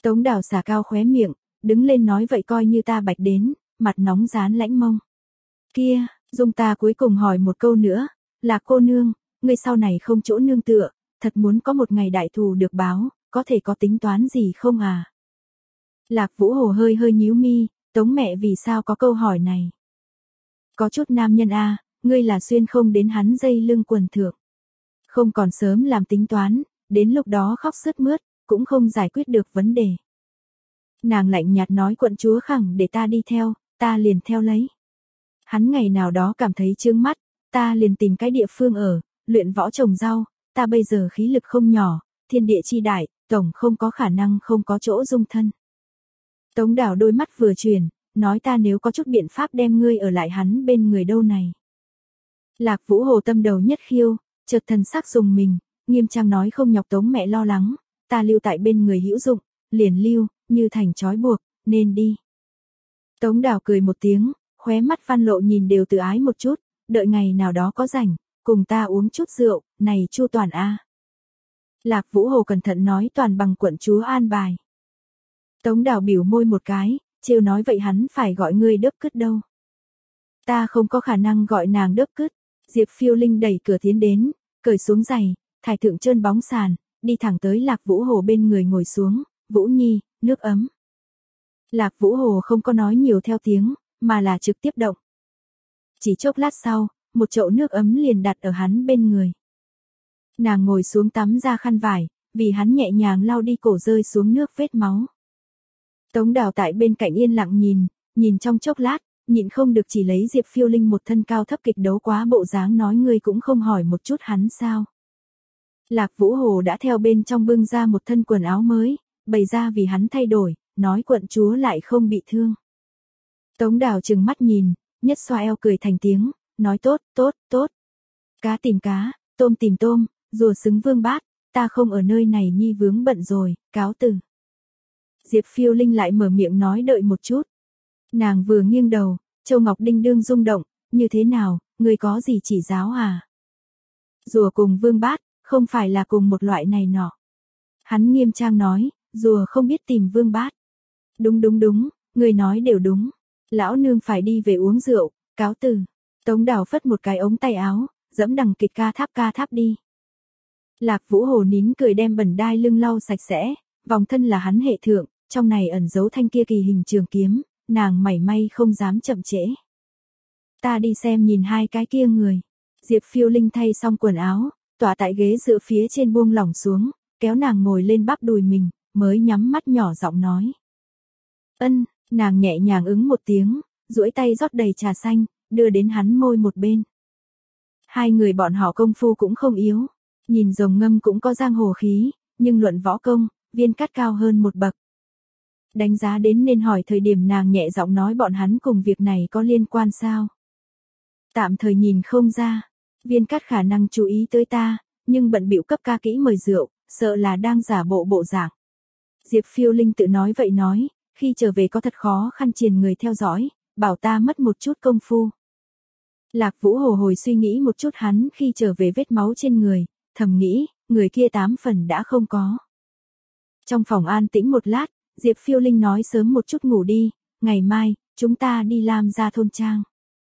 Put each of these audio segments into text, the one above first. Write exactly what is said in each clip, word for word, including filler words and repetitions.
Tống Đào xả cao khóe miệng, đứng lên nói vậy coi như ta bạch đến, mặt nóng dán lãnh mông. Kia, Dung ta cuối cùng hỏi một câu nữa, là cô nương, ngươi sau này không chỗ nương tựa, thật muốn có một ngày đại thù được báo, có thể có tính toán gì không à? Lạc Vũ Hồ hơi hơi nhíu mi, Tống mẹ vì sao có câu hỏi này? Có chút nam nhân a, ngươi là xuyên không đến hắn dây lưng quần thượng. Không còn sớm làm tính toán, đến lúc đó khóc sướt mướt, cũng không giải quyết được vấn đề. Nàng lạnh nhạt nói quận chúa khẳng để ta đi theo, ta liền theo lấy. Hắn ngày nào đó cảm thấy chướng mắt, ta liền tìm cái địa phương ở, luyện võ trồng rau, ta bây giờ khí lực không nhỏ, thiên địa chi đại, tổng không có khả năng không có chỗ dung thân. Tống Đào đôi mắt vừa chuyển, nói ta nếu có chút biện pháp đem ngươi ở lại hắn bên người đâu này. Lạc Vũ Hồ tâm đầu nhất khiêu, chợt thần sắc dùng mình, nghiêm trang nói không nhọc Tống mẹ lo lắng, ta lưu tại bên người hữu dụng, liền lưu, như thành trói buộc, nên đi. Tống Đào cười một tiếng, khóe mắt Văn Lộ nhìn đều tự ái một chút, đợi ngày nào đó có rảnh, cùng ta uống chút rượu, này Chu Toàn a. Lạc Vũ Hồ cẩn thận nói toàn bằng quận chúa an bài. Tống Đào biểu môi một cái, trêu nói vậy hắn phải gọi ngươi đớp cứt đâu. Ta không có khả năng gọi nàng đớp cứt. Diệp Phiêu Linh đẩy cửa tiến đến, cởi xuống giày, thải thượng trơn bóng sàn, đi thẳng tới Lạc Vũ Hồ bên người ngồi xuống, Vũ Nhi, nước ấm. Lạc Vũ Hồ không có nói nhiều theo tiếng, mà là trực tiếp động. Chỉ chốc lát sau, một chậu nước ấm liền đặt ở hắn bên người. Nàng ngồi xuống tắm ra khăn vải, vì hắn nhẹ nhàng lau đi cổ rơi xuống nước vết máu. Tống Đào tại bên cạnh yên lặng nhìn, nhìn trong chốc lát, nhịn không được chỉ lấy Diệp Phiêu Linh một thân cao thấp kịch đấu quá bộ dáng nói ngươi cũng không hỏi một chút hắn sao. Lạc Vũ Hồ đã theo bên trong bưng ra một thân quần áo mới, bày ra vì hắn thay đổi, nói quận chúa lại không bị thương. Tống Đào trừng mắt nhìn, nhất xoa eo cười thành tiếng, nói tốt, tốt, tốt. Cá tìm cá, tôm tìm tôm, rùa xứng vương bát, ta không ở nơi này nhi vướng bận rồi, cáo từ. Diệp Phiêu Linh lại mở miệng nói đợi một chút. Nàng vừa nghiêng đầu, Châu Ngọc Đinh đương rung động, như thế nào, người có gì chỉ giáo à? Rùa cùng vương bát, không phải là cùng một loại này nọ. Hắn nghiêm trang nói, rùa không biết tìm vương bát. Đúng đúng đúng, người nói đều đúng. Lão nương phải đi về uống rượu, cáo từ. Tống Đào phất một cái ống tay áo, dẫm đằng kịch ca tháp ca tháp đi. Lạc Vũ Hồ nín cười đem bẩn đai lưng lau sạch sẽ, vòng thân là hắn hệ thượng, trong này ẩn giấu thanh kia kỳ hình trường kiếm, nàng mảy may không dám chậm trễ. Ta đi xem nhìn hai cái kia người. Diệp Phiêu Linh thay xong quần áo, tỏa tại ghế dựa phía trên buông lỏng xuống, kéo nàng ngồi lên bắp đùi mình, mới nhắm mắt nhỏ giọng nói. Ân, nàng nhẹ nhàng ứng một tiếng, duỗi tay rót đầy trà xanh, đưa đến hắn môi một bên. Hai người bọn họ công phu cũng không yếu, nhìn rồng ngâm cũng có giang hồ khí, nhưng luận võ công, Viên Cát cao hơn một bậc. Đánh giá đến nên hỏi thời điểm nàng nhẹ giọng nói bọn hắn cùng việc này có liên quan sao? Tạm thời nhìn không ra, Viên Cát khả năng chú ý tới ta, nhưng bận bịu cấp ca kỹ mời rượu, sợ là đang giả bộ bộ dạng. Diệp Phiêu Linh tự nói vậy nói, khi trở về có thật khó khăn triền người theo dõi, bảo ta mất một chút công phu. Lạc Vũ Hồ hồi suy nghĩ một chút hắn khi trở về vết máu trên người, thầm nghĩ, người kia tám phần đã không có. Trong phòng an tĩnh một lát, Diệp Phiêu Linh nói sớm một chút ngủ đi, ngày mai, chúng ta đi Lam Gia thôn trang.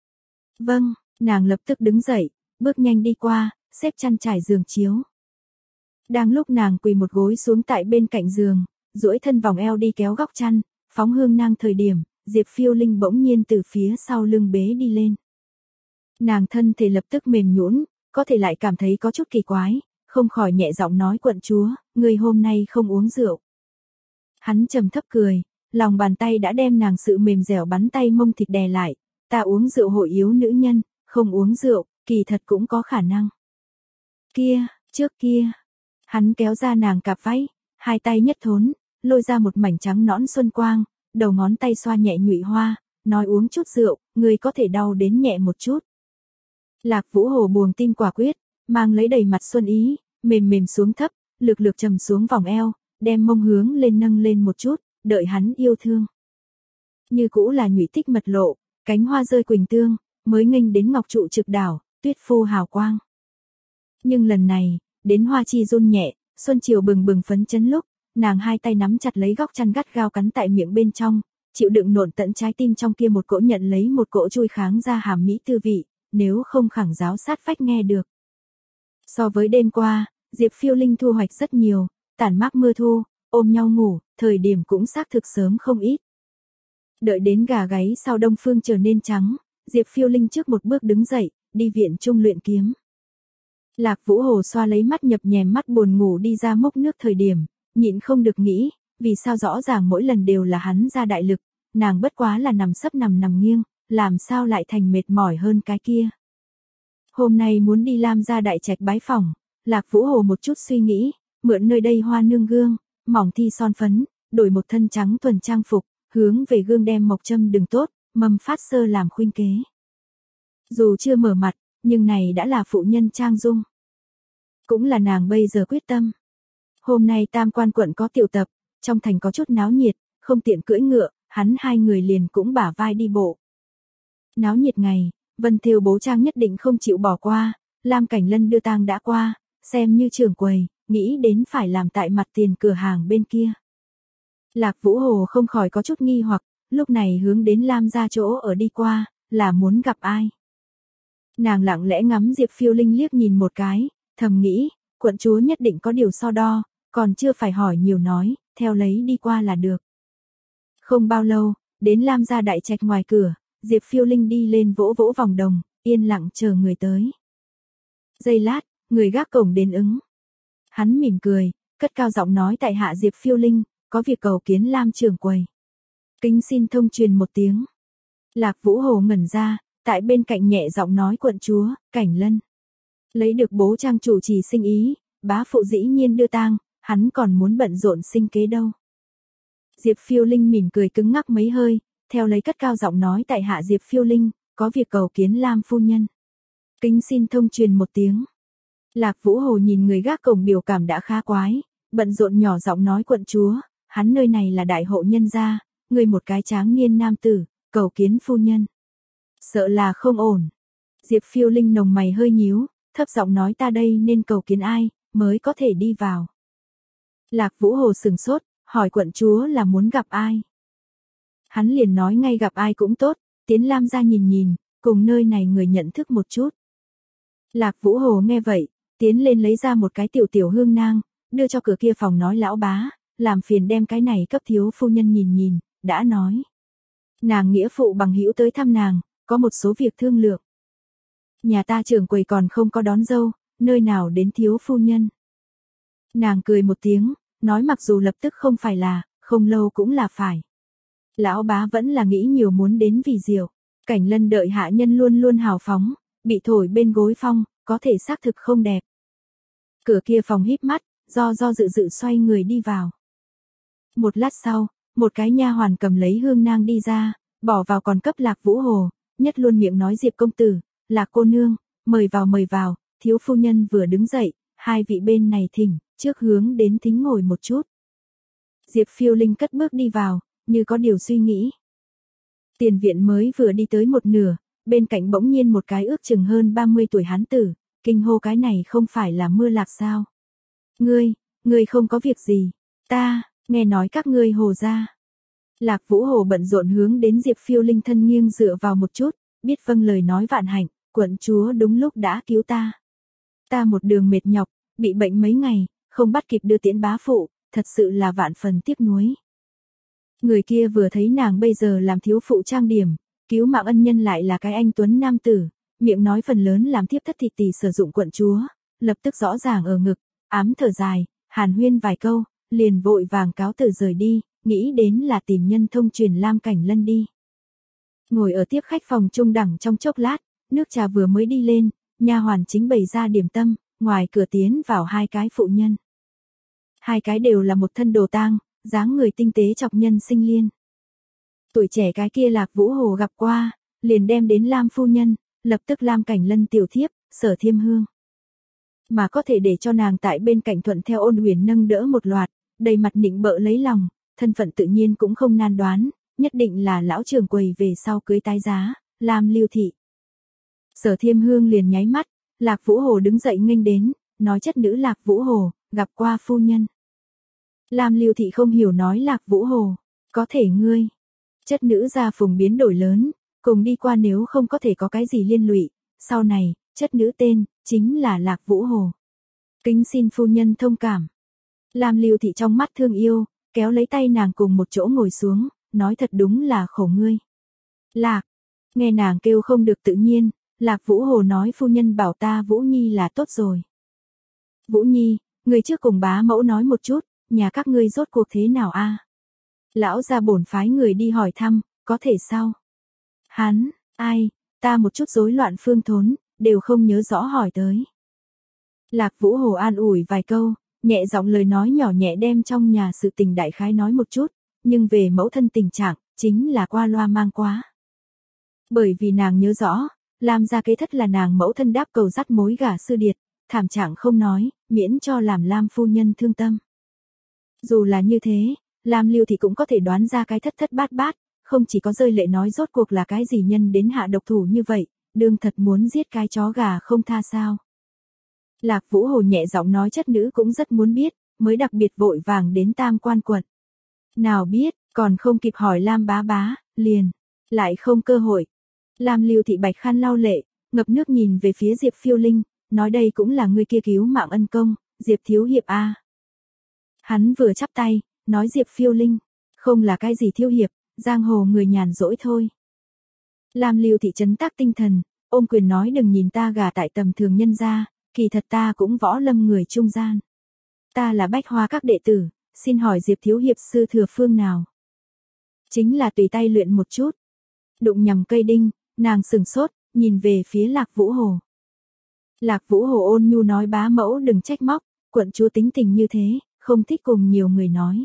Vâng, nàng lập tức đứng dậy, bước nhanh đi qua, xếp chăn trải giường chiếu. Đang lúc nàng quỳ một gối xuống tại bên cạnh giường, duỗi thân vòng eo đi kéo góc chăn, phóng hương nang thời điểm, Diệp Phiêu Linh bỗng nhiên từ phía sau lưng bế đi lên. Nàng thân thể lập tức mềm nhũn, có thể lại cảm thấy có chút kỳ quái, không khỏi nhẹ giọng nói quận chúa, người hôm nay không uống rượu. Hắn trầm thấp cười, lòng bàn tay đã đem nàng sự mềm dẻo bắn tay mông thịt đè lại, ta uống rượu hội yếu nữ nhân, không uống rượu, kỳ thật cũng có khả năng. Kia, trước kia, hắn kéo ra nàng cặp váy, hai tay nhất thốn, lôi ra một mảnh trắng nõn xuân quang, đầu ngón tay xoa nhẹ nhụy hoa, nói uống chút rượu, người có thể đau đến nhẹ một chút. Lạc Vũ Hồ buồn tin quả quyết, mang lấy đầy mặt xuân ý, mềm mềm xuống thấp, lược lược trầm xuống vòng eo, đem mông hướng lên nâng lên một chút, đợi hắn yêu thương. Như cũ là nhụy tích mật lộ, cánh hoa rơi quỳnh tương, mới nghênh đến ngọc trụ trực đảo, tuyết phô hào quang. Nhưng lần này, đến hoa chi run nhẹ, xuân chiều bừng bừng phấn chấn lúc, nàng hai tay nắm chặt lấy góc chăn gắt gao cắn tại miệng bên trong, chịu đựng nổn tận trái tim trong kia một cỗ nhận lấy một cỗ chui kháng ra hàm mỹ tư vị, nếu không khẳng giáo sát phách nghe được. So với đêm qua, Diệp Phiêu Linh thu hoạch rất nhiều, tản mát mưa thu, ôm nhau ngủ, thời điểm cũng xác thực sớm không ít. Đợi đến gà gáy sau đông phương trở nên trắng, Diệp Phiêu Linh trước một bước đứng dậy, đi viện trung luyện kiếm. Lạc Vũ Hồ xoa lấy mắt nhập nhèm mắt buồn ngủ đi ra mốc nước thời điểm, nhịn không được nghĩ, vì sao rõ ràng mỗi lần đều là hắn ra đại lực, nàng bất quá là nằm sấp nằm nằm nghiêng, làm sao lại thành mệt mỏi hơn cái kia. Hôm nay muốn đi Lam gia đại trạch bái phỏng, Lạc Vũ Hồ một chút suy nghĩ, mượn nơi đây hoa nương gương, mỏng thi son phấn, đổi một thân trắng thuần trang phục, hướng về gương đem mộc châm đừng tốt, mâm phát sơ làm khuynh kế. Dù chưa mở mặt, nhưng này đã là phụ nhân trang dung. Cũng là nàng bây giờ quyết tâm. Hôm nay Tam Quan quận có tiểu tập, trong thành có chút náo nhiệt, không tiện cưỡi ngựa, hắn hai người liền cũng bả vai đi bộ. Náo nhiệt ngày, Vân Thêu bố trang nhất định không chịu bỏ qua, Lam Cảnh Lân đưa tang đã qua, xem như trưởng quầy, nghĩ đến phải làm tại mặt tiền cửa hàng bên kia. Lạc Vũ Hồ không khỏi có chút nghi hoặc, lúc này hướng đến Lam gia chỗ ở đi qua, là muốn gặp ai. Nàng lặng lẽ ngắm Diệp Phiêu Linh liếc nhìn một cái, thầm nghĩ, quận chúa nhất định có điều so đo, còn chưa phải hỏi nhiều nói, theo lấy đi qua là được. Không bao lâu, đến Lam gia đại trạch ngoài cửa, Diệp Phiêu Linh đi lên vỗ vỗ vòng đồng, yên lặng chờ người tới. Giây lát, người gác cổng đến ứng. Hắn mỉm cười, cất cao giọng nói tại hạ Diệp Phiêu Linh, có việc cầu kiến Lam trưởng quầy. Kính xin thông truyền một tiếng. Lạc Vũ Hồ ngẩn ra, tại bên cạnh nhẹ giọng nói quận chúa, Cảnh Lân. Lấy được bố trang chủ trì sinh ý, bá phụ dĩ nhiên đưa tang, hắn còn muốn bận rộn sinh kế đâu. Diệp Phiêu Linh mỉm cười cứng ngắc mấy hơi, theo lấy cất cao giọng nói tại hạ Diệp Phiêu Linh, có việc cầu kiến Lam phu nhân. Kính xin thông truyền một tiếng. Lạc Vũ Hồ nhìn người gác cổng biểu cảm đã khá quái, bận rộn nhỏ giọng nói quận chúa, hắn nơi này là đại hộ nhân gia, người một cái tráng niên nam tử, cầu kiến phu nhân. Sợ là không ổn. Diệp Phiêu Linh nồng mày hơi nhíu, thấp giọng nói ta đây nên cầu kiến ai, mới có thể đi vào. Lạc Vũ Hồ sừng sốt, hỏi quận chúa là muốn gặp ai. Hắn liền nói ngay gặp ai cũng tốt, tiến Lam gia nhìn nhìn, cùng nơi này người nhận thức một chút. Lạc Vũ Hồ nghe vậy, tiến lên lấy ra một cái tiểu tiểu hương nang, đưa cho cửa kia phòng nói lão bá, làm phiền đem cái này cấp thiếu phu nhân nhìn nhìn, đã nói. Nàng nghĩa phụ bằng hữu tới thăm nàng, có một số việc thương lượng. Nhà ta trưởng quầy còn không có đón dâu, nơi nào đến thiếu phu nhân. Nàng cười một tiếng, nói mặc dù lập tức không phải là, không lâu cũng là phải. Lão bá vẫn là nghĩ nhiều muốn đến vì diệu. Cảnh Lân đợi hạ nhân luôn luôn hào phóng, bị thổi bên gối phong, có thể xác thực không đẹp. Cửa kia phòng híp mắt, do do dự dự xoay người đi vào. Một lát sau, một cái nha hoàn cầm lấy hương nang đi ra, bỏ vào còn cấp Lạc Vũ Hồ, nhất luôn miệng nói Diệp công tử, Lạc cô nương, mời vào mời vào, thiếu phu nhân vừa đứng dậy, hai vị bên này thỉnh, trước hướng đến thính ngồi một chút. Diệp Phiêu Linh cất bước đi vào, như có điều suy nghĩ. Tiền viện mới vừa đi tới một nửa, bên cạnh bỗng nhiên một cái ước chừng hơn ba mươi tuổi hán tử, kinh hô cái này không phải là Mưa Lạc sao? Ngươi, ngươi không có việc gì, ta, nghe nói các ngươi Hồ gia. Lạc Vũ Hồ bận rộn hướng đến Diệp Phiêu Linh thân nghiêng dựa vào một chút, biết vâng lời nói vạn hạnh, quận chúa đúng lúc đã cứu ta. Ta một đường mệt nhọc, bị bệnh mấy ngày, không bắt kịp đưa tiễn bá phụ, thật sự là vạn phần tiếc nuối. Người kia vừa thấy nàng bây giờ làm thiếu phụ trang điểm, cứu mạng ân nhân lại là cái anh tuấn nam tử, miệng nói phần lớn làm thiếp thất thịt tỳ sử dụng quận chúa, lập tức rõ ràng ở ngực, ám thở dài, hàn huyên vài câu, liền vội vàng cáo từ rời đi, nghĩ đến là tìm nhân thông truyền Lam Cảnh Lân đi. Ngồi ở tiếp khách phòng trung đẳng trong chốc lát, nước trà vừa mới đi lên, nha hoàn chính bày ra điểm tâm, ngoài cửa tiến vào hai cái phụ nhân. Hai cái đều là một thân đồ tang, dáng người tinh tế chọc nhân sinh liên. Tuổi trẻ cái kia Lạc Vũ Hồ gặp qua, liền đem đến Lam phu nhân, lập tức Lam Cảnh Lân tiểu thiếp, Sở Thiêm Hương. Mà có thể để cho nàng tại bên cạnh thuận theo ôn huyền nâng đỡ một loạt, đầy mặt nịnh bợ lấy lòng, thân phận tự nhiên cũng không nan đoán, nhất định là lão trưởng quầy về sau cưới tái giá, Lam Lưu Thị. Sở Thiêm Hương liền nháy mắt, Lạc Vũ Hồ đứng dậy nghênh đến, nói chất nữ Lạc Vũ Hồ, gặp qua phu nhân. Lam Lưu Thị không hiểu nói Lạc Vũ Hồ, có thể ngươi, chất nữ gia phùng biến đổi lớn, cùng đi qua nếu không có thể có cái gì liên lụy, sau này, chất nữ tên, chính là Lạc Vũ Hồ. Kính xin phu nhân thông cảm. Lam Lưu Thị trong mắt thương yêu, kéo lấy tay nàng cùng một chỗ ngồi xuống, nói thật đúng là khổ ngươi. Lạc, nghe nàng kêu không được tự nhiên, Lạc Vũ Hồ nói phu nhân bảo ta Vũ Nhi là tốt rồi. Vũ Nhi, người trước cùng bá mẫu nói một chút, nhà các ngươi rốt cuộc thế nào a? Lão gia bổn phái người đi hỏi thăm, có thể sao? Hắn, ai, ta một chút rối loạn phương thốn, đều không nhớ rõ hỏi tới. Lạc Vũ Hồ an ủi vài câu, nhẹ giọng lời nói nhỏ nhẹ đem trong nhà sự tình đại khái nói một chút, nhưng về mẫu thân tình trạng, chính là qua loa mang quá. Bởi vì nàng nhớ rõ, làm ra kế thất là nàng mẫu thân đáp cầu dắt mối gả sư điệt, thảm trạng không nói, miễn cho làm Lam phu nhân thương tâm. Dù là như thế, Lam Lưu thì cũng có thể đoán ra cái thất thất bát bát, không chỉ có rơi lệ nói rốt cuộc là cái gì nhân đến hạ độc thủ như vậy, đương thật muốn giết cái chó gà không tha sao. Lạc Vũ Hồ nhẹ giọng nói chất nữ cũng rất muốn biết, mới đặc biệt vội vàng đến Tam Quan quận. Nào biết, còn không kịp hỏi Lam bá bá, liền, lại không cơ hội. Lam Lưu thị bạch khăn lau lệ, ngập nước nhìn về phía Diệp Phiêu Linh, nói đây cũng là người kia cứu mạng ân công, Diệp thiếu hiệp a. Hắn vừa chắp tay, nói Diệp Phiêu Linh, không là cái gì thiếu hiệp, giang hồ người nhàn rỗi thôi. Lam Lưu thị trấn tác tinh thần, ôm quyền nói đừng nhìn ta gà tại tầm thường nhân gia, kỳ thật ta cũng võ lâm người trung gian. Ta là bách hoa các đệ tử, xin hỏi Diệp thiếu hiệp sư thừa phương nào? Chính là tùy tay luyện một chút. Đụng nhầm cây đinh, nàng sừng sốt, nhìn về phía Lạc Vũ Hồ. Lạc Vũ Hồ ôn nhu nói bá mẫu đừng trách móc, quận chúa tính tình như thế, không thích cùng nhiều người nói.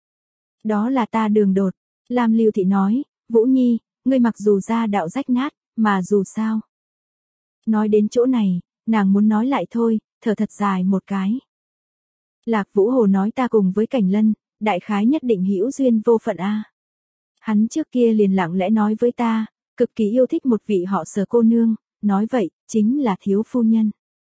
Đó là ta đường đột, Lam Lưu thị nói, Vũ Nhi, ngươi mặc dù ra đạo rách nát, mà dù sao. Nói đến chỗ này, nàng muốn nói lại thôi, thở thật dài một cái. Lạc Vũ Hồ nói ta cùng với Cảnh Lân, đại khái nhất định hữu duyên vô phận a. Hắn trước kia liền lặng lẽ nói với ta, cực kỳ yêu thích một vị họ Sở cô nương, nói vậy, chính là thiếu phu nhân.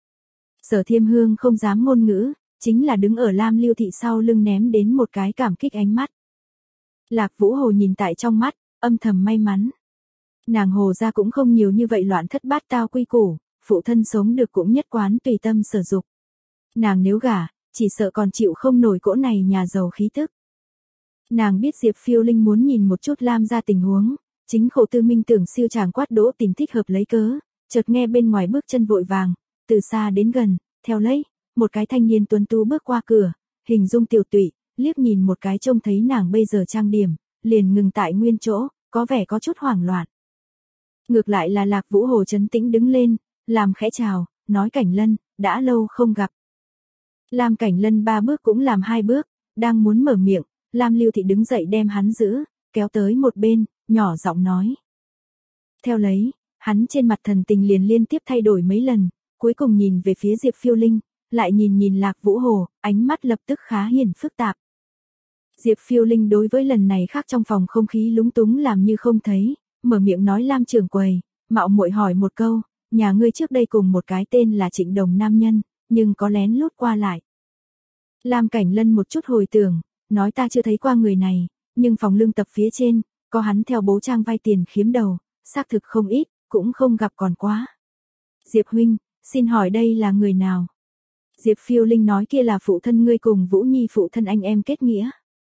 Sở Thiêm Hương không dám ngôn ngữ, chính là đứng ở Lam Lưu thị sau lưng ném đến một cái cảm kích ánh mắt. Lạc Vũ Hồ nhìn tại trong mắt, âm thầm may mắn. Nàng Hồ gia cũng không nhiều như vậy loạn thất bát tao quy củ, phụ thân sống được cũng nhất quán tùy tâm sở dục. Nàng nếu gả, chỉ sợ còn chịu không nổi cỗ này nhà giàu khí tức. Nàng biết Diệp Phiêu Linh muốn nhìn một chút Lam gia tình huống, chính khổ tư minh tưởng siêu chàng quát đỗ tìm thích hợp lấy cớ, chợt nghe bên ngoài bước chân vội vàng, từ xa đến gần, theo lấy, một cái thanh niên tuấn tú bước qua cửa, hình dung tiểu tụy, liếc nhìn một cái trông thấy nàng bây giờ trang điểm, liền ngừng tại nguyên chỗ, có vẻ có chút hoảng loạn. Ngược lại là Lạc Vũ Hồ trấn tĩnh đứng lên, làm khẽ chào, nói Cảnh Lân, đã lâu không gặp. Lam Cảnh Lân ba bước cũng làm hai bước, đang muốn mở miệng, Lam Lưu thị đứng dậy đem hắn giữ, kéo tới một bên, nhỏ giọng nói. Theo lấy, hắn trên mặt thần tình liền liên tiếp thay đổi mấy lần, cuối cùng nhìn về phía Diệp Phiêu Linh, lại nhìn nhìn Lạc Vũ Hồ, ánh mắt lập tức khá hiền phức tạp. Diệp Phiêu Linh đối với lần này khác trong phòng không khí lúng túng làm như không thấy, mở miệng nói Lam trưởng quầy, mạo muội hỏi một câu, nhà ngươi trước đây cùng một cái tên là Trịnh Đồng nam nhân, nhưng có lén lút qua lại. Lam Cảnh Lân một chút hồi tưởng, nói ta chưa thấy qua người này, nhưng phòng lương tập phía trên, có hắn theo bố trang vay tiền khiếm đầu, xác thực không ít, cũng không gặp còn quá. Diệp huynh, xin hỏi đây là người nào? Diệp Phiêu Linh nói kia là phụ thân ngươi cùng Vũ Nhi phụ thân anh em kết nghĩa.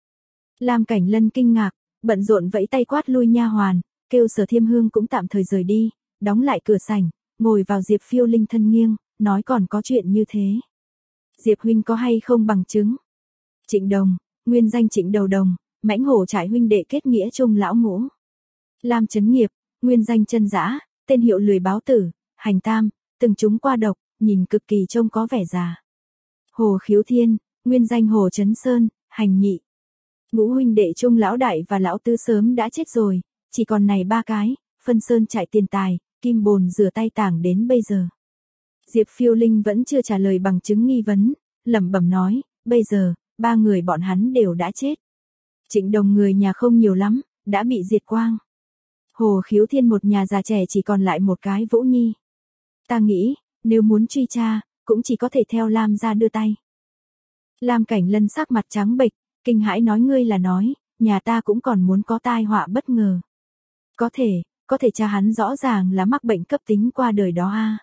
Lam Cảnh Lân kinh ngạc, bận rộn vẫy tay quát lui nha hoàn, kêu Sở Thiêm Hương cũng tạm thời rời đi, đóng lại cửa sảnh, ngồi vào Diệp Phiêu Linh thân nghiêng, nói còn có chuyện như thế. Diệp huynh có hay không bằng chứng? Trịnh Đồng, nguyên danh Trịnh Đầu Đồng, mãnh hổ trại huynh đệ kết nghĩa chung lão ngũ. Lam Chấn Nghiệp, nguyên danh Chân Dã, tên hiệu lười báo tử, hành tam, từng trúng qua độc, nhìn cực kỳ trông có vẻ già. Hồ Khiếu Thiên, nguyên danh Hồ Chấn Sơn, hành nhị. Ngũ huynh đệ chung lão đại và lão tứ sớm đã chết rồi, chỉ còn này ba cái, phân sơn chạy tiền tài, kim bồn rửa tay tảng đến bây giờ. Diệp Phiêu Linh vẫn chưa trả lời bằng chứng nghi vấn, lẩm bẩm nói, bây giờ, ba người bọn hắn đều đã chết. Trịnh Đồng người nhà không nhiều lắm, đã bị diệt quang. Hồ Khiếu Thiên một nhà già trẻ chỉ còn lại một cái Vũ Nhi. Ta nghĩ, nếu muốn truy tra, cũng chỉ có thể theo Lam gia đưa tay. Lam Cảnh Lân sắc mặt trắng bệch, kinh hãi nói ngươi là nói, nhà ta cũng còn muốn có tai họa bất ngờ. Có thể, có thể cha hắn rõ ràng là mắc bệnh cấp tính qua đời đó a.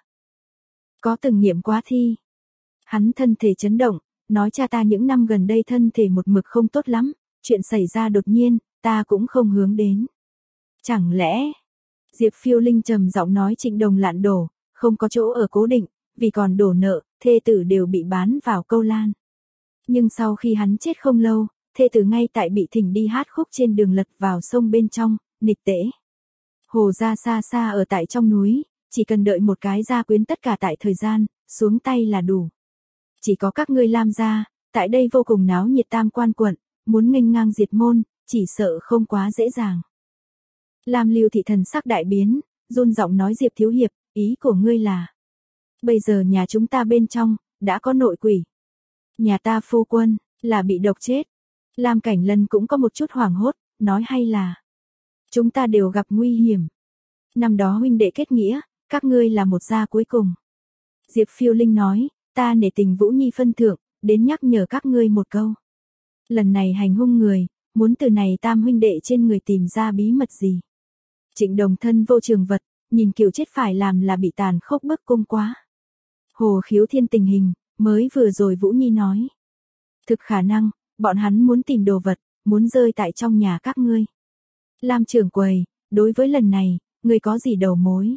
Có từng nghiệm quá thi. Hắn thân thể chấn động, nói cha ta những năm gần đây thân thể một mực không tốt lắm, chuyện xảy ra đột nhiên, ta cũng không hướng đến. Chẳng lẽ, Diệp Phiêu Linh trầm giọng nói Trịnh Đồng lạn đổ, không có chỗ ở cố định, vì còn đổ nợ, thê tử đều bị bán vào Câu Lan. Nhưng sau khi hắn chết không lâu, thê tử ngay tại bị thỉnh đi hát khúc trên đường lật vào sông bên trong, nịch tễ. Hồ gia xa xa ở tại trong núi, chỉ cần đợi một cái gia quyến tất cả tại thời gian, xuống tay là đủ. Chỉ có các ngươi Lam gia, tại đây vô cùng náo nhiệt tam quan quận, muốn nghênh ngang diệt môn, chỉ sợ không quá dễ dàng. Lam Lưu thị thần sắc đại biến, run giọng nói Diệp thiếu hiệp, ý của ngươi là. Bây giờ nhà chúng ta bên trong, đã có nội quỷ. Nhà ta phu quân, là bị độc chết. Lam Cảnh Lân cũng có một chút hoảng hốt, nói hay là. Chúng ta đều gặp nguy hiểm. Năm đó huynh đệ kết nghĩa, các ngươi là một gia cuối cùng. Diệp Phiêu Linh nói, ta nể tình Vũ Nhi phân thượng, đến nhắc nhở các ngươi một câu. Lần này hành hung người, muốn từ này tam huynh đệ trên người tìm ra bí mật gì. Trịnh Đồng thân vô trường vật, nhìn kiểu chết phải làm là bị tàn khốc bức cung quá. Hồ Khiếu Thiên tình hình, mới vừa rồi Vũ Nhi nói. Thực khả năng, bọn hắn muốn tìm đồ vật, muốn rơi tại trong nhà các ngươi. Lam trưởng quầy, đối với lần này, ngươi có gì đầu mối?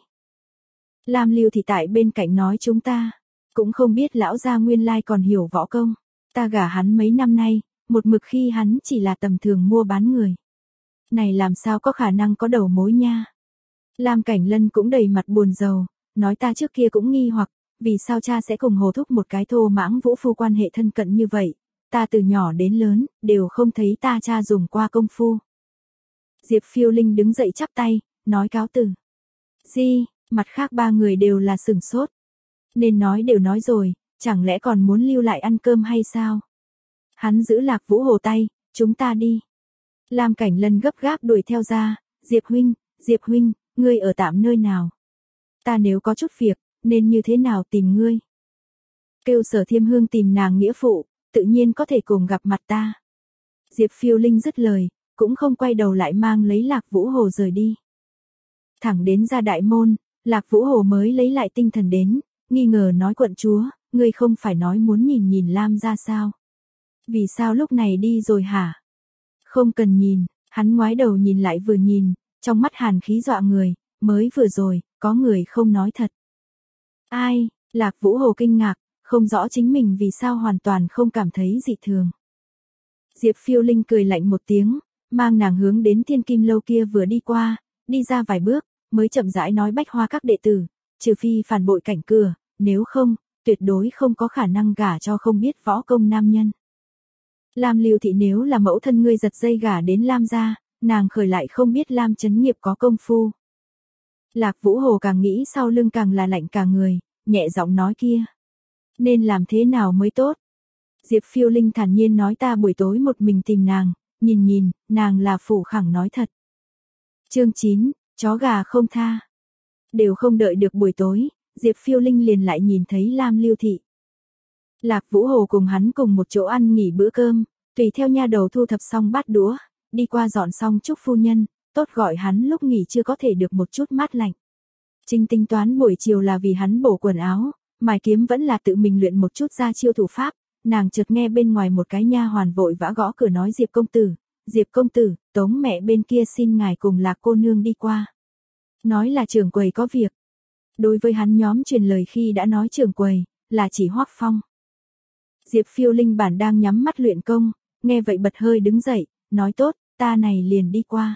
Lam Lưu thì tại bên cạnh nói chúng ta, cũng không biết lão gia nguyên lai còn hiểu võ công. Ta gả hắn mấy năm nay, một mực khi hắn chỉ là tầm thường mua bán người. Này làm sao có khả năng có đầu mối nha. Lam Cảnh Lân cũng đầy mặt buồn rầu, nói ta trước kia cũng nghi hoặc, vì sao cha sẽ cùng Hồ Thúc một cái thô mãng vũ phu quan hệ thân cận như vậy. Ta từ nhỏ đến lớn, đều không thấy ta cha dùng qua công phu. Diệp Phiêu Linh đứng dậy chắp tay, nói cáo từ. Di, mặt khác ba người đều là sửng sốt. Nên nói đều nói rồi, chẳng lẽ còn muốn lưu lại ăn cơm hay sao? Hắn giữ Lạc Vũ Hồ tay, chúng ta đi. Lam Cảnh Lân gấp gáp đuổi theo ra, Diệp huynh, Diệp huynh, ngươi ở tạm nơi nào? Ta nếu có chút việc, nên như thế nào tìm ngươi? Kêu Sở Thiêm Hương tìm nàng nghĩa phụ, tự nhiên có thể cùng gặp mặt ta. Diệp Phiêu Linh dứt lời, cũng không quay đầu lại mang lấy Lạc Vũ Hồ rời đi. Thẳng đến ra đại môn, Lạc Vũ Hồ mới lấy lại tinh thần đến, nghi ngờ nói quận chúa, ngươi không phải nói muốn nhìn nhìn Lam ra sao? Vì sao lúc này đi rồi hả? Không cần nhìn, hắn ngoái đầu nhìn lại vừa nhìn, trong mắt hàn khí dọa người, mới vừa rồi, có người không nói thật. Ai? Lạc Vũ Hồ kinh ngạc, không rõ chính mình vì sao hoàn toàn không cảm thấy dị thường. Diệp Phiêu Linh cười lạnh một tiếng, mang nàng hướng đến Thiên Kim Lâu kia vừa đi qua, đi ra vài bước, mới chậm rãi nói bách hoa các đệ tử, trừ phi phản bội cảnh cửa, nếu không, tuyệt đối không có khả năng gả cho không biết võ công nam nhân. Lam Lưu thị nếu là mẫu thân ngươi giật dây gả đến Lam gia, nàng khởi lại không biết Lam Chấn Nghiệp có công phu. Lạc Vũ Hồ càng nghĩ sau lưng càng là lạnh cả người, nhẹ giọng nói kia. Nên làm thế nào mới tốt? Diệp Phiêu Linh thản nhiên nói ta buổi tối một mình tìm nàng, nhìn nhìn, nàng là phủ khẳng nói thật. Chương chín, chó gà không tha. Đều không đợi được buổi tối, Diệp Phiêu Linh liền lại nhìn thấy Lam Lưu thị. Lạc Vũ Hồ cùng hắn cùng một chỗ ăn nghỉ bữa cơm, tùy theo nha đầu thu thập xong bát đũa, đi qua dọn xong chúc phu nhân, tốt gọi hắn lúc nghỉ chưa có thể được một chút mát lạnh. Trinh tính toán buổi chiều là vì hắn bổ quần áo, mài kiếm vẫn là tự mình luyện một chút ra chiêu thủ pháp, nàng chợt nghe bên ngoài một cái nha hoàn vội vã gõ cửa nói Diệp công tử, Diệp công tử, Tống mẹ bên kia xin ngài cùng Lạc cô nương đi qua. Nói là trưởng quầy có việc. Đối với hắn nhóm truyền lời khi đã nói trưởng quầy, là chỉ Hoắc Phong. Diệp Phiêu Linh bản đang nhắm mắt luyện công, nghe vậy bật hơi đứng dậy, nói tốt, ta này liền đi qua.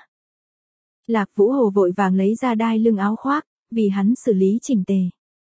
Lạc Vũ Hồ vội vàng lấy ra đai lưng áo khoác, vì hắn xử lý chỉnh tề.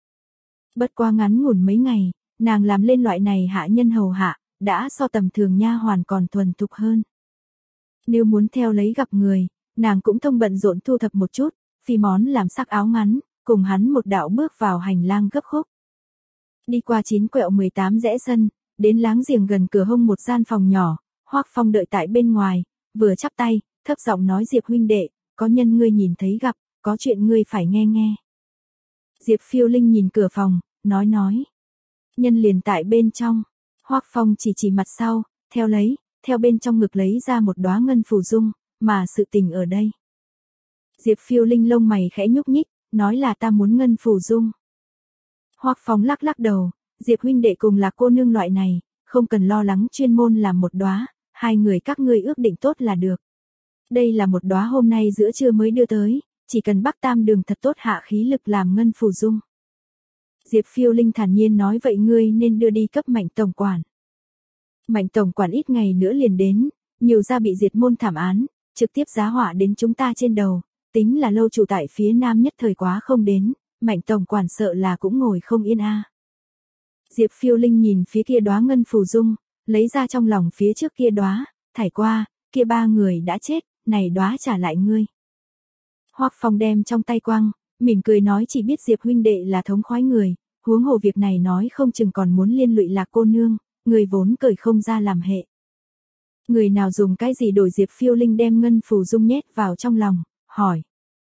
Bất qua ngắn ngủn mấy ngày, nàng làm lên loại này hạ nhân hầu hạ, đã so tầm thường nha hoàn còn thuần thục hơn. Nếu muốn theo lấy gặp người, nàng cũng thông bận rộn thu thập một chút, phi món làm sắc áo ngắn, cùng hắn một đạo bước vào hành lang gấp khúc. Đi qua chín quẹo mười tám rẽ sân, đến láng giềng gần cửa hông một gian phòng nhỏ, Hoắc Phong đợi tại bên ngoài, vừa chắp tay, thấp giọng nói Diệp huynh đệ, có nhân ngươi nhìn thấy gặp, có chuyện ngươi phải nghe nghe. Diệp Phiêu Linh nhìn cửa phòng, nói nói. Nhân liền tại bên trong, Hoắc Phong chỉ chỉ mặt sau, theo lấy, theo bên trong ngực lấy ra một đóa ngân phù dung, mà sự tình ở đây. Diệp Phiêu Linh lông mày khẽ nhúc nhích, nói là ta muốn ngân phù dung. Hoắc Phong lắc lắc đầu, Diệp huynh đệ cùng là cô nương loại này, không cần lo lắng chuyên môn làm một đóa, hai người các ngươi ước định tốt là được. Đây là một đóa hôm nay giữa trưa mới đưa tới, chỉ cần Bắc Tam Đường thật tốt hạ khí lực làm ngân phù dung. Diệp Phiêu Linh thản nhiên nói vậy ngươi nên đưa đi cấp Mạnh tổng quản. Mạnh tổng quản ít ngày nữa liền đến, nhiều gia bị diệt môn thảm án, trực tiếp giá họa đến chúng ta trên đầu, tính là lâu chủ tại phía nam nhất thời quá không đến, Mạnh tổng quản sợ là cũng ngồi không yên a. À. Diệp Phiêu Linh nhìn phía kia đóa ngân phù dung, lấy ra trong lòng phía trước kia đóa, thải qua, kia ba người đã chết, này đóa trả lại ngươi. Hoắc Phong đem trong tay quăng, mỉm cười nói chỉ biết Diệp huynh đệ là thống khoái người, huống hồ việc này nói không chừng còn muốn liên lụy Lạc cô nương, người vốn cởi không ra làm hệ. Người nào dùng cái gì đổi Diệp Phiêu Linh đem ngân phù dung nhét vào trong lòng, hỏi.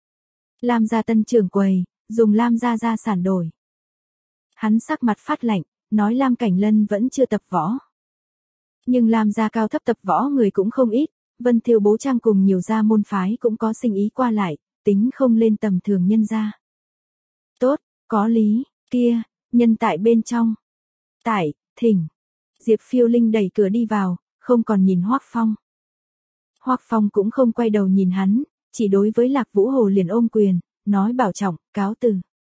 Lam gia tân trưởng quầy, dùng Lam gia gia sản đổi. Hắn sắc mặt phát lạnh, nói Lam Cảnh Lân vẫn chưa tập võ. Nhưng Lam gia cao thấp tập võ người cũng không ít, Vân Thiêu Bố Trang cùng nhiều gia môn phái cũng có sinh ý qua lại, tính không lên tầm thường nhân gia. Tốt, có lý, kia, nhân tại bên trong. Tại, thỉnh. Diệp Phiêu Linh đẩy cửa đi vào, không còn nhìn Hoắc Phong. Hoắc Phong cũng không quay đầu nhìn hắn, chỉ đối với Lạc Vũ Hồ liền ôm quyền, nói bảo trọng, cáo từ.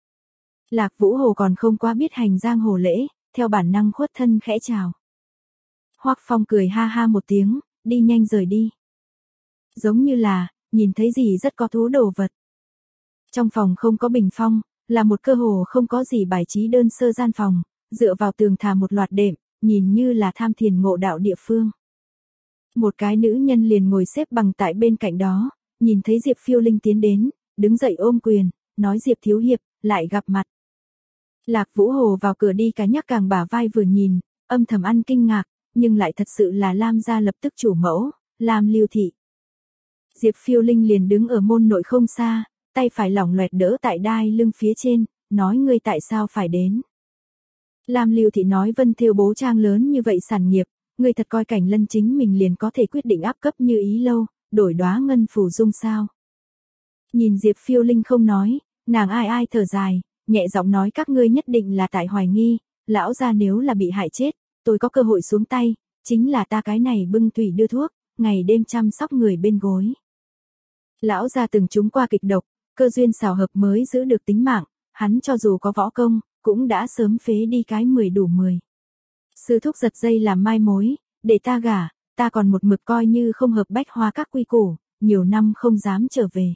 Lạc Vũ Hồ còn không quá biết hành giang hồ lễ, theo bản năng khuất thân khẽ chào. Hoắc Phong cười ha ha một tiếng, đi nhanh rời đi. Giống như là, nhìn thấy gì rất có thú đồ vật. Trong phòng không có bình phong, là một cơ hồ không có gì bài trí đơn sơ gian phòng, dựa vào tường thả một loạt đệm, nhìn như là tham thiền ngộ đạo địa phương. Một cái nữ nhân liền ngồi xếp bằng tại bên cạnh đó, nhìn thấy Diệp Phiêu Linh tiến đến, đứng dậy ôm quyền, nói Diệp thiếu hiệp, lại gặp mặt. Lạc Vũ Hồ vào cửa đi cả nhắc càng bả vai vừa nhìn, âm thầm ăn kinh ngạc, nhưng lại thật sự là Lam gia lập tức chủ mẫu, Lam Lưu Thị. Diệp Phiêu Linh liền đứng ở môn nội không xa, tay phải lỏng loẹt đỡ tại đai lưng phía trên, nói ngươi tại sao phải đến. Lam Lưu Thị nói Vân Thiêu Bố Trang lớn như vậy sản nghiệp, ngươi thật coi Cảnh Lân chính mình liền có thể quyết định áp cấp như ý lâu, đổi đóa ngân phù dung sao. Nhìn Diệp Phiêu Linh không nói, nàng ai ai thở dài, nhẹ giọng nói các ngươi nhất định là tại hoài nghi, lão gia nếu là bị hại chết, tôi có cơ hội xuống tay, chính là ta cái này bưng thủy đưa thuốc, ngày đêm chăm sóc người bên gối. Lão gia từng trúng qua kịch độc, cơ duyên xảo hợp mới giữ được tính mạng, hắn cho dù có võ công, cũng đã sớm phế đi cái mười đủ mười. Sư thúc giật dây làm mai mối, để ta gả, ta còn một mực coi như không hợp bách hoa các quy củ, nhiều năm không dám trở về.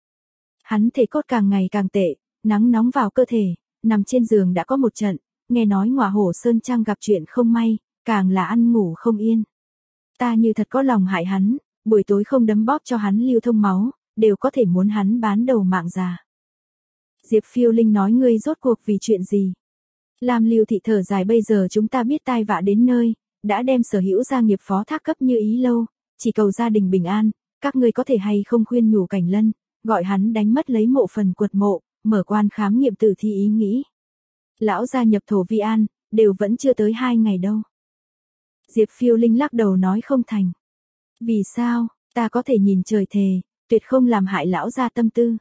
Hắn thể cốt càng ngày càng tệ, nắng nóng vào cơ thể, nằm trên giường đã có một trận, nghe nói Ngọa Hổ Sơn Trang gặp chuyện không may, càng là ăn ngủ không yên. Ta như thật có lòng hại hắn, buổi tối không đấm bóp cho hắn lưu thông máu, đều có thể muốn hắn bán đầu mạng già. Diệp Phiêu Linh nói ngươi rốt cuộc vì chuyện gì? Lam Lưu Thị thở dài bây giờ chúng ta biết tai vạ đến nơi, đã đem sở hữu gia nghiệp phó thác cấp như ý lâu, chỉ cầu gia đình bình an, các ngươi có thể hay không khuyên nhủ Cảnh Lân, gọi hắn đánh mất lấy mộ phần quật mộ, mở quan khám nghiệm tử thi ý nghĩ. Lão gia nhập thổ vi an, đều vẫn chưa tới hai ngày đâu. Diệp Phiêu Linh lắc đầu nói không thành. Vì sao, ta có thể nhìn trời thề, tuyệt không làm hại lão gia tâm tư.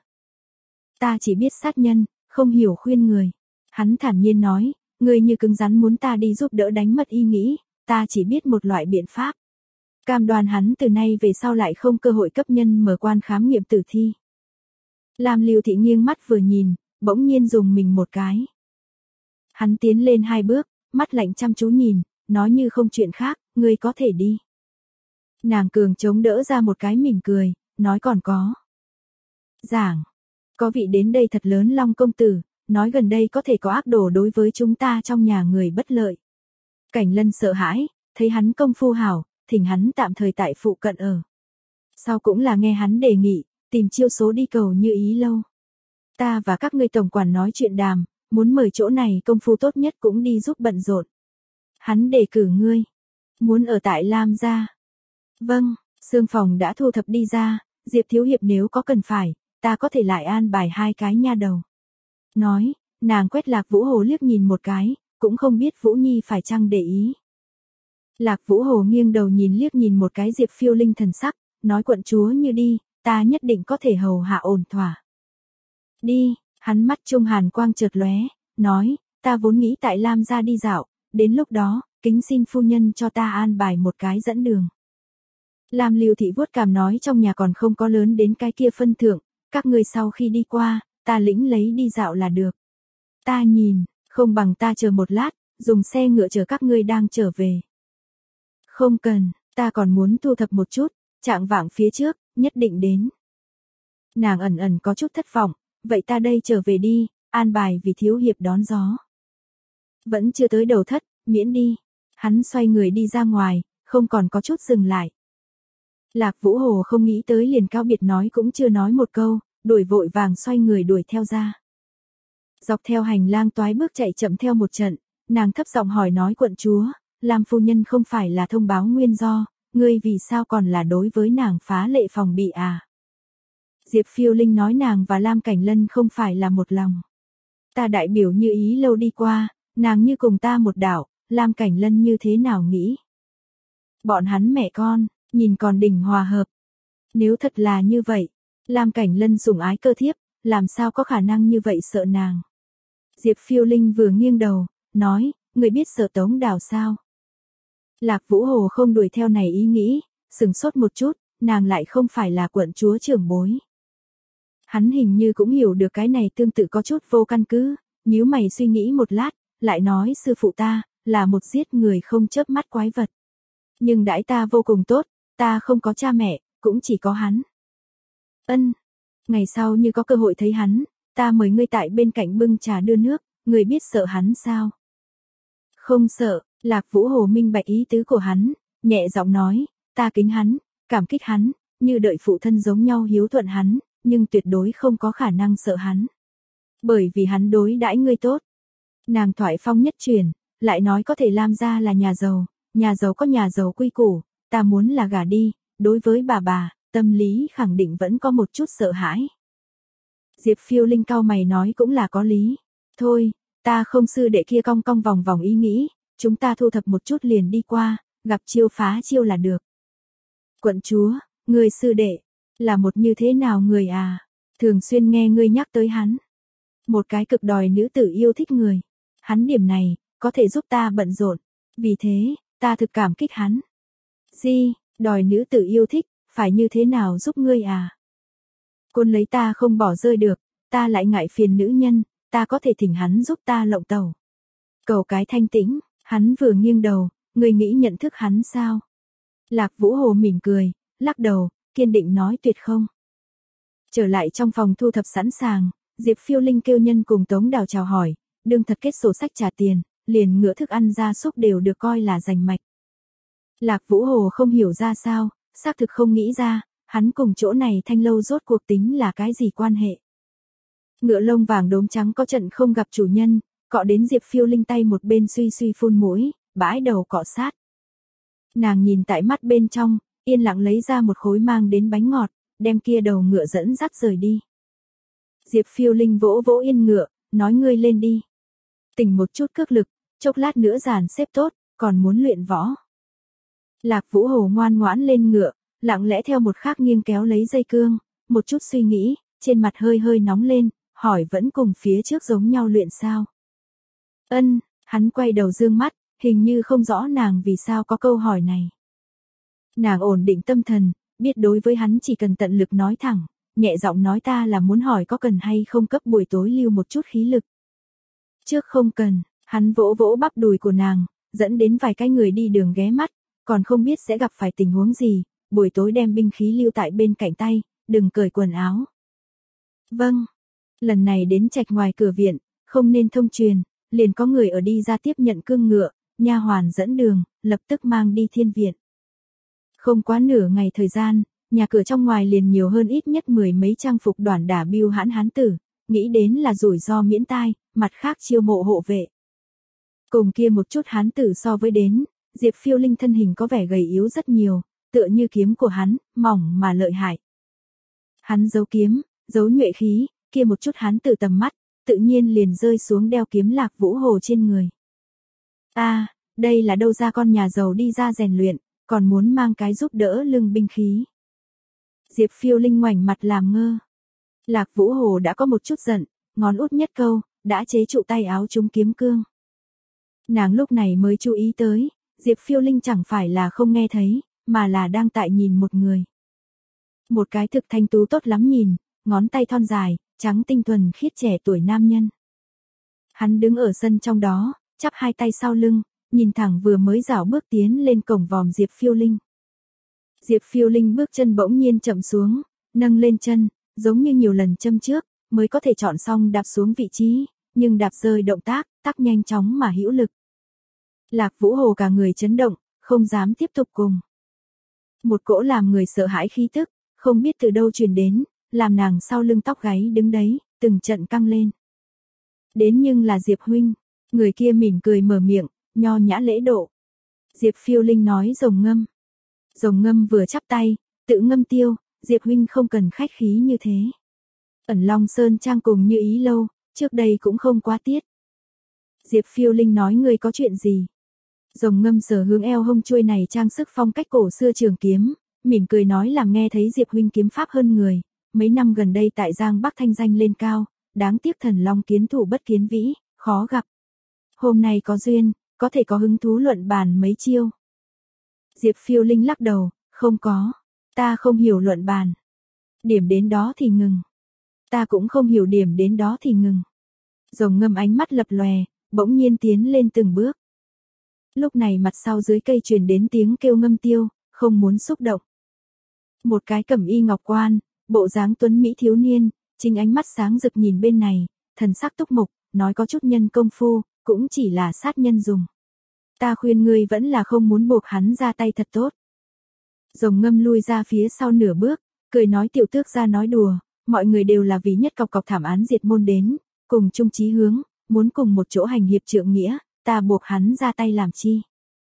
Ta chỉ biết sát nhân, không hiểu khuyên người. Hắn thản nhiên nói, ngươi như cứng rắn muốn ta đi giúp đỡ đánh mất ý nghĩ, ta chỉ biết một loại biện pháp. Cam đoan hắn từ nay về sau lại không cơ hội cấp nhân mở quan khám nghiệm tử thi. Lam Lưu Thị nghiêng mắt vừa nhìn, bỗng nhiên dùng mình một cái. Hắn tiến lên hai bước, mắt lạnh chăm chú nhìn, nói như không chuyện khác, ngươi có thể đi. Nàng cường chống đỡ ra một cái mỉm cười, nói còn có. Giảng, có vị đến đây thật lớn Long công tử, nói gần đây có thể có ác đồ đối với chúng ta trong nhà người bất lợi. Cảnh Lân sợ hãi, thấy hắn công phu hảo, thỉnh hắn tạm thời tại phụ cận ở. Sau cũng là nghe hắn đề nghị, tìm chiêu số đi cầu như ý lâu. Ta và các ngươi tổng quản nói chuyện đàm, muốn mời chỗ này công phu tốt nhất cũng đi giúp bận rộn. Hắn đề cử ngươi, muốn ở tại Lam gia. Vâng, xương phòng đã thu thập đi ra, Diệp thiếu hiệp nếu có cần phải, ta có thể lại an bài hai cái nha đầu. Nói, nàng quét Lạc Vũ Hồ liếc nhìn một cái, cũng không biết Vũ Nhi phải chăng để ý. Lạc Vũ Hồ nghiêng đầu nhìn liếc nhìn một cái Diệp Phiêu Linh thần sắc, nói quận chúa như đi, ta nhất định có thể hầu hạ ổn thỏa. Đi, hắn mắt trung hàn quang chợt lóe, nói, ta vốn nghĩ tại Lam gia đi dạo, đến lúc đó, kính xin phu nhân cho ta an bài một cái dẫn đường. Lam Lưu Thị vuốt cằm nói trong nhà còn không có lớn đến cái kia phân thượng, các ngươi sau khi đi qua, ta lĩnh lấy đi dạo là được. Ta nhìn, không bằng ta chờ một lát, dùng xe ngựa chờ các ngươi đang trở về. Không cần, ta còn muốn thu thập một chút, trạng vạng phía trước, nhất định đến. Nàng ẩn ẩn có chút thất vọng, vậy ta đây trở về đi, an bài vì thiếu hiệp đón gió. Vẫn chưa tới đầu thất, miễn đi. Hắn xoay người đi ra ngoài, không còn có chút dừng lại. Lạc Vũ Hồ không nghĩ tới liền cáo biệt nói cũng chưa nói một câu, đuổi vội vàng xoay người đuổi theo ra. Dọc theo hành lang toái bước chạy chậm theo một trận, nàng thấp giọng hỏi nói quận chúa, Lam phu nhân không phải là thông báo nguyên do, ngươi vì sao còn là đối với nàng phá lệ phòng bị à? Diệp Phiêu Linh nói nàng và Lam Cảnh Lân không phải là một lòng. Ta đại biểu như ý lâu đi qua, nàng như cùng ta một đảo, Lam Cảnh Lân như thế nào nghĩ? Bọn hắn mẹ con, nhìn còn đỉnh hòa hợp. Nếu thật là như vậy, Lam Cảnh Lân sủng ái cơ thiếp, làm sao có khả năng như vậy sợ nàng? Diệp Phiêu Linh vừa nghiêng đầu, nói, người biết sợ Tống Đào sao? Lạc Vũ Hồ không đuổi theo này ý nghĩ, sừng sốt một chút, nàng lại không phải là quận chúa trưởng bối. Hắn hình như cũng hiểu được cái này tương tự có chút vô căn cứ, nhíu mày suy nghĩ một lát, lại nói sư phụ ta, là một giết người không chớp mắt quái vật. Nhưng đãi ta vô cùng tốt, ta không có cha mẹ, cũng chỉ có hắn. Ân, ngày sau như có cơ hội thấy hắn, ta mời ngươi tại bên cạnh bưng trà đưa nước, ngươi biết sợ hắn sao? Không sợ, Lạc Vũ Hồ minh bạch ý tứ của hắn, nhẹ giọng nói, ta kính hắn, cảm kích hắn, như đợi phụ thân giống nhau hiếu thuận hắn, nhưng tuyệt đối không có khả năng sợ hắn. Bởi vì hắn đối đãi ngươi tốt. Nàng thoại phong nhất truyền, lại nói có thể Lam gia là nhà giàu, nhà giàu có nhà giàu quy củ, ta muốn là gả đi, đối với bà bà, tâm lý khẳng định vẫn có một chút sợ hãi. Diệp Phiêu Linh cau mày nói cũng là có lý. Thôi, ta không sư đệ kia cong cong vòng vòng ý nghĩ, chúng ta thu thập một chút liền đi qua, gặp chiêu phá chiêu là được. Quận chúa, người sư đệ, là một như thế nào người à? Thường xuyên nghe ngươi nhắc tới hắn. Một cái cực đòi nữ tử yêu thích người. Hắn điểm này, có thể giúp ta bận rộn. Vì thế, ta thực cảm kích hắn. Di, đòi nữ tử yêu thích, phải như thế nào giúp ngươi à? Côn lấy ta không bỏ rơi được, ta lại ngại phiền nữ nhân, ta có thể thỉnh hắn giúp ta lộng tẩu. Cầu cái thanh tĩnh, hắn vừa nghiêng đầu, ngươi nghĩ nhận thức hắn sao? Lạc Vũ Hồ mỉm cười, lắc đầu, kiên định nói tuyệt không. Trở lại trong phòng thu thập sẵn sàng, Diệp Phiêu Linh kêu nhân cùng Tống Đào chào hỏi, đương thật kết sổ sách trả tiền, liền ngựa thức ăn gia súc đều được coi là rành mạch. Lạc Vũ Hồ không hiểu ra sao, xác thực không nghĩ ra, hắn cùng chỗ này thanh lâu rốt cuộc tính là cái gì quan hệ. Ngựa lông vàng đốm trắng có trận không gặp chủ nhân, cọ đến Diệp Phiêu Linh tay một bên suy suy phun mũi, bãi đầu cọ sát. Nàng nhìn tại mắt bên trong, yên lặng lấy ra một khối mang đến bánh ngọt, đem kia đầu ngựa dẫn dắt rời đi. Diệp Phiêu Linh vỗ vỗ yên ngựa, nói ngươi lên đi. Tỉnh một chút cước lực, chốc lát nữa dàn xếp tốt, còn muốn luyện võ. Lạc Vũ Hồ ngoan ngoãn lên ngựa, lặng lẽ theo một khác nghiêng kéo lấy dây cương, một chút suy nghĩ, trên mặt hơi hơi nóng lên, hỏi vẫn cùng phía trước giống nhau luyện sao. Ân, hắn quay đầu dương mắt, hình như không rõ nàng vì sao có câu hỏi này. Nàng ổn định tâm thần, biết đối với hắn chỉ cần tận lực nói thẳng, nhẹ giọng nói ta là muốn hỏi có cần hay không cấp buổi tối lưu một chút khí lực. Trước không cần, hắn vỗ vỗ bắp đùi của nàng, dẫn đến vài cái người đi đường ghé mắt, còn không biết sẽ gặp phải tình huống gì, buổi tối đem binh khí lưu tại bên cạnh tay, đừng cởi quần áo. Vâng, lần này đến trạch ngoài cửa viện, không nên thông truyền, liền có người ở đi ra tiếp nhận cương ngựa, nha hoàn dẫn đường, lập tức mang đi thiên viện. Không quá nửa ngày thời gian, nhà cửa trong ngoài liền nhiều hơn ít nhất mười mấy trang phục đoản đả bưu hãn hán tử, nghĩ đến là rủi ro miễn tai, mặt khác chiêu mộ hộ vệ. Cùng kia một chút hán tử so với đến, Diệp Phiêu Linh thân hình có vẻ gầy yếu rất nhiều, tựa như kiếm của hắn, mỏng mà lợi hại. Hắn giấu kiếm, giấu nhuệ khí, kia một chút hán tử tầm mắt, tự nhiên liền rơi xuống đeo kiếm Lạc Vũ Hồ trên người. A, đây là đâu ra con nhà giàu đi ra rèn luyện, còn muốn mang cái giúp đỡ lưng binh khí. Diệp Phiêu Linh ngoảnh mặt làm ngơ. Lạc Vũ Hồ đã có một chút giận, ngón út nhất câu, đã chế trụ tay áo trúng kiếm cương. Nàng lúc này mới chú ý tới, Diệp Phiêu Linh chẳng phải là không nghe thấy, mà là đang tại nhìn một người. Một cái thực thanh tú tốt lắm nhìn, ngón tay thon dài, trắng tinh thuần khiết trẻ tuổi nam nhân. Hắn đứng ở sân trong đó, chắp hai tay sau lưng, nhìn thẳng vừa mới rảo bước tiến lên cổng vòm Diệp Phiêu Linh. Diệp Phiêu Linh bước chân bỗng nhiên chậm xuống, nâng lên chân, giống như nhiều lần châm trước, mới có thể chọn xong đạp xuống vị trí, nhưng đạp rơi động tác, tác nhanh chóng mà hữu lực. Lạc Vũ Hồ cả người chấn động, không dám tiếp tục cùng. Một cỗ làm người sợ hãi khí tức, không biết từ đâu truyền đến, làm nàng sau lưng tóc gáy đứng đấy, từng trận căng lên. Đến nhưng là Diệp huynh, người kia mỉm cười mở miệng, nho nhã lễ độ. Diệp Phiêu Linh nói rồng ngâm. Rồng ngâm vừa chắp tay, tự ngâm tiêu, Diệp huynh không cần khách khí như thế. Ẩn Long Sơn Trang cùng Như Ý Lâu, trước đây cũng không quá tiết. Diệp Phiêu Linh nói người có chuyện gì? Rồng ngâm sờ hướng eo hông chuôi này trang sức phong cách cổ xưa trường kiếm, mỉm cười nói làm nghe thấy Diệp huynh kiếm pháp hơn người, mấy năm gần đây tại Giang Bắc thanh danh lên cao, đáng tiếc thần long kiến thủ bất kiến vĩ, khó gặp. Hôm nay có duyên, có thể có hứng thú luận bàn mấy chiêu. Diệp Phiêu Linh lắc đầu, không có, ta không hiểu luận bàn. Điểm đến đó thì ngừng. Ta cũng không hiểu điểm đến đó thì ngừng. Rồng ngâm ánh mắt lập lòe, bỗng nhiên tiến lên từng bước. Lúc này mặt sau dưới cây truyền đến tiếng kêu ngâm tiêu, không muốn xúc động. Một cái cẩm y ngọc quan, bộ dáng tuấn mỹ thiếu niên, chính ánh mắt sáng rực nhìn bên này, thần sắc túc mục, nói có chút nhân công phu, cũng chỉ là sát nhân dùng. Ta khuyên ngươi vẫn là không muốn buộc hắn ra tay thật tốt. Rồng ngâm lui ra phía sau nửa bước, cười nói tiểu tước ra nói đùa, mọi người đều là vì nhất cọc cọc thảm án diệt môn đến, cùng chung chí hướng, muốn cùng một chỗ hành hiệp trượng nghĩa, ta buộc hắn ra tay làm chi.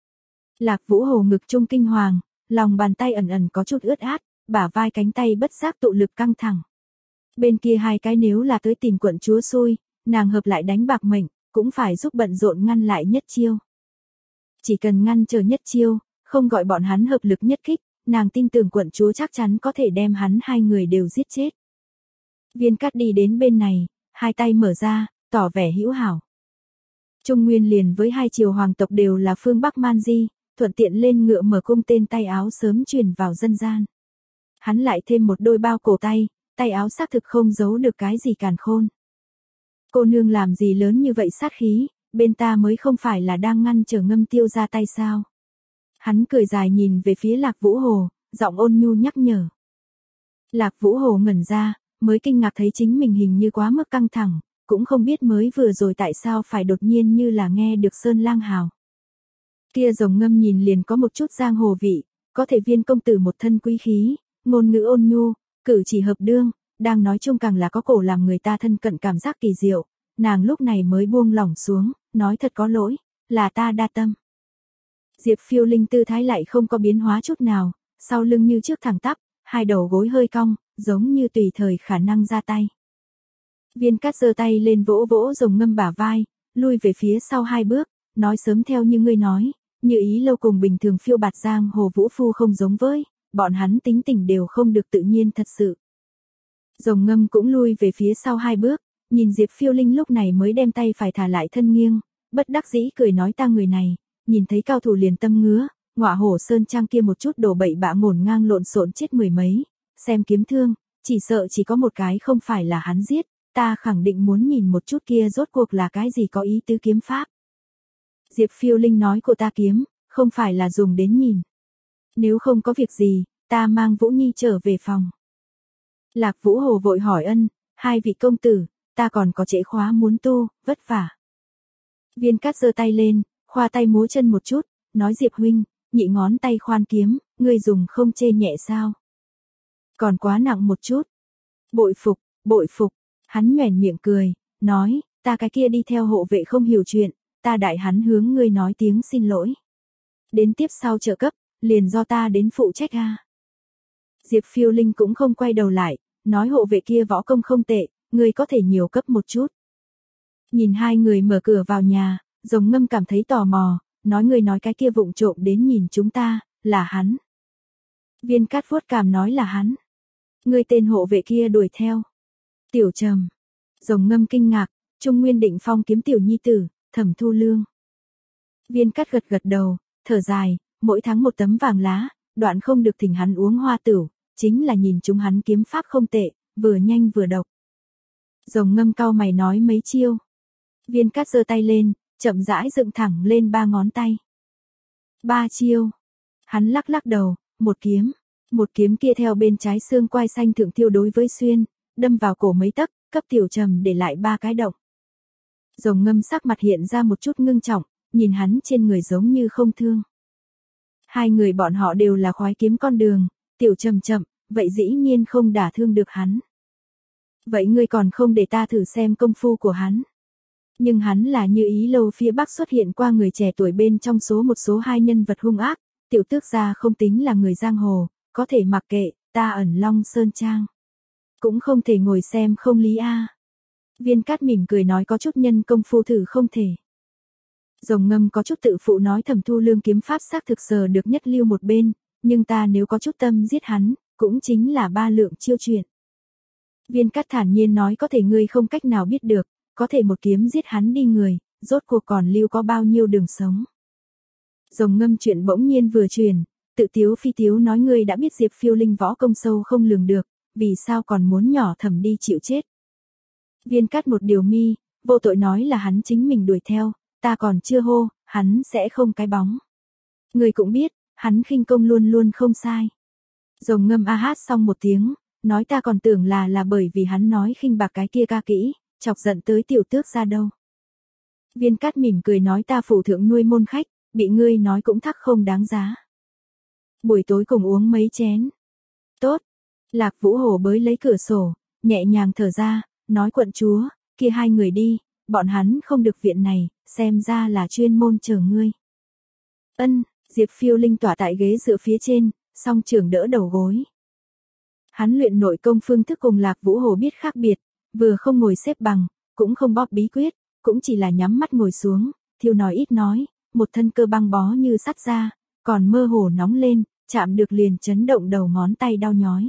Lạc Vũ Hồ ngực trung kinh hoàng, lòng bàn tay ẩn ẩn có chút ướt át, bả vai cánh tay bất giác tụ lực căng thẳng. Bên kia hai cái nếu là tới tìm quận chúa xui, nàng hợp lại đánh bạc mệnh, cũng phải giúp bận rộn ngăn lại nhất chiêu. Chỉ cần ngăn chờ nhất chiêu, không gọi bọn hắn hợp lực nhất kích, nàng tin tưởng quận chúa chắc chắn có thể đem hắn hai người đều giết chết. Viên Cát đi đến bên này, hai tay mở ra, tỏ vẻ hữu hảo. Trung Nguyên liền với hai triều hoàng tộc đều là phương Bắc Man Di, thuận tiện lên ngựa mở cung tên tay áo sớm truyền vào dân gian. Hắn lại thêm một đôi bao cổ tay, tay áo xác thực không giấu được cái gì càn khôn. Cô nương làm gì lớn như vậy sát khí, bên ta mới không phải là đang ngăn trở ngâm tiêu ra tay sao. Hắn cười dài nhìn về phía Lạc Vũ Hồ, giọng ôn nhu nhắc nhở. Lạc Vũ Hồ ngẩn ra, mới kinh ngạc thấy chính mình hình như quá mức căng thẳng, cũng không biết mới vừa rồi tại sao phải đột nhiên như là nghe được Sơn Lang hào. Kia rồng ngâm nhìn liền có một chút giang hồ vị, có thể Viên công tử một thân quý khí, ngôn ngữ ôn nhu, cử chỉ hợp đương, đang nói chung càng là có cổ làm người ta thân cận cảm giác kỳ diệu, nàng lúc này mới buông lỏng xuống, nói thật có lỗi, là ta đa tâm. Diệp Phiêu Linh tư thái lại không có biến hóa chút nào, sau lưng như trước thẳng tắp, hai đầu gối hơi cong, giống như tùy thời khả năng ra tay. Viên Cát giơ tay lên vỗ vỗ rồng ngâm bả vai, lui về phía sau hai bước, nói sớm theo như ngươi nói, Như Ý Lâu cùng bình thường phiêu bạt giang hồ vũ phu không giống với, bọn hắn tính tình đều không được tự nhiên thật sự. Rồng ngâm cũng lui về phía sau hai bước, nhìn Diệp Phiêu Linh lúc này mới đem tay phải thả lại thân nghiêng, bất đắc dĩ cười nói ta người này, nhìn thấy cao thủ liền tâm ngứa, Ngọa Hổ Sơn Trang kia một chút đổ bậy bạ ngổn ngang lộn xộn chết mười mấy, xem kiếm thương, chỉ sợ chỉ có một cái không phải là hắn giết, ta khẳng định muốn nhìn một chút kia rốt cuộc là cái gì có ý tứ kiếm pháp. Diệp Phiêu Linh nói của ta kiếm, không phải là dùng đến nhìn. Nếu không có việc gì, ta mang Vũ Nhi trở về phòng. Lạc Vũ Hồ vội hỏi ân, hai vị công tử, ta còn có trễ khóa muốn tu, vất vả. Viên Cát giơ tay lên, khoa tay múa chân một chút, nói Diệp huynh, nhị ngón tay khoan kiếm, ngươi dùng không chê nhẹ sao? Còn quá nặng một chút. Bội phục, bội phục, hắn nhoẻn miệng cười, nói, ta cái kia đi theo hộ vệ không hiểu chuyện, ta đại hắn hướng ngươi nói tiếng xin lỗi. Đến tiếp sau trợ cấp, liền do ta đến phụ trách a. Diệp Phiêu Linh cũng không quay đầu lại, nói hộ vệ kia võ công không tệ, ngươi có thể nhiều cấp một chút. Nhìn hai người mở cửa vào nhà, rồng ngâm cảm thấy tò mò, nói ngươi nói cái kia vụng trộm đến nhìn chúng ta, là hắn. Viên Cát vuốt cằm nói là hắn. Ngươi tên hộ vệ kia đuổi theo. Tiểu Trầm. Rồng Ngâm kinh ngạc, Trung Nguyên Định Phong kiếm tiểu nhi tử, Thẩm Thu Lương. Viên Cát gật gật đầu, thở dài, mỗi tháng một tấm vàng lá, đoạn không được thỉnh hắn uống hoa tửu, chính là nhìn chúng hắn kiếm pháp không tệ, vừa nhanh vừa độc. Rồng Ngâm cau mày nói mấy chiêu. Viên Cát giơ tay lên, chậm rãi dựng thẳng lên ba ngón tay. Ba chiêu. Hắn lắc lắc đầu, một kiếm. Một kiếm kia theo bên trái xương quai xanh thượng thiêu đối với xuyên, đâm vào cổ mấy tấc, cấp Tiểu Trầm để lại ba cái động. Rồng Ngâm sắc mặt hiện ra một chút ngưng trọng, nhìn hắn trên người giống như không thương. Hai người bọn họ đều là khoái kiếm con đường, Tiểu Trầm chậm, vậy dĩ nhiên không đả thương được hắn. Vậy ngươi còn không để ta thử xem công phu của hắn. Nhưng hắn là Như Ý lâu phía Bắc xuất hiện qua người trẻ tuổi bên trong số một số hai nhân vật hung ác, Tiểu Tước gia không tính là người giang hồ, có thể mặc kệ, ta ẩn Long Sơn Trang. Cũng không thể ngồi xem không lý a. Viên Cát mỉm cười nói có chút nhân công phu thử không thể. Rồng Ngâm có chút tự phụ nói Thẩm Thu Lương kiếm pháp xác thực sờ được nhất lưu một bên, nhưng ta nếu có chút tâm giết hắn, cũng chính là ba lượng chiêu chuyện. Viên Cát thản nhiên nói có thể ngươi không cách nào biết được, có thể một kiếm giết hắn đi người, rốt cuộc còn lưu có bao nhiêu đường sống. Rồng Ngâm chuyện bỗng nhiên vừa truyền, tự tiếu phi tiếu nói ngươi đã biết Diệp Phiêu Linh võ công sâu không lường được, vì sao còn muốn nhỏ Thẩm đi chịu chết. Viên Cát một điều mi, vô tội nói là hắn chính mình đuổi theo, ta còn chưa hô, hắn sẽ không cái bóng. Ngươi cũng biết, hắn khinh công luôn luôn không sai. Rồng Ngâm a hát xong một tiếng, nói ta còn tưởng là là bởi vì hắn nói khinh bạc cái kia ca kỹ, chọc giận tới Tiểu Tước gia đâu. Viên Cát mỉm cười nói ta phủ thượng nuôi môn khách, bị ngươi nói cũng thắc không đáng giá. Buổi tối cùng uống mấy chén. Tốt. Lạc Vũ Hổ bới lấy cửa sổ, nhẹ nhàng thở ra, nói quận chúa, kia hai người đi, bọn hắn không được viện này, xem ra là chuyên môn chờ ngươi. Ân, Diệp Phiêu Linh tỏa tại ghế dựa phía trên, song trường đỡ đầu gối. Hắn luyện nội công phương thức cùng Lạc Vũ Hổ biết khác biệt, vừa không ngồi xếp bằng, cũng không bóp bí quyết, cũng chỉ là nhắm mắt ngồi xuống, thiêu nói ít nói, một thân cơ băng bó như sắt ra, còn mơ hồ nóng lên, chạm được liền chấn động đầu ngón tay đau nhói.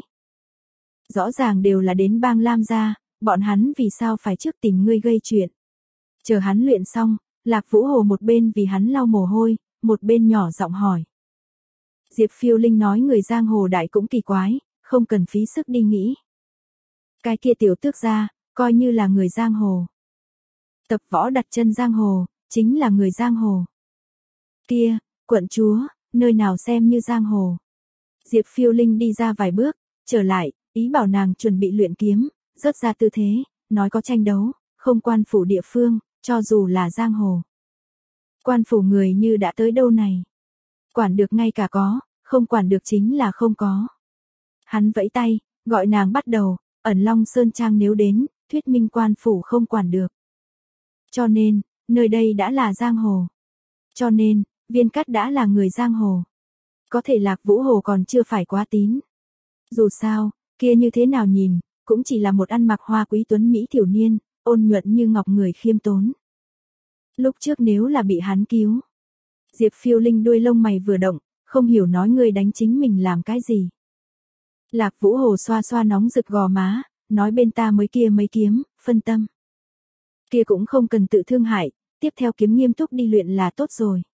Rõ ràng đều là đến bang Lam gia, bọn hắn vì sao phải trước tìm ngươi gây chuyện. Chờ hắn luyện xong, Lạc Vũ Hổ một bên vì hắn lau mồ hôi, một bên nhỏ giọng hỏi. Diệp Phiêu Linh nói người giang hồ đại cũng kỳ quái, không cần phí sức đi nghĩ. Cái kia Tiểu Tước gia, coi như là người giang hồ. Tập võ đặt chân giang hồ, chính là người giang hồ. Kia, quận chúa, nơi nào xem như giang hồ. Diệp Phiêu Linh đi ra vài bước, trở lại, ý bảo nàng chuẩn bị luyện kiếm, rớt ra tư thế, nói có tranh đấu, không quan phủ địa phương, cho dù là giang hồ. Quan phủ người như đã tới đâu này. Quản được ngay cả có, không quản được chính là không có. Hắn vẫy tay, gọi nàng bắt đầu, ẩn Long Sơn Trang nếu đến, thuyết minh quan phủ không quản được. Cho nên, nơi đây đã là giang hồ. Cho nên, Viên Cát đã là người giang hồ. Có thể Lạc Vũ Hổ còn chưa phải quá tín. Dù sao, kia như thế nào nhìn, cũng chỉ là một ăn mặc hoa quý tuấn Mỹ thiểu niên, ôn nhuận như ngọc người khiêm tốn. Lúc trước nếu là bị hắn cứu. Diệp Phiêu Linh đuôi lông mày vừa động, không hiểu nói ngươi đánh chính mình làm cái gì. Lạc Vũ Hổ xoa xoa nóng rực gò má, nói bên ta mới kia mấy kiếm, phân tâm. Kia cũng không cần tự thương hại, tiếp theo kiếm nghiêm túc đi luyện là tốt rồi.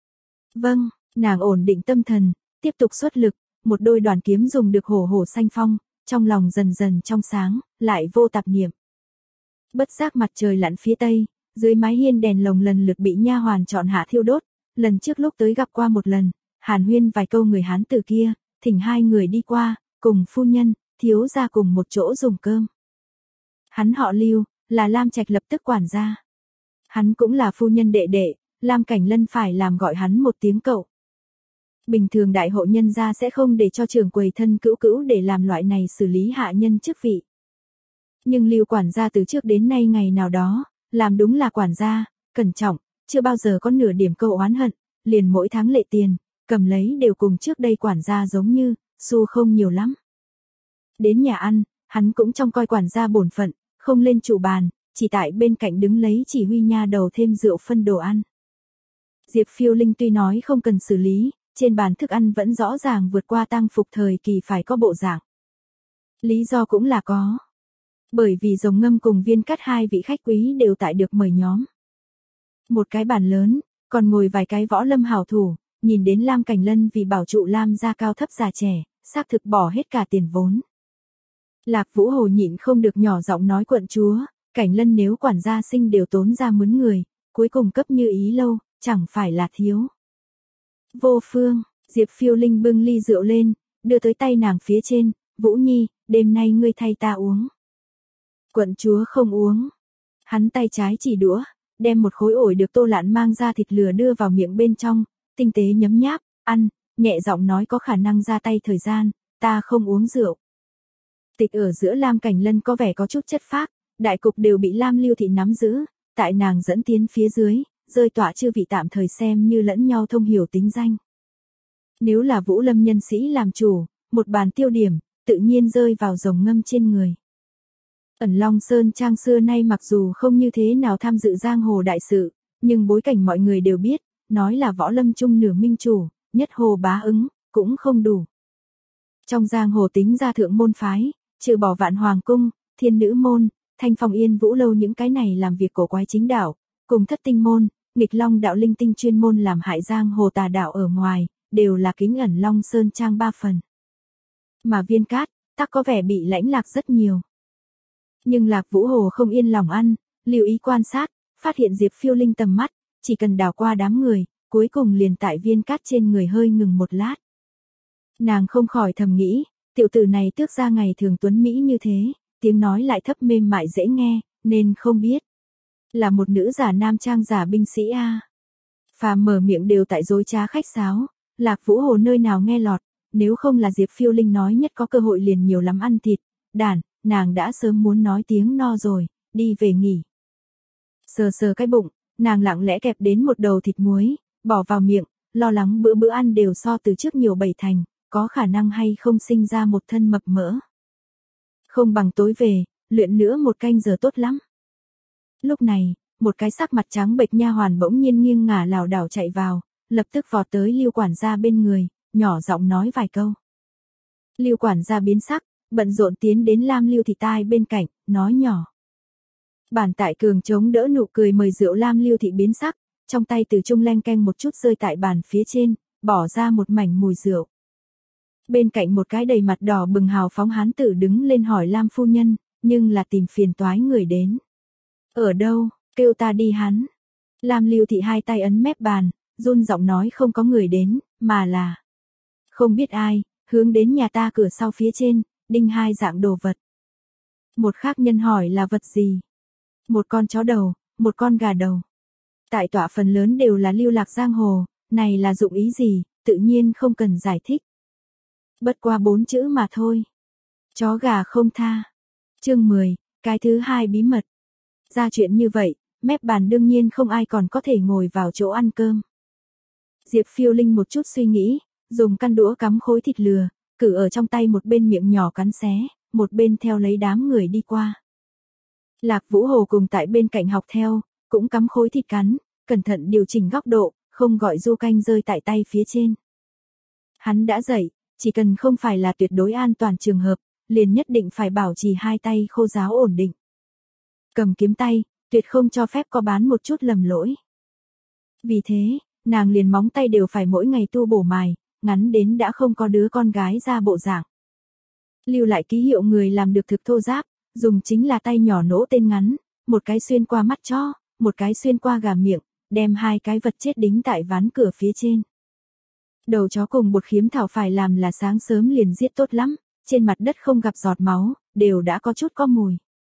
Vâng, nàng ổn định tâm thần, tiếp tục xuất lực, một đôi đoàn kiếm dùng được hổ hổ xanh phong, trong lòng dần dần trong sáng, lại vô tạp niệm. Bất giác mặt trời lặn phía tây, dưới mái hiên đèn lồng lần lượt bị nha hoàn chọn hạ thiêu đốt, lần trước lúc tới gặp qua một lần, hàn huyên vài câu người Hán tử kia, thỉnh hai người đi qua, cùng phu nhân, thiếu gia cùng một chỗ dùng cơm. Hắn họ Lưu, là Lam Trạch lập tức quản gia. Hắn cũng là phu nhân đệ đệ, Lam Cảnh Lân phải làm gọi hắn một tiếng cậu. Bình thường đại hộ nhân gia sẽ không để cho trưởng quầy thân cữu cữu để làm loại này xử lý hạ nhân chức vị. Nhưng Lưu quản gia từ trước đến nay ngày nào đó, làm đúng là quản gia, cẩn trọng, chưa bao giờ có nửa điểm câu oán hận, liền mỗi tháng lệ tiền, cầm lấy đều cùng trước đây quản gia giống như, xu không nhiều lắm. Đến nhà ăn, hắn cũng trong coi quản gia bổn phận, không lên chủ bàn, chỉ tại bên cạnh đứng lấy chỉ huy nha đầu thêm rượu phân đồ ăn. Diệp Phiêu Linh tuy nói không cần xử lý, trên bàn thức ăn vẫn rõ ràng vượt qua tang phục thời kỳ phải có bộ dạng. Lý do cũng là có. Bởi vì Rồng Ngâm cùng Viên Cát hai vị khách quý đều tại được mời nhóm. Một cái bàn lớn, còn ngồi vài cái võ lâm hảo thủ, nhìn đến Lam Cảnh Lân vì bảo trụ Lam gia cao thấp già trẻ, xác thực bỏ hết cả tiền vốn. Lạc Vũ Hồ nhịn không được nhỏ giọng nói quận chúa, Cảnh Lân nếu quản gia sinh đều tốn ra mướn người, cuối cùng cấp như ý lâu, chẳng phải là thiếu. Vô Phương, Diệp Phiêu Linh bưng ly rượu lên, đưa tới tay nàng phía trên, Vũ Nhi, đêm nay ngươi thay ta uống. Quận chúa không uống. Hắn tay trái chỉ đũa, đem một khối ổi được Tô Lạn mang ra thịt lừa đưa vào miệng bên trong, tinh tế nhấm nháp, ăn, nhẹ giọng nói có khả năng ra tay thời gian, ta không uống rượu. Tịch ở giữa Lam Cảnh Lân có vẻ có chút chất phác, đại cục đều bị Lam Lưu Thị nắm giữ, tại nàng dẫn tiến phía dưới, rơi tọa chư vị tạm thời xem như lẫn nhau thông hiểu tính danh. Nếu là Vũ Lâm nhân sĩ làm chủ, một bàn tiêu điểm, tự nhiên rơi vào Rồng Ngâm trên người. Ẩn Long Sơn Trang xưa nay mặc dù không như thế nào tham dự giang hồ đại sự, nhưng bối cảnh mọi người đều biết, nói là võ lâm trung nửa minh chủ, nhất hồ bá ứng, cũng không đủ. Trong giang hồ tính ra thượng môn phái, trừ bỏ Vạn Hoàng Cung, Thiên Nữ Môn, Thanh Phong Yên Vũ Lâu những cái này làm việc cổ quái chính đạo, cùng Thất Tinh Môn, Nghịch Long đạo linh tinh chuyên môn làm hại giang hồ tà đạo ở ngoài, đều là kính Ẩn Long Sơn Trang ba phần. Mà Viên Cát, tắc có vẻ bị lãnh lạc rất nhiều. Nhưng Lạc Vũ Hồ không yên lòng ăn, lưu ý quan sát, phát hiện Diệp Phiêu Linh tầm mắt, chỉ cần đảo qua đám người, cuối cùng liền tại Viên Cát trên người hơi ngừng một lát. Nàng không khỏi thầm nghĩ, tiểu tử này tước ra ngày thường tuấn Mỹ như thế, tiếng nói lại thấp mềm mại dễ nghe, nên không biết. Là một nữ giả nam trang giả binh sĩ a. Phàm mở miệng đều tại dối trá khách sáo, Lạc Vũ Hồ nơi nào nghe lọt, nếu không là Diệp Phiêu Linh nói nhất có cơ hội liền nhiều lắm ăn thịt, đàn, nàng đã sớm muốn nói tiếng no rồi, đi về nghỉ. Sờ sờ cái bụng, nàng lặng lẽ kẹp đến một đầu thịt muối, bỏ vào miệng, lo lắng bữa bữa ăn đều so từ trước nhiều bảy thành, có khả năng hay không sinh ra một thân mập mỡ. Không bằng tối về, luyện nữa một canh giờ tốt lắm. Lúc này, một cái sắc mặt trắng bệch nha hoàn bỗng nhiên nghiêng ngả lảo đảo chạy vào, lập tức vọt tới Lưu quản gia bên người, nhỏ giọng nói vài câu. Lưu quản gia biến sắc, bận rộn tiến đến Lam Lưu Thị tai bên cạnh, nói nhỏ. Bản tại cường chống đỡ nụ cười mời rượu Lam Lưu Thị biến sắc, trong tay từ trung leng keng một chút rơi tại bàn phía trên, bỏ ra một mảnh mùi rượu. Bên cạnh một cái đầy mặt đỏ bừng hào phóng hán tử đứng lên hỏi Lam phu nhân, nhưng là tìm phiền toái người đến. Ở đâu, kêu ta đi hắn. Lam Lưu Thị hai tay ấn mép bàn, run giọng nói không có người đến, mà là không biết ai, hướng đến nhà ta cửa sau phía trên, đinh hai dạng đồ vật. Một khác nhân hỏi là vật gì? Một con chó đầu, một con gà đầu. Tại tọa phần lớn đều là lưu lạc giang hồ, này là dụng ý gì, tự nhiên không cần giải thích. Bất qua bốn chữ mà thôi. Chó gà không tha. Chương mười, cái thứ hai bí mật. Ra chuyện như vậy, mép bàn đương nhiên không ai còn có thể ngồi vào chỗ ăn cơm. Diệp Phiêu Linh một chút suy nghĩ, dùng căn đũa cắm khối thịt lừa, cử ở trong tay một bên miệng nhỏ cắn xé, một bên theo lấy đám người đi qua. Lạc Vũ Hồ cùng tại bên cạnh học theo, cũng cắm khối thịt cắn, cẩn thận điều chỉnh góc độ, không gọi du canh rơi tại tay phía trên. Hắn đã dạy, chỉ cần không phải là tuyệt đối an toàn trường hợp, liền nhất định phải bảo trì hai tay khô ráo ổn định. Cầm kiếm tay, tuyệt không cho phép có bán một chút lầm lỗi. Vì thế, nàng liền móng tay đều phải mỗi ngày tu bổ mài, ngắn đến đã không có đứa con gái ra bộ dạng. Lưu lại ký hiệu người làm được thực thô giáp, dùng chính là tay nhỏ nỗ tên ngắn, một cái xuyên qua mắt chó, một cái xuyên qua gà miệng, đem hai cái vật chết đính tại ván cửa phía trên. Đầu chó cùng bột khiếm thảo phải làm là sáng sớm liền giết tốt lắm, trên mặt đất không gặp giọt máu, đều đã có chút có mùi.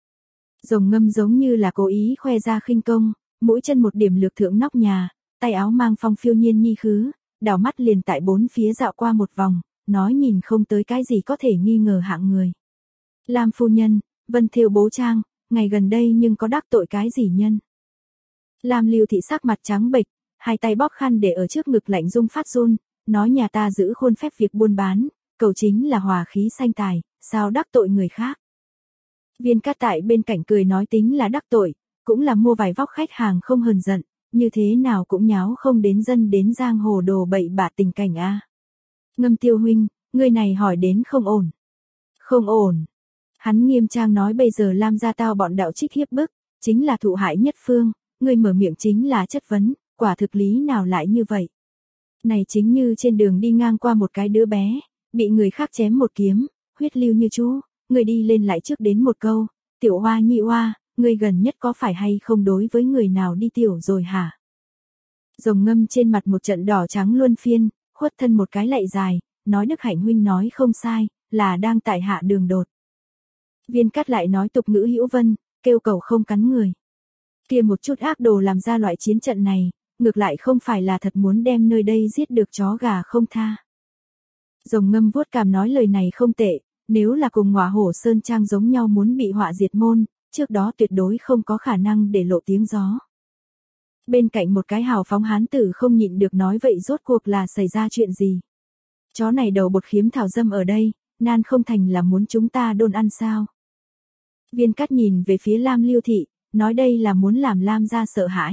Rồng Ngâm giống như là cố ý khoe ra khinh công, mũi chân một điểm lược thượng nóc nhà, tay áo mang phong phiêu nhiên nhi khứ, đảo mắt liền tại bốn phía dạo qua một vòng, nói nhìn không tới cái gì có thể nghi ngờ hạng người. Lam phu nhân, Vân Thêu bố trang, ngày gần đây nhưng có đắc tội cái gì nhân? Lam Lưu Thị sắc mặt trắng bệch, hai tay bóp khăn để ở trước ngực lạnh rung phát run, nói nhà ta giữ khuôn phép việc buôn bán, cầu chính là hòa khí sanh tài, sao đắc tội người khác? Viên Cát tại bên cạnh cười nói tính là đắc tội, cũng là mua vài vóc khách hàng không hờn giận, như thế nào cũng nháo không đến dân đến giang hồ đồ bậy bạ tình cảnh a. Ngâm Tiêu huynh, ngươi này hỏi đến không ổn. Không ổn. Hắn nghiêm trang nói bây giờ Lam gia tao bọn đạo trích hiếp bức, chính là thụ hại nhất phương, ngươi mở miệng chính là chất vấn, quả thực lý nào lại như vậy. Này chính như trên đường đi ngang qua một cái đứa bé, bị người khác chém một kiếm, huyết lưu như chú, người đi lên lại trước đến một câu, tiểu hoa nhị hoa, ngươi gần nhất có phải hay không đối với người nào đi tiểu rồi hả? Rồng Ngâm trên mặt một trận đỏ trắng luân phiên, khuất thân một cái lạy dài, nói Đức Hạnh huynh nói không sai, là đang tại hạ đường đột. Viên Cát lại nói tục ngữ hữu vân, kêu cầu không cắn người. Kia một chút ác đồ làm ra loại chiến trận này, ngược lại không phải là thật muốn đem nơi đây giết được chó gà không tha. Rồng Ngâm vuốt cằm nói lời này không tệ, nếu là cùng Ngọa Hổ Sơn Trang giống nhau muốn bị họa diệt môn, trước đó tuyệt đối không có khả năng để lộ tiếng gió. Bên cạnh một cái hào phóng hán tử không nhịn được nói vậy rốt cuộc là xảy ra chuyện gì. Chó này đầu bột khiếm thảo dâm ở đây, nan không thành là muốn chúng ta đôn ăn sao. Viên Cát nhìn về phía Lam Lưu Thị, nói đây là muốn làm Lam gia sợ hãi.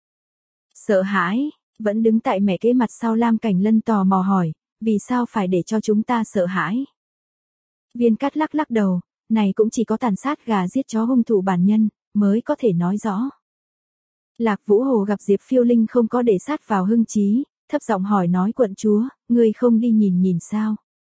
Sợ hãi, vẫn đứng tại mẹ kế mặt sau Lam Cảnh Lân tò mò hỏi, vì sao phải để cho chúng ta sợ hãi. Viên Cát lắc lắc đầu, này cũng chỉ có tàn sát gà giết chó hung thủ bản nhân, mới có thể nói rõ. Lạc Vũ Hồ gặp Diệp Phiêu Linh không có để sát vào hưng trí, thấp giọng hỏi nói quận chúa, ngươi không đi nhìn nhìn sao?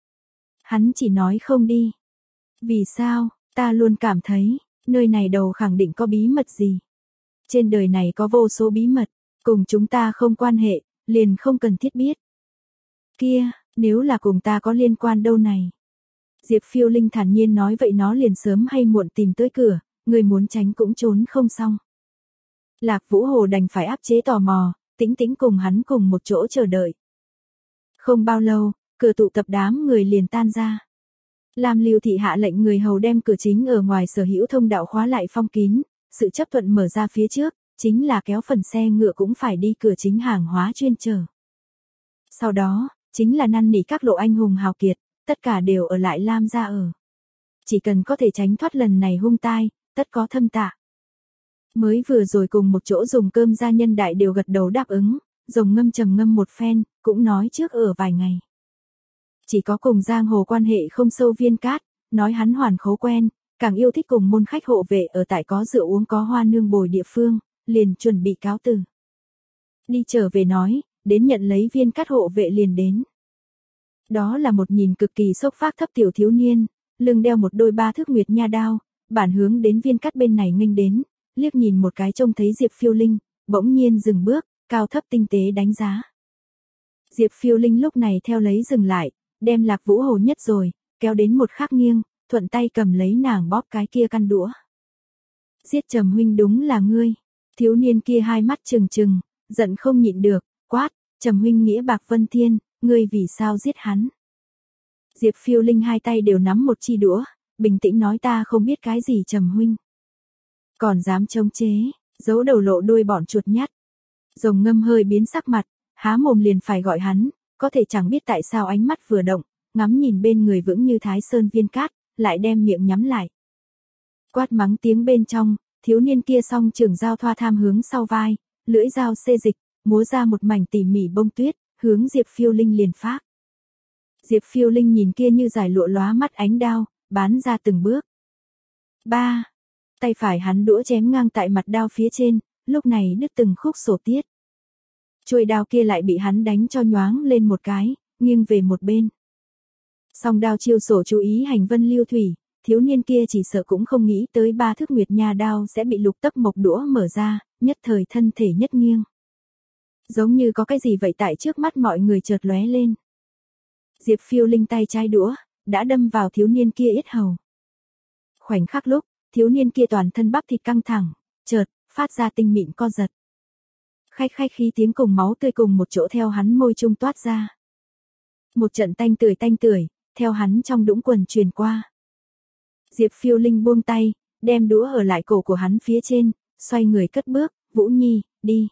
Hắn chỉ nói không đi. Vì sao, ta luôn cảm thấy, nơi này đầu khẳng định có bí mật gì. Trên đời này có vô số bí mật, cùng chúng ta không quan hệ, liền không cần thiết biết. Kia, nếu là cùng ta có liên quan đâu này. Diệp Phiêu Linh thản nhiên nói vậy nó liền sớm hay muộn tìm tới cửa, người muốn tránh cũng trốn không xong. Lạc Vũ Hồ đành phải áp chế tò mò, tĩnh tĩnh cùng hắn cùng một chỗ chờ đợi. Không bao lâu, cửa tụ tập đám người liền tan ra. Lam Lưu Thị hạ lệnh người hầu đem cửa chính ở ngoài sở hữu thông đạo khóa lại phong kín, sự chấp thuận mở ra phía trước, chính là kéo phần xe ngựa cũng phải đi cửa chính hàng hóa chuyên chở. Sau đó, chính là năn nỉ các lộ anh hùng hào kiệt, tất cả đều ở lại Lam gia ở. Chỉ cần có thể tránh thoát lần này hung tai, tất có thâm tạ. Mới vừa rồi cùng một chỗ dùng cơm gia nhân đại đều gật đầu đáp ứng, Rồng Ngâm trầm ngâm một phen, cũng nói trước ở vài ngày. Chỉ có cùng giang hồ quan hệ không sâu Viên Cát, nói hắn hoàn khấu quen, càng yêu thích cùng môn khách hộ vệ ở tại có rượu uống có hoa nương bồi địa phương, liền chuẩn bị cáo từ. Đi trở về nói, đến nhận lấy Viên Cát hộ vệ liền đến. Đó là một nhìn cực kỳ sốc phác thấp tiểu thiếu niên, lưng đeo một đôi ba thước nguyệt nha đao, bản hướng đến Viên Cát bên này nghênh đến, liếc nhìn một cái trông thấy Diệp Phiêu Linh, bỗng nhiên dừng bước, cao thấp tinh tế đánh giá. Diệp Phiêu Linh lúc này theo lấy dừng lại, đem Lạc Vũ Hồ nhất rồi, kéo đến một khắc nghiêng, thuận tay cầm lấy nàng bóp cái kia căn đũa. Giết Trầm huynh đúng là ngươi. Thiếu niên kia hai mắt trừng trừng, giận không nhịn được, quát, Trầm huynh nghĩa bạc vân thiên, ngươi vì sao giết hắn? Diệp Phiêu Linh hai tay đều nắm một chi đũa, bình tĩnh nói ta không biết cái gì Trầm huynh. Còn dám chống chế, giấu đầu lộ đuôi bọn chuột nhắt. Rồng Ngâm hơi biến sắc mặt, há mồm liền phải gọi hắn, có thể chẳng biết tại sao ánh mắt vừa động, ngắm nhìn bên người vững như Thái Sơn Viên Cát, lại đem miệng nhắm lại. Quát mắng tiếng bên trong, thiếu niên kia song trường dao thoa tham hướng sau vai, lưỡi dao xê dịch, múa ra một mảnh tỉ mỉ bông tuyết, hướng Diệp Phiêu Linh liền phát. Diệp Phiêu Linh nhìn kia như giải lụa lóa mắt ánh đao, bán ra từng bước. Ba. Tay phải hắn đũa chém ngang tại mặt đao phía trên, lúc này đứt từng khúc sổ tiết. Chuôi đao kia lại bị hắn đánh cho nhoáng lên một cái, nghiêng về một bên. Song đao chiêu sổ chú ý hành vân lưu thủy, thiếu niên kia chỉ sợ cũng không nghĩ tới ba thước nguyệt nha đao sẽ bị lục tấp mộc đũa mở ra, nhất thời thân thể nhất nghiêng. Giống như có cái gì vậy tại trước mắt mọi người chợt lóe lên. Diệp Phiêu Linh tay trái đũa, đã đâm vào thiếu niên kia yết hầu. Khoảnh khắc lúc, thiếu niên kia toàn thân bắp thịt căng thẳng, chợt, phát ra tinh mịn co giật. Khách khách khí tiếng cùng máu tươi cùng một chỗ theo hắn môi trung toát ra. Một trận tanh tưởi tanh tưởi, theo hắn trong đũng quần truyền qua. Diệp Phiêu Linh buông tay, đem đũa ở lại cổ của hắn phía trên, xoay người cất bước, Vũ Nhi, đi.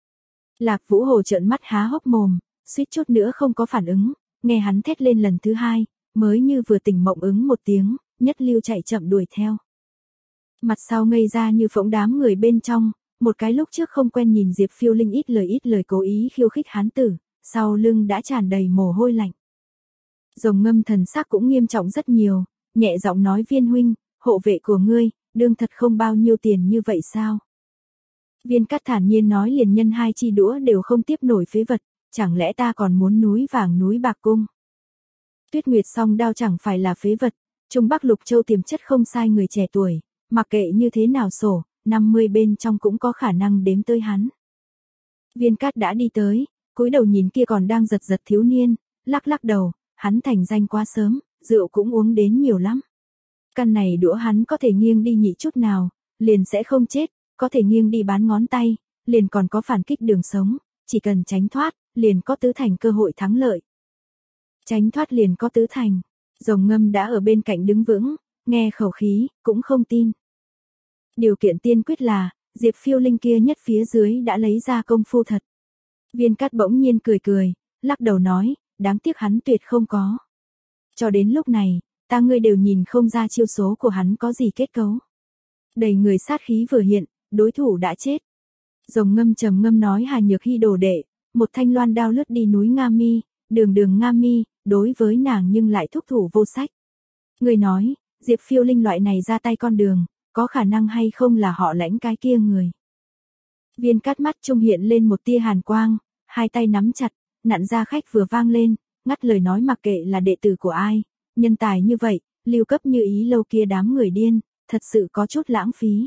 Lạc Vũ Hồ trợn mắt há hốc mồm, suýt chút nữa không có phản ứng, nghe hắn thét lên lần thứ hai, mới như vừa tỉnh mộng ứng một tiếng, nhất lưu chạy chậm đuổi theo. Mặt sau ngây ra như phỗng đám người bên trong, một cái lúc trước không quen nhìn Diệp Phiêu Linh ít lời ít lời cố ý khiêu khích hán tử, sau lưng đã tràn đầy mồ hôi lạnh. Rồng Ngâm thần sắc cũng nghiêm trọng rất nhiều, nhẹ giọng nói Viên huynh, hộ vệ của ngươi, đương thật không bao nhiêu tiền như vậy sao? Viên Cát thản nhiên nói liền nhân hai chi đũa đều không tiếp nổi phế vật, chẳng lẽ ta còn muốn núi vàng núi bạc cung? Tuyết Nguyệt song đao chẳng phải là phế vật, Trung Bắc Lục Châu tiềm chất không sai người trẻ tuổi, mặc kệ như thế nào sổ, năm mươi bên trong cũng có khả năng đếm tới hắn. Viên Cát đã đi tới, cúi đầu nhìn kia còn đang giật giật thiếu niên, lắc lắc đầu, hắn thành danh quá sớm, rượu cũng uống đến nhiều lắm. Căn này đũa hắn có thể nghiêng đi nhị chút nào, liền sẽ không chết, có thể nghiêng đi bán ngón tay, liền còn có phản kích đường sống, chỉ cần tránh thoát, liền có tứ thành cơ hội thắng lợi. Tránh thoát liền có tứ thành. Rồng Ngâm đã ở bên cạnh đứng vững, nghe khẩu khí, cũng không tin. Điều kiện tiên quyết là, Diệp Phiêu Linh kia nhất phía dưới đã lấy ra công phu thật. Viên Cát bỗng nhiên cười cười, lắc đầu nói, đáng tiếc hắn tuyệt không có. Cho đến lúc này, ta ngươi đều nhìn không ra chiêu số của hắn có gì kết cấu. Đầy người sát khí vừa hiện, đối thủ đã chết. Rồng Ngâm trầm ngâm nói Hà Nhược Hy đồ đệ, một thanh loan đao lướt đi núi Nga Mi, đường đường Nga Mi, đối với nàng nhưng lại thúc thủ vô sách. Người nói, Diệp Phiêu Linh loại này ra tay con đường, có khả năng hay không là họ Lãnh cái kia người. Viên Cát mắt trung hiện lên một tia hàn quang, hai tay nắm chặt, nặn ra khách vừa vang lên, ngắt lời nói mặc kệ là đệ tử của ai, nhân tài như vậy, lưu cấp như ý lâu kia đám người điên, thật sự có chút lãng phí.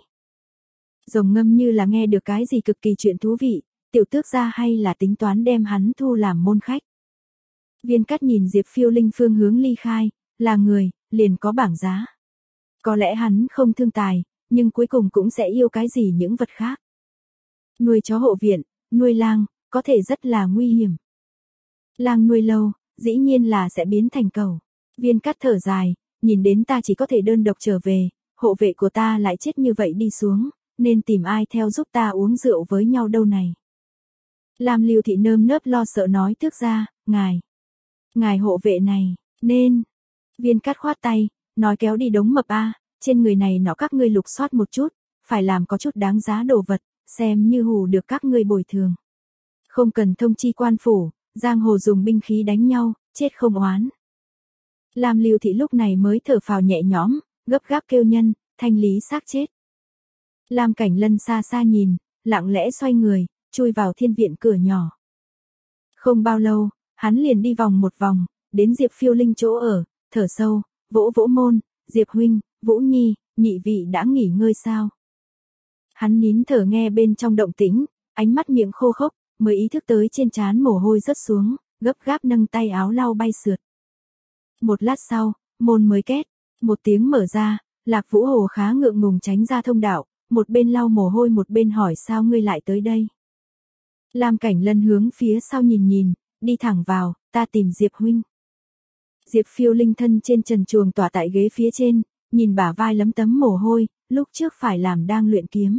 Rồng Ngâm như là nghe được cái gì cực kỳ chuyện thú vị, tiểu tước gia hay là tính toán đem hắn thu làm môn khách. Viên Cát nhìn Diệp Phiêu Linh phương hướng ly khai, là người, liền có bảng giá. Có lẽ hắn không thương tài, nhưng cuối cùng cũng sẽ yêu cái gì những vật khác. Nuôi chó hộ viện, nuôi lang, có thể rất là nguy hiểm. Lang nuôi lâu, dĩ nhiên là sẽ biến thành cẩu. Viên Cát thở dài, nhìn đến ta chỉ có thể đơn độc trở về, hộ vệ của ta lại chết như vậy đi xuống, nên tìm ai theo giúp ta uống rượu với nhau đâu này. Lam Lưu Thị nơm nớp lo sợ nói tước gia, ngài. Ngài hộ vệ này, nên. Viên Cát khoát tay, nói kéo đi đống mập a, trên người này nọ các ngươi lục soát một chút, phải làm có chút đáng giá đồ vật, xem như hù được các ngươi bồi thường. Không cần thông chi quan phủ, giang hồ dùng binh khí đánh nhau, chết không oán. Lam Lưu Thị lúc này mới thở phào nhẹ nhõm, gấp gáp kêu nhân, thanh lý xác chết. Lam Cảnh Lân xa xa nhìn, lặng lẽ xoay người, chui vào thiên viện cửa nhỏ. Không bao lâu, hắn liền đi vòng một vòng, đến Diệp Phiêu Linh chỗ ở, thở sâu, vỗ vỗ môn, Diệp huynh, Vũ Nhi, nhị vị đã nghỉ ngơi sao? Hắn nín thở nghe bên trong động tĩnh, ánh mắt miệng khô khốc, mới ý thức tới trên trán mồ hôi rớt xuống, gấp gáp nâng tay áo lau bay sượt. Một lát sau, môn mới két, một tiếng mở ra, Lạc Vũ Hồ khá ngượng ngùng tránh ra thông đạo, một bên lau mồ hôi một bên hỏi sao ngươi lại tới đây. Lam Cảnh Lân hướng phía sau nhìn nhìn, đi thẳng vào, ta tìm Diệp huynh. Diệp Phiêu Linh thân trên trần truồng tỏa tại ghế phía trên, nhìn bả vai lấm tấm mồ hôi, lúc trước phải làm đang luyện kiếm.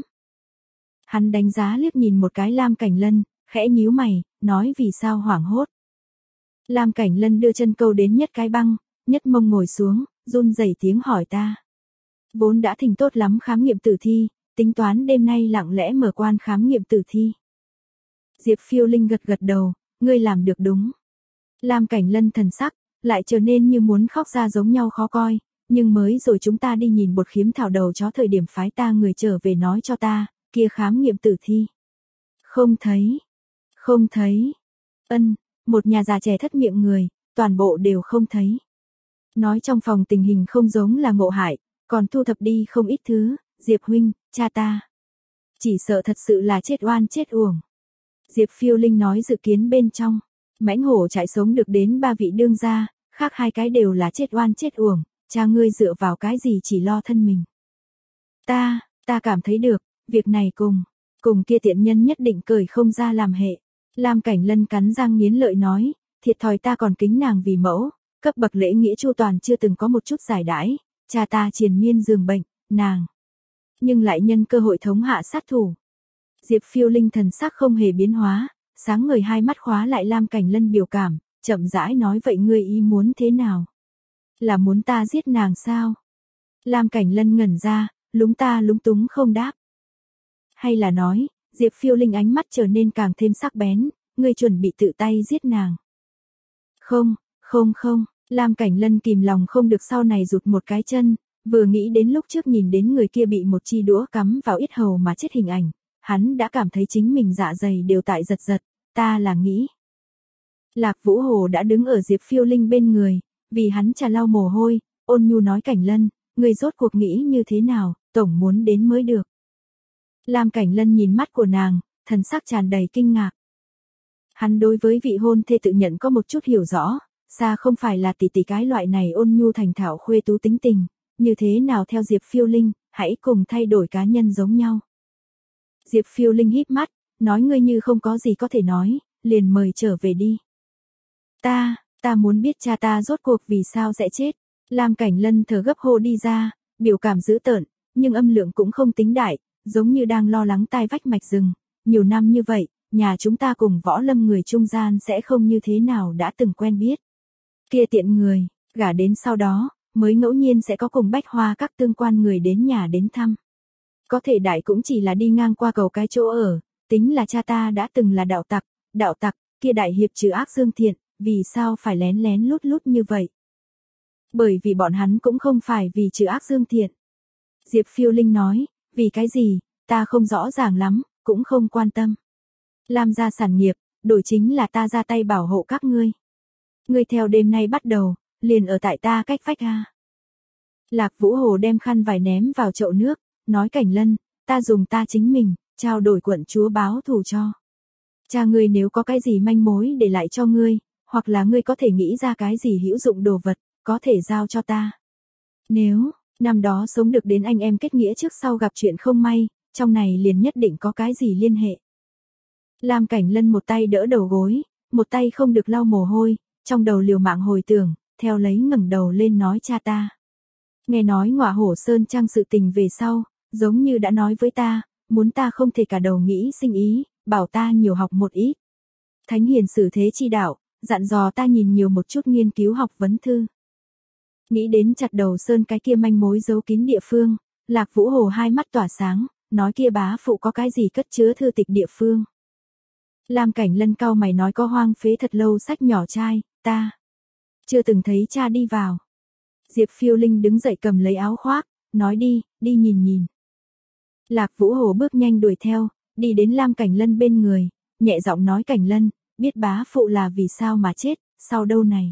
Hắn đánh giá liếc nhìn một cái Lam Cảnh Lân, khẽ nhíu mày, nói vì sao hoảng hốt. Lam Cảnh Lân đưa chân câu đến nhất cái băng, nhất mông ngồi xuống, run rẩy tiếng hỏi ta. Vốn đã thỉnh tốt lắm khám nghiệm tử thi, tính toán đêm nay lặng lẽ mở quan khám nghiệm tử thi. Diệp Phiêu Linh gật gật đầu, ngươi làm được đúng. Lam Cảnh Lân thần sắc, lại trở nên như muốn khóc ra giống nhau khó coi, nhưng mới rồi chúng ta đi nhìn bột khiếm thảo đầu chó thời điểm phái ta người trở về nói cho ta, kia khám nghiệm tử thi. Không thấy, không thấy, ân, một nhà già trẻ thất miệng người, toàn bộ đều không thấy. Nói trong phòng tình hình không giống là ngộ hại, còn thu thập đi không ít thứ, Diệp huynh, cha ta. Chỉ sợ thật sự là chết oan chết uổng. Diệp Phiêu Linh nói dự kiến bên trong, mãnh hổ chạy sống được đến ba vị đương gia, khác hai cái đều là chết oan chết uổng, cha ngươi dựa vào cái gì chỉ lo thân mình. Ta, ta cảm thấy được, việc này cùng, cùng kia tiện nhân nhất định cười không ra làm hệ. Lam Cảnh Lân cắn răng nghiến lợi nói, thiệt thòi ta còn kính nàng vì mẫu, cấp bậc lễ nghĩa chu toàn chưa từng có một chút giải đãi, cha ta triền miên giường bệnh, nàng. Nhưng lại nhân cơ hội thống hạ sát thủ. Diệp Phiêu Linh thần sắc không hề biến hóa, sáng ngời hai mắt khóa lại Lam Cảnh Lân biểu cảm, chậm rãi nói vậy ngươi ý muốn thế nào? Là muốn ta giết nàng sao? Lam Cảnh Lân ngẩn ra, lúng ta lúng túng không đáp. Hay là nói, Diệp Phiêu Linh ánh mắt trở nên càng thêm sắc bén, ngươi chuẩn bị tự tay giết nàng. Không, không không, Lam Cảnh Lân kìm lòng không được sau này rụt một cái chân, vừa nghĩ đến lúc trước nhìn đến người kia bị một chi đũa cắm vào yết hầu mà chết hình ảnh, hắn đã cảm thấy chính mình dạ dày đều tại giật giật, ta là nghĩ. Lạc Vũ Hồ đã đứng ở Diệp Phiêu Linh bên người, vì hắn trà lau mồ hôi, ôn nhu nói Cảnh Lân, ngươi rốt cuộc nghĩ như thế nào, tổng muốn đến mới được. Lam Cảnh Lân nhìn mắt của nàng, thần sắc tràn đầy kinh ngạc. Hắn đối với vị hôn thê tự nhận có một chút hiểu rõ, xa không phải là tỷ tỷ cái loại này ôn nhu thành thạo khuê tú tính tình, như thế nào theo Diệp Phiêu Linh, hãy cùng thay đổi cá nhân giống nhau. Diệp Phiêu Linh híp mắt, nói ngươi như không có gì có thể nói, liền mời trở về đi. Ta, ta muốn biết cha ta rốt cuộc vì sao sẽ chết. Lam Cảnh Lân thở gấp hô đi ra, biểu cảm dữ tợn, nhưng âm lượng cũng không tính đại, giống như đang lo lắng tai vách mạch rừng. Nhiều năm như vậy, nhà chúng ta cùng Võ Lâm người trung gian sẽ không như thế nào đã từng quen biết. Kia tiện người, gả đến sau đó, mới ngẫu nhiên sẽ có cùng Bách Hoa các tương quan người đến nhà đến thăm. Có thể đại cũng chỉ là đi ngang qua cầu cái chỗ ở, tính là cha ta đã từng là đạo tặc, đạo tặc, kia đại hiệp trừ ác dương thiện, vì sao phải lén lén lút lút như vậy? Bởi vì bọn hắn cũng không phải vì trừ ác dương thiện. Diệp Phiêu Linh nói, vì cái gì, ta không rõ ràng lắm, cũng không quan tâm. Lam gia sản nghiệp, đổi chính là ta ra tay bảo hộ các ngươi. Ngươi theo đêm nay bắt đầu, liền ở tại ta cách vách a. Lạc Vũ Hồ đem khăn vải ném vào chậu nước, nói Cảnh Lân, ta dùng ta chính mình, trao đổi quận chúa báo thù cho. Cha ngươi nếu có cái gì manh mối để lại cho ngươi, hoặc là ngươi có thể nghĩ ra cái gì hữu dụng đồ vật, có thể giao cho ta. Nếu, năm đó sống được đến anh em kết nghĩa trước sau gặp chuyện không may, trong này liền nhất định có cái gì liên hệ. Lam Cảnh Lân một tay đỡ đầu gối, một tay không được lau mồ hôi, trong đầu liều mạng hồi tưởng, theo lấy ngẩng đầu lên nói cha ta. Nghe nói Ngọa Hổ Sơn Trang sự tình về sau, giống như đã nói với ta, muốn ta không thể cả đầu nghĩ sinh ý, bảo ta nhiều học một ít. Thánh hiền xử thế chi đạo, dặn dò ta nhìn nhiều một chút nghiên cứu học vấn thư. Nghĩ đến chặt đầu sơn cái kia manh mối giấu kín địa phương, Lạc Vũ Hồ hai mắt tỏa sáng, nói kia bá phụ có cái gì cất chứa thư tịch địa phương. Lam Cảnh Lân cau mày nói có hoang phế thật lâu sách nhỏ trai, ta chưa từng thấy cha đi vào. Diệp Phiêu Linh đứng dậy cầm lấy áo khoác, nói đi, đi nhìn nhìn. Lạc Vũ Hồ bước nhanh đuổi theo, đi đến Lam Cảnh Lân bên người, nhẹ giọng nói Cảnh Lân, biết bá phụ là vì sao mà chết, sau đâu này.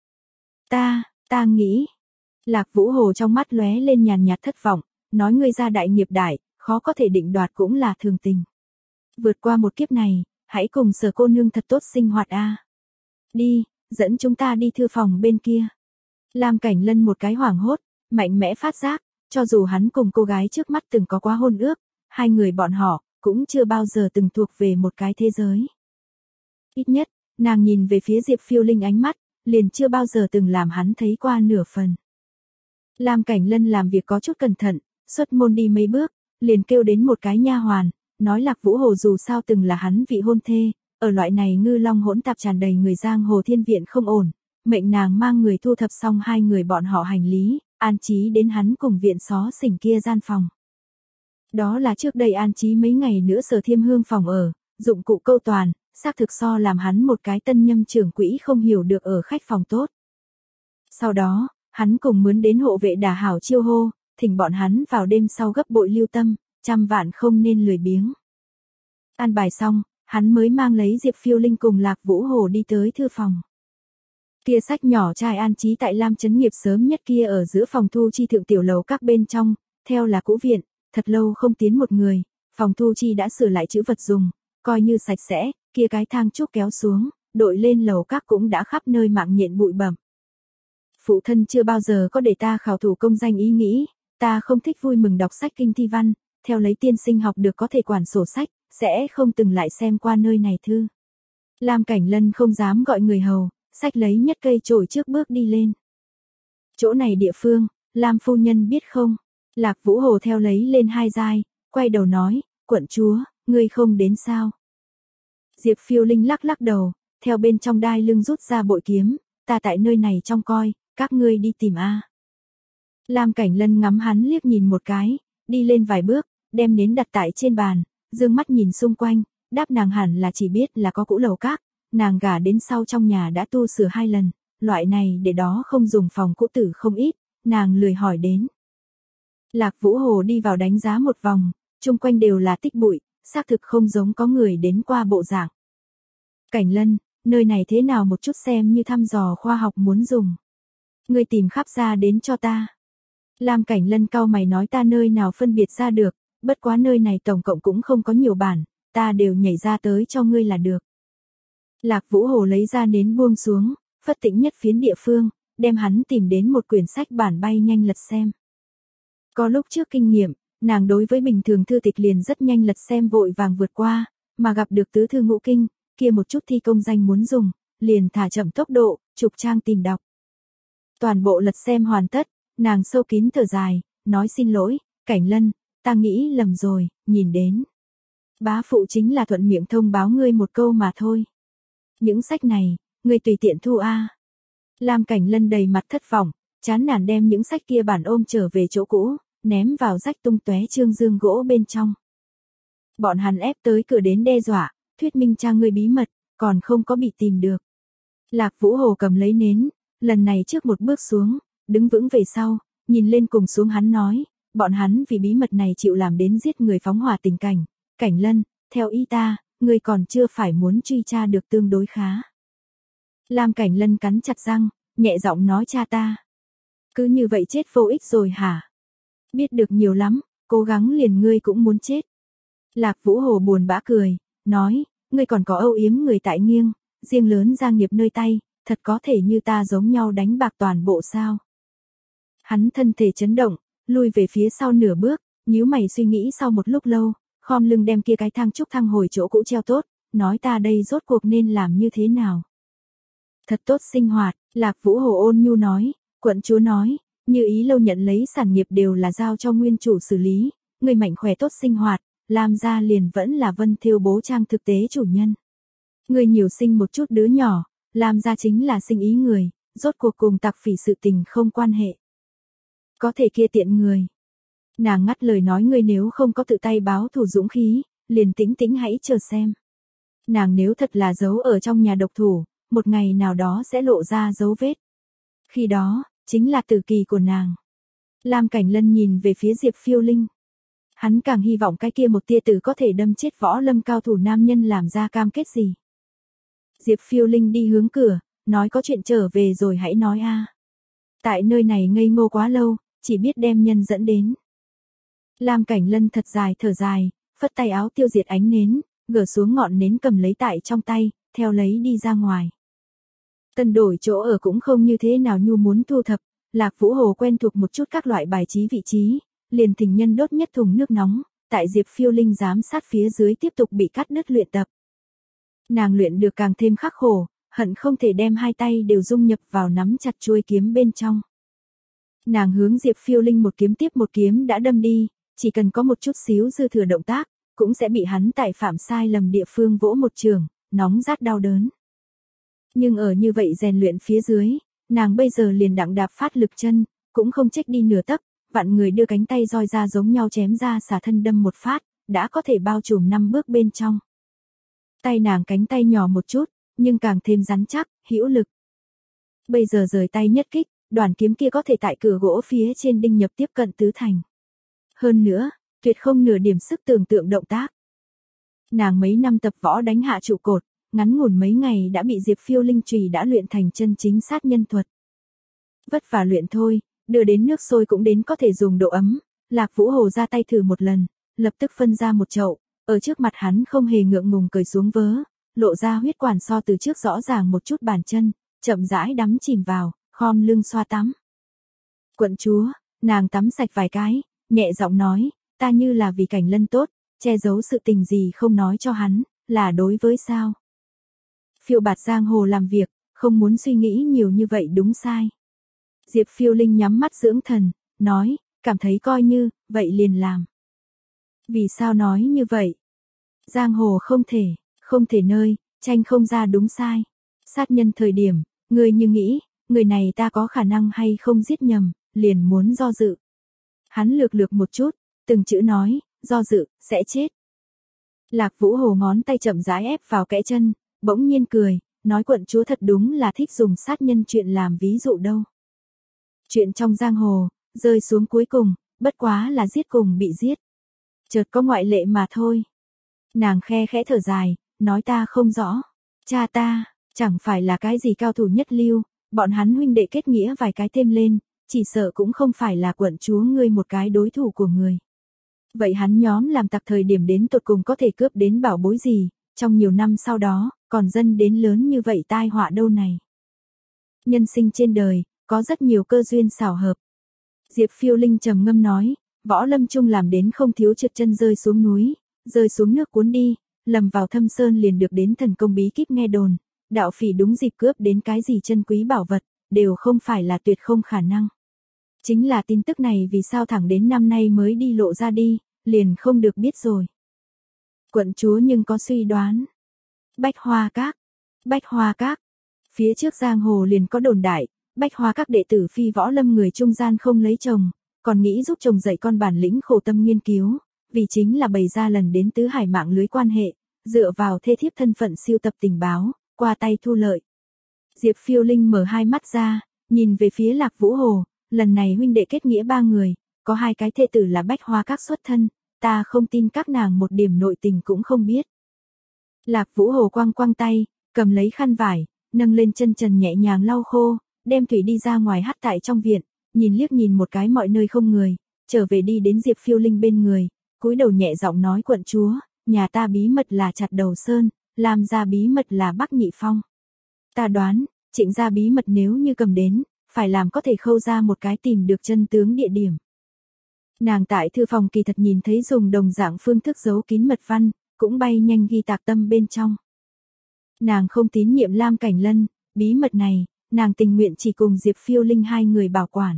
Ta, ta nghĩ. Lạc Vũ Hồ trong mắt lóe lên nhàn nhạt thất vọng, nói ngươi ra đại nghiệp đại, khó có thể định đoạt cũng là thường tình. Vượt qua một kiếp này, hãy cùng Sở cô nương thật tốt sinh hoạt a. Đi, dẫn chúng ta đi thư phòng bên kia. Lam Cảnh Lân một cái hoảng hốt, mạnh mẽ phát giác, cho dù hắn cùng cô gái trước mắt từng có quá hôn ước, hai người bọn họ cũng chưa bao giờ từng thuộc về một cái thế giới. Ít nhất, nàng nhìn về phía Diệp Phiêu Linh ánh mắt, liền chưa bao giờ từng làm hắn thấy qua nửa phần. Lam Cảnh Lân làm việc có chút cẩn thận, xuất môn đi mấy bước, liền kêu đến một cái nha hoàn, nói Lạc Vũ Hồ dù sao từng là hắn vị hôn thê, ở loại này ngư long hỗn tạp tràn đầy người giang hồ thiên viện không ổn, mệnh nàng mang người thu thập xong hai người bọn họ hành lý, an trí đến hắn cùng viện xó xỉnh kia gian phòng. Đó là trước đây an trí mấy ngày nữa Sở Thiêm Hương phòng ở, dụng cụ câu toàn, xác thực so làm hắn một cái tân nhâm trưởng quỹ không hiểu được ở khách phòng tốt. Sau đó, hắn cùng mướn đến hộ vệ đả hảo chiêu hô, thỉnh bọn hắn vào đêm sau gấp bội lưu tâm, trăm vạn không nên lười biếng. An bài xong, hắn mới mang lấy Diệp Phiêu Linh cùng Lạc Vũ Hồ đi tới thư phòng. Kia sách nhỏ trai an trí tại Lam Chấn Nghiệp sớm nhất kia ở giữa phòng thu chi thượng tiểu lầu các bên trong, theo là cũ viện, thật lâu không tiến một người, phòng thu chi đã sửa lại chữ vật dùng, coi như sạch sẽ, kia cái thang trúc kéo xuống, đội lên lầu các cũng đã khắp nơi mạng nhện bụi bẩm. Phụ thân chưa bao giờ có để ta khảo thủ công danh ý nghĩ, ta không thích vui mừng đọc sách kinh thi văn, theo lấy tiên sinh học được có thể quản sổ sách, sẽ không từng lại xem qua nơi này thư. Lam Cảnh Lân không dám gọi người hầu, xách lấy nhất cây chổi trước bước đi lên. Chỗ này địa phương, Lam phu nhân biết không? Lạc Vũ Hồ theo lấy lên hai dai, quay đầu nói, quận chúa, ngươi không đến sao? Diệp Phiêu Linh lắc lắc đầu, theo bên trong đai lưng rút ra bội kiếm, ta tại nơi này trong coi, các ngươi đi tìm a. Lam Cảnh Lân ngắm hắn liếc nhìn một cái, đi lên vài bước, đem nến đặt tại trên bàn, dương mắt nhìn xung quanh, đáp nàng hẳn là chỉ biết là có cũ lầu các, nàng gả đến sau trong nhà đã tu sửa hai lần, loại này để đó không dùng phòng cũ tử không ít, nàng lười hỏi đến. Lạc Vũ Hồ đi vào đánh giá một vòng, chung quanh đều là tích bụi, xác thực không giống có người đến qua bộ dạng. Cảnh Lân, nơi này thế nào một chút xem như thăm dò khoa học muốn dùng. Ngươi tìm khắp ra đến cho ta. Lam Cảnh Lân cau mày nói ta nơi nào phân biệt ra được, bất quá nơi này tổng cộng cũng không có nhiều bản, ta đều nhảy ra tới cho ngươi là được. Lạc Vũ Hồ lấy ra nến buông xuống, phất tĩnh nhất phiến địa phương, đem hắn tìm đến một quyển sách bản bay nhanh lật xem. Có lúc trước kinh nghiệm, nàng đối với bình thường thư tịch liền rất nhanh lật xem vội vàng vượt qua, mà gặp được tứ thư ngũ kinh, kia một chút thi công danh muốn dùng, liền thả chậm tốc độ, chục trang tìm đọc. Toàn bộ lật xem hoàn tất, nàng sâu kín thở dài, nói xin lỗi, Cảnh Lân, ta nghĩ lầm rồi, nhìn đến. Bá phụ chính là thuận miệng thông báo ngươi một câu mà thôi. Những sách này, ngươi tùy tiện thu a. Lam Cảnh Lân đầy mặt thất vọng, chán nản đem những sách kia bản ôm trở về chỗ cũ, ném vào rách tung tóe trương dương gỗ bên trong. Bọn hắn ép tới cửa đến đe dọa, thuyết minh cha ngươi bí mật, còn không có bị tìm được. Lạc Vũ Hồ cầm lấy nến, lần này trước một bước xuống, đứng vững về sau, nhìn lên cùng xuống hắn nói, bọn hắn vì bí mật này chịu làm đến giết người phóng hỏa tình cảnh. Cảnh Lân, theo ý ta, ngươi còn chưa phải muốn truy tra được tương đối khá. Lam Cảnh Lân cắn chặt răng, nhẹ giọng nói cha ta. Cứ như vậy chết vô ích rồi hả? Biết được nhiều lắm, cố gắng liền ngươi cũng muốn chết. Lạc Vũ Hồ buồn bã cười, nói, ngươi còn có âu yếm người tại nghiêng, riêng lớn gia nghiệp nơi tay, thật có thể như ta giống nhau đánh bạc toàn bộ sao? Hắn thân thể chấn động, lui về phía sau nửa bước, nhíu mày suy nghĩ sau một lúc lâu, khom lưng đem kia cái thang trúc thang hồi chỗ cũ treo tốt, nói ta đây rốt cuộc nên làm như thế nào? Thật tốt sinh hoạt, Lạc Vũ Hồ ôn nhu nói, quận chúa nói, như ý lâu nhận lấy sản nghiệp đều là giao cho nguyên chủ xử lý, người mạnh khỏe tốt sinh hoạt, làm ra liền vẫn là Vân Thêu bố trang thực tế chủ nhân. Người nhiều sinh một chút đứa nhỏ, làm ra chính là sinh ý người, rốt cuộc cùng tặc phỉ sự tình không quan hệ. Có thể kia tiện người. Nàng ngắt lời nói ngươi nếu không có tự tay báo thù dũng khí, liền tĩnh tĩnh hãy chờ xem. Nàng nếu thật là giấu ở trong nhà độc thủ, một ngày nào đó sẽ lộ ra dấu vết. Khi đó, chính là tử kỳ của nàng. Lam Cảnh Lân nhìn về phía Diệp Phiêu Linh. Hắn càng hy vọng cái kia một tia tử có thể đâm chết võ lâm cao thủ nam nhân làm ra cam kết gì. Diệp Phiêu Linh đi hướng cửa, nói có chuyện trở về rồi hãy nói a. Tại nơi này ngây ngô quá lâu, chỉ biết đem nhân dẫn đến. Lam Cảnh Lân thật dài thở dài, phất tay áo tiêu diệt ánh nến, gỡ xuống ngọn nến cầm lấy tại trong tay, theo lấy đi ra ngoài. Tân đổi chỗ ở cũng không như thế nào nhu muốn thu thập, Lạc Vũ Hồ quen thuộc một chút các loại bài trí vị trí, liền thỉnh nhân đốt nhất thùng nước nóng, tại Diệp Phiêu Linh giám sát phía dưới tiếp tục bị cắt đứt luyện tập. Nàng luyện được càng thêm khắc khổ, hận không thể đem hai tay đều dung nhập vào nắm chặt chuôi kiếm bên trong. Nàng hướng Diệp Phiêu Linh một kiếm tiếp một kiếm đã đâm đi, chỉ cần có một chút xíu dư thừa động tác, cũng sẽ bị hắn tại phạm sai lầm địa phương vỗ một trường, nóng rát đau đớn. Nhưng ở như vậy rèn luyện phía dưới, nàng bây giờ liền đặng đạp phát lực chân, cũng không trách đi nửa tấc, vạn người đưa cánh tay roi ra giống nhau chém ra xả thân đâm một phát, đã có thể bao trùm năm bước bên trong. Tay nàng cánh tay nhỏ một chút, nhưng càng thêm rắn chắc, hữu lực. Bây giờ rời tay nhất kích, đoàn kiếm kia có thể tại cửa gỗ phía trên đinh nhập tiếp cận tứ thành. Hơn nữa, tuyệt không nửa điểm sức tưởng tượng động tác. Nàng mấy năm tập võ đánh hạ trụ cột, ngắn ngủn mấy ngày đã bị Diệp Phiêu Linh chùy đã luyện thành chân chính sát nhân thuật. Vất vả luyện thôi, đưa đến nước sôi cũng đến có thể dùng độ ấm, Lạc Vũ Hồ ra tay thử một lần, lập tức phân ra một chậu, ở trước mặt hắn không hề ngượng ngùng cởi xuống vớ, lộ ra huyết quản so từ trước rõ ràng một chút bàn chân, chậm rãi đắm chìm vào, khom lưng xoa tắm. Quận chúa, nàng tắm sạch vài cái, nhẹ giọng nói, ta như là vì Cảnh Lân tốt, che giấu sự tình gì không nói cho hắn, là đối với sao? Phiêu bạt giang hồ làm việc, không muốn suy nghĩ nhiều như vậy đúng sai. Diệp Phiêu Linh nhắm mắt dưỡng thần, nói, cảm thấy coi như, vậy liền làm. Vì sao nói như vậy? Giang hồ không thể, không thể nơi, tranh không ra đúng sai. Sát nhân thời điểm, người như nghĩ, người này ta có khả năng hay không giết nhầm, liền muốn do dự. Hắn lược lược một chút, từng chữ nói, do dự, sẽ chết. Lạc Vũ Hồ ngón tay chậm rãi ép vào kẽ chân, bỗng nhiên cười, nói quận chúa thật đúng là thích dùng sát nhân chuyện làm ví dụ đâu. Chuyện trong giang hồ, rơi xuống cuối cùng, bất quá là giết cùng bị giết. Chợt có ngoại lệ mà thôi. Nàng khe khẽ thở dài, nói ta không rõ. Cha ta, chẳng phải là cái gì cao thủ nhất lưu, bọn hắn huynh đệ kết nghĩa vài cái thêm lên, chỉ sợ cũng không phải là quận chúa ngươi một cái đối thủ của người. Vậy hắn nhóm làm tặc thời điểm đến tột cùng có thể cướp đến bảo bối gì, trong nhiều năm sau đó, còn dân đến lớn như vậy tai họa đâu này. Nhân sinh trên đời, có rất nhiều cơ duyên xảo hợp. Diệp Phiêu Linh trầm ngâm nói, Võ Lâm Trung làm đến không thiếu trượt chân rơi xuống núi, rơi xuống nước cuốn đi, lầm vào thâm sơn liền được đến thần công bí kíp nghe đồn, đạo phỉ đúng dịp cướp đến cái gì chân quý bảo vật, đều không phải là tuyệt không khả năng. Chính là tin tức này vì sao thẳng đến năm nay mới đi lộ ra đi, liền không được biết rồi. Quận chúa nhưng có suy đoán. Bách Hoa Các, Bách Hoa Các, phía trước giang hồ liền có đồn đại, Bách Hoa Các đệ tử phi võ lâm người trung gian không lấy chồng, còn nghĩ giúp chồng dạy con bản lĩnh khổ tâm nghiên cứu, vì chính là bày ra lần đến tứ hải mạng lưới quan hệ, dựa vào thê thiếp thân phận siêu tập tình báo, qua tay thu lợi. Diệp Phiêu Linh mở hai mắt ra, nhìn về phía Lạc Vũ Hồ, lần này huynh đệ kết nghĩa ba người, có hai cái thê tử là Bách Hoa Các xuất thân, ta không tin các nàng một điểm nội tình cũng không biết. Lạc Vũ Hồ quăng quăng tay, cầm lấy khăn vải, nâng lên chân trần nhẹ nhàng lau khô, đem thủy đi ra ngoài hắt tại trong viện, nhìn liếc nhìn một cái mọi nơi không người, trở về đi đến Diệp Phiêu Linh bên người, cúi đầu nhẹ giọng nói quận chúa, nhà ta bí mật là Chặt Đầu Sơn, Lam gia bí mật là Bắc Nhị Phong. Ta đoán, Trịnh gia bí mật nếu như cầm đến, phải làm có thể khâu ra một cái tìm được chân tướng địa điểm. Nàng tại thư phòng kỳ thật nhìn thấy dùng đồng dạng phương thức giấu kín mật văn, cũng bay nhanh ghi tạc tâm bên trong. Nàng không tín nhiệm Lam Cảnh Lân, bí mật này, nàng tình nguyện chỉ cùng Diệp Phiêu Linh hai người bảo quản.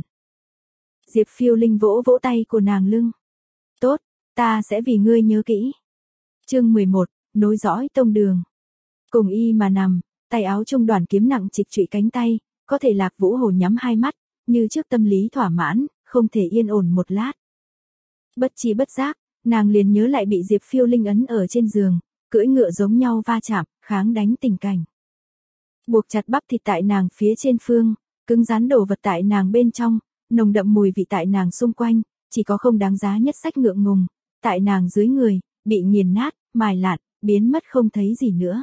Diệp Phiêu Linh vỗ vỗ tay của nàng lưng. Tốt, ta sẽ vì ngươi nhớ kỹ. Chương mười một, nối dõi tông đường. Cùng y mà nằm, tay áo trung đoàn kiếm nặng trịch trụy cánh tay, có thể Lạc Vũ Hồ nhắm hai mắt, như trước tâm lý thỏa mãn, không thể yên ổn một lát. Bất chi bất giác, nàng liền nhớ lại bị Diệp Phiêu Linh ấn ở trên giường, cưỡi ngựa giống nhau va chạm, kháng đánh tình cảnh. Buộc chặt bắp thịt tại nàng phía trên phương, cứng rắn đồ vật tại nàng bên trong, nồng đậm mùi vị tại nàng xung quanh, chỉ có không đáng giá nhất sách ngượng ngùng, tại nàng dưới người, bị nghiền nát, mài lạn, biến mất không thấy gì nữa.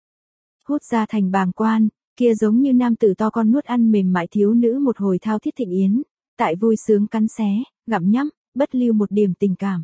Hút ra thành bàng quan, kia giống như nam tử to con nuốt ăn mềm mại thiếu nữ một hồi thao thiết thịnh yến, tại vui sướng cắn xé, gặm nhắm, bất lưu một điểm tình cảm.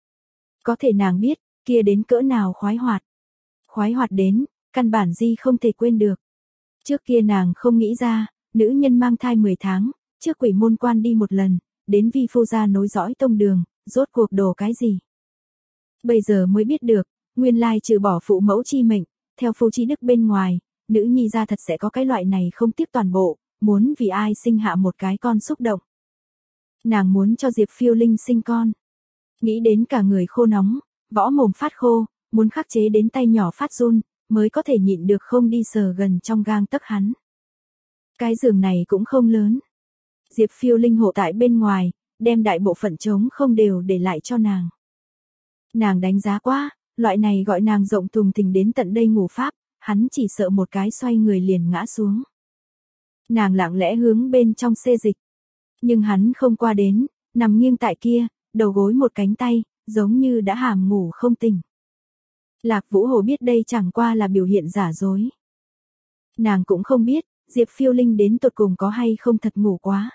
Có thể nàng biết, kia đến cỡ nào khoái hoạt. Khoái hoạt đến, căn bản di không thể quên được. Trước kia nàng không nghĩ ra, nữ nhân mang thai mười tháng, trước quỷ môn quan đi một lần, đến vi phu gia nối dõi tông đường, rốt cuộc đồ cái gì. Bây giờ mới biết được, nguyên lai trừ bỏ phụ mẫu chi mệnh, theo phu chi đức bên ngoài, nữ nhi gia thật sẽ có cái loại này không tiếc toàn bộ, muốn vì ai sinh hạ một cái con xúc động. Nàng muốn cho Diệp Phiêu Linh sinh con. Nghĩ đến cả người khô nóng, võ mồm phát khô, muốn khắc chế đến tay nhỏ phát run, mới có thể nhịn được không đi sờ gần trong gang tấc hắn. Cái giường này cũng không lớn. Diệp Phiêu Linh hộ tại bên ngoài, đem đại bộ phận trống không đều để lại cho nàng. Nàng đánh giá quá, loại này gọi nàng rộng thùng thình đến tận đây ngủ pháp, hắn chỉ sợ một cái xoay người liền ngã xuống. Nàng lặng lẽ hướng bên trong xê dịch. Nhưng hắn không qua đến, nằm nghiêng tại kia, đầu gối một cánh tay, giống như đã hàm ngủ không tỉnh. Lạc Vũ Hồ biết đây chẳng qua là biểu hiện giả dối. Nàng cũng không biết, Diệp Phiêu Linh đến tột cùng có hay không thật ngủ quá.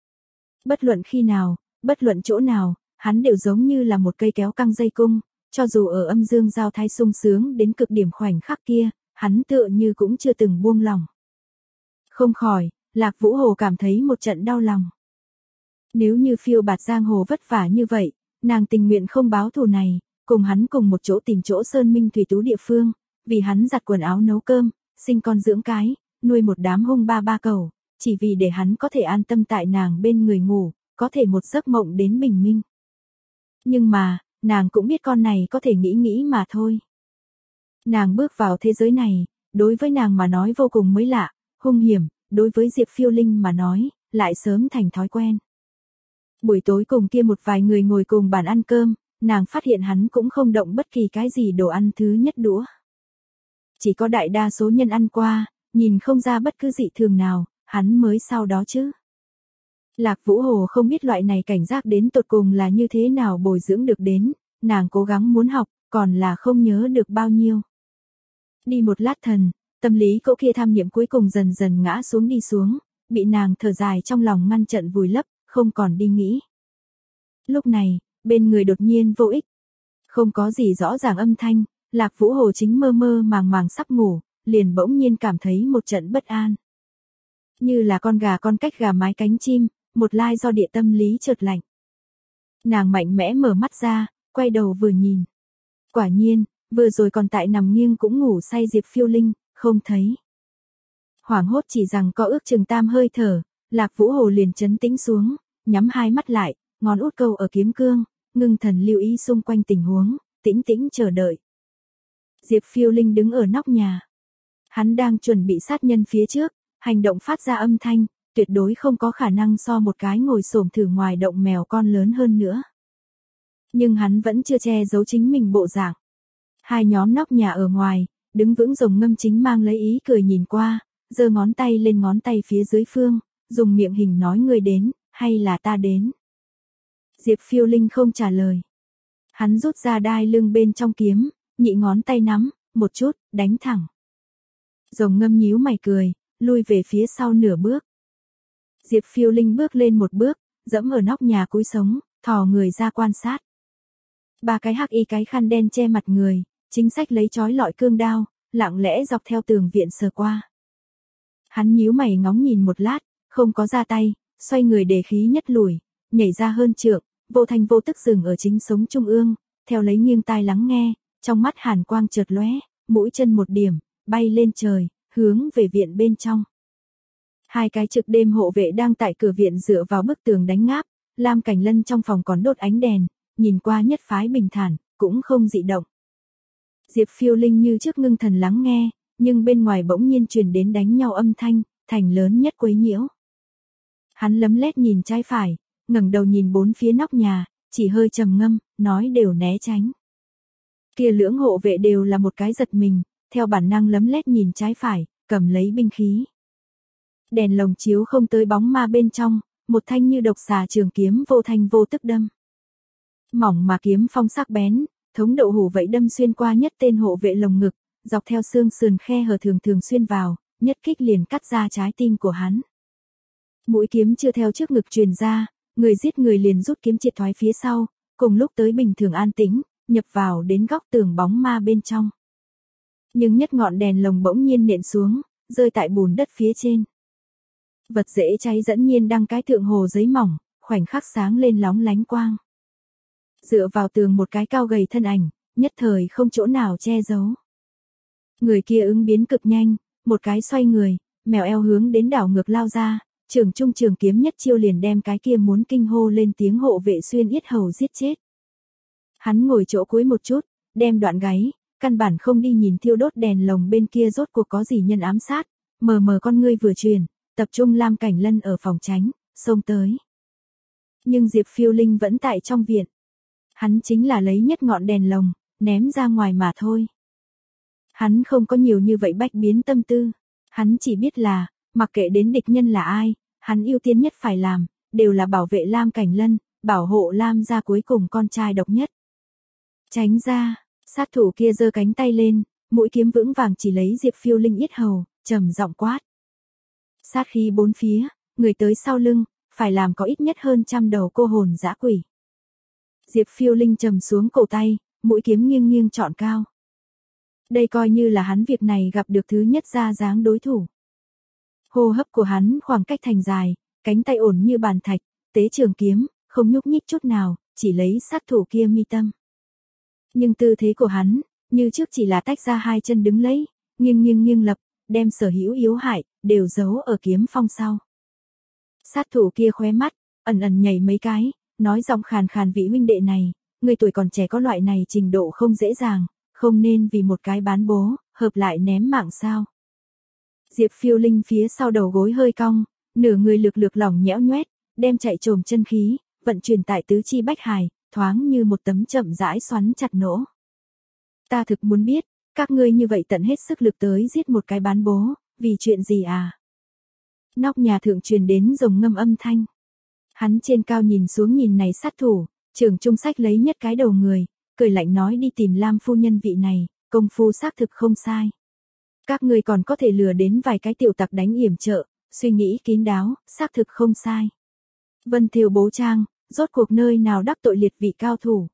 Bất luận khi nào, bất luận chỗ nào, hắn đều giống như là một cây kéo căng dây cung, cho dù ở âm dương giao thái sung sướng đến cực điểm khoảnh khắc kia, hắn tựa như cũng chưa từng buông lòng. Không khỏi, Lạc Vũ Hồ cảm thấy một trận đau lòng. Nếu như phiêu bạt giang hồ vất vả như vậy, nàng tình nguyện không báo thù này, cùng hắn cùng một chỗ tìm chỗ sơn minh thủy tú địa phương, vì hắn giặt quần áo nấu cơm, sinh con dưỡng cái, nuôi một đám hung ba ba cẩu, chỉ vì để hắn có thể an tâm tại nàng bên người ngủ, có thể một giấc mộng đến bình minh. Nhưng mà, nàng cũng biết con này có thể nghĩ nghĩ mà thôi. Nàng bước vào thế giới này, đối với nàng mà nói vô cùng mới lạ, hung hiểm, đối với Diệp Phiêu Linh mà nói, lại sớm thành thói quen. Buổi tối cùng kia một vài người ngồi cùng bàn ăn cơm, nàng phát hiện hắn cũng không động bất kỳ cái gì đồ ăn thứ nhất đũa. Chỉ có đại đa số nhân ăn qua, nhìn không ra bất cứ dị thường nào, hắn mới sau đó chứ. Lạc Vũ Hồ không biết loại này cảnh giác đến tột cùng là như thế nào bồi dưỡng được đến, nàng cố gắng muốn học, còn là không nhớ được bao nhiêu. Đi một lát thần, tâm lý cỗ kia tham niệm cuối cùng dần dần ngã xuống đi xuống, bị nàng thở dài trong lòng ngăn trận vùi lấp, không còn đi nghĩ. Lúc này, bên người đột nhiên vô ích. Không có gì rõ ràng âm thanh, Lạc Vũ Hồ chính mơ mơ màng màng sắp ngủ, liền bỗng nhiên cảm thấy một trận bất an. Như là con gà con cách gà mái cánh chim, một lai do địa tâm lý chợt lạnh. Nàng mạnh mẽ mở mắt ra, quay đầu vừa nhìn. Quả nhiên, vừa rồi còn tại nằm nghiêng cũng ngủ say Diệp Phiêu Linh, không thấy. Hoảng hốt chỉ rằng có ước chừng tam hơi thở, Lạc Vũ Hồ liền chấn tĩnh xuống, nhắm hai mắt lại, ngón út câu ở kiếm cương, ngưng thần lưu ý xung quanh tình huống, tĩnh tĩnh chờ đợi. Diệp Phiêu Linh đứng ở nóc nhà. Hắn đang chuẩn bị sát nhân phía trước, hành động phát ra âm thanh, tuyệt đối không có khả năng so một cái ngồi xổm thử ngoài động mèo con lớn hơn nữa. Nhưng hắn vẫn chưa che giấu chính mình bộ dạng. Hai nhóm nóc nhà ở ngoài, đứng vững Rồng Ngâm chính mang lấy ý cười nhìn qua, giơ ngón tay lên ngón tay phía dưới phương, dùng miệng hình nói người đến, hay là ta đến. Diệp Phiêu Linh không trả lời. Hắn rút ra đai lưng bên trong kiếm, nhị ngón tay nắm, một chút, đánh thẳng. Rồng Ngâm nhíu mày cười, lui về phía sau nửa bước. Diệp Phiêu Linh bước lên một bước, dẫm ở nóc nhà cúi sống, thò người ra quan sát. Ba cái hắc y cái khăn đen che mặt người, chính sách lấy chói lọi cương đao, lặng lẽ dọc theo tường viện sờ qua. Hắn nhíu mày ngóng nhìn một lát, không có ra tay, xoay người để khí nhất lùi, nhảy ra hơn trượng, vô thanh vô tức dừng ở chính sống trung ương, theo lấy nghiêng tai lắng nghe, trong mắt hàn quang chợt lóe, mũi chân một điểm, bay lên trời, hướng về viện bên trong. Hai cái trực đêm hộ vệ đang tại cửa viện dựa vào bức tường đánh ngáp, Lam Cảnh Lân trong phòng còn đốt ánh đèn, nhìn qua nhất phái bình thản, cũng không dị động. Diệp Phiêu Linh như trước ngưng thần lắng nghe, nhưng bên ngoài bỗng nhiên truyền đến đánh nhau âm thanh, thành lớn nhất quấy nhiễu. Hắn lấm lét nhìn trái phải, ngẩng đầu nhìn bốn phía nóc nhà, chỉ hơi trầm ngâm, nói đều né tránh. Kia lưỡng hộ vệ đều là một cái giật mình, theo bản năng lấm lét nhìn trái phải, cầm lấy binh khí. Đèn lồng chiếu không tới bóng ma bên trong, một thanh như độc xà trường kiếm vô thanh vô tức đâm. Mỏng mà kiếm phong sắc bén, thống đậu hủ vậy đâm xuyên qua nhất tên hộ vệ lồng ngực, dọc theo xương sườn khe hở thường thường xuyên vào, nhất kích liền cắt ra trái tim của hắn. Mũi kiếm chưa theo trước ngực truyền ra, người giết người liền rút kiếm triệt thoái phía sau, cùng lúc tới bình thường an tĩnh, nhập vào đến góc tường bóng ma bên trong. Nhưng nhất ngọn đèn lồng bỗng nhiên nện xuống, rơi tại bùn đất phía trên. Vật dễ cháy dẫn nhiên đăng cái thượng hồ giấy mỏng, khoảnh khắc sáng lên lóng lánh quang. Dựa vào tường một cái cao gầy thân ảnh, nhất thời không chỗ nào che giấu. Người kia ứng biến cực nhanh, một cái xoay người, mèo eo hướng đến đảo ngược lao ra, trường trung trường kiếm nhất chiêu liền đem cái kia muốn kinh hô lên tiếng hộ vệ xuyên yết hầu giết chết. Hắn ngồi chỗ cuối một chút, đem đoạn gáy, căn bản không đi nhìn thiêu đốt đèn lồng bên kia rốt cuộc có gì nhân ám sát, mờ mờ con ngươi vừa truyền, tập trung Lam Cảnh Lân ở phòng tránh, xông tới. Nhưng Diệp Phiêu Linh vẫn tại trong viện. Hắn chính là lấy nhất ngọn đèn lồng, ném ra ngoài mà thôi. Hắn không có nhiều như vậy bách biến tâm tư, hắn chỉ biết là, mặc kệ đến địch nhân là ai, hắn ưu tiên nhất phải làm, đều là bảo vệ Lam Cảnh Lân, bảo hộ Lam gia cuối cùng con trai độc nhất. Tránh ra, sát thủ kia giơ cánh tay lên, mũi kiếm vững vàng chỉ lấy Diệp Phiêu Linh yết hầu, trầm giọng quát. Sát khí bốn phía, người tới sau lưng, phải làm có ít nhất hơn trăm đầu cô hồn dã quỷ. Diệp Phiêu Linh trầm xuống cổ tay, mũi kiếm nghiêng nghiêng trọn cao. Đây coi như là hắn việc này gặp được thứ nhất ra dáng đối thủ. Hô hấp của hắn khoảng cách thành dài, cánh tay ổn như bàn thạch, tế trường kiếm, không nhúc nhích chút nào, chỉ lấy sát thủ kia mi tâm. Nhưng tư thế của hắn, như trước chỉ là tách ra hai chân đứng lấy, nghiêng nghiêng nghiêng lập, đem sở hữu yếu hại, đều giấu ở kiếm phong sau. Sát thủ kia khóe mắt, ẩn ẩn nhảy mấy cái, nói giọng khàn khàn vị huynh đệ này, người tuổi còn trẻ có loại này trình độ không dễ dàng, không nên vì một cái bán bố, hợp lại ném mạng sao. Diệp Phiêu Linh phía sau đầu gối hơi cong, nửa người lực lực lỏng nhẽo nhoét, đem chạy trồm chân khí, vận chuyển tại tứ chi bách hải, thoáng như một tấm chậm rãi xoắn chặt nỗ. Ta thực muốn biết, các ngươi như vậy tận hết sức lực tới giết một cái bán bố, vì chuyện gì à? Nóc nhà thượng truyền đến rồng ngâm âm thanh. Hắn trên cao nhìn xuống nhìn này sát thủ, Trường Trung Sách lấy nhất cái đầu người, cười lạnh nói đi tìm Lam phu nhân vị này, công phu xác thực không sai. Các ngươi còn có thể lừa đến vài cái tiểu tặc đánh yểm trợ, suy nghĩ kín đáo, xác thực không sai. Vân Thiều bố trang, rốt cuộc nơi nào đắc tội liệt vị cao thủ.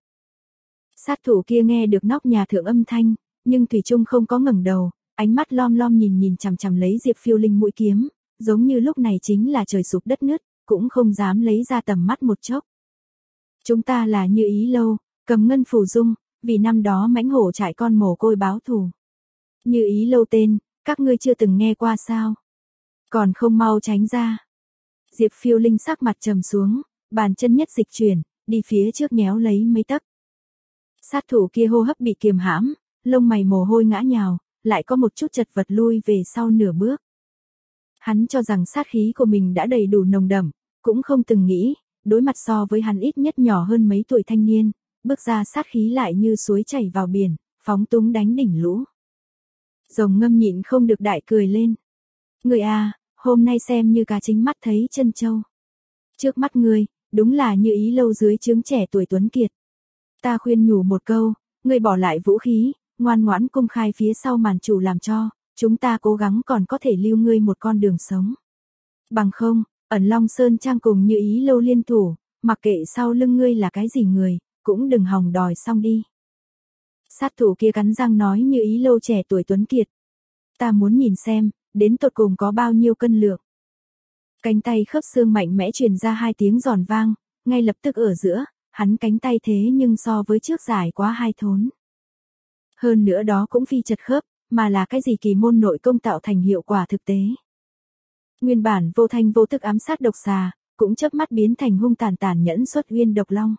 Sát thủ kia nghe được nóc nhà thượng âm thanh, nhưng thủy chung không có ngẩng đầu, ánh mắt lom lom nhìn nhìn chằm chằm lấy Diệp Phiêu Linh mũi kiếm, giống như lúc này chính là trời sụp đất nứt, cũng không dám lấy ra tầm mắt một chốc. Chúng ta là Như Ý lâu, Cầm Ngân Phù Dung, vì năm đó mãnh hổ trại con mồ côi báo thù. Như Ý lâu tên, các ngươi chưa từng nghe qua sao? Còn không mau tránh ra. Diệp Phiêu Linh sắc mặt trầm xuống, bàn chân nhất dịch chuyển, đi phía trước nhéo lấy mấy tấc. Sát thủ kia hô hấp bị kiềm hãm, lông mày mồ hôi ngã nhào, lại có một chút chật vật lui về sau nửa bước. Hắn cho rằng sát khí của mình đã đầy đủ nồng đậm, cũng không từng nghĩ, đối mặt so với hắn ít nhất nhỏ hơn mấy tuổi thanh niên, bước ra sát khí lại như suối chảy vào biển, phóng túng đánh đỉnh lũ. Rồng Ngâm nhịn không được đại cười lên. Người à, hôm nay xem như cả chính mắt thấy chân châu. Trước mắt ngươi, đúng là Như Ý lâu dưới trướng trẻ tuổi tuấn kiệt. Ta khuyên nhủ một câu, ngươi bỏ lại vũ khí, ngoan ngoãn cung khai phía sau màn chủ làm cho, chúng ta cố gắng còn có thể lưu ngươi một con đường sống. Bằng không, ẩn Long Sơn Trang cùng Như Ý lâu liên thủ, mặc kệ sau lưng ngươi là cái gì người, cũng đừng hòng đòi xong đi. Sát thủ kia cắn răng nói Như Ý lâu trẻ tuổi tuấn kiệt. Ta muốn nhìn xem, đến tột cùng có bao nhiêu cân lượng. Cánh tay khớp xương mạnh mẽ truyền ra hai tiếng giòn vang, ngay lập tức ở giữa, hắn cánh tay thế nhưng so với trước dài quá hai thốn. Hơn nữa đó cũng phi chật khớp, mà là cái gì kỳ môn nội công tạo thành hiệu quả thực tế. Nguyên bản vô thanh vô tức ám sát độc xà, cũng chớp mắt biến thành hung tàn tàn nhẫn xuất uyên độc long.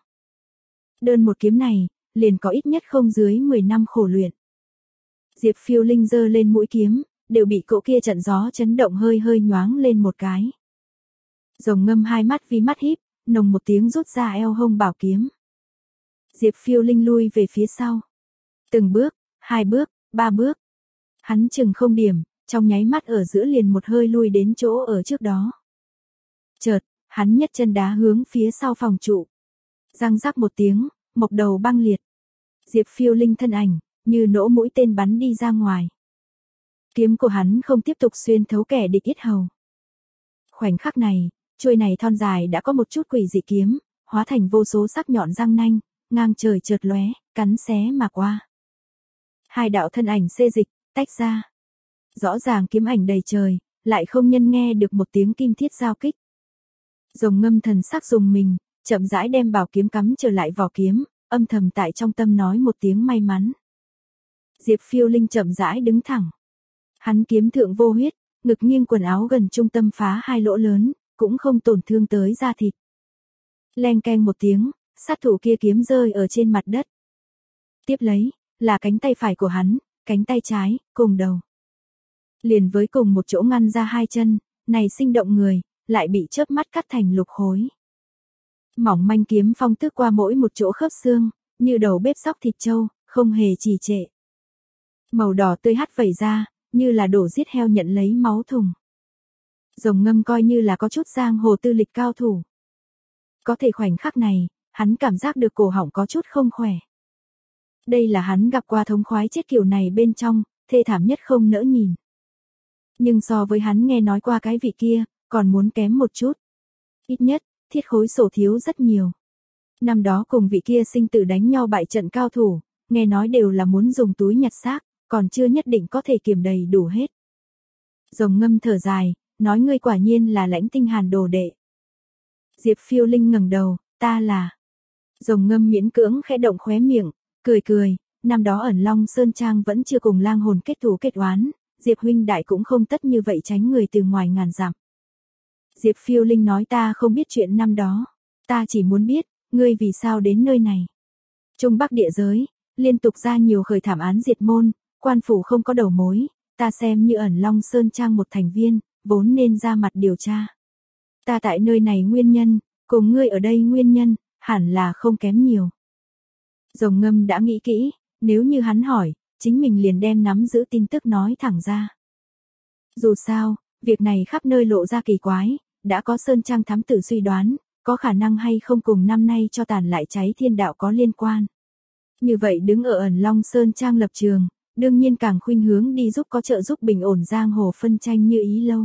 Đơn một kiếm này, liền có ít nhất không dưới mười năm khổ luyện. Diệp Phiêu Linh giơ lên mũi kiếm, đều bị cỗ kia trận gió chấn động hơi hơi nhoáng lên một cái. Rồng Ngâm hai mắt vi mắt híp, nồng một tiếng rút ra eo hông bảo kiếm. Diệp Phiêu Linh lui về phía sau. Từng bước, hai bước, ba bước. Hắn chừng không điểm, trong nháy mắt ở giữa liền một hơi lui đến chỗ ở trước đó. Chợt, hắn nhất chân đá hướng phía sau phòng trụ. Răng rắc một tiếng, mộc đầu băng liệt. Diệp Phiêu Linh thân ảnh, như nỗ mũi tên bắn đi ra ngoài. Kiếm của hắn không tiếp tục xuyên thấu kẻ địch yết hầu. Khoảnh khắc này, chuôi này thon dài đã có một chút quỷ dị kiếm, hóa thành vô số sắc nhọn răng nanh, ngang trời chợt lóe, cắn xé mà qua. Hai đạo thân ảnh xê dịch, tách ra. Rõ ràng kiếm ảnh đầy trời, lại không nhân nghe được một tiếng kim thiết giao kích. Rồng Ngâm thần sắc dùng mình, chậm rãi đem bảo kiếm cắm trở lại vỏ kiếm, âm thầm tại trong tâm nói một tiếng may mắn. Diệp Phiêu Linh chậm rãi đứng thẳng. Hắn kiếm thượng vô huyết, ngực nghiêng quần áo gần trung tâm phá hai lỗ lớn, cũng không tổn thương tới da thịt. Leng keng một tiếng, sát thủ kia kiếm rơi ở trên mặt đất. Tiếp lấy, là cánh tay phải của hắn, cánh tay trái, cùng đầu. Liền với cùng một chỗ ngăn ra hai chân, này sinh động người, lại bị chớp mắt cắt thành lục khối. Mỏng manh kiếm phong tước qua mỗi một chỗ khớp xương, như đầu bếp xóc thịt trâu, không hề trì trệ. Màu đỏ tươi hắt vẩy ra, như là đổ giết heo nhận lấy máu thùng. Rồng Ngâm coi như là có chút giang hồ tư lịch cao thủ. Có thể khoảnh khắc này, hắn cảm giác được cổ họng có chút không khỏe. Đây là hắn gặp qua thống khoái chết kiểu này bên trong, thê thảm nhất không nỡ nhìn. Nhưng so với hắn nghe nói qua cái vị kia, còn muốn kém một chút. Ít nhất, thiết khối sổ thiếu rất nhiều. Năm đó cùng vị kia sinh tử đánh nhau bại trận cao thủ, nghe nói đều là muốn dùng túi nhặt xác, còn chưa nhất định có thể kiểm đầy đủ hết. Rồng Ngâm thở dài, nói ngươi quả nhiên là Lãnh Tinh Hàn đồ đệ. Diệp Phiêu Linh ngẩng đầu, ta là. Rồng Ngâm miễn cưỡng khẽ động khóe miệng, cười cười, năm đó ẩn Long Sơn Trang vẫn chưa cùng lang hồn kết thù kết oán, Diệp huynh đại cũng không tất như vậy tránh người từ ngoài ngàn dặm. Diệp Phiêu Linh nói ta không biết chuyện năm đó, ta chỉ muốn biết, ngươi vì sao đến nơi này. Trung Bắc địa giới, liên tục ra nhiều khởi thảm án diệt môn, quan phủ không có đầu mối, ta xem như ẩn Long Sơn Trang một thành viên, vốn nên ra mặt điều tra. Ta tại nơi này nguyên nhân, cùng ngươi ở đây nguyên nhân, hẳn là không kém nhiều. Rồng Ngâm đã nghĩ kỹ, nếu như hắn hỏi, chính mình liền đem nắm giữ tin tức nói thẳng ra. Dù sao, việc này khắp nơi lộ ra kỳ quái, đã có Sơn Trang thám tử suy đoán, có khả năng hay không cùng năm nay cho tàn lại cháy thiên đạo có liên quan. Như vậy đứng ở ẩn Long Sơn Trang lập trường, đương nhiên càng khuynh hướng đi giúp có trợ giúp bình ổn giang hồ phân tranh như Ý Lâu.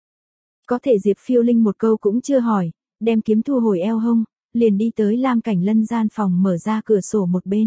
Có thể Diệp Phiêu Linh một câu cũng chưa hỏi, đem kiếm thu hồi eo hông, liền đi tới Lam Cảnh Lân gian phòng mở ra cửa sổ một bên.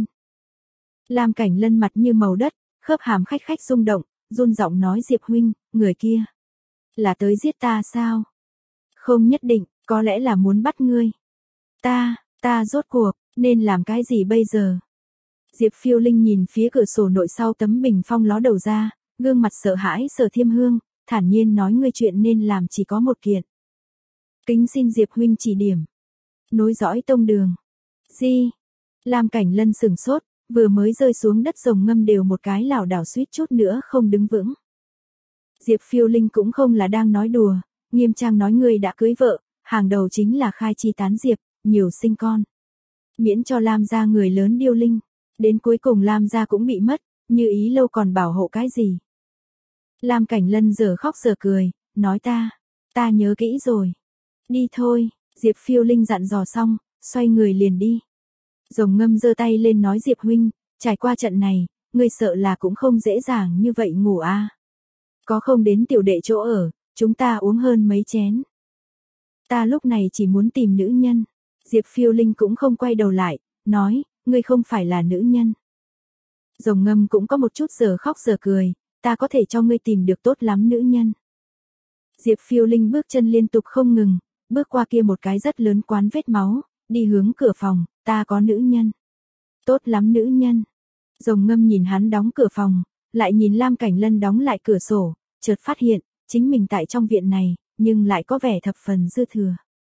Lam Cảnh Lân mặt như màu đất, khớp hàm khách khách rung động, run giọng nói Diệp huynh, người kia là tới giết ta sao? Không nhất định, có lẽ là muốn bắt ngươi. Ta, ta rốt cuộc, nên làm cái gì bây giờ? Diệp Phiêu Linh nhìn phía cửa sổ nội sau tấm bình phong ló đầu ra, gương mặt sợ hãi Sở Thiêm Hương, thản nhiên nói ngươi chuyện nên làm chỉ có một kiện. Kính xin Diệp huynh chỉ điểm. Nối dõi tông đường. Gì? Lam Cảnh Lân sừng sốt, vừa mới rơi xuống đất Rồng Ngâm đều một cái lảo đảo suýt chút nữa không đứng vững. Diệp Phiêu Linh cũng không là đang nói đùa, nghiêm trang nói ngươi đã cưới vợ, hàng đầu chính là khai chi tán diệp, nhiều sinh con. Miễn cho Lam gia người lớn điêu linh, đến cuối cùng Lam gia cũng bị mất, như Ý Lâu còn bảo hộ cái gì. Lam Cảnh Lân giờ khóc giờ cười, nói ta, ta nhớ kỹ rồi. Đi thôi, Diệp Phiêu Linh dặn dò xong, xoay người liền đi. Rồng Ngâm giơ tay lên nói Diệp huynh, trải qua trận này, ngươi sợ là cũng không dễ dàng như vậy ngủ a. À. Có không đến tiểu đệ chỗ ở, chúng ta uống hơn mấy chén. Ta lúc này chỉ muốn tìm nữ nhân. Diệp Phiêu Linh cũng không quay đầu lại, nói, ngươi không phải là nữ nhân. Rồng Ngâm cũng có một chút giờ khóc giờ cười, ta có thể cho ngươi tìm được tốt lắm nữ nhân. Diệp Phiêu Linh bước chân liên tục không ngừng, bước qua kia một cái rất lớn quán vết máu, đi hướng cửa phòng, ta có nữ nhân. Tốt lắm nữ nhân. Rồng Ngâm nhìn hắn đóng cửa phòng, lại nhìn Lam Cảnh Lân đóng lại cửa sổ, chợt phát hiện, chính mình tại trong viện này, nhưng lại có vẻ thập phần dư thừa.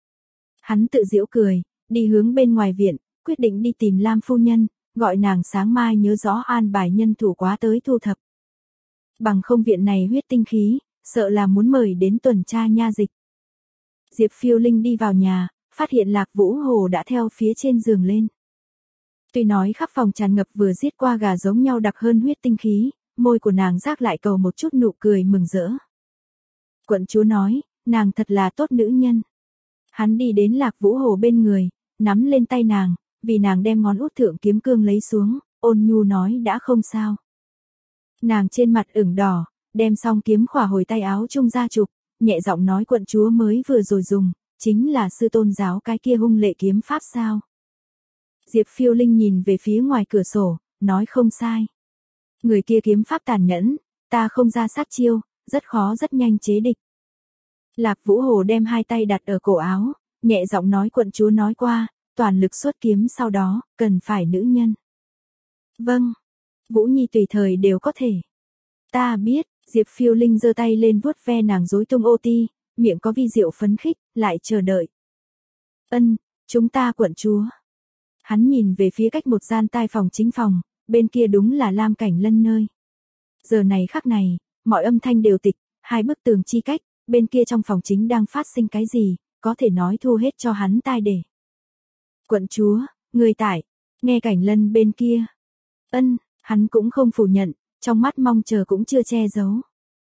Hắn tự giễu cười, đi hướng bên ngoài viện, quyết định đi tìm Lam phu nhân, gọi nàng sáng mai nhớ rõ an bài nhân thủ quá tới thu thập. Bằng không viện này huyết tinh khí, sợ là muốn mời đến tuần tra nha dịch. Diệp Phiêu Linh đi vào nhà, phát hiện Lạc Vũ Hồ đã theo phía trên giường lên. Tuy nói khắp phòng tràn ngập vừa giết qua gà giống nhau đặc hơn huyết tinh khí, môi của nàng rác lại cầu một chút nụ cười mừng rỡ. Quận chúa nói, nàng thật là tốt nữ nhân. Hắn đi đến Lạc Vũ Hồ bên người, nắm lên tay nàng, vì nàng đem ngón út thượng kiếm cương lấy xuống, ôn nhu nói đã không sao. Nàng trên mặt ửng đỏ, đem xong kiếm khỏa hồi tay áo trung ra chụp, nhẹ giọng nói quận chúa mới vừa rồi dùng, chính là sư tôn giáo cái kia hung lệ kiếm pháp sao. Diệp Phiêu Linh nhìn về phía ngoài cửa sổ, nói không sai. Người kia kiếm pháp tàn nhẫn, ta không ra sát chiêu, rất khó rất nhanh chế địch. Lạc Vũ Hồ đem hai tay đặt ở cổ áo, nhẹ giọng nói quận chúa nói qua, toàn lực xuất kiếm sau đó, cần phải nữ nhân. Vâng, Vũ Nhi tùy thời đều có thể. Ta biết, Diệp Phiêu Linh giơ tay lên vuốt ve nàng rối tung ô ti, miệng có vi diệu phấn khích, lại chờ đợi. Ân, chúng ta quận chúa. Hắn nhìn về phía cách một gian tai phòng chính phòng, bên kia đúng là Lam Cảnh Lân nơi. Giờ này khắc này, mọi âm thanh đều tịch, hai bức tường chi cách, bên kia trong phòng chính đang phát sinh cái gì, có thể nói thu hết cho hắn tai để. Quận chúa, người tại, nghe Cảnh Lân bên kia. Ân, hắn cũng không phủ nhận, trong mắt mong chờ cũng chưa che giấu.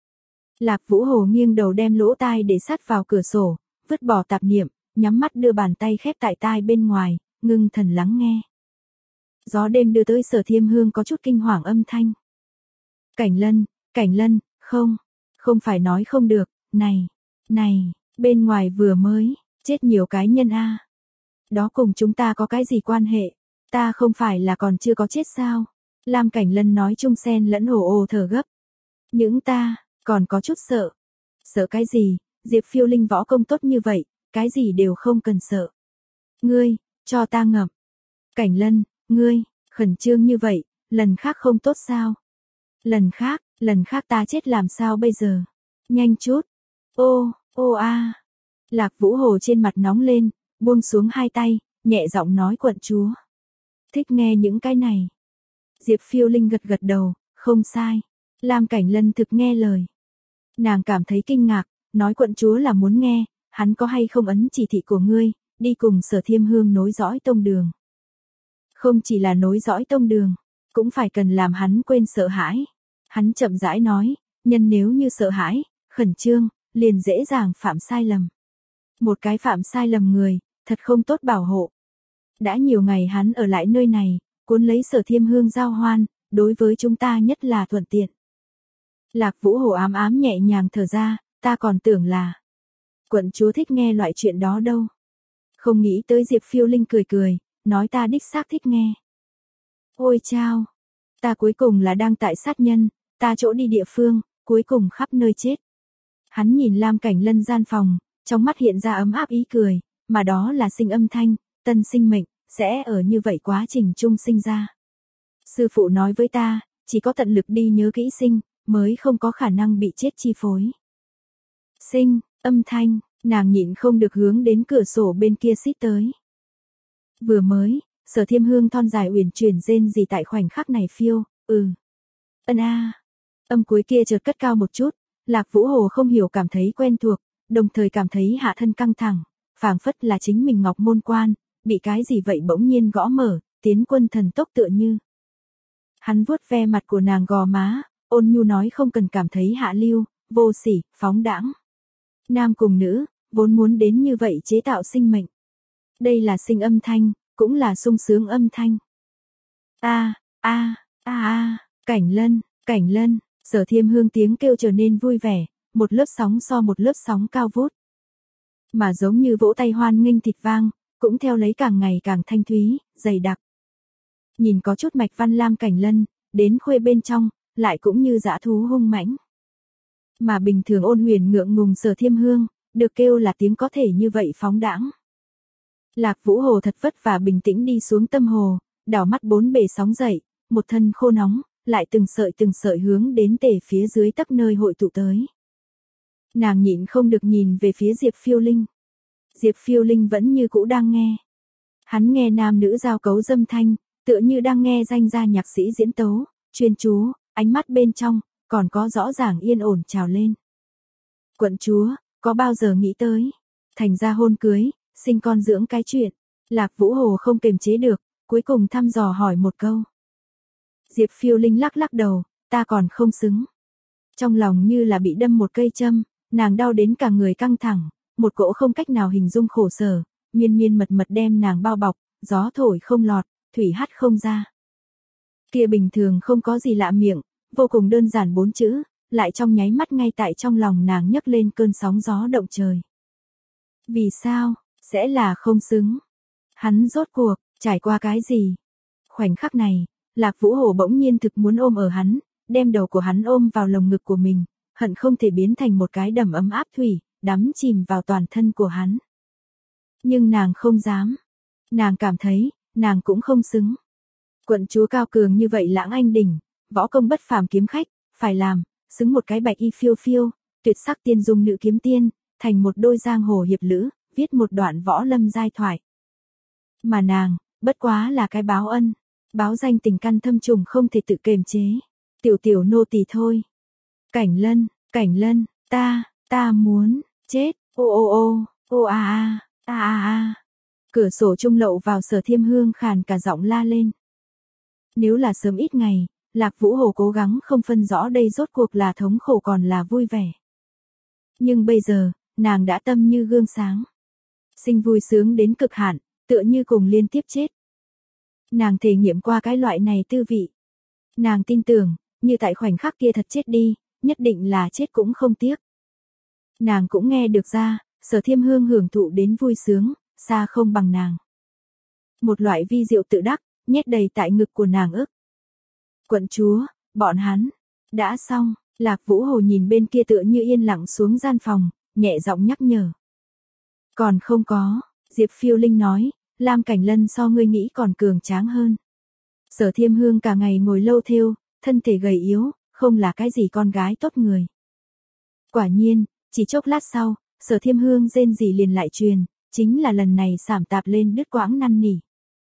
Lạc Vũ Hồ nghiêng đầu đem lỗ tai để sát vào cửa sổ, vứt bỏ tạp niệm, nhắm mắt đưa bàn tay khép tại tai bên ngoài, ngưng thần lắng nghe. Gió đêm đưa tới Sở Thiêm Hương có chút kinh hoàng âm thanh. Cảnh Lân, Cảnh Lân, không, không phải nói không được, này, này, bên ngoài vừa mới, chết nhiều cái nhân a. Đó cùng chúng ta có cái gì quan hệ, ta không phải là còn chưa có chết sao? Lam Cảnh Lân nói chung xen lẫn ồ ồ thở gấp. Những ta, còn có chút sợ. Sợ cái gì, Diệp Phiêu Linh võ công tốt như vậy, cái gì đều không cần sợ. Ngươi, cho ta ngậm. Cảnh Lân, ngươi, khẩn trương như vậy, lần khác không tốt sao? Lần khác, lần khác ta chết làm sao bây giờ? Nhanh chút. Ô, ô a. Lạc Vũ Hồ trên mặt nóng lên, buông xuống hai tay, nhẹ giọng nói quận chúa. Thích nghe những cái này. Diệp Phiêu Linh gật gật đầu, không sai. Lam Cảnh Lân thực nghe lời. Nàng cảm thấy kinh ngạc, nói quận chúa là muốn nghe, hắn có hay không ấn chỉ thị của ngươi, đi cùng Sở Thiêm Hương nối dõi tông đường. Không chỉ là nối dõi tông đường, cũng phải cần làm hắn quên sợ hãi. Hắn chậm rãi nói, nhân nếu như sợ hãi, khẩn trương, liền dễ dàng phạm sai lầm. Một cái phạm sai lầm người, thật không tốt bảo hộ. Đã nhiều ngày hắn ở lại nơi này, cuốn lấy Sở Thiêm Hương giao hoan, đối với chúng ta nhất là thuận tiện. Lạc Vũ Hồ ám ám nhẹ nhàng thở ra, ta còn tưởng là quận chúa thích nghe loại chuyện đó đâu. Không nghĩ tới Diệp Phiêu Linh cười cười, nói ta đích xác thích nghe. Ôi chao, ta cuối cùng là đang tại sát nhân, ta chỗ đi địa phương, cuối cùng khắp nơi chết. Hắn nhìn Lam Cảnh Lân gian phòng, trong mắt hiện ra ấm áp ý cười, mà đó là sinh âm thanh, tân sinh mệnh, sẽ ở như vậy quá trình chung sinh ra. Sư phụ nói với ta, chỉ có tận lực đi nhớ kỹ sinh, mới không có khả năng bị chết chi phối. Sinh, âm thanh, nàng nhịn không được hướng đến cửa sổ bên kia xít tới. Vừa mới, Sở Thiêm Hương thon dài uyển chuyển rên gì tại khoảnh khắc này phiêu, ừ. Ân a. Âm cuối kia chợt cất cao một chút, Lạc Vũ Hồ không hiểu cảm thấy quen thuộc, đồng thời cảm thấy hạ thân căng thẳng, phảng phất là chính mình ngọc môn quan, bị cái gì vậy bỗng nhiên gõ mở, tiến quân thần tốc tựa như. Hắn vuốt ve mặt của nàng gò má, ôn nhu nói không cần cảm thấy hạ lưu, vô sỉ, phóng đãng. Nam cùng nữ, vốn muốn đến như vậy chế tạo sinh mệnh. Đây là sinh âm thanh, cũng là sung sướng âm thanh. A, a, a a, Cảnh Lân, Cảnh Lân, Sở Thiêm Hương tiếng kêu trở nên vui vẻ, một lớp sóng so một lớp sóng cao vút. Mà giống như vỗ tay hoan nghênh thịt vang, cũng theo lấy càng ngày càng thanh thúy, dày đặc. Nhìn có chút mạch văn Lam Cảnh Lân, đến khuê bên trong, lại cũng như dã thú hung mãnh. Mà bình thường ôn huyền ngượng ngùng Sở Thiêm Hương, được kêu là tiếng có thể như vậy phóng đãng. Lạc Vũ Hồ thật vất vả bình tĩnh đi xuống tâm hồ, đảo mắt bốn bề sóng dậy, một thân khô nóng, lại từng sợi từng sợi hướng đến tề phía dưới tấp nơi hội tụ tới. Nàng nhịn không được nhìn về phía Diệp Phiêu Linh. Diệp Phiêu Linh vẫn như cũ đang nghe. Hắn nghe nam nữ giao cấu dâm thanh, tựa như đang nghe danh gia nhạc sĩ diễn tấu, chuyên chú, ánh mắt bên trong, còn có rõ ràng yên ổn trào lên. Quận chúa, có bao giờ nghĩ tới, thành ra hôn cưới, sinh con dưỡng cái chuyện. Lạc Vũ Hồ không kềm chế được, cuối cùng thăm dò hỏi một câu. Diệp Phiêu Linh lắc lắc đầu, ta còn không xứng. Trong lòng như là bị đâm một cây châm, nàng đau đến cả người căng thẳng, một cỗ không cách nào hình dung khổ sở, miên miên mật mật đem nàng bao bọc, gió thổi không lọt, thủy hắt không ra. Kia bình thường không có gì lạ miệng, vô cùng đơn giản bốn chữ, lại trong nháy mắt ngay tại trong lòng nàng nhấc lên cơn sóng gió động trời. Vì sao, sẽ là không xứng? Hắn rốt cuộc, trải qua cái gì? Khoảnh khắc này, Lạc Vũ Hồ bỗng nhiên thực muốn ôm ở hắn, đem đầu của hắn ôm vào lồng ngực của mình, hận không thể biến thành một cái đầm ấm áp thủy, đắm chìm vào toàn thân của hắn. Nhưng nàng không dám. Nàng cảm thấy, nàng cũng không xứng. Quận chúa cao cường như vậy lãng anh đỉnh, võ công bất phàm kiếm khách, phải làm, xứng một cái bạch y phiêu phiêu, tuyệt sắc tiên dung nữ kiếm tiên, thành một đôi giang hồ hiệp lữ, viết một đoạn võ lâm giai thoại. Mà nàng, bất quá là cái báo ân, báo danh tình căn thâm trùng không thể tự kiềm chế. Tiểu tiểu nô tỳ thôi. Cảnh Lân, Cảnh Lân, ta, ta muốn, chết, ô ô ô, ô a a, a a a. Cửa sổ trung lậu vào Sở Thiêm Hương khàn cả giọng la lên. Nếu là sớm ít ngày, Lạc Vũ Hồ cố gắng không phân rõ đây rốt cuộc là thống khổ còn là vui vẻ. Nhưng bây giờ, nàng đã tâm như gương sáng. Sinh vui sướng đến cực hạn, tựa như cùng liên tiếp chết. Nàng thể nghiệm qua cái loại này tư vị. Nàng tin tưởng, như tại khoảnh khắc kia thật chết đi, nhất định là chết cũng không tiếc. Nàng cũng nghe được ra, Sở Thiêm Hương hưởng thụ đến vui sướng, xa không bằng nàng. Một loại vi diệu tự đắc, nhét đầy tại ngực của nàng ức. Quận chúa, bọn hắn, đã xong, Lạc Vũ Hồ nhìn bên kia tựa như yên lặng xuống gian phòng, nhẹ giọng nhắc nhở. Còn không có, Diệp Phiêu Linh nói, Lam Cảnh Lân so ngươi nghĩ còn cường tráng hơn. Sở Thiêm Hương cả ngày ngồi lâu thêu, thân thể gầy yếu, không là cái gì con gái tốt người. Quả nhiên, chỉ chốc lát sau, Sở Thiêm Hương rên rỉ liền lại truyền, chính là lần này sảm tạp lên đứt quãng năn nỉ.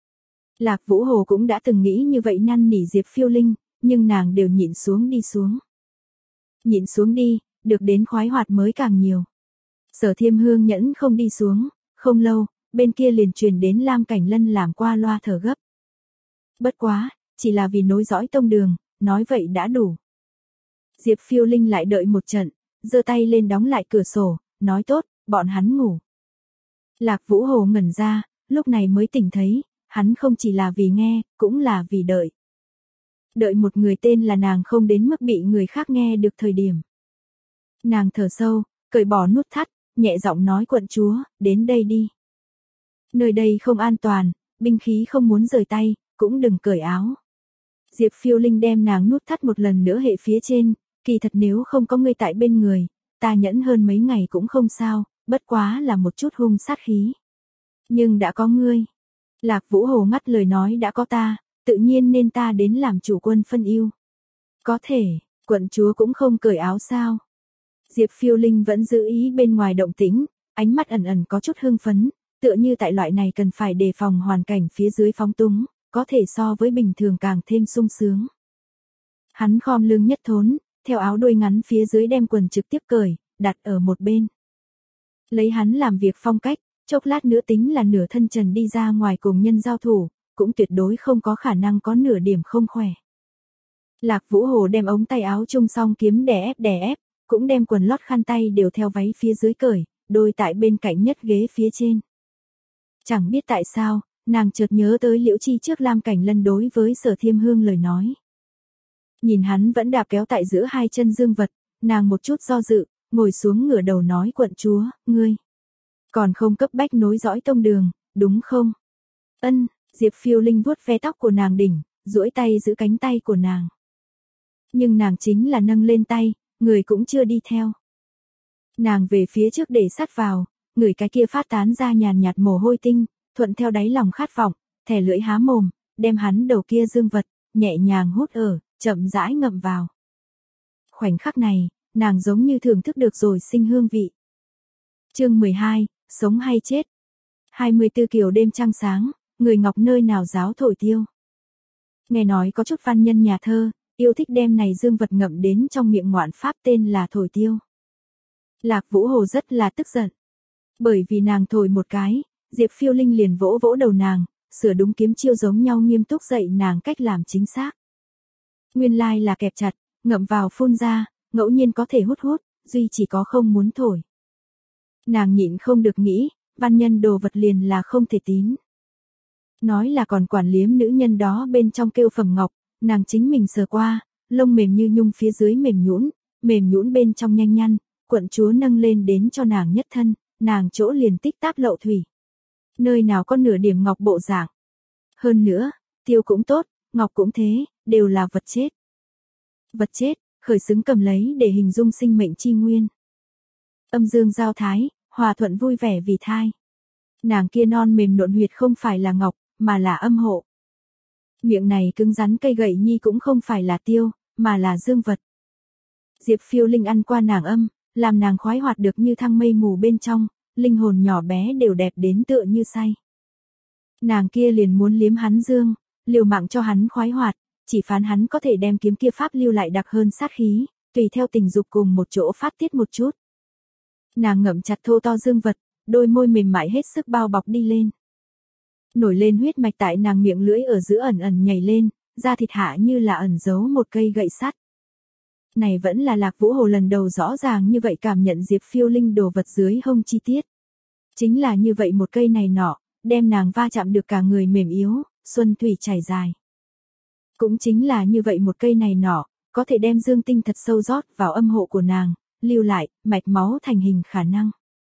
Lạc Vũ Hồ cũng đã từng nghĩ như vậy năn nỉ Diệp Phiêu Linh, nhưng nàng đều nhịn xuống đi xuống. Nhịn xuống đi, được đến khoái hoạt mới càng nhiều. Sở Thiêm Hương nhẫn không đi xuống, không lâu, bên kia liền truyền đến Lam Cảnh Lân làm qua loa thở gấp. Bất quá, chỉ là vì nối dõi tông đường, nói vậy đã đủ. Diệp Phiêu Linh lại đợi một trận, giơ tay lên đóng lại cửa sổ, nói tốt, bọn hắn ngủ. Lạc Vũ Hồ ngẩn ra, lúc này mới tỉnh thấy, hắn không chỉ là vì nghe, cũng là vì đợi. Đợi một người tên là nàng không đến mức bị người khác nghe được thời điểm. Nàng thở sâu, cởi bỏ nút thắt, nhẹ giọng nói quận chúa, đến đây đi. Nơi đây không an toàn, binh khí không muốn rời tay, cũng đừng cởi áo. Diệp Phiêu Linh đem nàng nút thắt một lần nữa hệ phía trên, kỳ thật nếu không có ngươi tại bên người, ta nhẫn hơn mấy ngày cũng không sao, bất quá là một chút hung sát khí. Nhưng đã có ngươi. Lạc Vũ Hồ ngắt lời nói đã có ta, tự nhiên nên ta đến làm chủ quân phân ưu. Có thể, quận chúa cũng không cởi áo sao. Diệp Phiêu Linh vẫn giữ ý bên ngoài động tĩnh, ánh mắt ẩn ẩn có chút hưng phấn, tựa như tại loại này cần phải đề phòng hoàn cảnh phía dưới phóng túng, có thể so với bình thường càng thêm sung sướng. Hắn khom lưng nhất thốn, theo áo đuôi ngắn phía dưới đem quần trực tiếp cởi, đặt ở một bên. Lấy hắn làm việc phong cách, chốc lát nữa tính là nửa thân trần đi ra ngoài cùng nhân giao thủ, cũng tuyệt đối không có khả năng có nửa điểm không khỏe. Lạc Vũ Hồ đem ống tay áo chung song kiếm đè ép đè ép, cũng đem quần lót khăn tay đều theo váy phía dưới cởi, đôi tại bên cạnh nhất ghế phía trên. Chẳng biết tại sao, nàng chợt nhớ tới Liễu Chi trước Lam Cảnh Lân đối với Sở Thiêm Hương lời nói. Nhìn hắn vẫn đạp kéo tại giữa hai chân dương vật, nàng một chút do dự, ngồi xuống ngửa đầu nói quận chúa, ngươi còn không cấp bách nối dõi tông đường, đúng không? Ân, Diệp Phiêu Linh vuốt ve tóc của nàng đỉnh, duỗi tay giữ cánh tay của nàng. Nhưng nàng chính là nâng lên tay, người cũng chưa đi theo. Nàng về phía trước để sát vào, người cái kia phát tán ra nhàn nhạt mồ hôi tinh, thuận theo đáy lòng khát vọng, thẻ lưỡi há mồm, đem hắn đầu kia dương vật, nhẹ nhàng hút ở, chậm rãi ngậm vào. Khoảnh khắc này, nàng giống như thưởng thức được rồi sinh hương vị. Chương mười hai, sống hay chết. hai mươi tư kiều đêm trăng sáng, người ngọc nơi nào giáo thổi tiêu. Nghe nói có chút văn nhân nhà thơ, yêu thích đem này dương vật ngậm đến trong miệng ngoạn pháp tên là thổi tiêu. Lạc Vũ Hồ rất là tức giận. Bởi vì nàng thổi một cái, Diệp Phiêu Linh liền vỗ vỗ đầu nàng, sửa đúng kiếm chiêu giống nhau nghiêm túc dạy nàng cách làm chính xác. Nguyên lai là kẹp chặt, ngậm vào phun ra, ngẫu nhiên có thể hút hút, duy chỉ có không muốn thổi. Nàng nhịn không được nghĩ, văn nhân đồ vật liền là không thể tín. Nói là còn quản liếm nữ nhân đó bên trong kêu phẩm ngọc, nàng chính mình sờ qua, lông mềm như nhung phía dưới mềm nhũn, mềm nhũn bên trong nhanh nhăn, quận chúa nâng lên đến cho nàng nhất thân, nàng chỗ liền tích táp lậu thủy. Nơi nào có nửa điểm ngọc bộ dạng. Hơn nữa, tiêu cũng tốt, ngọc cũng thế, đều là vật chết. Vật chết, khởi xứng cầm lấy để hình dung sinh mệnh chi nguyên. Âm dương giao thái, hòa thuận vui vẻ vì thai. Nàng kia non mềm nộn huyệt không phải là ngọc, mà là âm hộ. Miệng này cứng rắn cây gậy nhi cũng không phải là tiêu, mà là dương vật. Diệp Phiêu Linh ăn qua nàng âm, làm nàng khoái hoạt được như thăng mây mù bên trong, linh hồn nhỏ bé đều đẹp đến tựa như say. Nàng kia liền muốn liếm hắn dương, liều mạng cho hắn khoái hoạt, chỉ phán hắn có thể đem kiếm kia pháp lưu lại đặc hơn sát khí, tùy theo tình dục cùng một chỗ phát tiết một chút. Nàng ngậm chặt thô to dương vật, đôi môi mềm mại hết sức bao bọc đi lên. Nổi lên huyết mạch tại nàng miệng lưỡi ở giữa ẩn ẩn nhảy lên, da thịt hạ như là ẩn giấu một cây gậy sắt. Này vẫn là Lạc Vũ Hồ lần đầu rõ ràng như vậy cảm nhận Diệp Phiêu Linh đồ vật dưới hông chi tiết. Chính là như vậy một cây này nọ, đem nàng va chạm được cả người mềm yếu, xuân thủy chảy dài. Cũng chính là như vậy một cây này nọ, có thể đem dương tinh thật sâu rót vào âm hộ của nàng, lưu lại, mạch máu thành hình khả năng.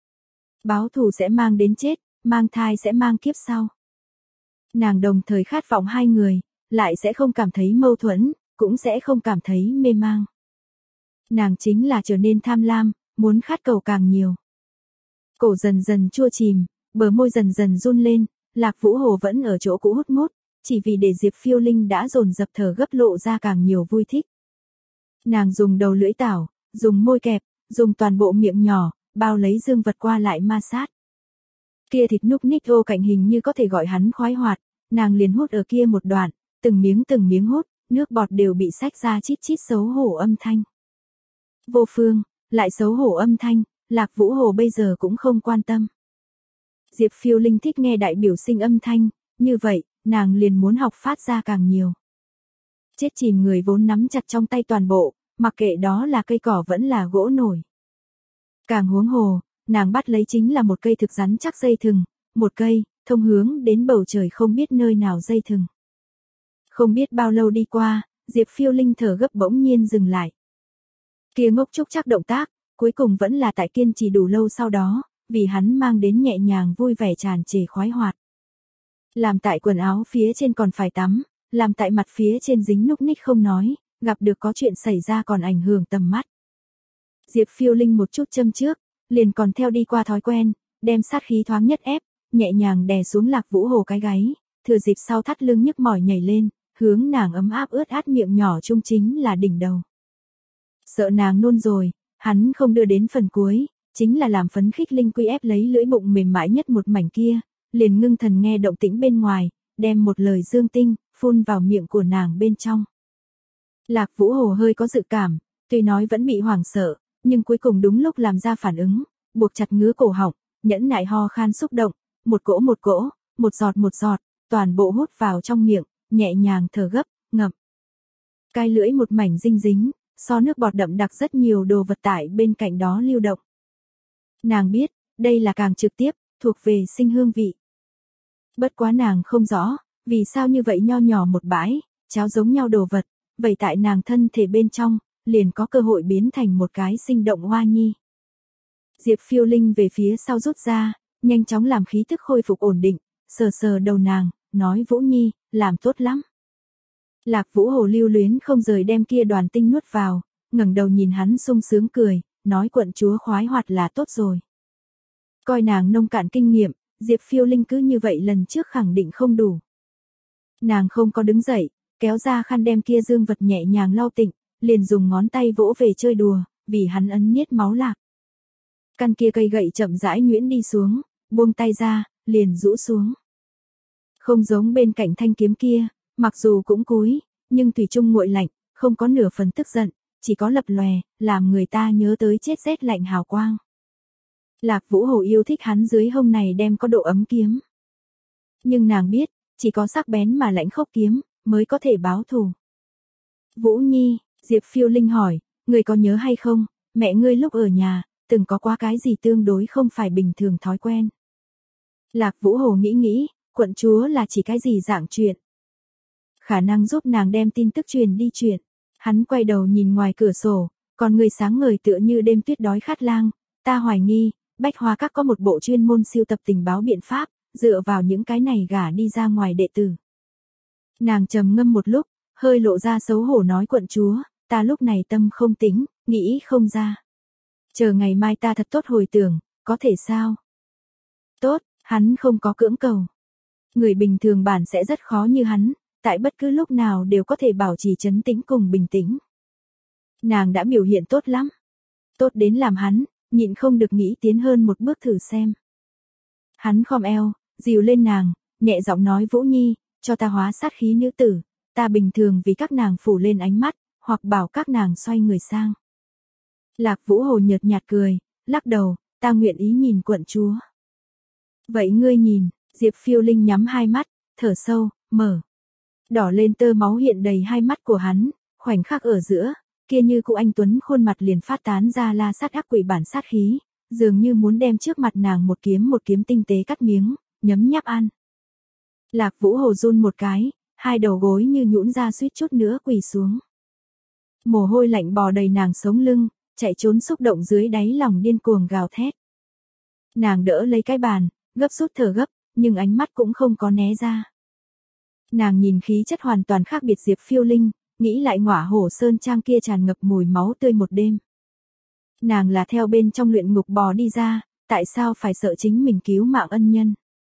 Báo thù sẽ mang đến chết, mang thai sẽ mang kiếp sau. Nàng đồng thời khát vọng hai người, lại sẽ không cảm thấy mâu thuẫn, cũng sẽ không cảm thấy mê mang. Nàng chính là trở nên tham lam, muốn khát cầu càng nhiều. Cổ dần dần chua chìm, bờ môi dần dần run lên, Lạc Vũ Hồ vẫn ở chỗ cũ hút mút, chỉ vì để Diệp Phiêu Linh đã dồn dập thở gấp lộ ra càng nhiều vui thích. Nàng dùng đầu lưỡi tảo, dùng môi kẹp, dùng toàn bộ miệng nhỏ, bao lấy dương vật qua lại ma sát. Kia thịt núc ních ô cạnh hình như có thể gọi hắn khoái hoạt, nàng liền hút ở kia một đoạn, từng miếng từng miếng hút, nước bọt đều bị xách ra chít chít xấu hổ âm thanh. Vô phương, lại xấu hổ âm thanh, Lạc Vũ Hồ bây giờ cũng không quan tâm. Diệp Phiêu Linh thích nghe đại biểu sinh âm thanh, như vậy, nàng liền muốn học phát ra càng nhiều. Chết chìm người vốn nắm chặt trong tay toàn bộ, mặc kệ đó là cây cỏ vẫn là gỗ nổi. Càng huống hồ, nàng bắt lấy chính là một cây thực rắn chắc dây thừng, một cây, thông hướng đến bầu trời không biết nơi nào dây thừng. Không biết bao lâu đi qua, Diệp Phiêu Linh thở gấp bỗng nhiên dừng lại. Kia ngốc trúc chắc động tác, cuối cùng vẫn là tại kiên trì đủ lâu sau đó, vì hắn mang đến nhẹ nhàng vui vẻ tràn trề khoái hoạt. Làm tại quần áo phía trên còn phải tắm, làm tại mặt phía trên dính núc ních không nói, gặp được có chuyện xảy ra còn ảnh hưởng tầm mắt. Diệp Phiêu Linh một chút châm trước, liền còn theo đi qua thói quen, đem sát khí thoáng nhất ép, nhẹ nhàng đè xuống Lạc Vũ Hồ cái gáy, thừa dịp sau thắt lưng nhức mỏi nhảy lên, hướng nàng ấm áp ướt át miệng nhỏ trung chính là đỉnh đầu. Sợ nàng nôn rồi, hắn không đưa đến phần cuối, chính là làm phấn khích linh quy ép lấy lưỡi bụng mềm mại nhất một mảnh kia, liền ngưng thần nghe động tĩnh bên ngoài, đem một lời dương tinh, phun vào miệng của nàng bên trong. Lạc Vũ Hồ hơi có dự cảm, tuy nói vẫn bị hoảng sợ, nhưng cuối cùng đúng lúc làm ra phản ứng, buộc chặt ngứa cổ họng, nhẫn nại ho khan xúc động, một cỗ một cỗ, một giọt một giọt, toàn bộ hút vào trong miệng, nhẹ nhàng thở gấp, ngậm. Cái lưỡi một mảnh dinh dính, so nước bọt đậm đặc rất nhiều đồ vật tại bên cạnh đó lưu động. Nàng biết, đây là càng trực tiếp, thuộc về sinh hương vị. Bất quá nàng không rõ, vì sao như vậy nho nhỏ một bãi, cháo giống nhau đồ vật, vậy tại nàng thân thể bên trong, liền có cơ hội biến thành một cái sinh động hoa nhi. Diệp Phiêu Linh về phía sau rút ra, nhanh chóng làm khí tức khôi phục ổn định, sờ sờ đầu nàng, nói Vũ Nhi, làm tốt lắm. Lạc Vũ Hồ lưu luyến không rời đem kia đoàn tinh nuốt vào, ngẩng đầu nhìn hắn sung sướng cười, nói quận chúa khoái hoạt là tốt rồi. Coi nàng nông cạn kinh nghiệm, Diệp Phiêu Linh cứ như vậy lần trước khẳng định không đủ. Nàng không có đứng dậy, kéo ra khăn đem kia dương vật nhẹ nhàng lau tịnh, liền dùng ngón tay vỗ về chơi đùa, vì hắn ấn niết máu lạc. Căn kia cây gậy chậm rãi nhuyễn đi xuống, buông tay ra, liền rũ xuống. Không giống bên cạnh thanh kiếm kia, mặc dù cũng cúi, nhưng thủy chung nguội lạnh, không có nửa phần tức giận, chỉ có lập lòe, làm người ta nhớ tới chết rét lạnh hào quang. Lạc Vũ Hồ yêu thích hắn dưới hông này đem có độ ấm kiếm. Nhưng nàng biết, chỉ có sắc bén mà lãnh khốc kiếm, mới có thể báo thù. Vũ Nhi, Diệp Phiêu Linh hỏi, người có nhớ hay không, mẹ ngươi lúc ở nhà, từng có qua cái gì tương đối không phải bình thường thói quen. Lạc Vũ Hồ nghĩ nghĩ, quận chúa là chỉ cái gì dạng chuyện. Khả năng giúp nàng đem tin tức truyền đi chuyện. Hắn quay đầu nhìn ngoài cửa sổ, còn người sáng ngời tựa như đêm tuyết đói khát lang, ta hoài nghi, Bách Hoa Các có một bộ chuyên môn siêu tập tình báo biện pháp, dựa vào những cái này gả đi ra ngoài đệ tử. Nàng trầm ngâm một lúc, hơi lộ ra xấu hổ nói quận chúa, ta lúc này tâm không tính, nghĩ không ra. Chờ ngày mai ta thật tốt hồi tưởng, có thể sao? Tốt, hắn không có cưỡng cầu. Người bình thường bản sẽ rất khó như hắn, tại bất cứ lúc nào đều có thể bảo trì trấn tĩnh cùng bình tĩnh. Nàng đã biểu hiện tốt lắm. Tốt đến làm hắn, nhịn không được nghĩ tiến hơn một bước thử xem. Hắn khom eo, dìu lên nàng, nhẹ giọng nói Vũ Nhi, cho ta hóa sát khí nữ tử, ta bình thường vì các nàng phủ lên ánh mắt, hoặc bảo các nàng xoay người sang. Lạc Vũ Hồ nhợt nhạt cười, lắc đầu, ta nguyện ý nhìn quận chúa. Vậy ngươi nhìn, Diệp Phiêu Linh nhắm hai mắt, thở sâu, mở. Đỏ lên tơ máu hiện đầy hai mắt của hắn, khoảnh khắc ở giữa, kia như cụ anh Tuấn khuôn mặt liền phát tán ra la sát ác quỷ bản sát khí, dường như muốn đem trước mặt nàng một kiếm một kiếm tinh tế cắt miếng, nhấm nháp ăn. Lạc Vũ Hồ run một cái, hai đầu gối như nhũn ra suýt chút nữa quỳ xuống. Mồ hôi lạnh bò đầy nàng sống lưng, chạy trốn xúc động dưới đáy lòng điên cuồng gào thét. Nàng đỡ lấy cái bàn, gấp rút thở gấp, nhưng ánh mắt cũng không có né ra. Nàng nhìn khí chất hoàn toàn khác biệt Diệp Phiêu Linh, nghĩ lại ngọa hổ sơn trang kia tràn ngập mùi máu tươi một đêm. Nàng là theo bên trong luyện ngục bò đi ra, tại sao phải sợ chính mình cứu mạng ân nhân.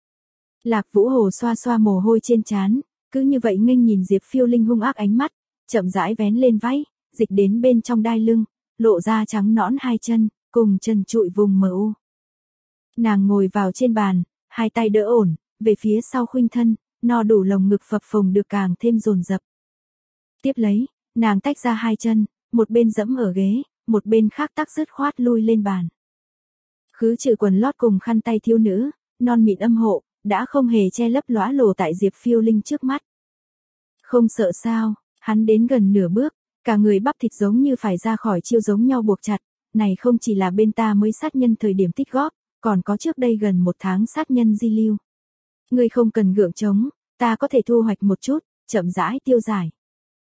Lạc Vũ Hồ xoa xoa mồ hôi trên trán, cứ như vậy nghênh nhìn Diệp Phiêu Linh hung ác ánh mắt, chậm rãi vén lên váy, dịch đến bên trong đai lưng, lộ ra trắng nõn hai chân, cùng chân trụi vùng mờ u. Nàng ngồi vào trên bàn, hai tay đỡ ổn, về phía sau khuynh thân, no đủ lồng ngực phập phồng được càng thêm dồn dập. Tiếp lấy, nàng tách ra hai chân, một bên dẫm ở ghế, một bên khác tắc dứt khoát lui lên bàn. Khứ trừ quần lót cùng khăn tay thiếu nữ, non mịn âm hộ, đã không hề che lấp lóa lồ tại Diệp Phiêu Linh trước mắt. Không sợ sao, hắn đến gần nửa bước, cả người bắp thịt giống như phải ra khỏi chiêu giống nhau buộc chặt, này không chỉ là bên ta mới sát nhân thời điểm tích góp, còn có trước đây gần một tháng sát nhân di lưu. Ngươi không cần gượng chống, ta có thể thu hoạch một chút, chậm rãi tiêu giải.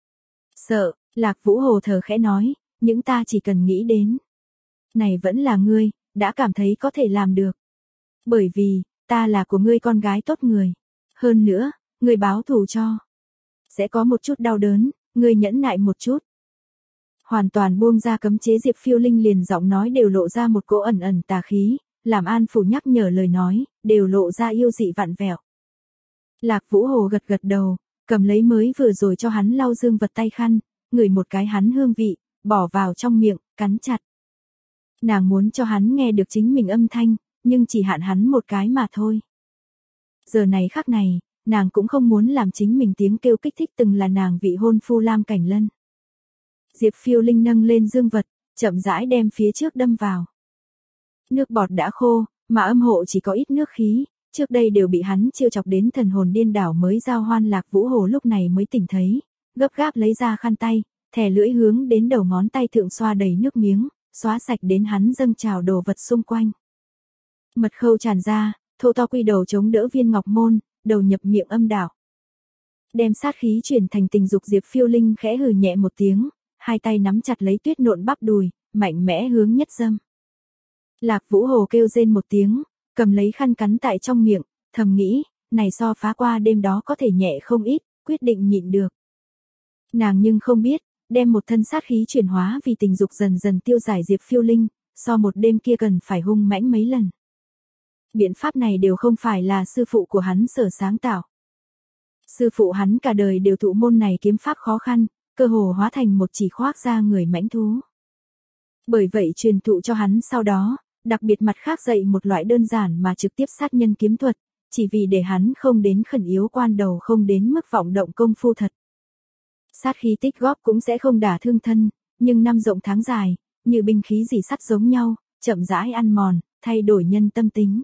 Sợ, Lạc Vũ Hồ thở khẽ nói, những ta chỉ cần nghĩ đến. Này vẫn là ngươi, đã cảm thấy có thể làm được. Bởi vì, ta là của ngươi con gái tốt người. Hơn nữa, ngươi báo thù cho. Sẽ có một chút đau đớn, ngươi nhẫn nại một chút. Hoàn toàn buông ra cấm chế Diệp Phiêu Linh liền giọng nói đều lộ ra một cỗ ẩn ẩn tà khí, làm An Phủ nhắc nhở lời nói, đều lộ ra yêu dị vặn vẹo. Lạc Vũ Hồ gật gật đầu, cầm lấy mới vừa rồi cho hắn lau dương vật tay khăn, ngửi một cái hắn hương vị, bỏ vào trong miệng, cắn chặt. Nàng muốn cho hắn nghe được chính mình âm thanh, nhưng chỉ hạn hắn một cái mà thôi. Giờ này khắc này, nàng cũng không muốn làm chính mình tiếng kêu kích thích từng là nàng vị hôn phu Lam Cảnh Lân. Diệp Phiêu Linh nâng lên dương vật, chậm rãi đem phía trước đâm vào. Nước bọt đã khô, mà âm hộ chỉ có ít nước khí, trước đây đều bị hắn chiêu chọc đến thần hồn điên đảo mới giao hoan. Lạc Vũ Hồ lúc này mới tỉnh thấy, gấp gáp lấy ra khăn tay, thè lưỡi hướng đến đầu ngón tay thượng xoa đầy nước miếng, xóa sạch đến hắn dâng trào đồ vật xung quanh. Mật khâu tràn ra, thô to quy đầu chống đỡ viên ngọc môn, đầu nhập miệng âm đạo. Đem sát khí chuyển thành tình dục. Diệp Phiêu Linh khẽ hừ nhẹ một tiếng, hai tay nắm chặt lấy tuyết nộn bắp đùi, mạnh mẽ hướng nhất dâm. Lạc Vũ Hồ kêu rên một tiếng, cầm lấy khăn cắn tại trong miệng, thầm nghĩ, này so phá qua đêm đó có thể nhẹ không ít, quyết định nhịn được. Nàng nhưng không biết, đem một thân sát khí chuyển hóa vì tình dục dần dần tiêu giải Diệp Phiêu Linh, so một đêm kia cần phải hung mãnh mấy lần. Biện pháp này đều không phải là sư phụ của hắn sở sáng tạo. Sư phụ hắn cả đời đều thụ môn này kiếm pháp khó khăn, cơ hồ hóa thành một chỉ khoác da người mãnh thú. Bởi vậy truyền thụ cho hắn sau đó, đặc biệt mặt khác dạy một loại đơn giản mà trực tiếp sát nhân kiếm thuật, chỉ vì để hắn không đến khẩn yếu quan đầu, không đến mức vọng động công phu thật. Sát khí tích góp cũng sẽ không đả thương thân, nhưng năm rộng tháng dài, như binh khí dỉ sắt giống nhau, chậm rãi ăn mòn, thay đổi nhân tâm tính.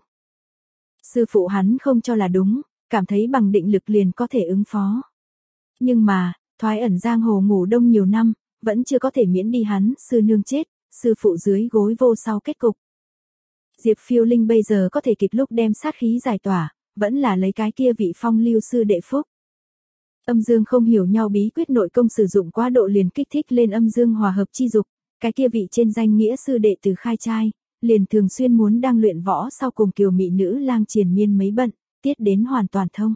Sư phụ hắn không cho là đúng, cảm thấy bằng định lực liền có thể ứng phó. Nhưng mà, thoái ẩn giang hồ ngủ đông nhiều năm, vẫn chưa có thể miễn đi hắn sư nương chết, sư phụ dưới gối vô sau kết cục. Diệp Phiêu Linh bây giờ có thể kịp lúc đem sát khí giải tỏa, vẫn là lấy cái kia vị phong lưu sư đệ phúc. Âm dương không hiểu nhau bí quyết nội công sử dụng quá độ liền kích thích lên âm dương hòa hợp chi dục, cái kia vị trên danh nghĩa sư đệ từ khai trai, liền thường xuyên muốn đang luyện võ sau cùng kiều mỹ nữ lang triền miên mấy bận, tiết đến hoàn toàn thông.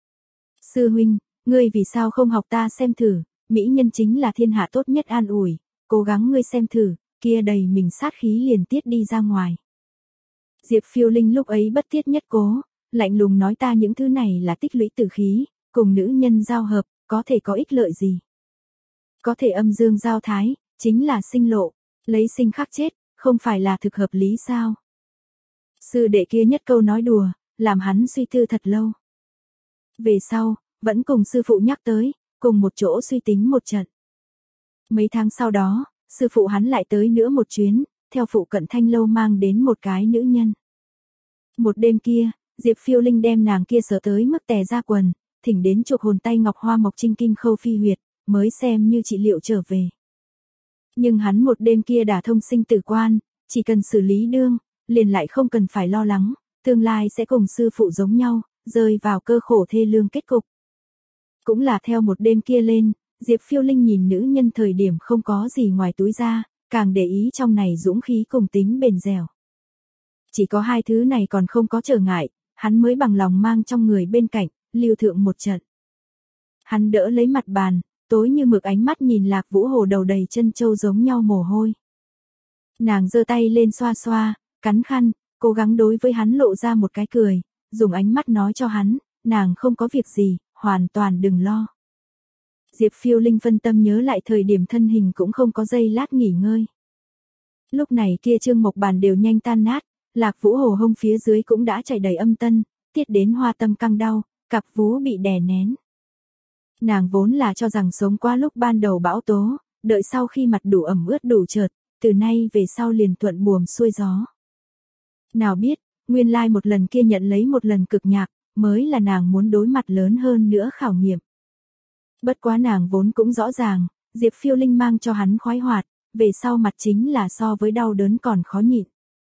Sư huynh, ngươi vì sao không học ta xem thử, mỹ nhân chính là thiên hạ tốt nhất an ủi, cố gắng ngươi xem thử, kia đầy mình sát khí liền tiết đi ra ngoài. Diệp Phiêu Linh lúc ấy bất tiết nhất cố, lạnh lùng nói ta những thứ này là tích lũy tử khí, cùng nữ nhân giao hợp, có thể có ích lợi gì? Có thể âm dương giao thái, chính là sinh lộ, lấy sinh khắc chết, không phải là thực hợp lý sao? Sư đệ kia nhất câu nói đùa, làm hắn suy tư thật lâu. Về sau, vẫn cùng sư phụ nhắc tới, cùng một chỗ suy tính một trận. Mấy tháng sau đó, sư phụ hắn lại tới nữa một chuyến, theo phụ cận thanh lâu mang đến một cái nữ nhân. Một đêm kia, Diệp Phiêu Linh đem nàng kia sợ tới mức tè ra quần, thỉnh đến chụp hồn tay ngọc hoa mộc trinh kinh khâu phi huyệt, mới xem như trị liệu trở về. Nhưng hắn một đêm kia đả thông sinh tử quan, chỉ cần xử lý đương, liền lại không cần phải lo lắng, tương lai sẽ cùng sư phụ giống nhau, rơi vào cơ khổ thê lương kết cục. Cũng là theo một đêm kia lên, Diệp Phiêu Linh nhìn nữ nhân thời điểm không có gì ngoài túi ra, càng để ý trong này dũng khí cùng tính bền dẻo. Chỉ có hai thứ này còn không có trở ngại, hắn mới bằng lòng mang trong người bên cạnh, lưu thượng một trận. Hắn đỡ lấy mặt bàn, tối như mực ánh mắt nhìn Lạc Vũ Hồ đầu đầy chân châu giống nhau mồ hôi. Nàng giơ tay lên xoa xoa, cắn khăn, cố gắng đối với hắn lộ ra một cái cười, dùng ánh mắt nói cho hắn, nàng không có việc gì, hoàn toàn đừng lo. Diệp Phiêu Linh phân tâm nhớ lại thời điểm thân hình cũng không có giây lát nghỉ ngơi. Lúc này kia trương mộc bàn đều nhanh tan nát, Lạc Vũ Hồ hông phía dưới cũng đã chảy đầy âm tân, tiết đến hoa tâm căng đau, cặp vú bị đè nén. Nàng vốn là cho rằng sống qua lúc ban đầu bão tố, đợi sau khi mặt đủ ẩm ướt đủ chợt, từ nay về sau liền thuận buồm xuôi gió. Nào biết, Nguyên lai like một lần kia nhận lấy một lần cực nhạc, mới là nàng muốn đối mặt lớn hơn nữa khảo nghiệm. Bất quá nàng vốn cũng rõ ràng, Diệp Phiêu Linh mang cho hắn khoái hoạt, về sau mặt chính là so với đau đớn còn khó nhịn.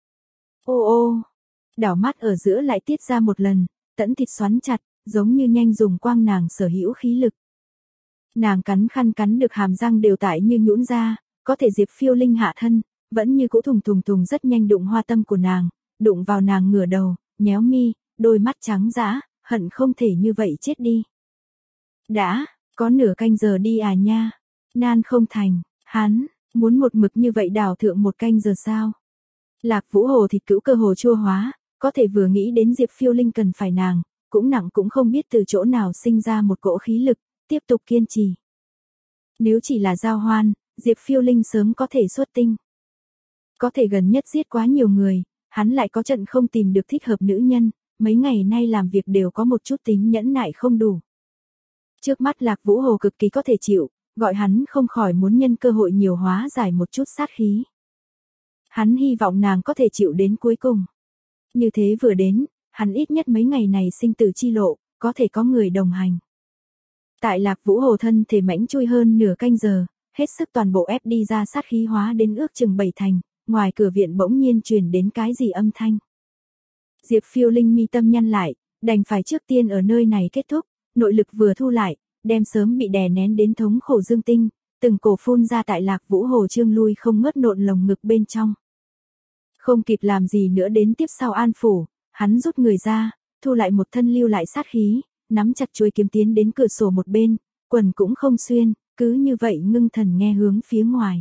Ô ô, đảo mắt ở giữa lại tiết ra một lần, tẫn thịt xoắn chặt, giống như nhanh dùng quang nàng sở hữu khí lực. Nàng cắn khăn cắn được hàm răng đều tại như nhũn ra, có thể Diệp Phiêu Linh hạ thân, vẫn như cũ thùng thùng thùng rất nhanh đụng hoa tâm của nàng, đụng vào nàng ngửa đầu, nhéo mi, đôi mắt trắng dã, hận không thể như vậy chết đi. Đã, có nửa canh giờ đi à nha, nan không thành, hắn, muốn một mực như vậy đào thượng một canh giờ sao? Lạc Vũ Hồ thịt cữu cơ hồ chua hóa, có thể vừa nghĩ đến Diệp Phiêu Linh cần phải nàng, cũng nặng cũng không biết từ chỗ nào sinh ra một cỗ khí lực, tiếp tục kiên trì. Nếu chỉ là giao hoan, Diệp Phiêu Linh sớm có thể xuất tinh. Có thể gần nhất giết quá nhiều người, hắn lại có trận không tìm được thích hợp nữ nhân, mấy ngày nay làm việc đều có một chút tính nhẫn nại không đủ. Trước mắt Lạc Vũ Hồ cực kỳ có thể chịu, gọi hắn không khỏi muốn nhân cơ hội nhiều hóa giải một chút sát khí. Hắn hy vọng nàng có thể chịu đến cuối cùng. Như thế vừa đến, hắn ít nhất mấy ngày này sinh tử chi lộ, có thể có người đồng hành. Tại Lạc Vũ Hồ thân thể mãnh chui hơn nửa canh giờ, hết sức toàn bộ ép đi ra sát khí hóa đến ước chừng bảy thành, ngoài cửa viện bỗng nhiên truyền đến cái gì âm thanh. Diệp Phiêu Linh mi tâm nhăn lại, đành phải trước tiên ở nơi này kết thúc, nội lực vừa thu lại, đem sớm bị đè nén đến thống khổ dương tinh, từng cổ phun ra tại Lạc Vũ Hồ trương lui không ngớt nộn lồng ngực bên trong. Không kịp làm gì nữa đến tiếp sau an phủ, hắn rút người ra, thu lại một thân lưu lại sát khí, nắm chặt chuôi kiếm tiến đến cửa sổ một bên, quần cũng không xuyên, cứ như vậy ngưng thần nghe hướng phía ngoài.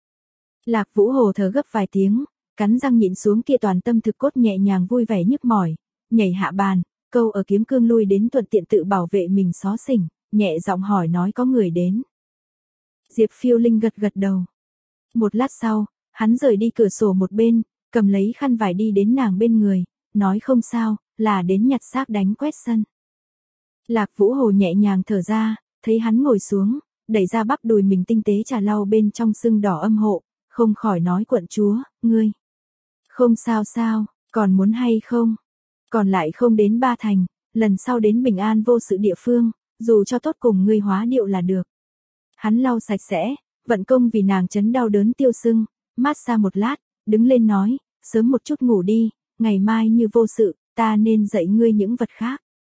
Lạc Vũ Hồ thở gấp vài tiếng, cắn răng nhịn xuống kia toàn tâm thực cốt nhẹ nhàng vui vẻ nhức mỏi, nhảy hạ bàn, câu ở kiếm cương lui đến thuận tiện tự bảo vệ mình xó xỉnh, nhẹ giọng hỏi nói có người đến. Diệp Phiêu Linh gật gật đầu. Một lát sau, hắn rời đi cửa sổ một bên, cầm lấy khăn vải đi đến nàng bên người, nói không sao, là đến nhặt xác đánh quét sân. Lạc Vũ Hồ nhẹ nhàng thở ra, thấy hắn ngồi xuống, đẩy ra bắp đùi mình tinh tế trà lau bên trong sưng đỏ âm hộ, không khỏi nói quận chúa, ngươi. Không sao sao, còn muốn hay không? Còn lại không đến ba thành, lần sau đến bình an vô sự địa phương, dù cho tốt cùng ngươi hóa điệu là được. Hắn lau sạch sẽ, vận công vì nàng chấn đau đớn tiêu sưng, mát xa một lát, đứng lên nói, sớm một chút ngủ đi, ngày mai như vô sự, ta nên dạy ngươi những vật khác.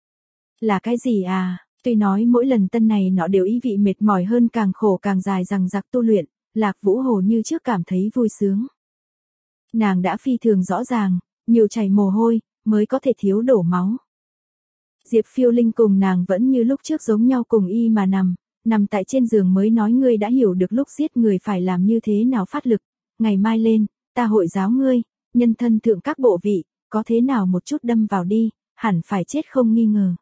Là cái gì à? Tuy nói mỗi lần tân này nọ đều ý vị mệt mỏi hơn càng khổ càng dài rằng giặc tu luyện, Lạc Vũ Hồ như trước cảm thấy vui sướng. Nàng đã phi thường rõ ràng, nhiều chảy mồ hôi, mới có thể thiếu đổ máu. Diệp Phiêu Linh cùng nàng vẫn như lúc trước giống nhau cùng y mà nằm, nằm tại trên giường mới nói ngươi đã hiểu được lúc giết người phải làm như thế nào phát lực, ngày mai lên, ta hội giáo ngươi, nhân thân thượng các bộ vị, có thế nào một chút đâm vào đi, hẳn phải chết không nghi ngờ.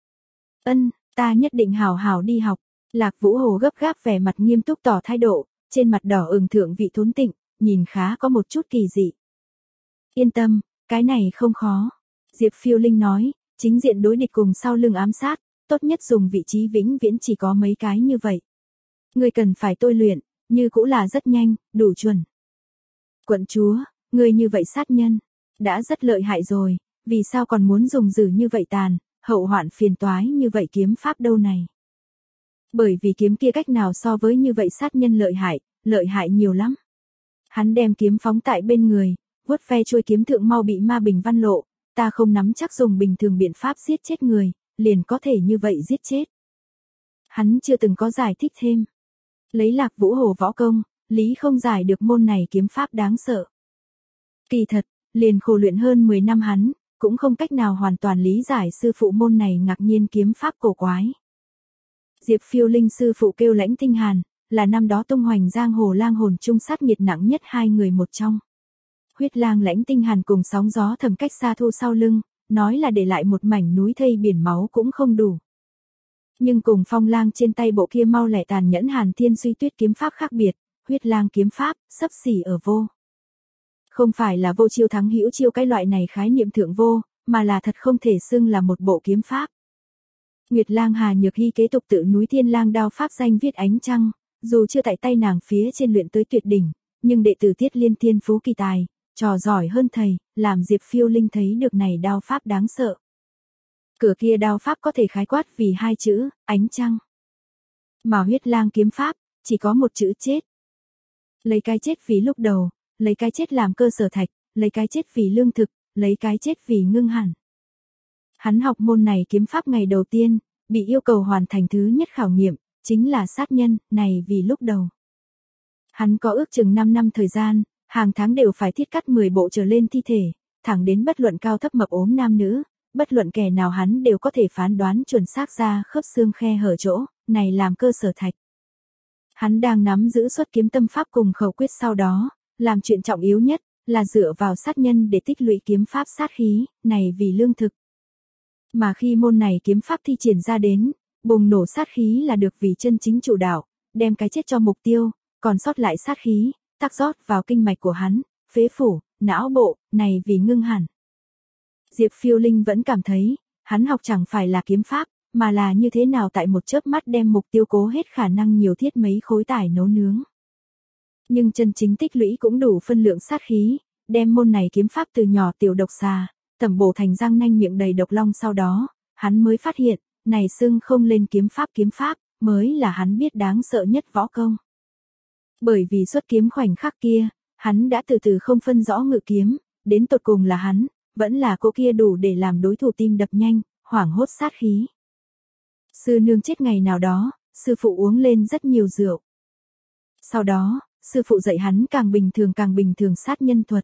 Ân, ta nhất định hào hào đi học. Lạc Vũ Hồ gấp gáp vẻ mặt nghiêm túc tỏ thái độ, trên mặt đỏ ửng thượng vị thốn tịnh, nhìn khá có một chút kỳ dị. Yên tâm, cái này không khó. Diệp Phiêu Linh nói, chính diện đối địch cùng sau lưng ám sát, tốt nhất dùng vị trí vĩnh viễn chỉ có mấy cái như vậy. Ngươi cần phải tôi luyện, như cũ là rất nhanh, đủ chuẩn. Quận chúa, ngươi như vậy sát nhân, đã rất lợi hại rồi, vì sao còn muốn dùng dữ như vậy tàn, hậu hoạn phiền toái như vậy kiếm pháp đâu này. Bởi vì kiếm kia cách nào so với như vậy sát nhân lợi hại, lợi hại nhiều lắm. Hắn đem kiếm phóng tại bên người, vuốt ve chuôi kiếm thượng mau bị ma bình văn lộ, ta không nắm chắc dùng bình thường biện pháp giết chết người, liền có thể như vậy giết chết. Hắn chưa từng có giải thích thêm. Lấy Lạc Vũ Hồ võ công, lý không giải được môn này kiếm pháp đáng sợ. Kỳ thật, liền khổ luyện hơn mười năm hắn, cũng không cách nào hoàn toàn lý giải sư phụ môn này ngạc nhiên kiếm pháp cổ quái. Diệp Phiêu Linh sư phụ kêu Lãnh Tinh Hàn, là năm đó tung hoành giang hồ lang hồn chung sát nghiệt nặng nhất hai người một trong. Huyết lang Lãnh Tinh Hàn cùng sóng gió thầm cách xa thu sau lưng, nói là để lại một mảnh núi thây biển máu cũng không đủ. Nhưng cùng phong lang trên tay bộ kia mau lẻ tàn nhẫn Hàn Thiên Suy Tuyết kiếm pháp khác biệt, huyết lang kiếm pháp, xấp xỉ ở vô. Không phải là vô chiêu thắng hữu chiêu cái loại này khái niệm thượng vô, mà là thật không thể xưng là một bộ kiếm pháp. Nguyệt lang Hà Nhược Hy kế tục tự núi Thiên Lang đao pháp danh viết ánh trăng, dù chưa tại tay nàng phía trên luyện tới tuyệt đỉnh, nhưng đệ tử Tiết Liên thiên phú kỳ tài, trò giỏi hơn thầy, làm Diệp Phiêu Linh thấy được này đao pháp đáng sợ. Cửa kia đao pháp có thể khái quát vì hai chữ, ánh trăng. Mà Huyết Lang kiếm pháp, chỉ có một chữ chết. Lấy cái chết vì lúc đầu, lấy cái chết làm cơ sở thạch, lấy cái chết vì lương thực, lấy cái chết vì ngưng hẳn. Hắn học môn này kiếm pháp ngày đầu tiên, bị yêu cầu hoàn thành thứ nhất khảo nghiệm, chính là sát nhân, này vì lúc đầu. Hắn có ước chừng năm năm thời gian, hàng tháng đều phải thiết cắt mười bộ trở lên thi thể, thẳng đến bất luận cao thấp mập ốm nam nữ, bất luận kẻ nào hắn đều có thể phán đoán chuẩn xác ra khớp xương khe hở chỗ, này làm cơ sở thạch. Hắn đang nắm giữ xuất kiếm tâm pháp cùng khẩu quyết sau đó, làm chuyện trọng yếu nhất, là dựa vào sát nhân để tích lũy kiếm pháp sát khí, này vì lương thực. Mà khi môn này kiếm pháp thi triển ra đến, bùng nổ sát khí là được vì chân chính chủ đạo, đem cái chết cho mục tiêu, còn sót lại sát khí, tác rót vào kinh mạch của hắn, phế phủ, não bộ, này vì ngưng hẳn. Diệp Phiêu Linh vẫn cảm thấy, hắn học chẳng phải là kiếm pháp, mà là như thế nào tại một chớp mắt đem mục tiêu cố hết khả năng nhiều thiết mấy khối tải nấu nướng. Nhưng chân chính tích lũy cũng đủ phân lượng sát khí, đem môn này kiếm pháp từ nhỏ tiểu độc xà, tẩm bổ thành răng nanh miệng đầy độc long sau đó, hắn mới phát hiện, này xưng không lên kiếm pháp kiếm pháp, mới là hắn biết đáng sợ nhất võ công. Bởi vì xuất kiếm khoảnh khắc kia, hắn đã từ từ không phân rõ ngự kiếm, đến tột cùng là hắn, vẫn là cô kia đủ để làm đối thủ tim đập nhanh, hoảng hốt sát khí. Sư nương chết ngày nào đó, sư phụ uống lên rất nhiều rượu. Sau đó, sư phụ dạy hắn càng bình thường càng bình thường sát nhân thuật.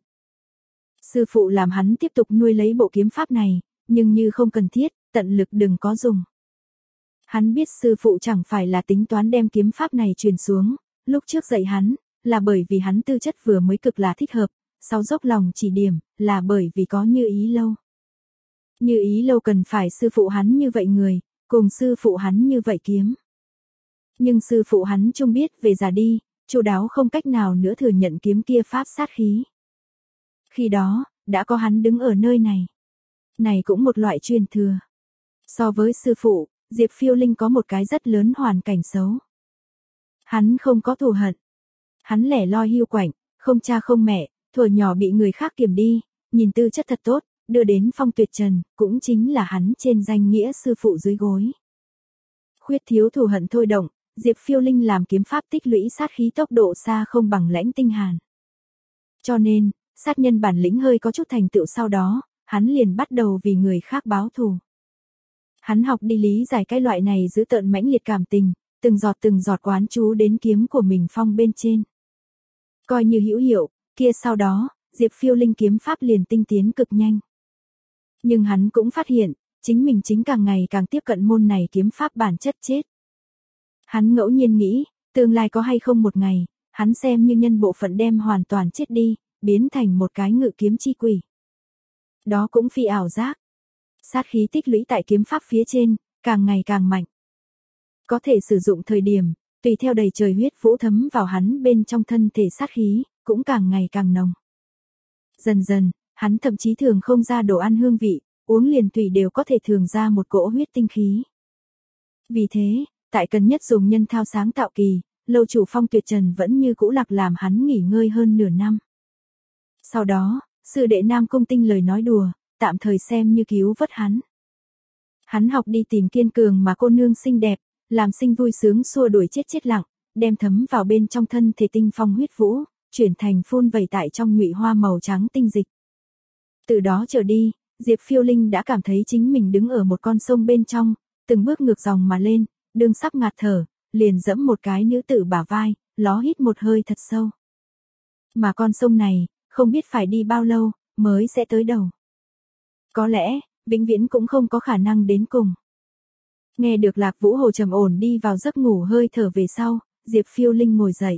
Sư phụ làm hắn tiếp tục nuôi lấy bộ kiếm pháp này, nhưng như không cần thiết, tận lực đừng có dùng. Hắn biết sư phụ chẳng phải là tính toán đem kiếm pháp này truyền xuống, lúc trước dạy hắn, là bởi vì hắn tư chất vừa mới cực là thích hợp, sau dốc lòng chỉ điểm, là bởi vì có Như Ý Lâu. Như Ý Lâu cần phải sư phụ hắn như vậy người, cùng sư phụ hắn như vậy kiếm. Nhưng sư phụ hắn chung biết về già đi, chu đáo không cách nào nữa thừa nhận kiếm kia pháp sát khí. Khi đó, đã có hắn đứng ở nơi này. Này cũng một loại truyền thừa. So với sư phụ, Diệp Phiêu Linh có một cái rất lớn hoàn cảnh xấu. Hắn không có thù hận. Hắn lẻ loi hiu quạnh, không cha không mẹ, thuở nhỏ bị người khác kiềm đi, nhìn tư chất thật tốt, đưa đến phong tuyệt trần, cũng chính là hắn trên danh nghĩa sư phụ dưới gối. Khuyết thiếu thù hận thôi động, Diệp Phiêu Linh làm kiếm pháp tích lũy sát khí tốc độ xa không bằng Lãnh Tinh Hàn. Cho nên, sát nhân bản lĩnh hơi có chút thành tựu sau đó, hắn liền bắt đầu vì người khác báo thù. Hắn học đi lý giải cái loại này giữ tợn mãnh liệt cảm tình, từng giọt từng giọt quán chú đến kiếm của mình phong bên trên. Coi như hữu hiệu, kia sau đó, Diệp Phiêu Linh kiếm pháp liền tinh tiến cực nhanh. Nhưng hắn cũng phát hiện, chính mình chính càng ngày càng tiếp cận môn này kiếm pháp bản chất chết. Hắn ngẫu nhiên nghĩ, tương lai có hay không một ngày, hắn xem như nhân bộ phận đem hoàn toàn chết đi, biến thành một cái ngự kiếm chi quỷ. Đó cũng phi ảo giác. Sát khí tích lũy tại kiếm pháp phía trên, càng ngày càng mạnh. Có thể sử dụng thời điểm, tùy theo đầy trời huyết vũ thấm vào hắn bên trong thân thể sát khí, cũng càng ngày càng nồng. Dần dần, hắn thậm chí thường không ra đồ ăn hương vị, uống liền tùy đều có thể thường ra một cỗ huyết tinh khí. Vì thế, tại cần nhất dùng nhân thao sáng tạo kỳ, lâu chủ phong tuyệt trần vẫn như cũ lạc làm hắn nghỉ ngơi hơn nửa năm. Sau đó, sư đệ Nam Cung Tinh lời nói đùa, tạm thời xem như cứu vớt hắn. Hắn học đi tìm kiên cường mà cô nương xinh đẹp, làm sinh vui sướng xua đuổi chết chết lặng, đem thấm vào bên trong thân thể tinh phong huyết vũ, chuyển thành phun vẩy tại trong nhụy hoa màu trắng tinh dịch. Từ đó trở đi, Diệp Phiêu Linh đã cảm thấy chính mình đứng ở một con sông bên trong, từng bước ngược dòng mà lên, đương sắp ngạt thở, liền dẫm một cái nữ tử bả vai, ló hít một hơi thật sâu. Mà con sông này, không biết phải đi bao lâu, mới sẽ tới đầu. Có lẽ, vĩnh viễn cũng không có khả năng đến cùng. Nghe được Lạc Vũ Hồ trầm ổn đi vào giấc ngủ hơi thở về sau, Diệp Phiêu Linh ngồi dậy.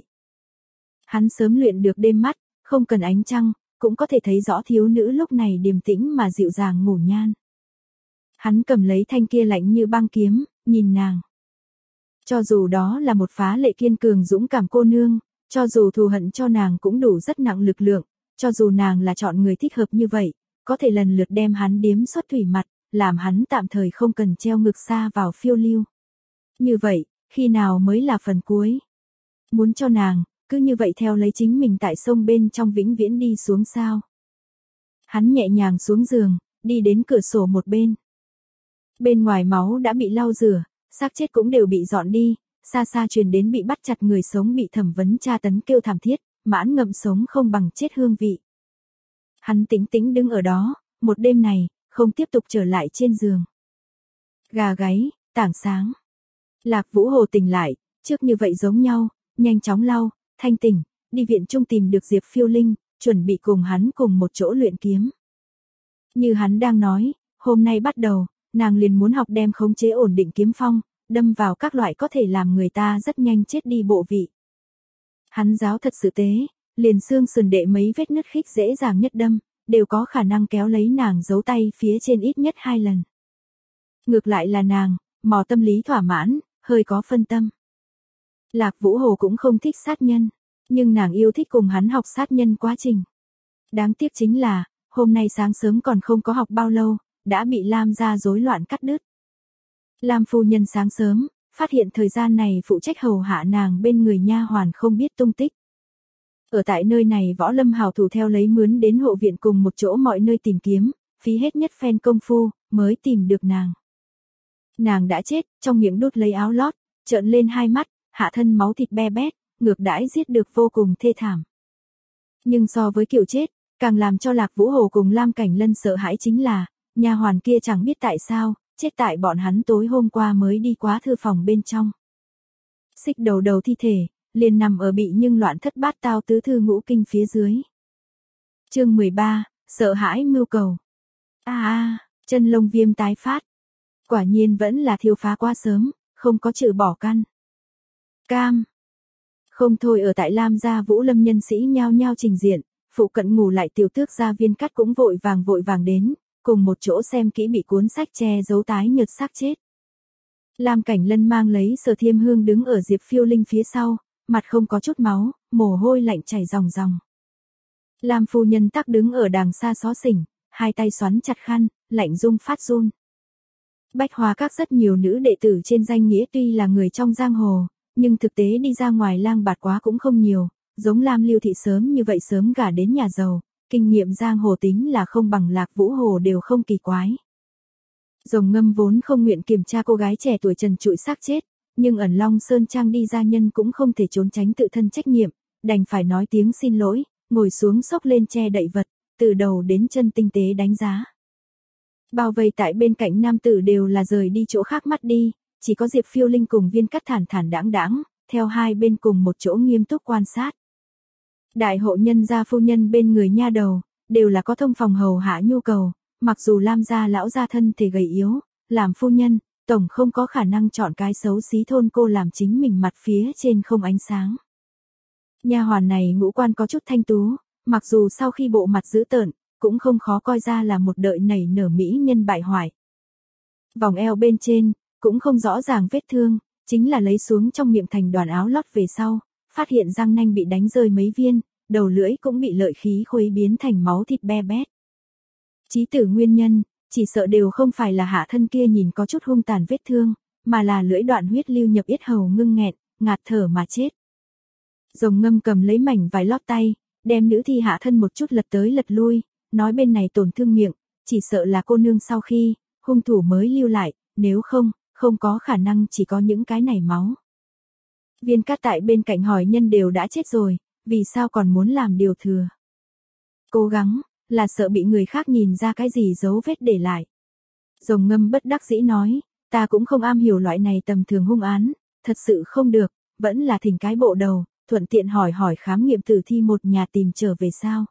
Hắn sớm luyện được đêm mắt, không cần ánh trăng, cũng có thể thấy rõ thiếu nữ lúc này điềm tĩnh mà dịu dàng ngủ nhan. Hắn cầm lấy thanh kia lạnh như băng kiếm, nhìn nàng. Cho dù đó là một phá lệ kiên cường dũng cảm cô nương, cho dù thù hận cho nàng cũng đủ rất nặng lực lượng, cho dù nàng là chọn người thích hợp như vậy, có thể lần lượt đem hắn điếm xuất thủy mặt, làm hắn tạm thời không cần treo ngược xa vào phiêu lưu. Như vậy, khi nào mới là phần cuối? Muốn cho nàng, cứ như vậy theo lấy chính mình tại sông bên trong vĩnh viễn đi xuống sao. Hắn nhẹ nhàng xuống giường, đi đến cửa sổ một bên. Bên ngoài máu đã bị lau rửa, xác chết cũng đều bị dọn đi, xa xa truyền đến bị bắt chặt người sống bị thẩm vấn tra tấn kêu thảm thiết, mãn ngậm sống không bằng chết hương vị. Hắn tĩnh tĩnh đứng ở đó, một đêm này, không tiếp tục trở lại trên giường. Gà gáy, tảng sáng. Lạc Vũ Hồ tỉnh lại, trước như vậy giống nhau, nhanh chóng lau, thanh tỉnh, đi viện trung tìm được Diệp Phiêu Linh, chuẩn bị cùng hắn cùng một chỗ luyện kiếm. Như hắn đang nói, hôm nay bắt đầu, nàng liền muốn học đem khống chế ổn định kiếm phong, đâm vào các loại có thể làm người ta rất nhanh chết đi bộ vị. Hắn giáo thật sự tế, liền xương sườn đệ mấy vết nứt khích dễ dàng nhất đâm, đều có khả năng kéo lấy nàng giấu tay phía trên ít nhất hai lần. Ngược lại là nàng, mò tâm lý thỏa mãn, hơi có phân tâm. Lạc Vũ Hồ cũng không thích sát nhân, nhưng nàng yêu thích cùng hắn học sát nhân quá trình. Đáng tiếc chính là, hôm nay sáng sớm còn không có học bao lâu, đã bị Lam gia rối loạn cắt đứt. Lam phu nhân sáng sớm, phát hiện thời gian này phụ trách hầu hạ nàng bên người nha hoàn không biết tung tích. Ở tại nơi này võ lâm hào thủ theo lấy mướn đến hộ viện cùng một chỗ mọi nơi tìm kiếm, phí hết nhất phen công phu, mới tìm được nàng. Nàng đã chết, trong miệng đút lấy áo lót, trợn lên hai mắt, hạ thân máu thịt be bét, ngược đãi giết được vô cùng thê thảm. Nhưng so với kiểu chết, càng làm cho Lạc Vũ Hồ cùng Lam Cảnh Lân sợ hãi chính là, nha hoàn kia chẳng biết tại sao, chết tại bọn hắn tối hôm qua mới đi quá thư phòng bên trong. Xích đầu đầu thi thể, liền nằm ở bị nhưng loạn thất bát tao tứ thư ngũ kinh phía dưới. Chương mười ba, sợ hãi mưu cầu. A a, chân lông viêm tái phát. Quả nhiên vẫn là thiêu phá quá sớm, không có trừ bỏ căn. Cam. Không thôi ở tại Lam gia Vũ Lâm nhân sĩ nhao nhao trình diện, phụ cận ngủ lại tiểu tước gia Viên Cắt cũng vội vàng vội vàng đến, cùng một chỗ xem kỹ bị cuốn sách che giấu tái nhợt xác chết. Lam Cảnh Lân mang lấy Sở Thiêm Hương đứng ở Diệp Phiêu Linh phía sau, mặt không có chút máu, mồ hôi lạnh chảy ròng ròng. Lam phu nhân tắc đứng ở đàng xa xó xỉnh, hai tay xoắn chặt khăn, lạnh rung phát run. Bách Hoa Các rất nhiều nữ đệ tử trên danh nghĩa tuy là người trong giang hồ, nhưng thực tế đi ra ngoài lang bạt quá cũng không nhiều, giống Lam Lưu Thị sớm như vậy sớm gả đến nhà giàu, kinh nghiệm giang hồ tính là không bằng Lạc Vũ Hồ đều không kỳ quái. Rồng Ngâm vốn không nguyện kiểm tra cô gái trẻ tuổi trần trụi xác chết, nhưng ẩn Long Sơn Trang đi gia nhân cũng không thể trốn tránh tự thân trách nhiệm, đành phải nói tiếng xin lỗi, ngồi xuống xốc lên che đậy vật, từ đầu đến chân tinh tế đánh giá. Bao vây tại bên cạnh nam tử đều là rời đi chỗ khác mắt đi, chỉ có Diệp Phiêu Linh cùng Viên Cắt thản thản đãng đãng, theo hai bên cùng một chỗ nghiêm túc quan sát. Đại hộ nhân gia phu nhân bên người nha đầu, đều là có thông phòng hầu hạ nhu cầu, mặc dù Lam gia lão gia thân thể gầy yếu, làm phu nhân, tổng không có khả năng chọn cái xấu xí thôn cô làm chính mình mặt phía trên không ánh sáng. Nha hoàn này ngũ quan có chút thanh tú, mặc dù sau khi bộ mặt dữ tợn, cũng không khó coi ra là một đợi nảy nở mỹ nhân bại hoại. Vòng eo bên trên, cũng không rõ ràng vết thương, chính là lấy xuống trong miệng thành đoàn áo lót về sau, phát hiện răng nanh bị đánh rơi mấy viên, đầu lưỡi cũng bị lợi khí khuấy biến thành máu thịt be bét. Chí tử nguyên nhân, chỉ sợ đều không phải là hạ thân kia nhìn có chút hung tàn vết thương, mà là lưỡi đoạn huyết lưu nhập yết hầu ngưng nghẹn, ngạt thở mà chết. Rồng Ngâm cầm lấy mảnh vải lót tay, đem nữ thi hạ thân một chút lật tới lật lui, nói bên này tổn thương miệng, chỉ sợ là cô nương sau khi, hung thủ mới lưu lại, nếu không, không có khả năng chỉ có những cái này máu. Viên Cát tại bên cạnh hỏi nhân đều đã chết rồi, vì sao còn muốn làm điều thừa? Cố gắng, là sợ bị người khác nhìn ra cái gì dấu vết để lại. Rồng Ngâm bất đắc dĩ nói, ta cũng không am hiểu loại này tầm thường hung án, thật sự không được, vẫn là thỉnh cái bộ đầu, thuận tiện hỏi hỏi khám nghiệm tử thi một nhà tìm trở về sao.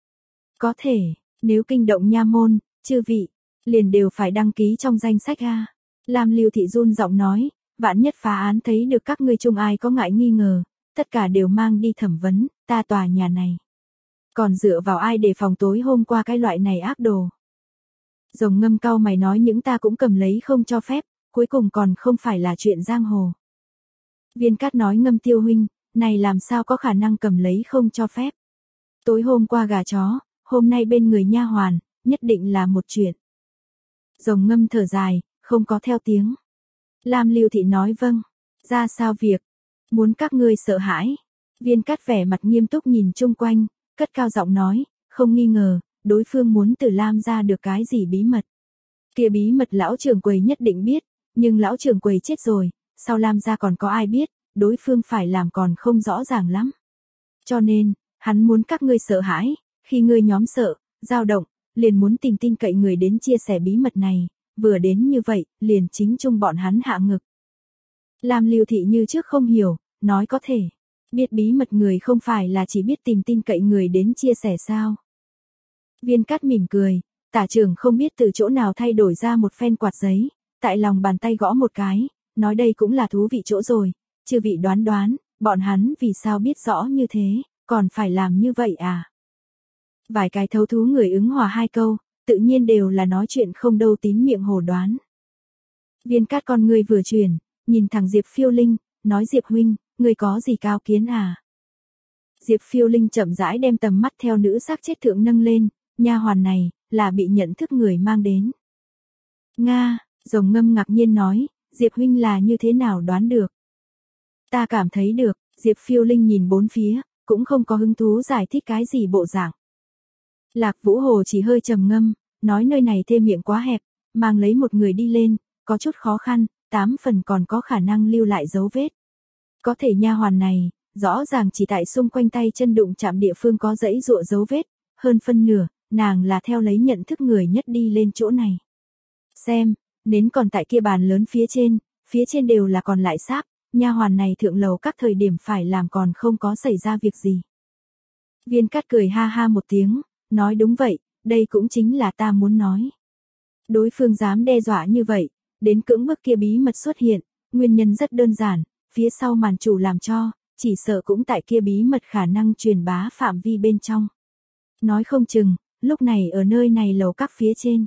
Có thể, nếu kinh động nha môn, chư vị, liền đều phải đăng ký trong danh sách a. Lam Lưu Thị run giọng nói, vạn nhất phá án thấy được các ngươi chung ai có ngại nghi ngờ, tất cả đều mang đi thẩm vấn, ta tòa nhà này. Còn dựa vào ai để phòng tối hôm qua cái loại này ác đồ. Rồng Ngâm cau mày nói những ta cũng cầm lấy không cho phép, cuối cùng còn không phải là chuyện giang hồ. Viên Cát nói Ngâm tiêu huynh, này làm sao có khả năng cầm lấy không cho phép. Tối hôm qua gà chó, hôm nay bên người nha hoàn, nhất định là một chuyện. Rồng Ngâm thở dài, không có theo tiếng. Lam Lưu Thị nói vâng, ra sao việc, muốn các ngươi sợ hãi. Viên Cát vẻ mặt nghiêm túc nhìn chung quanh, cất cao giọng nói, không nghi ngờ, đối phương muốn từ Lam ra được cái gì bí mật. Kia bí mật lão trưởng quầy nhất định biết, nhưng lão trưởng quầy chết rồi, sau Lam ra còn có ai biết, đối phương phải làm còn không rõ ràng lắm. Cho nên, hắn muốn các ngươi sợ hãi, khi ngươi nhóm sợ, dao động, liền muốn tìm tin cậy người đến chia sẻ bí mật này, vừa đến như vậy, liền chính chung bọn hắn hạ ngực. Lam Lưu Thị như trước không hiểu, nói có thể, biết bí mật người không phải là chỉ biết tìm tin cậy người đến chia sẻ sao. Viên Cát mỉm cười, tả trưởng không biết từ chỗ nào thay đổi ra một phen quạt giấy, tại lòng bàn tay gõ một cái, nói đây cũng là thú vị chỗ rồi, chư vị đoán đoán, bọn hắn vì sao biết rõ như thế, còn phải làm như vậy à? Vài cái thấu thú người ứng hòa hai câu, tự nhiên đều là nói chuyện không đâu tín miệng hồ đoán. Viên Cát con người vừa chuyển, nhìn thẳng Diệp Phiêu Linh, nói Diệp huynh, người có gì cao kiến à? Diệp Phiêu Linh chậm rãi đem tầm mắt theo nữ xác chết thượng nâng lên, nha hoàn này, là bị nhận thức người mang đến. Nga, Rồng Ngâm ngạc nhiên nói, Diệp huynh là như thế nào đoán được? Ta cảm thấy được, Diệp Phiêu Linh nhìn bốn phía, cũng không có hứng thú giải thích cái gì bộ dạng. Lạc Vũ Hồ chỉ hơi trầm ngâm, nói nơi này thêm miệng quá hẹp, mang lấy một người đi lên, có chút khó khăn, tám phần còn có khả năng lưu lại dấu vết. Có thể nha hoàn này, rõ ràng chỉ tại xung quanh tay chân đụng chạm địa phương có dãy dụa dấu vết, hơn phân nửa, nàng là theo lấy nhận thức người nhất đi lên chỗ này. Xem, nến còn tại kia bàn lớn phía trên, phía trên đều là còn lại sáp, nha hoàn này thượng lầu các thời điểm phải làm còn không có xảy ra việc gì. Viên Cát cười ha ha một tiếng, nói đúng vậy, đây cũng chính là ta muốn nói. Đối phương dám đe dọa như vậy, đến cưỡng bức kia bí mật xuất hiện, nguyên nhân rất đơn giản, phía sau màn chủ làm cho, chỉ sợ cũng tại kia bí mật khả năng truyền bá phạm vi bên trong. Nói không chừng, lúc này ở nơi này lầu các phía trên.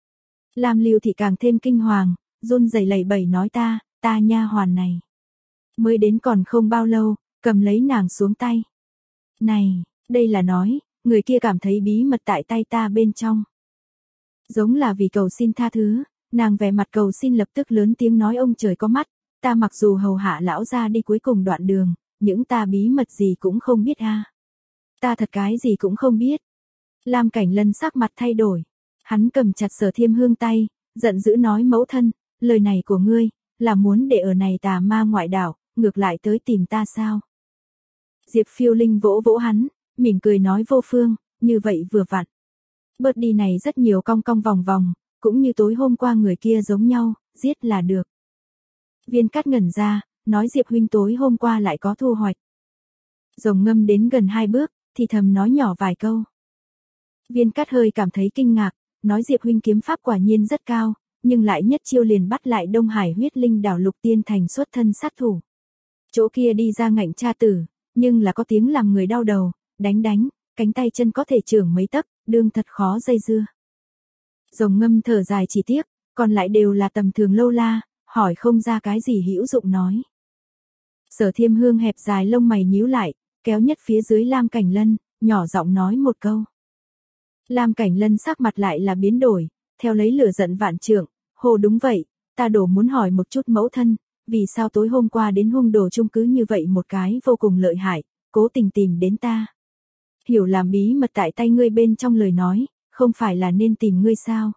Lam Lưu Thị càng thêm kinh hoàng, run rẩy lẩy bẩy nói ta, ta nha hoàn này. Mới đến còn không bao lâu, cầm lấy nàng xuống tay. Này, đây là nói, người kia cảm thấy bí mật tại tay ta bên trong. Giống là vì cầu xin tha thứ, nàng vẻ mặt cầu xin lập tức lớn tiếng nói ông trời có mắt, ta mặc dù hầu hạ lão ra đi cuối cùng đoạn đường, những ta bí mật gì cũng không biết a. Ta thật cái gì cũng không biết. Lam Cảnh Lân sắc mặt thay đổi, hắn cầm chặt Sở Thiêm Hương tay, giận dữ nói mẫu thân, lời này của ngươi, là muốn để ở này tà ma ngoại đảo, ngược lại tới tìm ta sao? Diệp Phiêu Linh vỗ vỗ hắn, mỉm cười nói vô phương, như vậy vừa vặn. Bớt đi này rất nhiều cong cong vòng vòng, cũng như tối hôm qua người kia giống nhau, giết là được. Viên Cát ngẩn ra, nói Diệp huynh tối hôm qua lại có thu hoạch. Rồng Ngâm đến gần hai bước, thì thầm nói nhỏ vài câu. Viên Cát hơi cảm thấy kinh ngạc, nói Diệp huynh kiếm pháp quả nhiên rất cao, nhưng lại nhất chiêu liền bắt lại Đông Hải huyết linh đảo Lục Tiên Thành xuất thân sát thủ. Chỗ kia đi ra ngạnh cha tử, nhưng là có tiếng làm người đau đầu, đánh đánh, cánh tay chân có thể trưởng mấy tấc, đương thật khó dây dưa. Rồng Ngâm thở dài chỉ tiếc, còn lại đều là tầm thường lâu la, hỏi không ra cái gì hữu dụng nói. Sở Thiêm Hương hẹp dài lông mày nhíu lại, kéo nhất phía dưới Lam Cảnh Lân, nhỏ giọng nói một câu. Lam Cảnh Lân sắc mặt lại là biến đổi, theo lấy lửa giận vạn trượng, hồ đúng vậy, ta đổ muốn hỏi một chút mẫu thân, vì sao tối hôm qua đến hung đồ chung cứ như vậy một cái vô cùng lợi hại, cố tình tìm đến ta. Hiểu làm bí mật tại tay ngươi bên trong lời nói, không phải là nên tìm ngươi sao?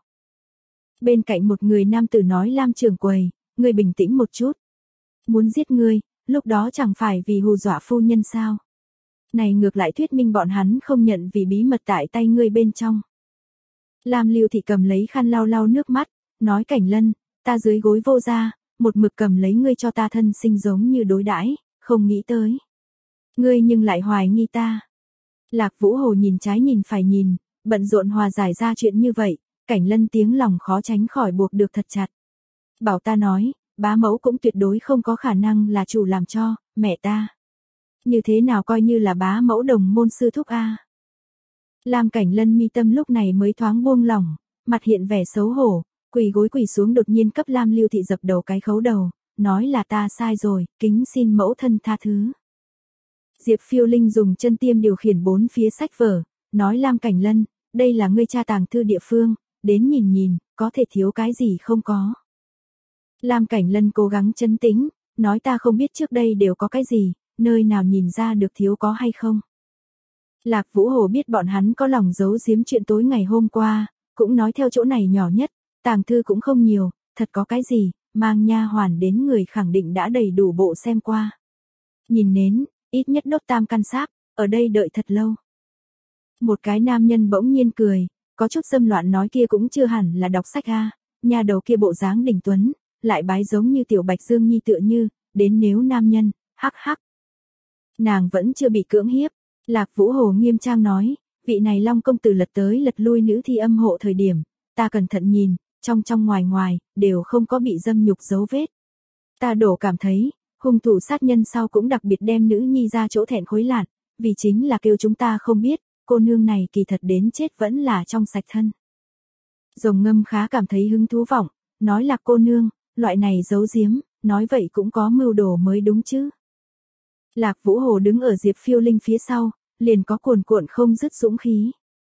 Bên cạnh một người nam tử nói Lam trưởng quầy, ngươi bình tĩnh một chút. Muốn giết ngươi, lúc đó chẳng phải vì hù dọa phu nhân sao? Này ngược lại thuyết minh bọn hắn không nhận vì bí mật tại tay ngươi bên trong. Lam Lưu Thị cầm lấy khăn lau lau nước mắt, nói Cảnh Lân, ta dưới gối vô gia, một mực cầm lấy ngươi cho ta thân sinh giống như đối đãi, không nghĩ tới. Ngươi nhưng lại hoài nghi ta. Lạc Vũ Hồ nhìn trái nhìn phải nhìn, bận rộn hòa giải ra chuyện như vậy, Cảnh Lân tiếng lòng khó tránh khỏi buộc được thật chặt. Bảo ta nói, bá mẫu cũng tuyệt đối không có khả năng là chủ làm cho, mẹ ta. Như thế nào coi như là bá mẫu đồng môn sư thúc a? Lam Cảnh Lân mi tâm lúc này mới thoáng buông lỏng, mặt hiện vẻ xấu hổ, quỳ gối quỳ xuống đột nhiên cấp Lam Lưu Thị dập đầu cái khấu đầu, nói là ta sai rồi, kính xin mẫu thân tha thứ. Diệp Phiêu Linh dùng chân tiêm điều khiển bốn phía sách vở, nói Lam Cảnh Lân, đây là ngươi cha tàng thư địa phương, đến nhìn nhìn, có thể thiếu cái gì không có. Lam Cảnh Lân cố gắng trấn tĩnh, nói ta không biết trước đây đều có cái gì, nơi nào nhìn ra được thiếu có hay không. Lạc Vũ Hồ biết bọn hắn có lòng giấu giếm chuyện tối ngày hôm qua, cũng nói theo chỗ này nhỏ nhất, tàng thư cũng không nhiều, thật có cái gì, mang nha hoàn đến người khẳng định đã đầy đủ bộ xem qua. Nhìn nến, ít nhất đốt tam căn sáp, ở đây đợi thật lâu. Một cái nam nhân bỗng nhiên cười, có chút dâm loạn nói kia cũng chưa hẳn là đọc sách a, nhà đầu kia bộ dáng đỉnh tuấn, lại bái giống như tiểu Bạch Dương Nhi tựa như, đến nếu nam nhân, hắc hắc. Nàng vẫn chưa bị cưỡng hiếp, Lạc Vũ Hồ nghiêm trang nói, vị này Long công tử lật tới lật lui nữ thi âm hộ thời điểm, ta cẩn thận nhìn, trong trong ngoài ngoài, đều không có bị dâm nhục dấu vết. Ta đổ cảm thấy, hung thủ sát nhân sau cũng đặc biệt đem nữ nhi ra chỗ thẹn khối lạn, vì chính là kêu chúng ta không biết, cô nương này kỳ thật đến chết vẫn là trong sạch thân. Rồng Ngâm khá cảm thấy hứng thú vọng, nói là cô nương, loại này giấu giếm, nói vậy cũng có mưu đồ mới đúng chứ. Lạc Vũ Hồ đứng ở Diệp Phiêu Linh phía sau, liền có cuồn cuộn không dứt dũng khí.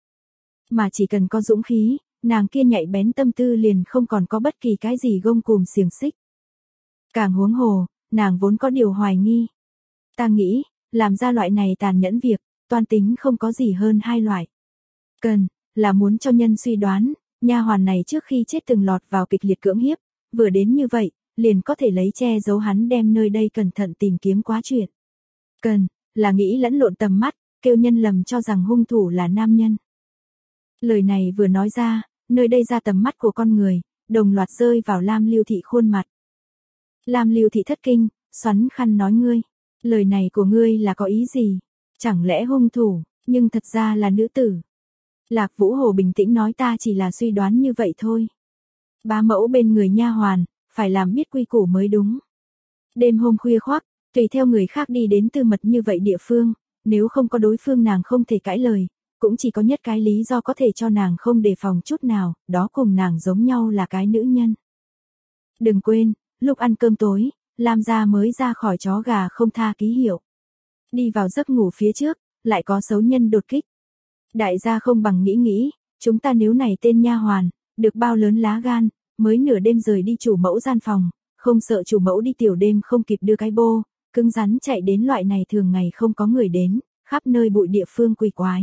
Mà chỉ cần có dũng khí, nàng kia nhạy bén tâm tư liền không còn có bất kỳ cái gì gông cùm xiềng xích. Càng huống hồ, nàng vốn có điều hoài nghi. Ta nghĩ, làm ra loại này tàn nhẫn việc, toan tính không có gì hơn hai loại. Cần, là muốn cho nhân suy đoán, nha hoàn này trước khi chết từng lọt vào kịch liệt cưỡng hiếp, vừa đến như vậy, liền có thể lấy che giấu hắn đem nơi đây cẩn thận tìm kiếm quá chuyện. Cần, là nghĩ lẫn lộn tầm mắt, kêu nhân lầm cho rằng hung thủ là nam nhân. Lời này vừa nói ra, nơi đây ra tầm mắt của con người, đồng loạt rơi vào Lam Lưu Thị khuôn mặt. Lam Lưu Thị thất kinh, xoắn khăn nói ngươi, lời này của ngươi là có ý gì? Chẳng lẽ hung thủ, nhưng thật ra là nữ tử. Lạc Vũ Hồ bình tĩnh nói ta chỉ là suy đoán như vậy thôi. Bá mẫu bên người nha hoàn, phải làm biết quy củ mới đúng. Đêm hôm khuya khoác, tùy theo người khác đi đến tư mật như vậy địa phương, nếu không có đối phương nàng không thể cãi lời, cũng chỉ có nhất cái lý do có thể cho nàng không đề phòng chút nào, đó cùng nàng giống nhau là cái nữ nhân. Đừng quên, lúc ăn cơm tối, Lam gia mới ra khỏi chó gà không tha ký hiệu. Đi vào giấc ngủ phía trước, lại có xấu nhân đột kích. Đại gia không bằng nghĩ nghĩ, chúng ta nếu này tên nha hoàn, được bao lớn lá gan, mới nửa đêm rời đi chủ mẫu gian phòng, không sợ chủ mẫu đi tiểu đêm không kịp đưa cái bô, cứng rắn chạy đến loại này thường ngày không có người đến, khắp nơi bụi địa phương quỷ quái.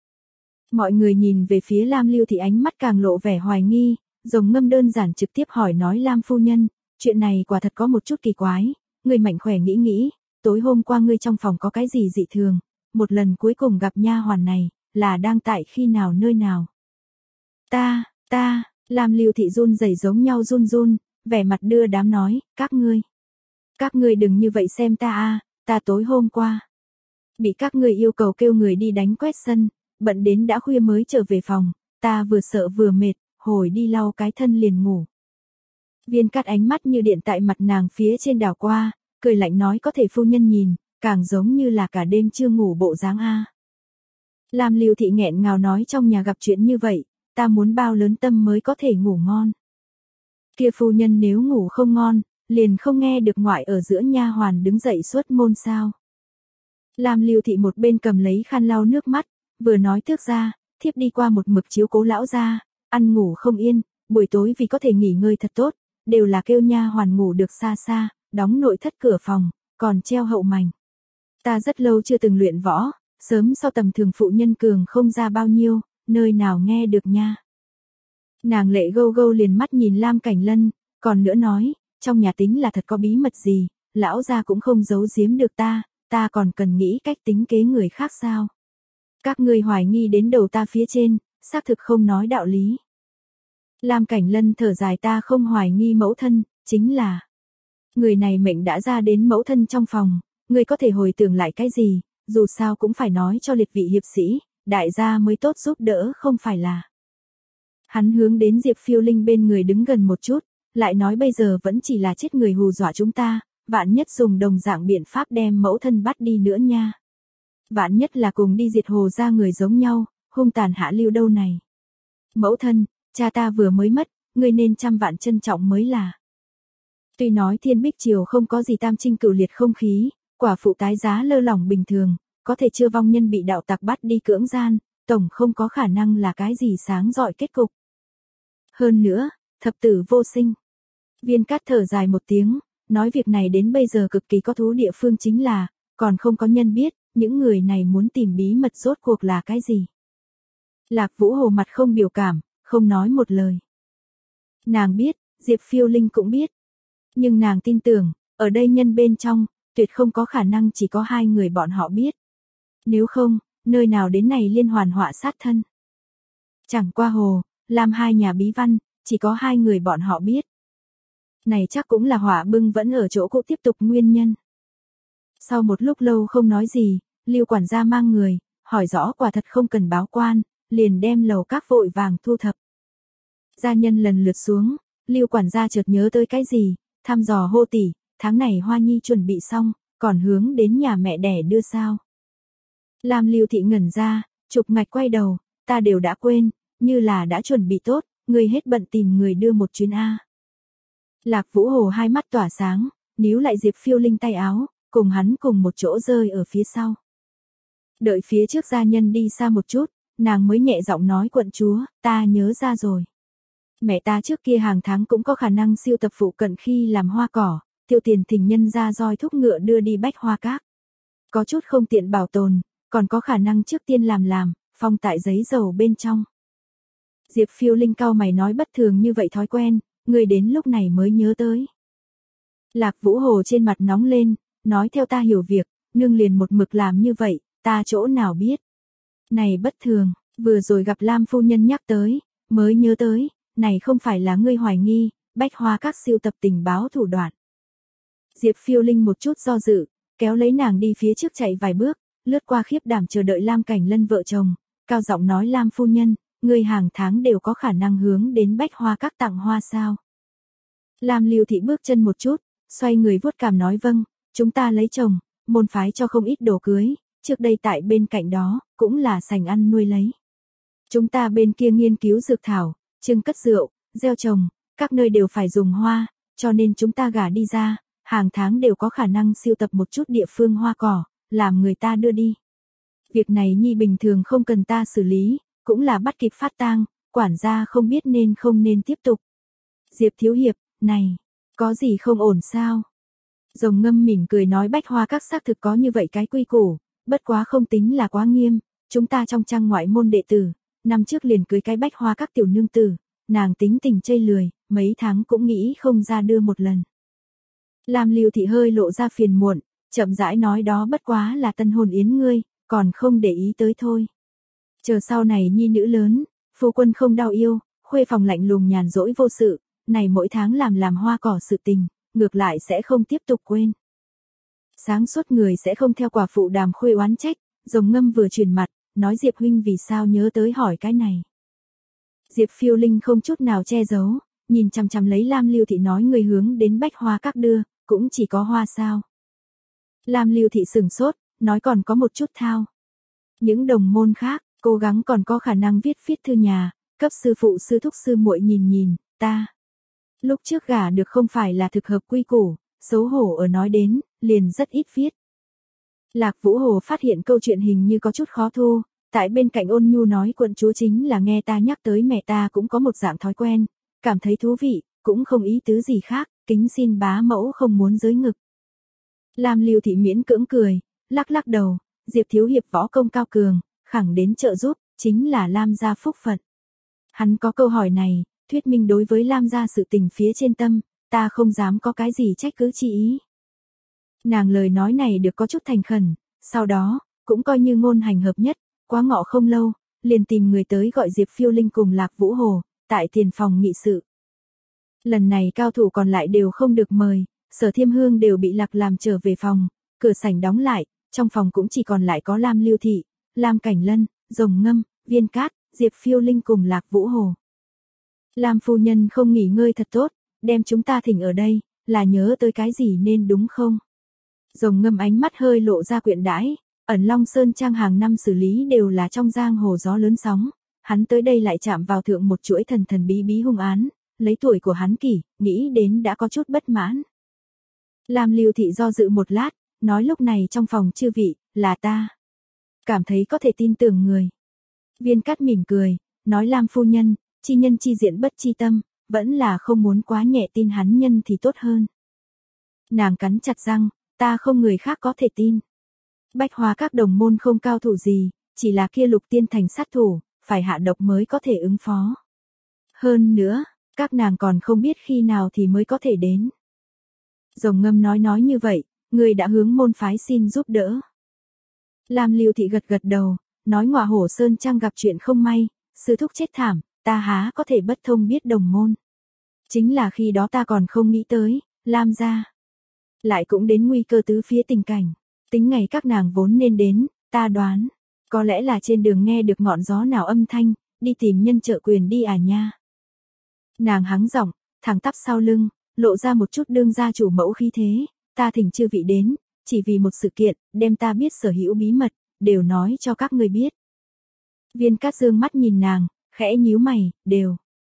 Mọi người nhìn về phía Lam Lưu thì ánh mắt càng lộ vẻ hoài nghi, Rồng Ngâm đơn giản trực tiếp hỏi nói Lam phu nhân, chuyện này quả thật có một chút kỳ quái, người mạnh khỏe nghĩ nghĩ, tối hôm qua ngươi trong phòng có cái gì dị thường, một lần cuối cùng gặp nha hoàn này, là đang tại khi nào nơi nào. Ta, ta, Lam Lưu Thị run rẩy giống nhau run run, vẻ mặt đưa đám nói, các ngươi. Các ngươi đừng như vậy xem ta a, ta tối hôm qua. Bị các ngươi yêu cầu kêu người đi đánh quét sân, bận đến đã khuya mới trở về phòng, ta vừa sợ vừa mệt, hồi đi lau cái thân liền ngủ. Viên Cát ánh mắt như điện tại mặt nàng phía trên đảo qua, cười lạnh nói có thể phu nhân nhìn, càng giống như là cả đêm chưa ngủ bộ dáng a. Lam Lưu Thị nghẹn ngào nói trong nhà gặp chuyện như vậy, ta muốn bao lớn tâm mới có thể ngủ ngon. Kia phu nhân nếu ngủ không ngon, liền không nghe được ngoại ở giữa nha hoàn đứng dậy xuất môn sao. Lam Lưu Thị một bên cầm lấy khăn lau nước mắt, vừa nói tước ra, thiếp đi qua một mực chiếu cố lão gia, ăn ngủ không yên, buổi tối vì có thể nghỉ ngơi thật tốt, đều là kêu nha hoàn ngủ được xa xa, đóng nội thất cửa phòng, còn treo hậu mành. Ta rất lâu chưa từng luyện võ, sớm so tầm thường phụ nhân cường không ra bao nhiêu, nơi nào nghe được nha. Nàng lệ gâu gâu liền mắt nhìn Lam Cảnh Lân, còn nữa nói, trong nhà tính là thật có bí mật gì, lão gia cũng không giấu giếm được ta, ta còn cần nghĩ cách tính kế người khác sao. Các ngươi hoài nghi đến đầu ta phía trên, xác thực không nói đạo lý. Lam Cảnh Lân thở dài ta không hoài nghi mẫu thân, chính là người này mệnh đã ra đến mẫu thân trong phòng, người có thể hồi tưởng lại cái gì, dù sao cũng phải nói cho liệt vị hiệp sĩ, đại gia mới tốt giúp đỡ không phải là. Hắn hướng đến Diệp Phiêu Linh bên người đứng gần một chút, lại nói bây giờ vẫn chỉ là chết người hù dọa chúng ta, vạn nhất dùng đồng dạng biện pháp đem mẫu thân bắt đi nữa nha. Vạn nhất là cùng đi diệt hồ ra người giống nhau, hung tàn hạ lưu đâu này. Mẫu thân, cha ta vừa mới mất, ngươi nên trăm vạn trân trọng mới là. Tuy nói Thiên Bích Triều không có gì tam trinh cửu liệt không khí, quả phụ tái giá lơ lỏng bình thường, có thể chưa vong nhân bị đạo tặc bắt đi cưỡng gian, tổng không có khả năng là cái gì sáng rọi kết cục. Hơn nữa, thập tử vô sinh. Viên Cát thở dài một tiếng, nói việc này đến bây giờ cực kỳ có thú địa phương chính là, còn không có nhân biết, những người này muốn tìm bí mật rốt cuộc là cái gì. Lạc Vũ Hồ mặt không biểu cảm, không nói một lời. Nàng biết, Diệp Phiêu Linh cũng biết. Nhưng nàng tin tưởng, ở đây nhân bên trong, tuyệt không có khả năng chỉ có hai người bọn họ biết. Nếu không, nơi nào đến này liên hoàn họa sát thân. Chẳng qua hồ, làm hai nhà bí văn, chỉ có hai người bọn họ biết. Này chắc cũng là họa bưng vẫn ở chỗ cũ tiếp tục nguyên nhân. Sau một lúc lâu không nói gì, Lưu quản gia mang người, hỏi rõ quả thật không cần báo quan, liền đem lầu các vội vàng thu thập. Gia nhân lần lượt xuống, Lưu quản gia chợt nhớ tới cái gì, thăm dò hô tỷ, tháng này Hoa Nhi chuẩn bị xong, còn hướng đến nhà mẹ đẻ đưa sao. Lam Lưu thị ngẩn ra, trục ngạch quay đầu, ta đều đã quên, như là đã chuẩn bị tốt, ngươi hết bận tìm người đưa một chuyến A. Lạc Vũ Hồ hai mắt tỏa sáng, níu lại Diệp Phiêu Linh tay áo, cùng hắn cùng một chỗ rơi ở phía sau. Đợi phía trước gia nhân đi xa một chút, nàng mới nhẹ giọng nói quận chúa, ta nhớ ra rồi. Mẹ ta trước kia hàng tháng cũng có khả năng siêu tập phụ cận khi làm hoa cỏ, tiêu tiền thỉnh nhân ra roi thúc ngựa đưa đi bách hoa các. Có chút không tiện bảo tồn, còn có khả năng trước tiên làm làm, phong tại giấy dầu bên trong. Diệp Phiêu Linh cau mày nói bất thường như vậy thói quen, người đến lúc này mới nhớ tới. Lạc Vũ Hồ trên mặt nóng lên, nói theo ta hiểu việc, nương liền một mực làm như vậy, ta chỗ nào biết. Này bất thường, vừa rồi gặp Lam phu nhân nhắc tới, mới nhớ tới, này không phải là ngươi hoài nghi, bách hoa các siêu tập tình báo thủ đoạn. Diệp Phiêu Linh một chút do dự, kéo lấy nàng đi phía trước chạy vài bước, lướt qua khiếp đảm chờ đợi Lam Cảnh Lân vợ chồng, cao giọng nói Lam phu nhân, ngươi hàng tháng đều có khả năng hướng đến bách hoa các tặng hoa sao. Lam Lưu thị bước chân một chút, xoay người vuốt cằm nói vâng, chúng ta lấy chồng, môn phái cho không ít đồ cưới, trước đây tại bên cạnh đó, cũng là sành ăn nuôi lấy. Chúng ta bên kia nghiên cứu dược thảo, trưng cất rượu, gieo trồng, các nơi đều phải dùng hoa, cho nên chúng ta gả đi ra, hàng tháng đều có khả năng siêu tập một chút địa phương hoa cỏ, làm người ta đưa đi. Việc này nhi bình thường không cần ta xử lý, cũng là bắt kịp phát tang, quản gia không biết nên không nên tiếp tục. Diệp thiếu hiệp, này, có gì không ổn sao? Rồng Ngâm mỉm cười nói bách hoa các xác thực có như vậy cái quy củ, bất quá không tính là quá nghiêm, chúng ta trong trang ngoại môn đệ tử, năm trước liền cưới cái bách hoa các tiểu nương tử, nàng tính tình chây lười, mấy tháng cũng nghĩ không ra đưa một lần. Lam Lưu thị hơi lộ ra phiền muộn, chậm rãi nói đó bất quá là tân hôn yến ngươi, còn không để ý tới thôi. Chờ sau này nhi nữ lớn, phu quân không đau yêu, khuê phòng lạnh lùng nhàn rỗi vô sự, này mỗi tháng làm làm hoa cỏ sự tình, ngược lại sẽ không tiếp tục quên. Sáng suốt người sẽ không theo quả phụ đàm khuê oán trách, Rồng Ngâm vừa chuyển mặt, nói Diệp huynh vì sao nhớ tới hỏi cái này. Diệp Phiêu Linh không chút nào che giấu, nhìn chằm chằm lấy Lam Lưu thị nói người hướng đến bách hoa các đưa, cũng chỉ có hoa sao. Lam Lưu thị sửng sốt, nói còn có một chút thao. Những đồng môn khác, cố gắng còn có khả năng viết viết thư nhà, cấp sư phụ sư thúc sư muội nhìn nhìn, ta. Lúc trước gả được không phải là thực hợp quy củ, xấu hổ ở nói đến, liền rất ít viết. Lạc Vũ Hồ phát hiện câu chuyện hình như có chút khó thu, tại bên cạnh Ôn Nhu nói quận chúa chính là nghe ta nhắc tới mẹ ta cũng có một dạng thói quen, cảm thấy thú vị, cũng không ý tứ gì khác, kính xin bá mẫu không muốn giới ngực. Lam Lưu thị miễn cưỡng cười, lắc lắc đầu, Diệp thiếu hiệp võ công cao cường, khẳng đến trợ giúp, chính là Lam gia phúc phận. Hắn có câu hỏi này, thuyết minh đối với Lam gia sự tình phía trên tâm, ta không dám có cái gì trách cứ chi ý. Nàng lời nói này được có chút thành khẩn, sau đó, cũng coi như ngôn hành hợp nhất, quá ngọ không lâu, liền tìm người tới gọi Diệp Phiêu Linh cùng Lạc Vũ Hồ, tại tiền phòng nghị sự. Lần này cao thủ còn lại đều không được mời, Sở Thiêm Hương đều bị Lạc làm trở về phòng, cửa sảnh đóng lại, trong phòng cũng chỉ còn lại có Lam Lưu thị, Lam Cảnh Lân, Rồng Ngâm, Viên Cát, Diệp Phiêu Linh cùng Lạc Vũ Hồ. Lam phu nhân không nghỉ ngơi thật tốt, đem chúng ta thỉnh ở đây, là nhớ tới cái gì nên đúng không? Rồng Ngâm ánh mắt hơi lộ ra quyện đãi, ẩn Long Sơn Trang hàng năm xử lý đều là trong giang hồ gió lớn sóng, hắn tới đây lại chạm vào thượng một chuỗi thần thần bí bí hung án, lấy tuổi của hắn kỷ, nghĩ đến đã có chút bất mãn. Lam Lưu thị do dự một lát, nói lúc này trong phòng chư vị, là ta. Cảm thấy có thể tin tưởng người. Viên Cát mỉm cười, nói Lam phu nhân, chi nhân chi diện bất chi tâm, vẫn là không muốn quá nhẹ tin hắn nhân thì tốt hơn. Nàng cắn chặt răng, ta không người khác có thể tin. Bách Hóa các đồng môn không cao thủ gì, chỉ là kia Lục Tiên Thành sát thủ, phải hạ độc mới có thể ứng phó. Hơn nữa, các nàng còn không biết khi nào thì mới có thể đến. Rồng Ngâm nói nói như vậy, người đã hướng môn phái xin giúp đỡ. Lam Lưu Thị gật gật đầu, nói Ngọa Hổ Sơn Trang gặp chuyện không may, sư thúc chết thảm, ta há có thể bất thông biết đồng môn. Chính là khi đó ta còn không nghĩ tới, Lam gia lại cũng đến nguy cơ tứ phía tình cảnh, tính ngày các nàng vốn nên đến, ta đoán, có lẽ là trên đường nghe được ngọn gió nào âm thanh, đi tìm nhân trợ quyền đi à nha. Nàng hắng giọng, thẳng tắp sau lưng, lộ ra một chút đương gia chủ mẫu khí thế, ta thỉnh chư vị đến, chỉ vì một sự kiện, đem ta biết sở hữu bí mật, đều nói cho các người biết. Viên Cát dương mắt nhìn nàng, khẽ nhíu mày, đều.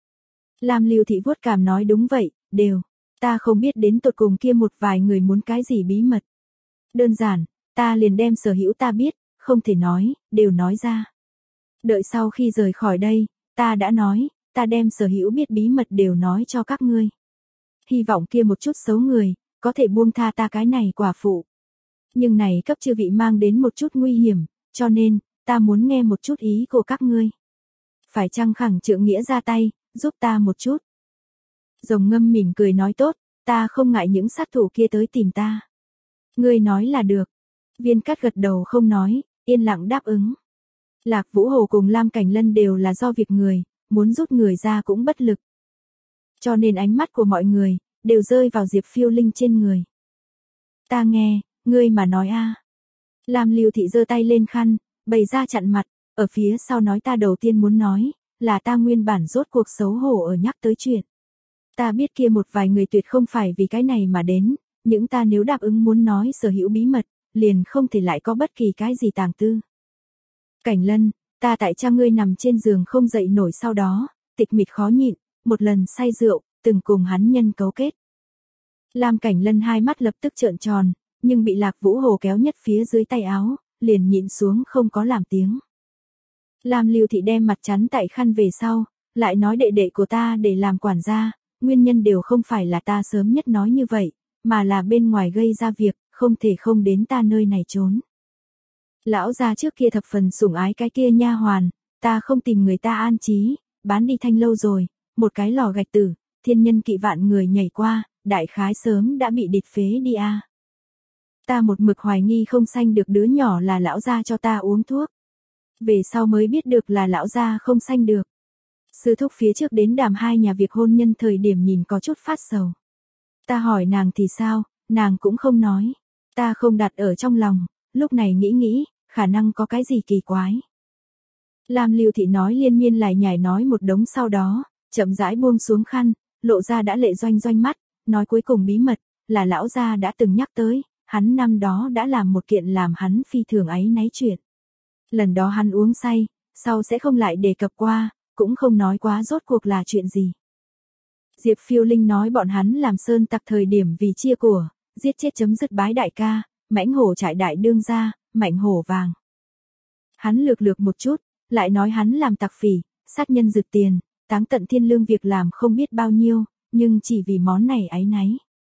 Lam Lưu Thị vuốt cằm nói đúng vậy, đều. Ta không biết đến tột cùng kia một vài người muốn cái gì bí mật. Đơn giản, ta liền đem sở hữu ta biết, không thể nói, đều nói ra. Đợi sau khi rời khỏi đây, ta đã nói, ta đem sở hữu biết bí mật đều nói cho các ngươi. Hy vọng kia một chút xấu người, có thể buông tha ta cái này quả phụ. Nhưng này cấp chư vị mang đến một chút nguy hiểm, cho nên, ta muốn nghe một chút ý của các ngươi. Phải chăng khẳng trượng nghĩa ra tay, giúp ta một chút. Rồng Ngâm mỉm cười nói tốt, ta không ngại những sát thủ kia tới tìm ta. Ngươi nói là được. Viên Cát gật đầu không nói, yên lặng đáp ứng. Lạc Vũ Hồ cùng Lam Cảnh Lân đều là do việc người, muốn rút người ra cũng bất lực. Cho nên ánh mắt của mọi người, đều rơi vào Diệp Phiêu Linh trên người. Ta nghe, ngươi mà nói a. Lam Lưu Thị giơ tay lên khăn, bày ra chặn mặt, ở phía sau nói ta đầu tiên muốn nói, là ta nguyên bản rốt cuộc xấu hổ ở nhắc tới chuyện. Ta biết kia một vài người tuyệt không phải vì cái này mà đến, những ta nếu đáp ứng muốn nói sở hữu bí mật, liền không thể lại có bất kỳ cái gì tàng tư. Cảnh Lân, ta tại cha ngươi nằm trên giường không dậy nổi sau đó, tịch mịch khó nhịn, một lần say rượu, từng cùng hắn nhân cấu kết. Lam Cảnh Lân hai mắt lập tức trợn tròn, nhưng bị Lạc Vũ Hồ kéo nhất phía dưới tay áo, liền nhịn xuống không có làm tiếng. Lam Lưu Thị đem mặt chắn tại khăn về sau, lại nói đệ đệ của ta để làm quản gia, nguyên nhân đều không phải là ta sớm nhất nói như vậy, mà là bên ngoài gây ra việc, không thể không đến ta nơi này trốn. Lão gia trước kia thập phần sủng ái cái kia nha hoàn, ta không tìm người ta an trí, bán đi thanh lâu rồi, một cái lò gạch tử, thiên nhân kỵ vạn người nhảy qua, đại khái sớm đã bị địch phế đi a. À. Ta một mực hoài nghi không sanh được đứa nhỏ là lão gia cho ta uống thuốc. Về sau mới biết được là lão gia không sanh được. Sư thúc phía trước đến đàm hai nhà việc hôn nhân thời điểm nhìn có chút phát sầu. Ta hỏi nàng thì sao, nàng cũng không nói. Ta không đặt ở trong lòng, lúc này nghĩ nghĩ, khả năng có cái gì kỳ quái. Lam Lưu Thị nói liên miên lại nhảy nói một đống sau đó, chậm rãi buông xuống khăn, lộ ra đã lệ doanh doanh mắt, nói cuối cùng bí mật, là lão gia đã từng nhắc tới, hắn năm đó đã làm một kiện làm hắn phi thường áy náy chuyện. Lần đó hắn uống say, sau sẽ không lại đề cập qua, cũng không nói quá rốt cuộc là chuyện gì. Diệp Phiêu Linh nói bọn hắn làm sơn tặc thời điểm vì chia của, giết chết chấm dứt bái đại ca, mãnh hổ trại đại đương gia, mạnh hổ vàng. Hắn lược lược một chút, lại nói hắn làm tặc phỉ, sát nhân rực tiền, táng tận thiên lương việc làm không biết bao nhiêu, nhưng chỉ vì món này áy náy.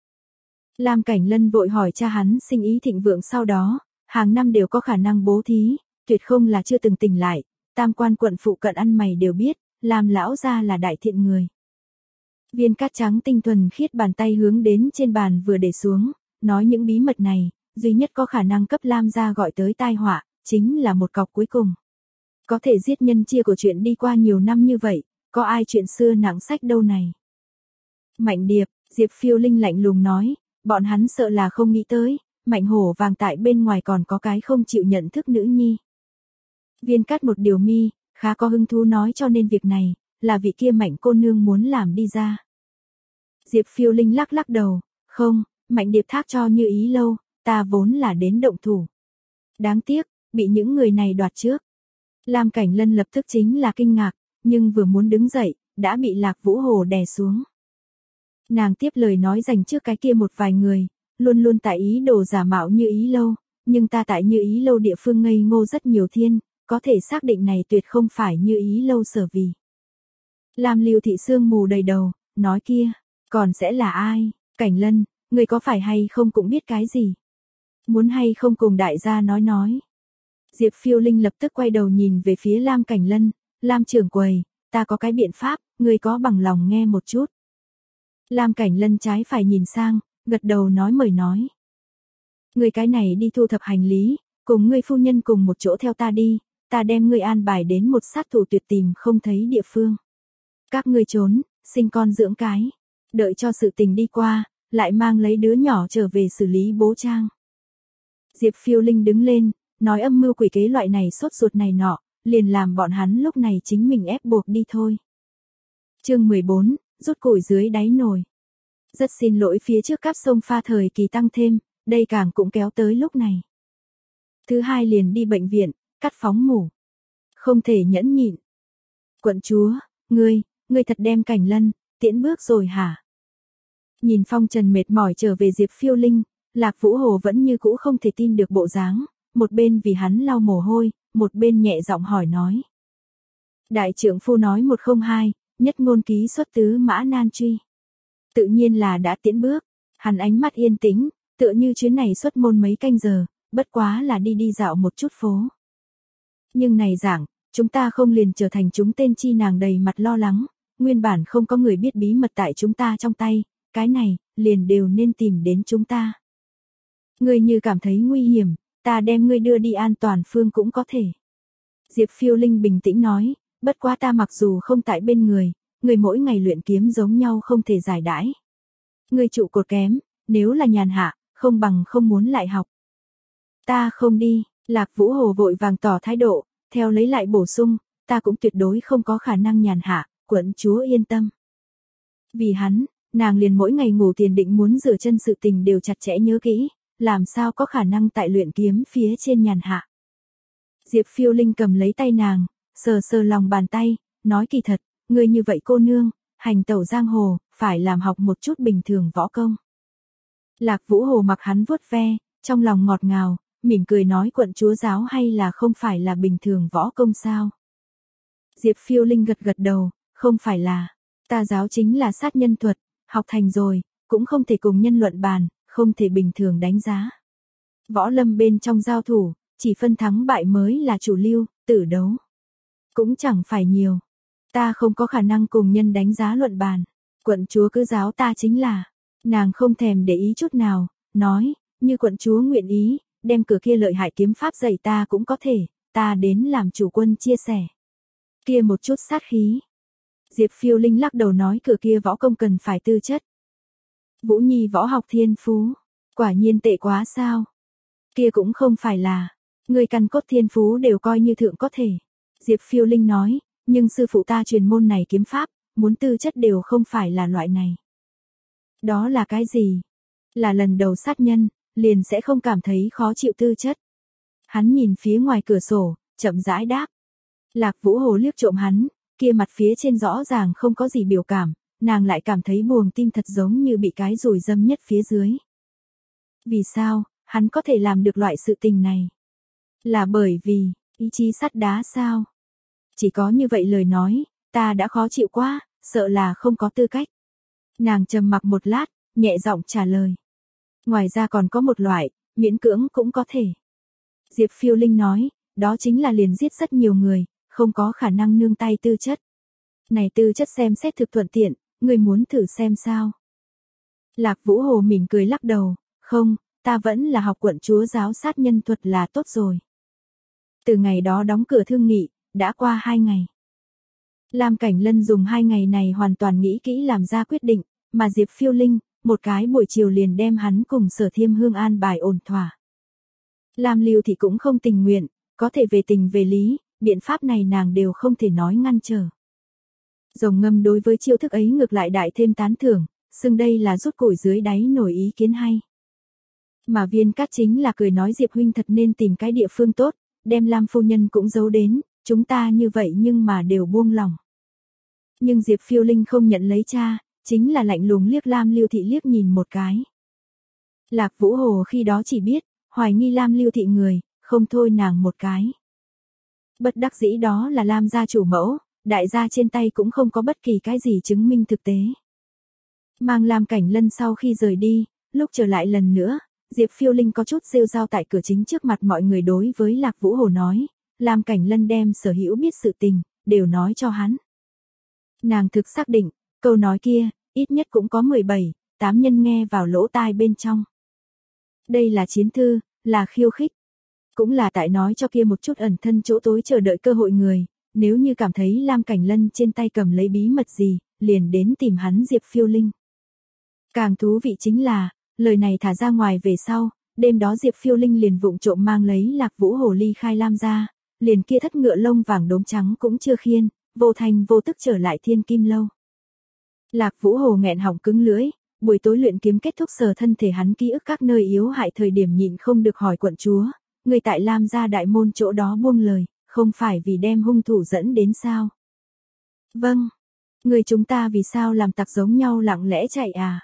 Lam Cảnh Lân vội hỏi cha hắn sinh ý thịnh vượng sau đó, hàng năm đều có khả năng bố thí, tuyệt không là chưa từng tỉnh lại, tam quan quận phụ cận ăn mày đều biết, làm lão gia là đại thiện người. Viên Cát trắng tinh thuần khiết bàn tay hướng đến trên bàn vừa để xuống, nói những bí mật này, duy nhất có khả năng cấp Lam gia gọi tới tai họa, chính là một cọc cuối cùng. Có thể giết nhân chia của chuyện đi qua nhiều năm như vậy, có ai chuyện xưa nặng sách đâu này. Mạnh Điệp, Diệp Phiêu Linh lạnh lùng nói, bọn hắn sợ là không nghĩ tới, Mạnh hổ vàng tại bên ngoài còn có cái không chịu nhận thức nữ nhi. Viên Cát một điều mi, khá có hứng thú nói cho nên việc này, là vị kia Mạnh cô nương muốn làm đi ra. Diệp Phiêu Linh lắc lắc đầu, không, Mạnh Điệp thác cho như ý lâu, ta vốn là đến động thủ. Đáng tiếc, bị những người này đoạt trước. Lam Cảnh Lân lập tức chính là kinh ngạc, nhưng vừa muốn đứng dậy, đã bị Lạc Vũ Hồ đè xuống. Nàng tiếp lời nói dành trước cái kia một vài người, luôn luôn tại ý đồ giả mạo như ý lâu, nhưng ta tại như ý lâu địa phương ngây ngô rất nhiều thiên, có thể xác định này tuyệt không phải như ý lâu sở vì. Lam Lưu Thị sương mù đầy đầu, nói kia, còn sẽ là ai, Cảnh Lân, người có phải hay không cũng biết cái gì. Muốn hay không cùng đại gia nói nói. Diệp Phiêu Linh lập tức quay đầu nhìn về phía Lam Cảnh Lân, Lam trưởng quầy, ta có cái biện pháp, ngươi có bằng lòng nghe một chút. Lam Cảnh Lân trái phải nhìn sang, gật đầu nói mời nói. Ngươi cái này đi thu thập hành lý, cùng ngươi phu nhân cùng một chỗ theo ta đi, ta đem ngươi an bài đến một sát thủ tuyệt tìm không thấy địa phương. Các ngươi trốn, sinh con dưỡng cái, đợi cho sự tình đi qua, lại mang lấy đứa nhỏ trở về xử lý bố trang. Diệp Phiêu Linh đứng lên, nói âm mưu quỷ kế loại này sốt ruột này nọ, liền làm bọn hắn lúc này chính mình ép buộc đi thôi. Chương mười bốn, rút củi dưới đáy nồi. Rất xin lỗi phía trước cáp sông pha thời kỳ tăng thêm, đây càng cũng kéo tới lúc này. Thứ hai liền đi bệnh viện, cắt phóng mổ. Không thể nhẫn nhịn. Quận chúa, ngươi, ngươi thật đem Cảnh Lân, tiễn bước rồi hả? Nhìn phong trần mệt mỏi trở về Diệp Phiêu Linh, Lạc Vũ Hồ vẫn như cũ không thể tin được bộ dáng, một bên vì hắn lau mồ hôi, một bên nhẹ giọng hỏi nói. Đại trưởng phu nói một không hai, nhất ngôn ký xuất tứ mã nan truy. Tự nhiên là đã tiễn bước, hắn ánh mắt yên tĩnh, tựa như chuyến này xuất môn mấy canh giờ, bất quá là đi đi dạo một chút phố. Nhưng này giảng, chúng ta không liền trở thành chúng tên chi nàng đầy mặt lo lắng, nguyên bản không có người biết bí mật tại chúng ta trong tay, cái này, liền đều nên tìm đến chúng ta. Ngươi như cảm thấy nguy hiểm, ta đem ngươi đưa đi an toàn phương cũng có thể. Diệp Phiêu Linh bình tĩnh nói, bất quá ta mặc dù không tại bên người, người mỗi ngày luyện kiếm giống nhau không thể giải đãi. Ngươi trụ cột kém, nếu là nhàn hạ, không bằng không muốn lại học. Ta không đi, Lạc Vũ Hồ vội vàng tỏ thái độ, theo lấy lại bổ sung, ta cũng tuyệt đối không có khả năng nhàn hạ, quận chúa yên tâm. Vì hắn, nàng liền mỗi ngày ngủ tiền định muốn rửa chân sự tình đều chặt chẽ nhớ kỹ, làm sao có khả năng tại luyện kiếm phía trên nhàn hạ. Diệp Phiêu Linh cầm lấy tay nàng, sờ sờ lòng bàn tay, nói kỳ thật, người như vậy cô nương, hành tẩu giang hồ, phải làm học một chút bình thường võ công. Lạc Vũ Hồ mặc hắn vuốt ve, trong lòng ngọt ngào, mỉm cười nói quận chúa giáo hay là không phải là bình thường võ công sao. Diệp Phiêu Linh gật gật đầu, không phải là, ta giáo chính là sát nhân thuật, học thành rồi, cũng không thể cùng nhân luận bàn, không thể bình thường đánh giá. Võ lâm bên trong giao thủ, chỉ phân thắng bại mới là chủ lưu, tử đấu. Cũng chẳng phải nhiều. Ta không có khả năng cùng nhân đánh giá luận bàn. Quận chúa cứ giáo ta chính là. Nàng không thèm để ý chút nào, nói, như quận chúa nguyện ý, đem cửa kia lợi hại kiếm pháp dạy ta cũng có thể, ta đến làm chủ quân chia sẻ. Kia một chút sát khí. Diệp Phiêu Linh lắc đầu nói cửa kia võ công cần phải tư chất. Vũ Nhi võ học thiên phú, quả nhiên tệ quá sao? Kia cũng không phải là, người căn cốt thiên phú đều coi như thượng có thể. Diệp Phiêu Linh nói, nhưng sư phụ ta truyền môn này kiếm pháp, muốn tư chất đều không phải là loại này. Đó là cái gì? Là lần đầu sát nhân, liền sẽ không cảm thấy khó chịu tư chất. Hắn nhìn phía ngoài cửa sổ, chậm rãi đáp. Lạc Vũ Hồ liếc trộm hắn, kia mặt phía trên rõ ràng không có gì biểu cảm, nàng lại cảm thấy buồng tim thật giống như bị cái dùi dâm nhất phía dưới. Vì sao, hắn có thể làm được loại sự tình này? Là bởi vì, ý chí sắt đá sao? Chỉ có như vậy lời nói, ta đã khó chịu quá, sợ là không có tư cách. Nàng trầm mặc một lát, nhẹ giọng trả lời. Ngoài ra còn có một loại, miễn cưỡng cũng có thể. Diệp Phiêu Linh nói, đó chính là liền giết rất nhiều người, không có khả năng nương tay tư chất. Này tư chất xem xét thực thuận tiện, người muốn thử xem sao? Lạc Vũ Hồ mỉm cười lắc đầu, không, ta vẫn là học quận chúa giáo sát nhân thuật là tốt rồi. Từ ngày đó đóng cửa thương nghị, đã qua hai ngày. Lam Cảnh Lân dùng hai ngày này hoàn toàn nghĩ kỹ làm ra quyết định, mà Diệp Phiêu Linh, một cái buổi chiều liền đem hắn cùng Sở Thiêm Hương an bài ổn thỏa. Lam Lưu thì cũng không tình nguyện, có thể về tình về lý, biện pháp này nàng đều không thể nói ngăn trở. Rồng Ngâm đối với chiêu thức ấy ngược lại đại thêm tán thưởng, xưng đây là rút củi dưới đáy nổi ý kiến hay. Mà Viên Cát chính là cười nói Diệp huynh thật nên tìm cái địa phương tốt, đem Lam phu nhân cũng giấu đến, chúng ta như vậy nhưng mà đều buông lòng. Nhưng Diệp Phiêu Linh không nhận lấy cha, chính là lạnh lùng liếc Lam Lưu thị liếc nhìn một cái. Lạc Vũ Hồ khi đó chỉ biết, hoài nghi Lam Lưu thị người, không thôi nàng một cái. Bất đắc dĩ đó là Lam gia chủ mẫu, đại gia trên tay cũng không có bất kỳ cái gì chứng minh thực tế. Mang Lam Cảnh Lân sau khi rời đi, lúc trở lại lần nữa, Diệp Phiêu Linh có chút rêu rao tại cửa chính trước mặt mọi người đối với Lạc Vũ Hồ nói, Lam Cảnh Lân đem sở hữu biết sự tình, đều nói cho hắn. Nàng thực xác định, câu nói kia, ít nhất cũng có mười bảy, tám nhân nghe vào lỗ tai bên trong. Đây là chiến thư, là khiêu khích. Cũng là tại nói cho kia một chút ẩn thân chỗ tối chờ đợi cơ hội người, nếu như cảm thấy Lam Cảnh Lân trên tay cầm lấy bí mật gì, liền đến tìm hắn Diệp Phiêu Linh. Càng thú vị chính là, lời này thả ra ngoài về sau, đêm đó Diệp Phiêu Linh liền vụng trộm mang lấy Lạc Vũ Hồ ly khai Lam ra, liền kia thất ngựa lông vàng đốm trắng cũng chưa khiên, vô thành vô tức trở lại Thiên Kim Lâu. Lạc Vũ Hồ nghẹn họng cứng lưỡi, buổi tối luyện kiếm kết thúc sờ thân thể hắn ký ức các nơi yếu hại thời điểm nhịn không được hỏi quận chúa, người tại Lam gia đại môn chỗ đó buông lời, không phải vì đem hung thủ dẫn đến sao? Vâng. Người chúng ta vì sao làm tặc giống nhau lặng lẽ chạy à?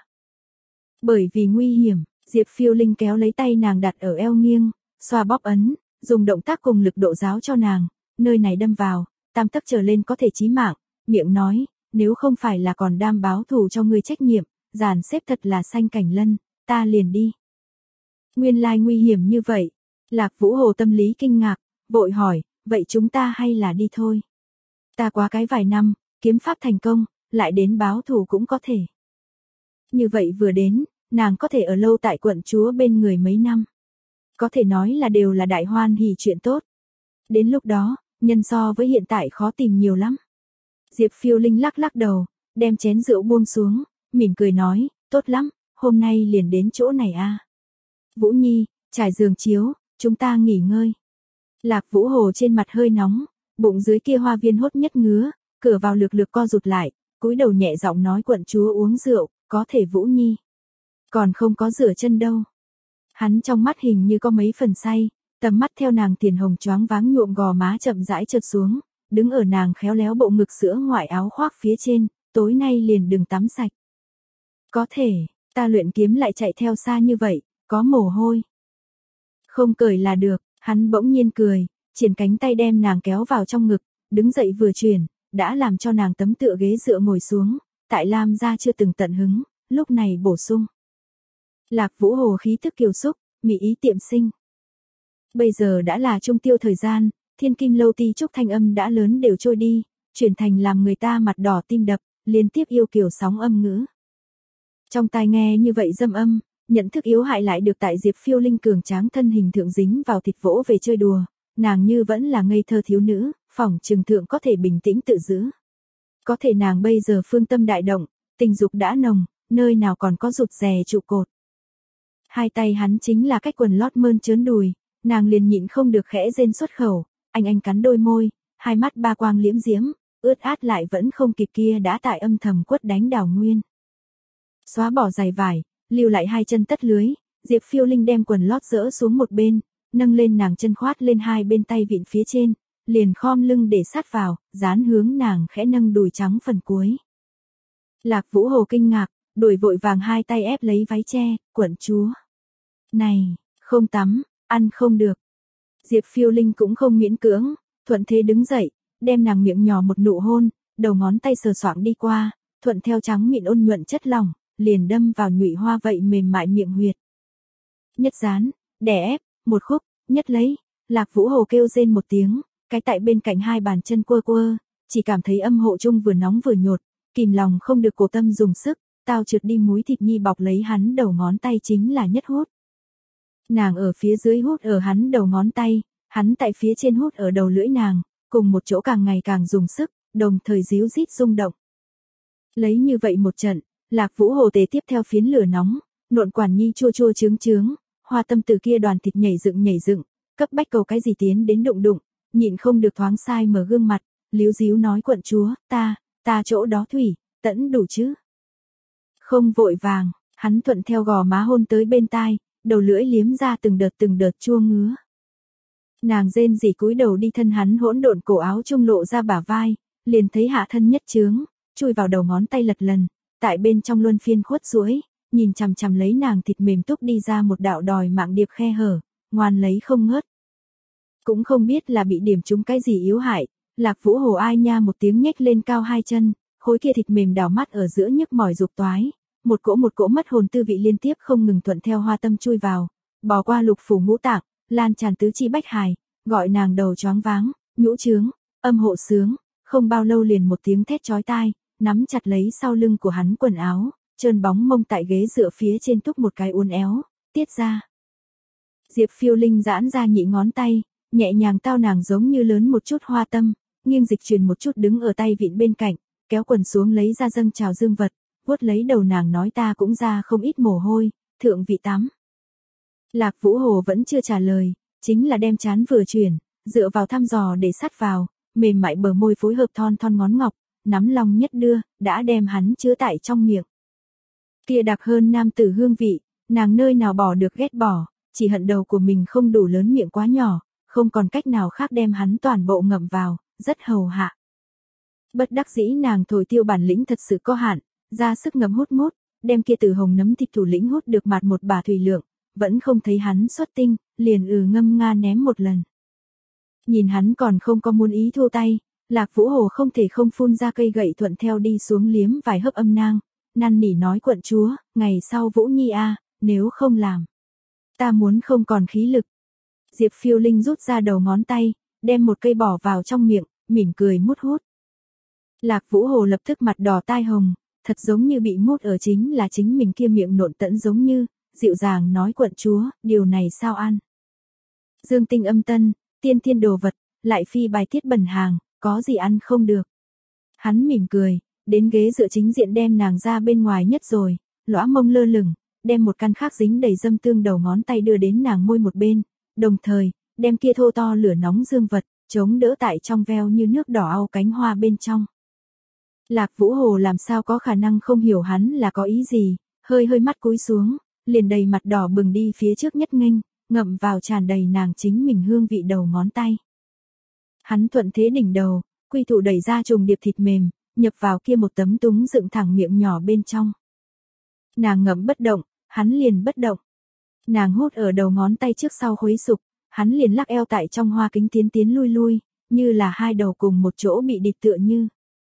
Bởi vì nguy hiểm, Diệp Phiêu Linh kéo lấy tay nàng đặt ở eo nghiêng, xoa bóp ấn, dùng động tác cùng lực độ giáo cho nàng, nơi này đâm vào, tam tấc trở lên có thể chí mạng, miệng nói, nếu không phải là còn đam báo thù cho ngươi trách nhiệm, dàn xếp thật là xanh Cảnh Lân, ta liền đi. Nguyên lai nguy hiểm như vậy, Lạc Vũ Hồ tâm lý kinh ngạc, vội hỏi, vậy chúng ta hay là đi thôi? Ta quá cái vài năm, kiếm pháp thành công, lại đến báo thù cũng có thể. Như vậy vừa đến, nàng có thể ở lâu tại quận chúa bên người mấy năm. Có thể nói là đều là đại hoan hỉ chuyện tốt. Đến lúc đó, nhân so với hiện tại khó tìm nhiều lắm. Diệp Phiêu Linh lắc lắc đầu, đem chén rượu buông xuống, mỉm cười nói, tốt lắm, hôm nay liền đến chỗ này a. Vũ Nhi, trải giường chiếu, chúng ta nghỉ ngơi. Lạc Vũ Hồ trên mặt hơi nóng, bụng dưới kia hoa viên hốt nhất ngứa, cửa vào lược lược co rụt lại, cúi đầu nhẹ giọng nói quận chúa uống rượu, có thể Vũ Nhi. Còn không có rửa chân đâu. Hắn trong mắt hình như có mấy phần say, tầm mắt theo nàng tiền hồng choáng váng nhuộm gò má chậm rãi trượt xuống, đứng ở nàng khéo léo bộ ngực sữa ngoại áo khoác phía trên, tối nay liền đừng tắm sạch. Có thể, ta luyện kiếm lại chạy theo xa như vậy, có mồ hôi. Không cởi là được, hắn bỗng nhiên cười, triển cánh tay đem nàng kéo vào trong ngực, đứng dậy vừa chuyển, đã làm cho nàng tấm tựa ghế dựa ngồi xuống, tại Lam gia chưa từng tận hứng, lúc này bổ sung. Lạc Vũ Hồ khí thức kiều xúc, mỹ ý tiệm sinh. Bây giờ đã là trung tiêu thời gian, Thiên Kim Lâu ti trúc thanh âm đã lớn đều trôi đi, chuyển thành làm người ta mặt đỏ tim đập, liên tiếp yêu kiều sóng âm ngữ. Trong tai nghe như vậy dâm âm, nhận thức yếu hại lại được tại Diệp Phiêu Linh cường tráng thân hình thượng dính vào thịt vỗ về chơi đùa, nàng như vẫn là ngây thơ thiếu nữ, phỏng trừng thượng có thể bình tĩnh tự giữ. Có thể nàng bây giờ phương tâm đại động, tình dục đã nồng, nơi nào còn có rụt rè trụ cột. Hai tay hắn chính là cách quần lót mơn trớn đùi, nàng liền nhịn không được khẽ rên xuất khẩu, anh anh cắn đôi môi, hai mắt ba quang liễm diễm, ướt át lại vẫn không kịp kia đã tại âm thầm quất đánh Đào Nguyên. Xóa bỏ giày vải, lưu lại hai chân tất lưới, Diệp Phiêu Linh đem quần lót dỡ xuống một bên, nâng lên nàng chân khoát lên hai bên tay vịn phía trên, liền khom lưng để sát vào, dán hướng nàng khẽ nâng đùi trắng phần cuối. Lạc Vũ Hồ kinh ngạc, đuổi vội vàng hai tay ép lấy váy che, quận chúa. Này, không tắm, ăn không được. Diệp Phiêu Linh cũng không miễn cưỡng, thuận thế đứng dậy, đem nàng miệng nhỏ một nụ hôn, đầu ngón tay sờ soạng đi qua, thuận theo trắng mịn ôn nhuận chất lỏng, liền đâm vào nhụy hoa vậy mềm mại miệng huyệt. Nhất dán, đè ép, một khúc, nhất lấy, Lạc Vũ Hồ kêu rên một tiếng, cái tại bên cạnh hai bàn chân quơ quơ, chỉ cảm thấy âm hộ trung vừa nóng vừa nhột, kìm lòng không được cổ tâm dùng sức, tao trượt đi múi thịt nhi bọc lấy hắn đầu ngón tay chính là nhất hút. Nàng ở phía dưới hút ở hắn đầu ngón tay, hắn tại phía trên hút ở đầu lưỡi nàng, cùng một chỗ càng ngày càng dùng sức, đồng thời díu rít rung động. Lấy như vậy một trận, Lạc Vũ Hồ tề tiếp theo phiến lửa nóng, nộn quản nhi chua chua chướng chướng, hoa tâm từ kia đoàn thịt nhảy dựng nhảy dựng, cấp bách cầu cái gì tiến đến đụng đụng, nhịn không được thoáng sai mở gương mặt, líu díu nói quận chúa, ta, ta chỗ đó thủy, tẫn đủ chứ. Không vội vàng, hắn thuận theo gò má hôn tới bên tai, đầu lưỡi liếm ra từng đợt từng đợt chua ngứa. Nàng rên rỉ cúi đầu đi thân hắn hỗn độn cổ áo trung lộ ra bả vai, liền thấy hạ thân nhất trướng, chui vào đầu ngón tay lật lần, tại bên trong luân phiên khuất duỗi, nhìn chằm chằm lấy nàng thịt mềm túc đi ra một đạo đòi mạng điệp khe hở, ngoan lấy không ngớt. Cũng không biết là bị điểm trúng cái gì yếu hại, Lạc Vũ Hồ ai nha một tiếng nhếch lên cao hai chân, khối kia thịt mềm đào mắt ở giữa nhức mỏi dục toái, một cỗ một cỗ mất hồn tư vị liên tiếp không ngừng thuận theo hoa tâm chui vào, bò qua lục phủ ngũ tạng, lan tràn tứ chi bách hài, gọi nàng đầu choáng váng, nhũ trướng, âm hộ sướng, không bao lâu liền một tiếng thét chói tai, nắm chặt lấy sau lưng của hắn quần áo, trơn bóng mông tại ghế dựa phía trên túc một cái uốn éo, tiết ra. Diệp Phiêu Linh giãn ra nhị ngón tay, nhẹ nhàng tao nàng giống như lớn một chút hoa tâm, nghiêng dịch truyền một chút đứng ở tay vịn bên cạnh, kéo quần xuống lấy ra dâng trào dương vật, vuốt lấy đầu nàng nói ta cũng ra không ít mồ hôi, thượng vị tắm. Lạc Vũ Hồ vẫn chưa trả lời, chính là đem chán vừa chuyển, dựa vào thăm dò để sát vào, mềm mại bờ môi phối hợp thon thon ngón ngọc, nắm lòng nhất đưa, đã đem hắn chứa tại trong miệng. Kia đặc hơn nam tử hương vị, nàng nơi nào bỏ được ghét bỏ, chỉ hận đầu của mình không đủ lớn miệng quá nhỏ, không còn cách nào khác đem hắn toàn bộ ngậm vào, rất hầu hạ. Bất đắc dĩ nàng thổi tiêu bản lĩnh thật sự có hạn, ra sức ngậm hút mút, đem kia từ hồng nấm thịt thủ lĩnh hút được mạt một bả thủy lượng, vẫn không thấy hắn xuất tinh, liền ừ ngâm nga ném một lần. Nhìn hắn còn không có muốn ý thu tay, Lạc Vũ Hồ không thể không phun ra cây gậy thuận theo đi xuống liếm vài hớp âm nang, năn nỉ nói quận chúa, ngày sau Vũ Nhi a, nếu không làm, ta muốn không còn khí lực. Diệp Phiêu Linh rút ra đầu ngón tay, đem một cây bỏ vào trong miệng, mỉm cười mút hút. Lạc Vũ Hồ lập tức mặt đỏ tai hồng, thật giống như bị mút ở chính là chính mình kia miệng nộn tẫn giống như, dịu dàng nói quận chúa, điều này sao ăn. Dương tinh âm tân, tiên thiên đồ vật, lại phi bài tiết bẩn hàng, có gì ăn không được. Hắn mỉm cười, đến ghế dựa chính diện đem nàng ra bên ngoài nhất rồi, lõa mông lơ lửng, đem một căn khác dính đầy dâm tương đầu ngón tay đưa đến nàng môi một bên, đồng thời, đem kia thô to lửa nóng dương vật, chống đỡ tại trong veo như nước đỏ au cánh hoa bên trong. Lạc Vũ Hồ làm sao có khả năng không hiểu hắn là có ý gì, hơi hơi mắt cúi xuống, liền đầy mặt đỏ bừng đi phía trước nhất nghênh, ngậm vào tràn đầy nàng chính mình hương vị đầu ngón tay. Hắn thuận thế đỉnh đầu, quy thủ đẩy ra trùng điệp thịt mềm, nhập vào kia một tấm túng dựng thẳng miệng nhỏ bên trong. Nàng ngậm bất động, hắn liền bất động. Nàng hút ở đầu ngón tay trước sau khuấy sục, hắn liền lắc eo tại trong hoa kính tiến tiến lui lui, như là hai đầu cùng một chỗ bị địch tựa như.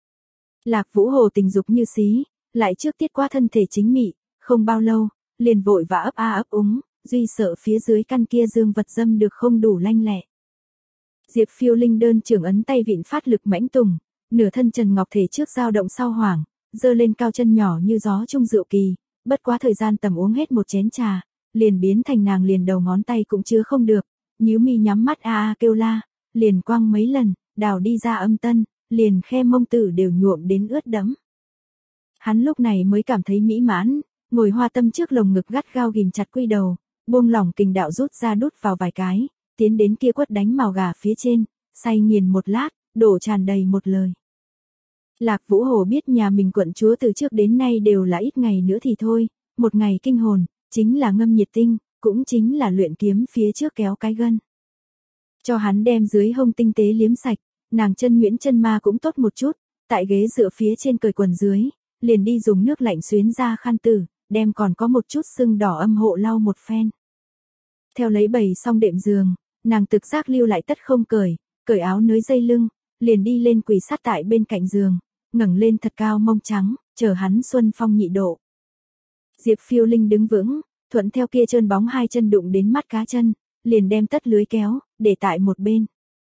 Lạc Vũ Hồ tình dục như xí, lại trước tiết qua thân thể chính mị, không bao lâu, liền vội và ấp a ấp úng, duy sợ phía dưới căn kia dương vật dâm được không đủ lanh lẹ. Diệp Phiêu Linh đơn trưởng ấn tay vịn phát lực mãnh tùng, nửa thân Trần Ngọc thể trước dao động sau hoảng, giơ lên cao chân nhỏ như gió trung rượu kỳ, bất quá thời gian tầm uống hết một chén trà, liền biến thành nàng liền đầu ngón tay cũng chứa không được, nhíu mi nhắm mắt a a kêu la, liền quăng mấy lần, đào đi ra âm tân, liền khe mông tử đều nhuộm đến ướt đẫm. Hắn lúc này mới cảm thấy mỹ mãn, ngồi hoa tâm trước lồng ngực gắt gao ghìm chặt quy đầu, buông lỏng kình đạo rút ra đút vào vài cái, tiến đến kia quất đánh màu gà phía trên, say nghiền một lát, đổ tràn đầy một lời. Lạc Vũ Hồ biết nhà mình quận chúa từ trước đến nay đều là ít ngày nữa thì thôi, một ngày kinh hồn, chính là ngâm nhiệt tinh, cũng chính là luyện kiếm phía trước kéo cái gân. Cho hắn đem dưới hông tinh tế liếm sạch, nàng chân Nguyễn chân ma cũng tốt một chút, tại ghế dựa phía trên cởi quần dưới, liền đi dùng nước lạnh xuyến ra khăn tử, đem còn có một chút sưng đỏ âm hộ lau một phen. Theo lấy bày xong đệm giường, nàng thực giác lưu lại tất không cởi, cởi áo nới dây lưng, liền đi lên quỳ sát tại bên cạnh giường, ngẩng lên thật cao mông trắng, chờ hắn xuân phong nhị độ. Diệp Phiêu Linh đứng vững, thuận theo kia trơn bóng hai chân đụng đến mắt cá chân, liền đem tất lưới kéo, để tại một bên.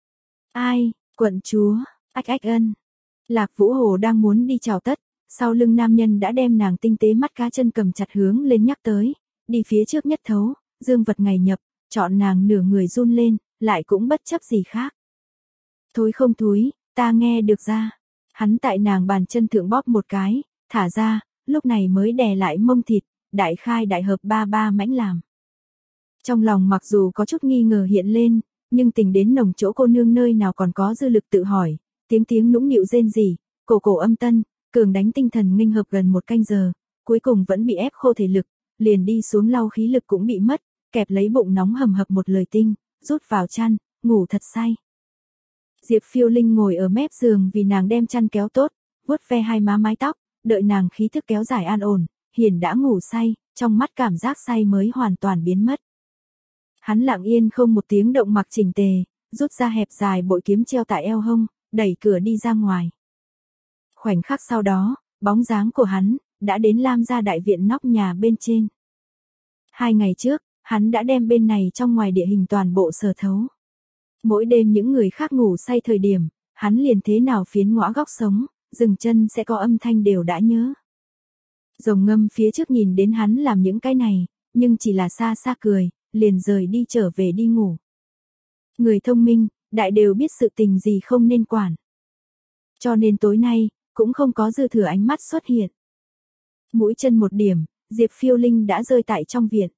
Ai, quận chúa, ách ách ân. Lạc Vũ Hồ đang muốn đi chào tất, sau lưng nam nhân đã đem nàng tinh tế mắt cá chân cầm chặt hướng lên nhắc tới, đi phía trước nhất thấu, dương vật ngày nhập, chọn nàng nửa người run lên, lại cũng bất chấp gì khác. Thối không thúi, ta nghe được ra. Hắn tại nàng bàn chân thượng bóp một cái, thả ra, lúc này mới đè lại mông thịt, đại khai đại hợp ba ba mãnh làm. Trong lòng mặc dù có chút nghi ngờ hiện lên, nhưng tình đến nồng chỗ cô nương nơi nào còn có dư lực tự hỏi, tiếng tiếng nũng nịu rên rỉ, cổ cổ âm tân, cường đánh tinh thần nghênh hợp gần một canh giờ, cuối cùng vẫn bị ép khô thể lực, liền đi xuống lau khí lực cũng bị mất, kẹp lấy bụng nóng hầm hập một lời tinh, rút vào chăn, ngủ thật say. Diệp Phiêu Linh ngồi ở mép giường vì nàng đem chăn kéo tốt, vuốt ve hai má mái tóc, đợi nàng khí thức kéo dài an ổn, hiền đã ngủ say, trong mắt cảm giác say mới hoàn toàn biến mất. Hắn lặng yên không một tiếng động mặc chỉnh tề, rút ra hẹp dài bội kiếm treo tại eo hông, đẩy cửa đi ra ngoài. Khoảnh khắc sau đó, bóng dáng của hắn đã đến Lam gia đại viện nóc nhà bên trên. Hai ngày trước, hắn đã đem bên này trong ngoài địa hình toàn bộ sờ thấu. Mỗi đêm những người khác ngủ say thời điểm, hắn liền thế nào phiến ngõ góc sống, dừng chân sẽ có âm thanh đều đã nhớ. Rồng ngâm phía trước nhìn đến hắn làm những cái này, nhưng chỉ là xa xa cười, liền rời đi trở về đi ngủ. Người thông minh, đại đều biết sự tình gì không nên quản. Cho nên tối nay, cũng không có dư thừa ánh mắt xuất hiện. Mũi chân một điểm, Diệp Phiêu Linh đã rơi tại trong viện.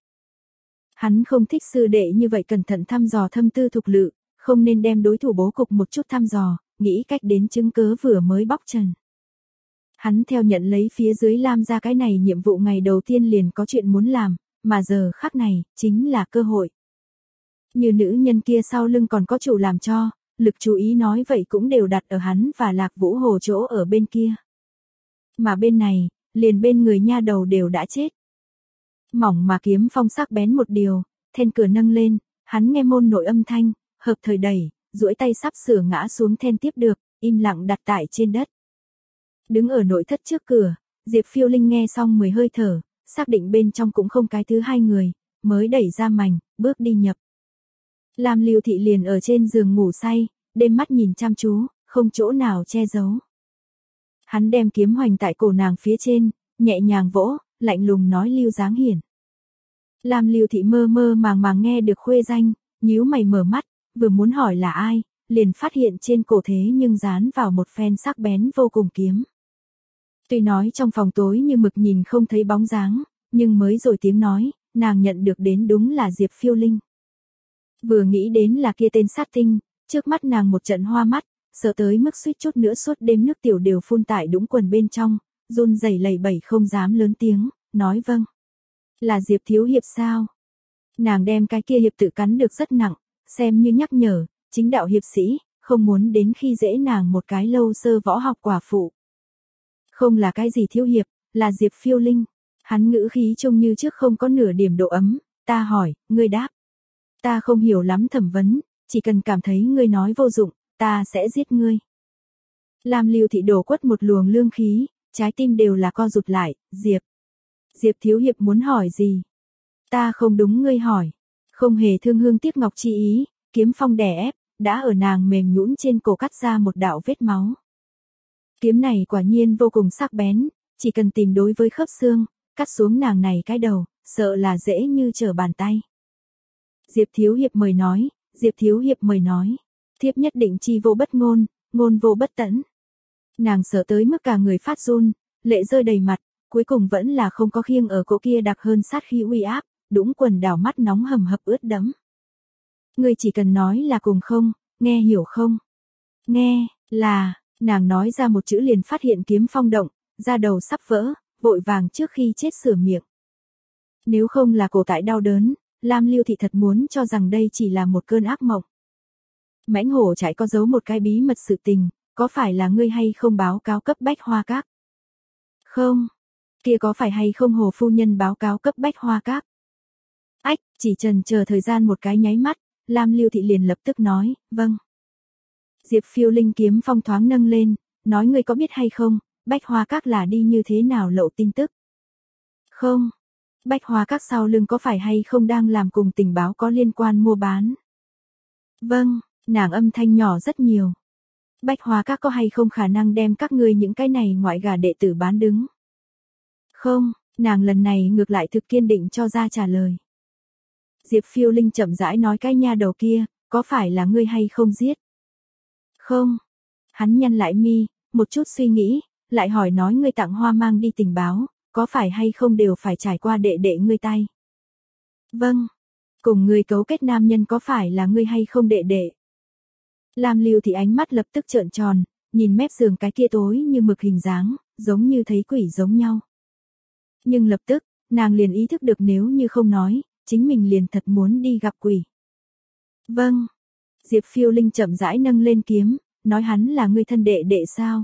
Hắn không thích sư đệ như vậy cẩn thận thăm dò thâm tư thục lự, không nên đem đối thủ bố cục một chút thăm dò, nghĩ cách đến chứng cớ vừa mới bóc trần. Hắn theo nhận lấy phía dưới Lam ra cái này nhiệm vụ ngày đầu tiên liền có chuyện muốn làm, mà giờ khắc này, chính là cơ hội. Như nữ nhân kia sau lưng còn có chủ làm cho, lực chú ý nói vậy cũng đều đặt ở hắn và Lạc Vũ Hồ chỗ ở bên kia. Mà bên này, liền bên người nha đầu đều đã chết. Mỏng mà kiếm phong sắc bén một điều, then cửa nâng lên, hắn nghe môn nội âm thanh, hợp thời đẩy, duỗi tay sắp sửa ngã xuống then tiếp được, im lặng đặt tại trên đất. Đứng ở nội thất trước cửa, Diệp Phiêu Linh nghe xong mười hơi thở, xác định bên trong cũng không cái thứ hai người, mới đẩy ra mành, bước đi nhập. Lam Lưu Thị liền ở trên giường ngủ say, đêm mắt nhìn chăm chú, không chỗ nào che giấu. Hắn đem kiếm hoành tại cổ nàng phía trên, nhẹ nhàng vỗ, lạnh lùng nói Lưu Giáng Hiển. Lam Lưu Thị mơ mơ màng màng nghe được khuê danh, nhíu mày mở mắt, vừa muốn hỏi là ai, liền phát hiện trên cổ thế nhưng dán vào một phen sắc bén vô cùng kiếm. Tuy nói trong phòng tối như mực nhìn không thấy bóng dáng, nhưng mới rồi tiếng nói, nàng nhận được đến đúng là Diệp Phiêu Linh. Vừa nghĩ đến là kia tên sát tinh, trước mắt nàng một trận hoa mắt, sợ tới mức suýt chút nữa suốt đêm nước tiểu đều phun tại đũng quần bên trong, run rẩy lẩy bẩy không dám lớn tiếng, nói vâng. Là Diệp thiếu hiệp sao? Nàng đem cái kia hiệp tự cắn được rất nặng, xem như nhắc nhở, chính đạo hiệp sĩ, không muốn đến khi dễ nàng một cái lâu sơ võ học quả phụ. Không là cái gì thiếu hiệp, là Diệp Phiêu Linh. Hắn ngữ khí trông như trước không có nửa điểm độ ấm, ta hỏi, ngươi đáp. Ta không hiểu lắm thẩm vấn, chỉ cần cảm thấy ngươi nói vô dụng, ta sẽ giết ngươi. Lam Lưu Thị đổ quất một luồng lương khí, trái tim đều là co rụt lại, Diệp. Diệp thiếu hiệp muốn hỏi gì? Ta không đúng ngươi hỏi. Không hề thương hương tiếc ngọc chi ý, kiếm phong đè ép, đã ở nàng mềm nhũn trên cổ cắt ra một đạo vết máu. Kiếm này quả nhiên vô cùng sắc bén, chỉ cần tìm đối với khớp xương, cắt xuống nàng này cái đầu, sợ là dễ như trở bàn tay. Diệp thiếu hiệp mời nói, Diệp thiếu hiệp mời nói, thiếp nhất định chi vô bất ngôn, ngôn vô bất tẫn. Nàng sợ tới mức cả người phát run, lệ rơi đầy mặt, cuối cùng vẫn là không có khiêng ở cỗ kia đặc hơn sát khí uy áp, đũng quần đảo mắt nóng hầm hập ướt đẫm. Ngươi chỉ cần nói là cùng không, nghe hiểu không? Nghe, là, nàng nói ra một chữ liền phát hiện kiếm phong động, da đầu sắp vỡ, vội vàng trước khi chết sửa miệng. Nếu không là cổ tại đau đớn, Lam Lưu Thị thật muốn cho rằng đây chỉ là một cơn ác mộng. Mãnh hổ chạy có giấu một cái bí mật sự tình, có phải là ngươi hay không báo cáo cấp Bách Hoa Các? Không, kia có phải hay không Hồ phu nhân báo cáo cấp Bách Hoa Các? Ách, chỉ chần chờ thời gian một cái nháy mắt, Lam Lưu Thị liền lập tức nói, vâng. Diệp Phiêu Linh kiếm phong thoáng nâng lên, nói ngươi có biết hay không, Bách Hoa Các là đi như thế nào lộ tin tức? Không, Bách Hoa Các sau lưng có phải hay không đang làm cùng tình báo có liên quan mua bán? Vâng, nàng âm thanh nhỏ rất nhiều. Bách Hoa Các có hay không khả năng đem các ngươi những cái này ngoại gà đệ tử bán đứng? Không, nàng lần này ngược lại thực kiên định cho ra trả lời. Diệp Phiêu Linh chậm rãi nói cái nha đầu kia, có phải là ngươi hay không giết? Không. Hắn nhăn lại mi, một chút suy nghĩ, lại hỏi nói ngươi tặng hoa mang đi tình báo, có phải hay không đều phải trải qua đệ đệ ngươi tay? Vâng. Cùng ngươi cấu kết nam nhân có phải là ngươi hay không đệ đệ? Lam Lưu Thị ánh mắt lập tức trợn tròn, nhìn mép giường cái kia tối như mực hình dáng, giống như thấy quỷ giống nhau. Nhưng lập tức, nàng liền ý thức được nếu như không nói, chính mình liền thật muốn đi gặp quỷ. Vâng. Diệp Phiêu Linh chậm rãi nâng lên kiếm, nói hắn là ngươi thân đệ đệ sao?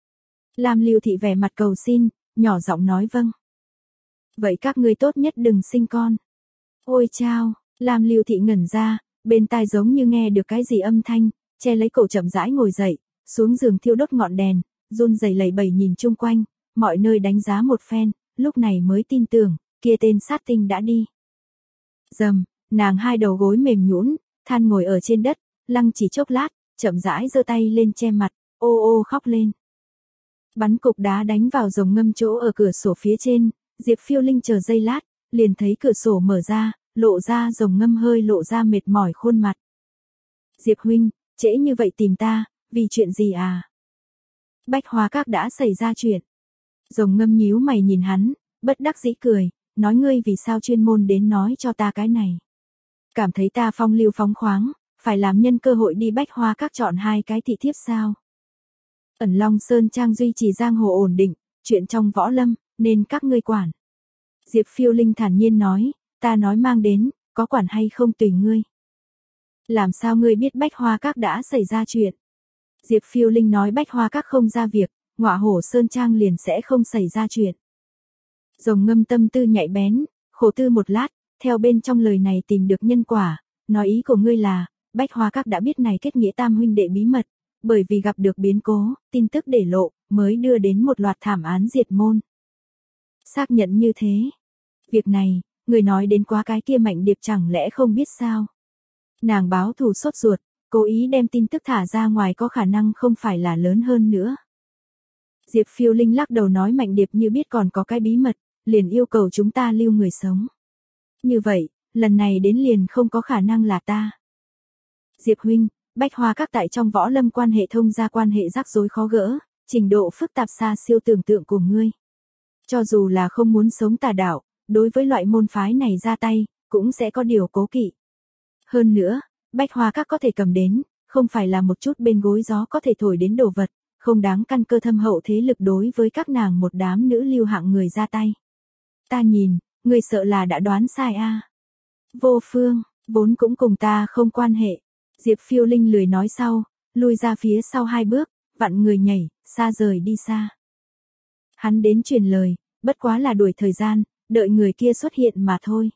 Lam Lưu Thị vẻ mặt cầu xin, nhỏ giọng nói vâng. Vậy các ngươi tốt nhất đừng sinh con. Ôi chao, Lam Lưu Thị ngẩn ra, bên tai giống như nghe được cái gì âm thanh, che lấy cổ chậm rãi ngồi dậy, xuống giường thiêu đốt ngọn đèn, run rẩy lẩy bẩy nhìn chung quanh, mọi nơi đánh giá một phen, lúc này mới tin tưởng, kia tên sát tinh đã đi. Dầm, nàng hai đầu gối mềm nhũn, than ngồi ở trên đất, lăng chỉ chốc lát, chậm rãi giơ tay lên che mặt, ô ô khóc lên. Bắn cục đá đánh vào rồng ngâm chỗ ở cửa sổ phía trên, Diệp Phiêu Linh chờ giây lát, liền thấy cửa sổ mở ra, lộ ra rồng ngâm hơi lộ ra mệt mỏi khuôn mặt. Diệp huynh, trễ như vậy tìm ta, vì chuyện gì à? Bách Hoa Các đã xảy ra chuyện. Rồng ngâm nhíu mày nhìn hắn, bất đắc dĩ cười, nói ngươi vì sao chuyên môn đến nói cho ta cái này. Cảm thấy ta phong lưu phóng khoáng, phải làm nhân cơ hội đi Bách Hoa Các chọn hai cái thị thiếp sao? Ẩn Long Sơn Trang duy trì giang hồ ổn định, chuyện trong võ lâm, nên các ngươi quản. Diệp Phiêu Linh thản nhiên nói, ta nói mang đến, có quản hay không tùy ngươi. Làm sao ngươi biết Bách Hoa Các đã xảy ra chuyện? Diệp Phiêu Linh nói Bách Hoa Các không ra việc, Ngọa Hổ Sơn Trang liền sẽ không xảy ra chuyện. Rồng ngâm tâm tư nhạy bén, khổ tư một lát, theo bên trong lời này tìm được nhân quả, nói ý của ngươi là, Bách Hoa Các đã biết này kết nghĩa tam huynh đệ bí mật, bởi vì gặp được biến cố, tin tức để lộ, mới đưa đến một loạt thảm án diệt môn. Xác nhận như thế. Việc này, người nói đến quá cái kia Mạnh Điệp chẳng lẽ không biết sao? Nàng báo thù sốt ruột, cố ý đem tin tức thả ra ngoài có khả năng không phải là lớn hơn nữa. Diệp Phiêu Linh lắc đầu nói Mạnh Điệp như biết còn có cái bí mật, liền yêu cầu chúng ta lưu người sống. Như vậy, lần này đến liền không có khả năng là ta. Diệp huynh, Bách Hoa Các tại trong võ lâm quan hệ thông gia quan hệ rắc rối khó gỡ, trình độ phức tạp xa siêu tưởng tượng của ngươi. Cho dù là không muốn sống tà đạo, đối với loại môn phái này ra tay, cũng sẽ có điều cố kỵ. Hơn nữa, Bách Hoa Các có thể cầm đến, không phải là một chút bên gối gió có thể thổi đến đồ vật, không đáng căn cơ thâm hậu thế lực đối với các nàng một đám nữ lưu hạng người ra tay. Ta nhìn, ngươi sợ là đã đoán sai a. À. Vô Phương, vốn cũng cùng ta không quan hệ. Diệp Phiêu Linh lười nói sau, lui ra phía sau hai bước, vặn người nhảy, xa rời đi xa. Hắn đến truyền lời, bất quá là đuổi thời gian, đợi người kia xuất hiện mà thôi.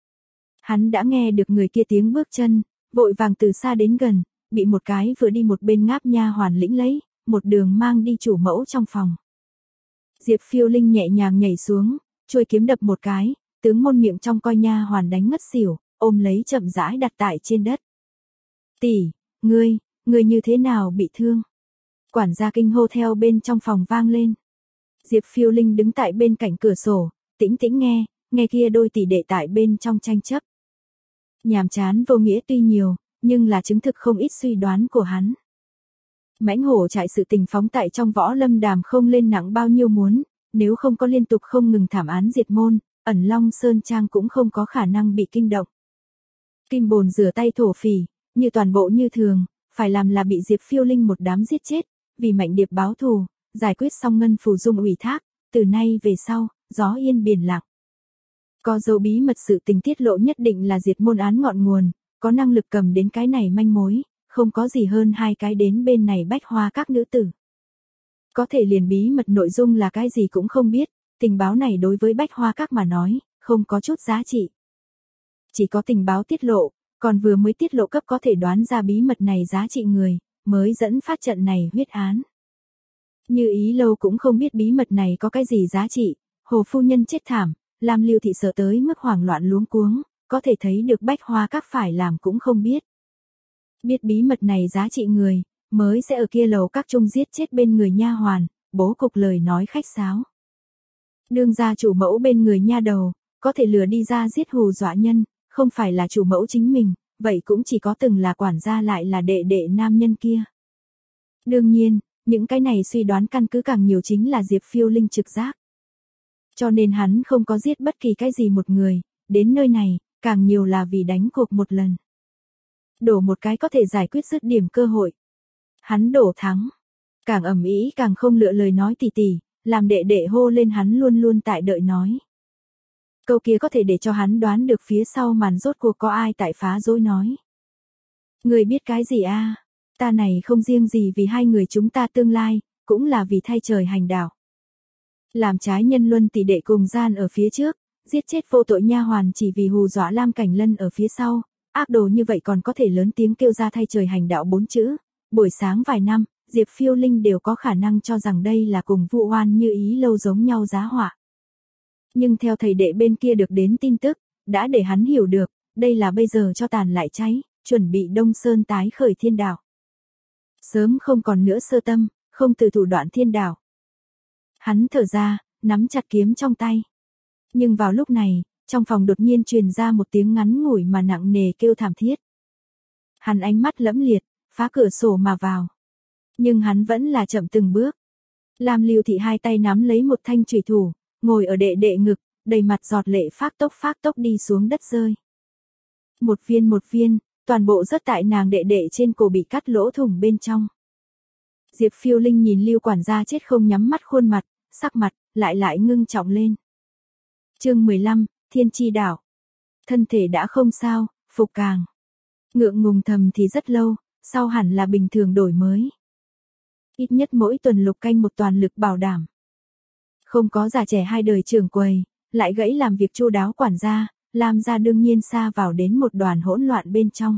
Hắn đã nghe được người kia tiếng bước chân, vội vàng từ xa đến gần, bị một cái vừa đi một bên ngáp nha hoàn lĩnh lấy, một đường mang đi chủ mẫu trong phòng. Diệp Phiêu Linh nhẹ nhàng nhảy xuống, chuôi kiếm đập một cái, tướng môn miệng trong coi nha hoàn đánh ngất xỉu, ôm lấy chậm rãi đặt tại trên đất. Tỷ, ngươi, ngươi như thế nào bị thương? Quản gia kinh hô theo bên trong phòng vang lên. Diệp Phiêu Linh đứng tại bên cạnh cửa sổ, tĩnh tĩnh nghe, nghe kia đôi tỷ đệ tại bên trong tranh chấp. Nhàm chán vô nghĩa tuy nhiều, nhưng là chứng thực không ít suy đoán của hắn. Mãnh hổ trại sự tình phóng tại trong võ lâm đàm không lên nặng bao nhiêu muốn, nếu không có liên tục không ngừng thảm án diệt môn, Ẩn Long Sơn Trang cũng không có khả năng bị kinh động. Kim Bồn rửa tay thổ phỉ, như toàn bộ như thường, phải làm là bị Diệp Phiêu Linh một đám giết chết, vì Mạnh Điệp báo thù, giải quyết xong ngân phù dung ủy thác, từ nay về sau, gió yên biển lặng. Có dấu bí mật sự tình tiết lộ nhất định là diệt môn án ngọn nguồn, có năng lực cầm đến cái này manh mối, không có gì hơn hai cái đến bên này Bách Hoa Các nữ tử. Có thể liền bí mật nội dung là cái gì cũng không biết, tình báo này đối với Bách Hoa Các mà nói, không có chút giá trị. Chỉ có tình báo tiết lộ, còn vừa mới tiết lộ cấp có thể đoán ra bí mật này giá trị người, mới dẫn phát trận này huyết án. Như Ý Lâu cũng không biết bí mật này có cái gì giá trị, Hồ phu nhân chết thảm, làm Lưu thị sợ tới mức hoảng loạn luống cuống, có thể thấy được Bách Hoa Các phải làm cũng không biết. Biết bí mật này giá trị người, mới sẽ ở kia lầu các trung giết chết bên người nha hoàn, bố cục lời nói khách sáo. Đương gia chủ mẫu bên người nha đầu, có thể lừa đi ra giết hù dọa nhân, không phải là chủ mẫu chính mình, vậy cũng chỉ có từng là quản gia lại là đệ đệ nam nhân kia. Đương nhiên, những cái này suy đoán căn cứ càng nhiều chính là Diệp Phiêu Linh trực giác. Cho nên hắn không có giết bất kỳ cái gì một người, đến nơi này, càng nhiều là vì đánh cuộc một lần. Đổ một cái có thể giải quyết dứt điểm cơ hội. Hắn đổ thắng. Càng ầm ĩ càng không lựa lời nói tỉ tỉ, làm đệ đệ hô lên hắn luôn luôn tại đợi nói. Câu kia có thể để cho hắn đoán được phía sau màn rốt cuộc có ai tại phá dối nói. Người biết cái gì a? À? Ta này không riêng gì vì hai người chúng ta tương lai, cũng là vì thay trời hành đạo. Làm trái nhân luân tỷ đệ cùng gian ở phía trước, giết chết vô tội nha hoàn chỉ vì hù dọa Lam Cảnh Lân ở phía sau, ác đồ như vậy còn có thể lớn tiếng kêu ra thay trời hành đạo bốn chữ. Buổi sáng vài năm, Diệp Phiêu Linh đều có khả năng cho rằng đây là cùng Vu Oan Như Ý Lâu giống nhau giá họa. Nhưng theo thầy đệ bên kia được đến tin tức, đã để hắn hiểu được, đây là bây giờ cho tàn lại cháy, chuẩn bị Đông Sơn tái khởi thiên đạo. Sớm không còn nữa sơ tâm, không từ thủ đoạn thiên đạo. Hắn thở ra, nắm chặt kiếm trong tay. Nhưng vào lúc này, trong phòng đột nhiên truyền ra một tiếng ngắn ngủi mà nặng nề kêu thảm thiết. Hắn ánh mắt lẫm liệt, phá cửa sổ mà vào. Nhưng hắn vẫn là chậm từng bước. Lam Lưu Thị hai tay nắm lấy một thanh chùy thủ, ngồi ở đệ đệ ngực, đầy mặt giọt lệ phác tốc phác tốc đi xuống đất rơi. Một viên một viên, toàn bộ rớt tại nàng đệ đệ trên cổ bị cắt lỗ thủng bên trong. Diệp Phiêu Linh nhìn Lưu quản gia chết không nhắm mắt khuôn mặt, sắc mặt lại lại ngưng trọng lên. Chương mười lăm, Thiên Chi Đảo. Thân thể đã không sao, phục càng. Ngượng ngùng thầm thì rất lâu, sau hẳn là bình thường đổi mới. Ít nhất mỗi tuần lục canh một toàn lực bảo đảm. Không có già trẻ hai đời trưởng quầy, lại gãy làm việc chu đáo quản gia, Lam gia đương nhiên xa vào đến một đoàn hỗn loạn bên trong.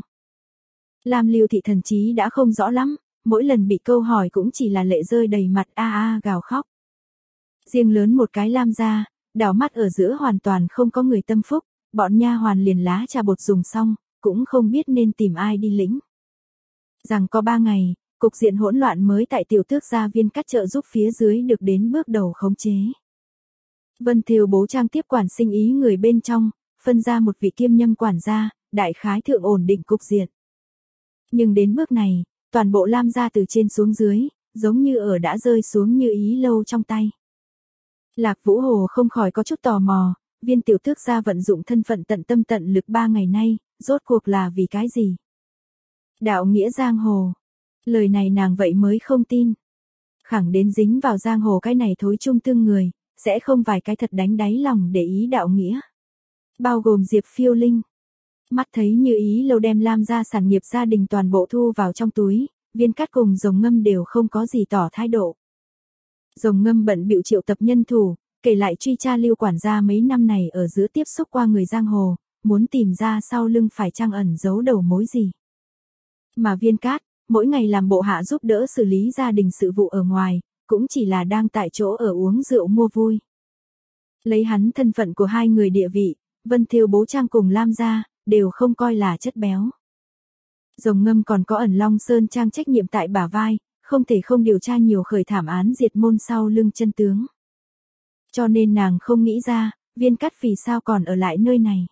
Lam Lưu Thị thần trí đã không rõ lắm, mỗi lần bị câu hỏi cũng chỉ là lệ rơi đầy mặt a a gào khóc. Riêng lớn một cái Lam gia, đảo mắt ở giữa hoàn toàn không có người tâm phúc, bọn nha hoàn liền lá trà bột dùng xong, cũng không biết nên tìm ai đi lĩnh. Rằng có ba ngày, cục diện hỗn loạn mới tại tiểu tước gia Viên Cát trợ giúp phía dưới được đến bước đầu khống chế. Vân Thiều bố trang tiếp quản sinh ý người bên trong, phân ra một vị kiêm nhâm quản gia, đại khái thượng ổn định cục diện. Nhưng đến bước này, toàn bộ Lam gia từ trên xuống dưới, giống như ở đã rơi xuống như ý lâu trong tay. Lạc Vũ Hồ không khỏi có chút tò mò, Viên tiểu tước gia vận dụng thân phận tận tâm tận lực ba ngày nay, rốt cuộc là vì cái gì? Đạo nghĩa giang hồ. Lời này nàng vậy mới không tin. Khẳng đến dính vào giang hồ cái này thối chung tương người, sẽ không vài cái thật đánh đáy lòng để ý đạo nghĩa. Bao gồm Diệp Phiêu Linh. Mắt thấy như ý lâu đem Lam gia sản nghiệp gia đình toàn bộ thu vào trong túi, Viên Cát cùng Rồng Ngâm đều không có gì tỏ thái độ. Rồng Ngâm bận bịu triệu tập nhân thủ, kể lại truy tra Lưu quản gia mấy năm này ở giữa tiếp xúc qua người giang hồ, muốn tìm ra sau lưng phải trang ẩn giấu đầu mối gì. Mà Viên Cát, mỗi ngày làm bộ hạ giúp đỡ xử lý gia đình sự vụ ở ngoài, cũng chỉ là đang tại chỗ ở uống rượu mua vui. Lấy hắn thân phận của hai người địa vị, Vân Thiêu bố trang cùng Lam gia, đều không coi là chất béo. Rồng Ngâm còn có ẩn Long Sơn trang trách nhiệm tại bả vai, không thể không điều tra nhiều khởi thảm án diệt môn sau lưng chân tướng. Cho nên nàng không nghĩ ra, Viên Cát vì sao còn ở lại nơi này.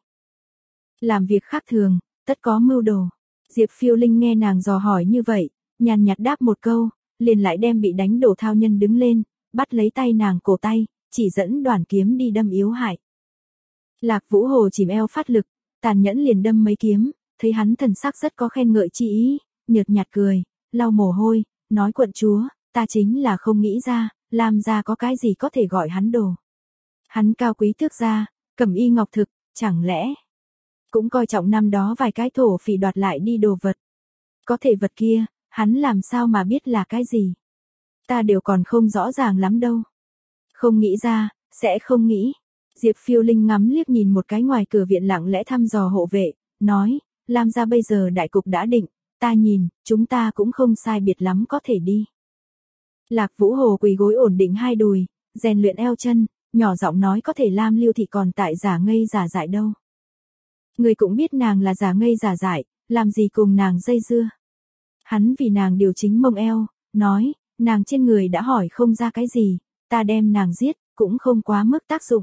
Làm việc khác thường, tất có mưu đồ. Diệp Phiêu Linh nghe nàng dò hỏi như vậy, nhàn nhạt đáp một câu, liền lại đem bị đánh đổ thao nhân đứng lên, bắt lấy tay nàng cổ tay, chỉ dẫn đoàn kiếm đi đâm yếu hại. Lạc Vũ Hồ chìm eo phát lực, tàn nhẫn liền đâm mấy kiếm, thấy hắn thần sắc rất có khen ngợi chi ý, nhợt nhạt cười, lau mồ hôi, nói quận chúa, ta chính là không nghĩ ra, Lam gia có cái gì có thể gọi hắn đồ. Hắn cao quý tước gia, cẩm y ngọc thực, chẳng lẽ cũng coi trọng năm đó vài cái thổ phỉ đoạt lại đi đồ vật. Có thể vật kia, hắn làm sao mà biết là cái gì. Ta đều còn không rõ ràng lắm đâu. Không nghĩ ra, sẽ không nghĩ. Diệp Phiêu Linh ngắm liếc nhìn một cái ngoài cửa viện lặng lẽ thăm dò hộ vệ, nói, Lam gia bây giờ đại cục đã định, ta nhìn, chúng ta cũng không sai biệt lắm có thể đi. Lạc Vũ Hồ quỳ gối ổn định hai đùi, rèn luyện eo chân, nhỏ giọng nói có thể Lam Lưu Thị còn tại giả ngây giả dại đâu. Người cũng biết nàng là giả ngây giả dại, làm gì cùng nàng dây dưa. Hắn vì nàng điều chính mông eo, nói, nàng trên người đã hỏi không ra cái gì, ta đem nàng giết, cũng không quá mức tác dụng.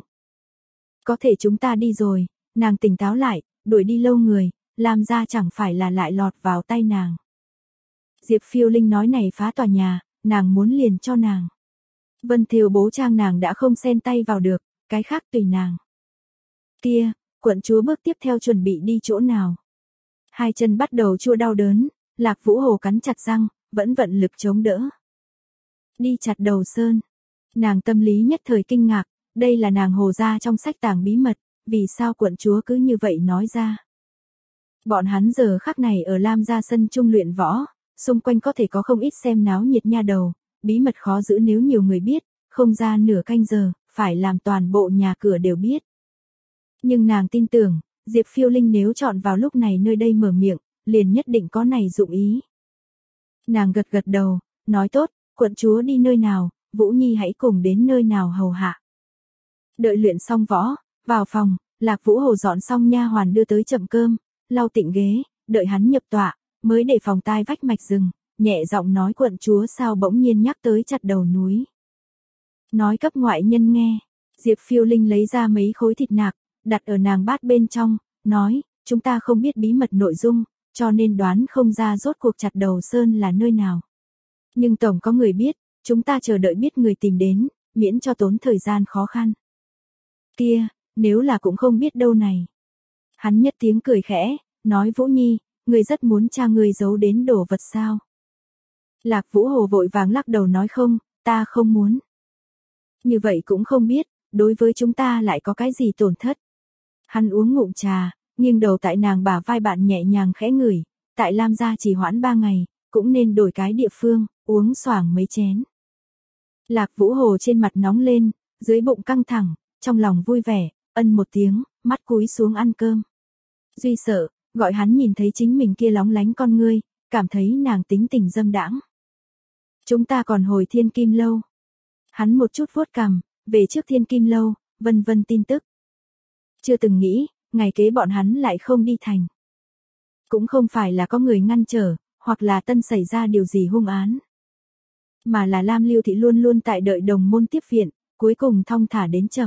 Có thể chúng ta đi rồi, nàng tỉnh táo lại, đuổi đi lâu người, làm ra chẳng phải là lại lọt vào tay nàng. Diệp Phiêu Linh nói này phá tòa nhà, nàng muốn liền cho nàng. Vân Thiều bố trang nàng đã không xen tay vào được, cái khác tùy nàng. Kia, quận chúa bước tiếp theo chuẩn bị đi chỗ nào? Hai chân bắt đầu chua đau đớn, Lạc Vũ Hồ cắn chặt răng, vẫn vận lực chống đỡ. Đi chặt Đầu Sơn. Nàng tâm lý nhất thời kinh ngạc, đây là nàng hồ ra trong sách tàng bí mật, vì sao quận chúa cứ như vậy nói ra. Bọn hắn giờ khắc này ở Lam gia sân trung luyện võ, xung quanh có thể có không ít xem náo nhiệt nha đầu, bí mật khó giữ nếu nhiều người biết, không ra nửa canh giờ, phải làm toàn bộ nhà cửa đều biết. Nhưng nàng tin tưởng, Diệp Phiêu Linh nếu chọn vào lúc này nơi đây mở miệng, liền nhất định có này dụng ý. Nàng gật gật đầu, nói tốt, quận chúa đi nơi nào, Vũ Nhi hãy cùng đến nơi nào hầu hạ. Đợi luyện xong võ, vào phòng, Lạc Vũ Hồ dọn xong nha hoàn đưa tới chậm cơm, lau tịnh ghế, đợi hắn nhập tọa, mới để phòng tai vách mạch rừng, nhẹ giọng nói quận chúa sao bỗng nhiên nhắc tới chặt đầu núi. Nói cấp ngoại nhân nghe, Diệp Phiêu Linh lấy ra mấy khối thịt nạc, đặt ở nàng bát bên trong, nói, chúng ta không biết bí mật nội dung, cho nên đoán không ra rốt cuộc chặt đầu sơn là nơi nào. Nhưng tổng có người biết, chúng ta chờ đợi biết người tìm đến, miễn cho tốn thời gian khó khăn. Kia, nếu là cũng không biết đâu này. Hắn nhất tiếng cười khẽ, nói Vũ Nhi, người rất muốn cha người giấu đến đồ vật sao. Lạc Vũ Hồ vội vàng lắc đầu nói không, ta không muốn. Như vậy cũng không biết, đối với chúng ta lại có cái gì tổn thất. Hắn uống ngụm trà, nghiêng đầu tại nàng bả vai bạn nhẹ nhàng khẽ ngửi, tại Lam gia chỉ hoãn ba ngày, cũng nên đổi cái địa phương, uống xoảng mấy chén. Lạc Vũ Hồ trên mặt nóng lên, dưới bụng căng thẳng, trong lòng vui vẻ, ân một tiếng, mắt cúi xuống ăn cơm. Duy sợ, gọi hắn nhìn thấy chính mình kia lóng lánh con ngươi, cảm thấy nàng tính tình dâm đãng. Chúng ta còn hồi Thiên Kim Lâu. Hắn một chút vuốt cằm, về trước Thiên Kim Lâu, vân vân tin tức. Chưa từng nghĩ, ngày kế bọn hắn lại không đi thành. Cũng không phải là có người ngăn trở, hoặc là tân xảy ra điều gì hung án. Mà là Lam Lưu Thị luôn luôn tại đợi đồng môn tiếp viện, cuối cùng thong thả đến chậm.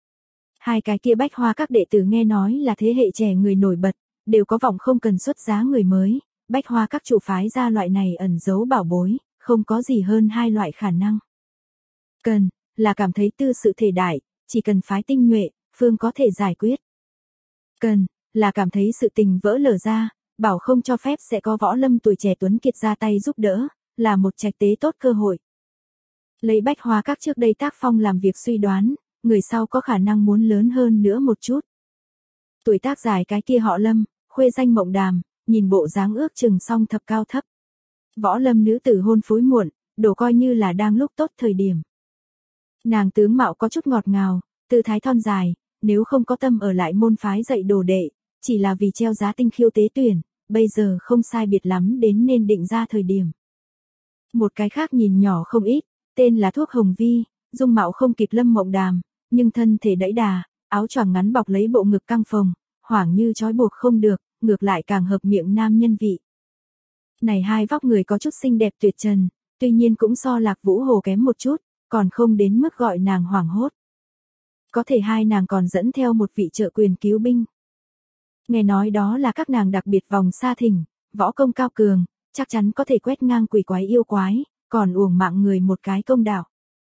Hai cái kia bách hoa các đệ tử nghe nói là thế hệ trẻ người nổi bật, đều có vọng không cần xuất giá người mới, bách hoa các chủ phái ra loại này ẩn giấu bảo bối, không có gì hơn hai loại khả năng. Cần, là cảm thấy tư sự thể đại, chỉ cần phái tinh nhuệ, phương có thể giải quyết. Cần, là cảm thấy sự tình vỡ lở ra, bảo không cho phép sẽ có võ lâm tuổi trẻ tuấn kiệt ra tay giúp đỡ, là một trạch tế tốt cơ hội. Lấy bách hoa các trước đây tác phong làm việc suy đoán, người sau có khả năng muốn lớn hơn nữa một chút. Tuổi tác dài cái kia họ Lâm, khuê danh Mộng Đàm, nhìn bộ dáng ước chừng song thập cao thấp. Võ lâm nữ tử hôn phối muộn, đổ coi như là đang lúc tốt thời điểm. Nàng tướng mạo có chút ngọt ngào, tư thái thon dài, nếu không có tâm ở lại môn phái dạy đồ đệ, chỉ là vì treo giá tinh khiêu tế tuyển, bây giờ không sai biệt lắm đến nên định ra thời điểm. Một cái khác nhìn nhỏ không ít, tên là Thuốc Hồng Vi, dung mạo không kịp Lâm Mộng Đàm, nhưng thân thể đẫy đà, áo choàng ngắn bọc lấy bộ ngực căng phồng, hoảng như trói buộc không được, ngược lại càng hợp miệng nam nhân vị. Này hai vóc người có chút xinh đẹp tuyệt trần, tuy nhiên cũng so Lạc Vũ Hồ kém một chút, còn không đến mức gọi nàng hoảng hốt. Có thể hai nàng còn dẫn theo một vị trợ quyền cứu binh. Nghe nói đó là các nàng đặc biệt vòng xa thỉnh, võ công cao cường, chắc chắn có thể quét ngang quỷ quái yêu quái, còn uổng mạng người một cái công đạo.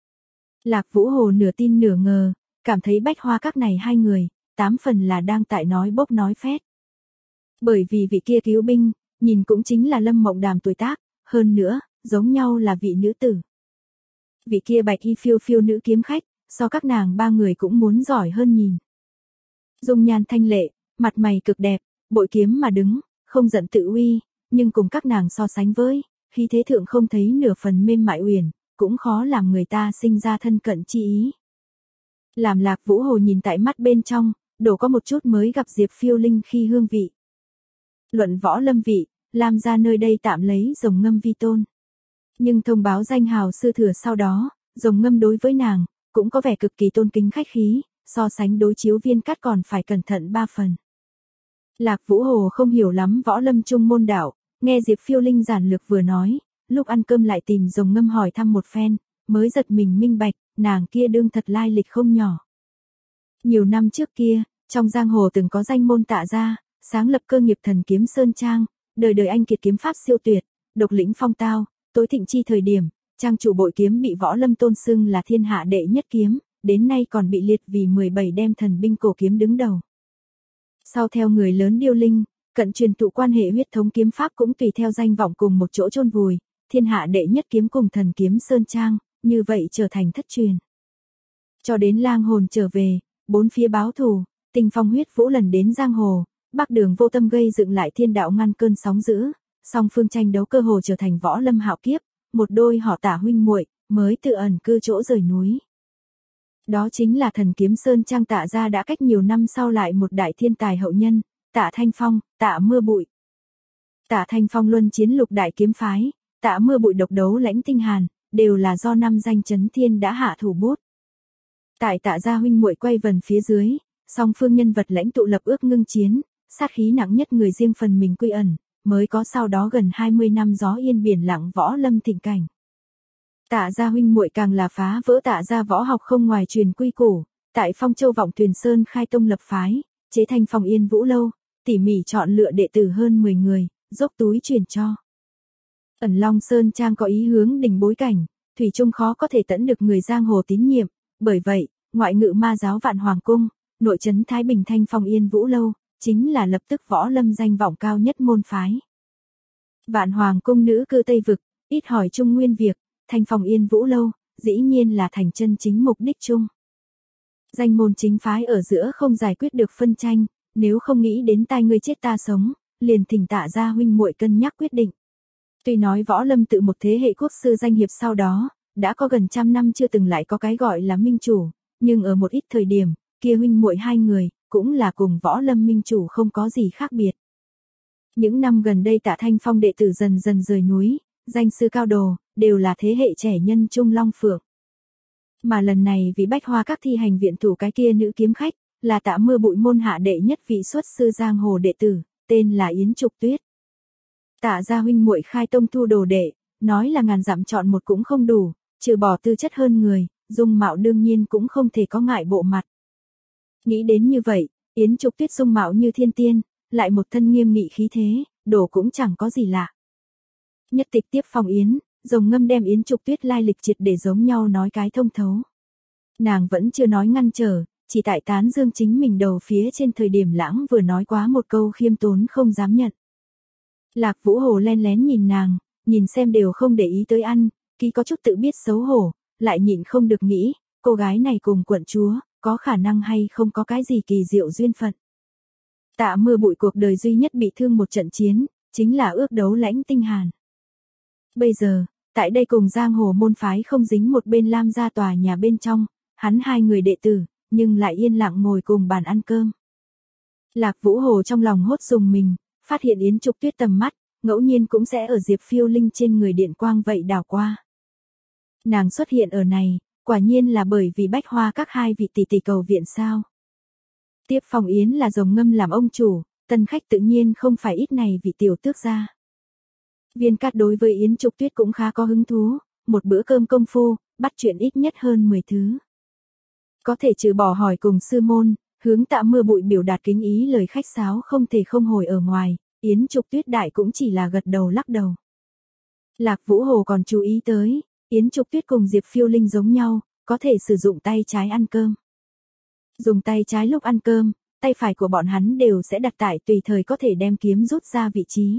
Lạc Vũ Hồ nửa tin nửa ngờ, cảm thấy bách hoa các này hai người, tám phần là đang tại nói bốc nói phét. Bởi vì vị kia cứu binh, nhìn cũng chính là Lâm Mộng Đàm tuổi tác, hơn nữa, giống nhau là vị nữ tử. Vị kia bạch y phiêu phiêu nữ kiếm khách, so các nàng ba người cũng muốn giỏi hơn nhìn. Dung nhan thanh lệ, mặt mày cực đẹp, bội kiếm mà đứng, không giận tự uy, nhưng cùng các nàng so sánh với, khí thế thượng không thấy nửa phần mềm mại uyển, cũng khó làm người ta sinh ra thân cận chi ý. Làm Lạc Vũ Hồ nhìn tại mắt bên trong, đổ có một chút mới gặp Diệp Phiêu Linh khi hương vị. Luận võ lâm vị, Lam gia nơi đây tạm lấy Rồng Ngâm vi tôn. Nhưng thông báo danh hào sư thừa sau đó, Rồng Ngâm đối với nàng, cũng có vẻ cực kỳ tôn kính khách khí, so sánh đối chiếu Viên Cát còn phải cẩn thận ba phần. Lạc Vũ Hồ không hiểu lắm võ lâm trung môn đạo, nghe Diệp Phiêu Linh giản lược vừa nói, lúc ăn cơm lại tìm Rồng Ngâm hỏi thăm một phen, mới giật mình minh bạch, nàng kia đương thật lai lịch không nhỏ. Nhiều năm trước kia, trong giang hồ từng có danh môn Tạ gia, sáng lập cơ nghiệp Thần Kiếm Sơn Trang, đời đời anh kiệt kiếm pháp siêu tuyệt, độc lĩnh phong tao, tối thịnh chi thời điểm, trang chủ bội kiếm bị võ lâm tôn xưng là thiên hạ đệ nhất kiếm, đến nay còn bị liệt vì mười bảy đem thần binh cổ kiếm đứng đầu. Sau theo người lớn điêu linh, cận truyền tụ quan hệ huyết thống kiếm pháp cũng tùy theo danh vọng cùng một chỗ chôn vùi, thiên hạ đệ nhất kiếm cùng Thần Kiếm Sơn Trang, như vậy trở thành thất truyền. Cho đến lang hồn trở về, bốn phía báo thù, tình phong huyết vũ lần đến giang hồ, Bắc Đường vô tâm gây dựng lại thiên đạo ngăn cơn sóng dữ, song phương tranh đấu cơ hồ trở thành võ lâm hạo kiếp, một đôi họ Tả huynh muội mới tự ẩn cư chỗ rời núi. Đó chính là Thần Kiếm Sơn Trang Tạ gia đã cách nhiều năm sau lại một đại thiên tài hậu nhân, Tạ Thanh Phong, Tạ Mưa Bụi. Tạ Thanh Phong luân chiến lục đại kiếm phái, Tạ Mưa Bụi độc đấu lãnh tinh hàn, đều là do năm danh chấn thiên đã hạ thủ bút. Tại Tạ gia huynh muội quay vần phía dưới, song phương nhân vật lãnh tụ lập ước ngưng chiến, sát khí nặng nhất người riêng phần mình quy ẩn, mới có sau đó gần hai mươi năm gió yên biển lặng võ lâm thịnh cảnh. Tạ gia huynh muội càng là phá vỡ Tạ gia võ học không ngoài truyền quy củ, tại Phong Châu Vọng Tuyền Sơn khai tông lập phái, chế thành Phong Yên Vũ Lâu, tỉ mỉ chọn lựa đệ tử hơn mười người, dốc túi truyền cho. Ẩn Long Sơn Trang có ý hướng đỉnh bối cảnh, thủy chung khó có thể tẫn được người giang hồ tín nhiệm, bởi vậy, ngoại ngự ma giáo Vạn Hoàng Cung, nội trấn Thái Bình Thanh Phong Yên Vũ Lâu, chính là lập tức võ lâm danh vọng cao nhất môn phái. Vạn Hoàng Cung nữ cư Tây Vực, ít hỏi Trung Nguyên việc, Thanh Phong Yên Vũ Lâu, dĩ nhiên là thành chân chính mục đích chung. Danh môn chính phái ở giữa không giải quyết được phân tranh, nếu không nghĩ đến tai ngươi chết ta sống, liền thỉnh Tạ gia huynh muội cân nhắc quyết định. Tuy nói võ lâm tự một thế hệ quốc sư danh hiệp sau đó, đã có gần trăm năm chưa từng lại có cái gọi là minh chủ, nhưng ở một ít thời điểm, kia huynh muội hai người, cũng là cùng võ lâm minh chủ không có gì khác biệt. Những năm gần đây Tạ Thanh Phong đệ tử dần dần rời núi, danh sư cao đồ, đều là thế hệ trẻ nhân Trung Long Phượng. Mà lần này vì Bách Hoa các thi hành viện thủ cái kia nữ kiếm khách, là Tạ Mưa Bụi môn hạ đệ nhất vị xuất sư giang hồ đệ tử, tên là Yến Trục Tuyết. Tạ gia huynh muội khai tông thu đồ đệ, nói là ngàn dặm chọn một cũng không đủ, trừ bỏ tư chất hơn người, dung mạo đương nhiên cũng không thể có ngại bộ mặt. Nghĩ đến như vậy, Yến Trục Tuyết dung mạo như thiên tiên, lại một thân nghiêm nghị khí thế, đổ cũng chẳng có gì lạ. Nhất tịch tiếp phòng Yến, Rồng Ngâm đem Yến Trục Tuyết lai lịch triệt để giống nhau nói cái thông thấu. Nàng vẫn chưa nói ngăn trở, chỉ tại tán dương chính mình đầu phía trên thời điểm lãng vừa nói quá một câu khiêm tốn không dám nhận. Lạc Vũ Hồ len lén nhìn nàng, nhìn xem đều không để ý tới ăn, ký có chút tự biết xấu hổ, lại nhịn không được nghĩ, cô gái này cùng quận chúa, có khả năng hay không có cái gì kỳ diệu duyên phận. Tạ Mưa Bụi cuộc đời duy nhất bị thương một trận chiến, chính là ước đấu Lãnh Tinh Hàn. Bây giờ, tại đây cùng giang hồ môn phái không dính một bên Lam gia tòa nhà bên trong, hắn hai người đệ tử, nhưng lại yên lặng ngồi cùng bàn ăn cơm. Lạc Vũ Hồ trong lòng hốt dùng mình, phát hiện Yến Trục Tuyết tầm mắt, ngẫu nhiên cũng sẽ ở Diệp Phiêu Linh trên người điện quang vậy đảo qua. Nàng xuất hiện ở này, quả nhiên là bởi vì Bách Hoa các hai vị tỷ tỷ cầu viện sao. Tiếp phòng Yến là Rồng Ngâm làm ông chủ, tân khách tự nhiên không phải ít này vị tiểu tước gia. Viên Cát đối với Yến Trục Tuyết cũng khá có hứng thú, một bữa cơm công phu, bắt chuyện ít nhất hơn mười thứ. Có thể trừ bỏ hỏi cùng sư môn, hướng Tạ Mưa Bụi biểu đạt kính ý lời khách sáo không thể không hồi ở ngoài, Yến Trục Tuyết đại cũng chỉ là gật đầu lắc đầu. Lạc Vũ Hồ còn chú ý tới, Yến Trục Tuyết cùng Diệp Phiêu Linh giống nhau, có thể sử dụng tay trái ăn cơm. Dùng tay trái lúc ăn cơm, tay phải của bọn hắn đều sẽ đặt tại tùy thời có thể đem kiếm rút ra vị trí.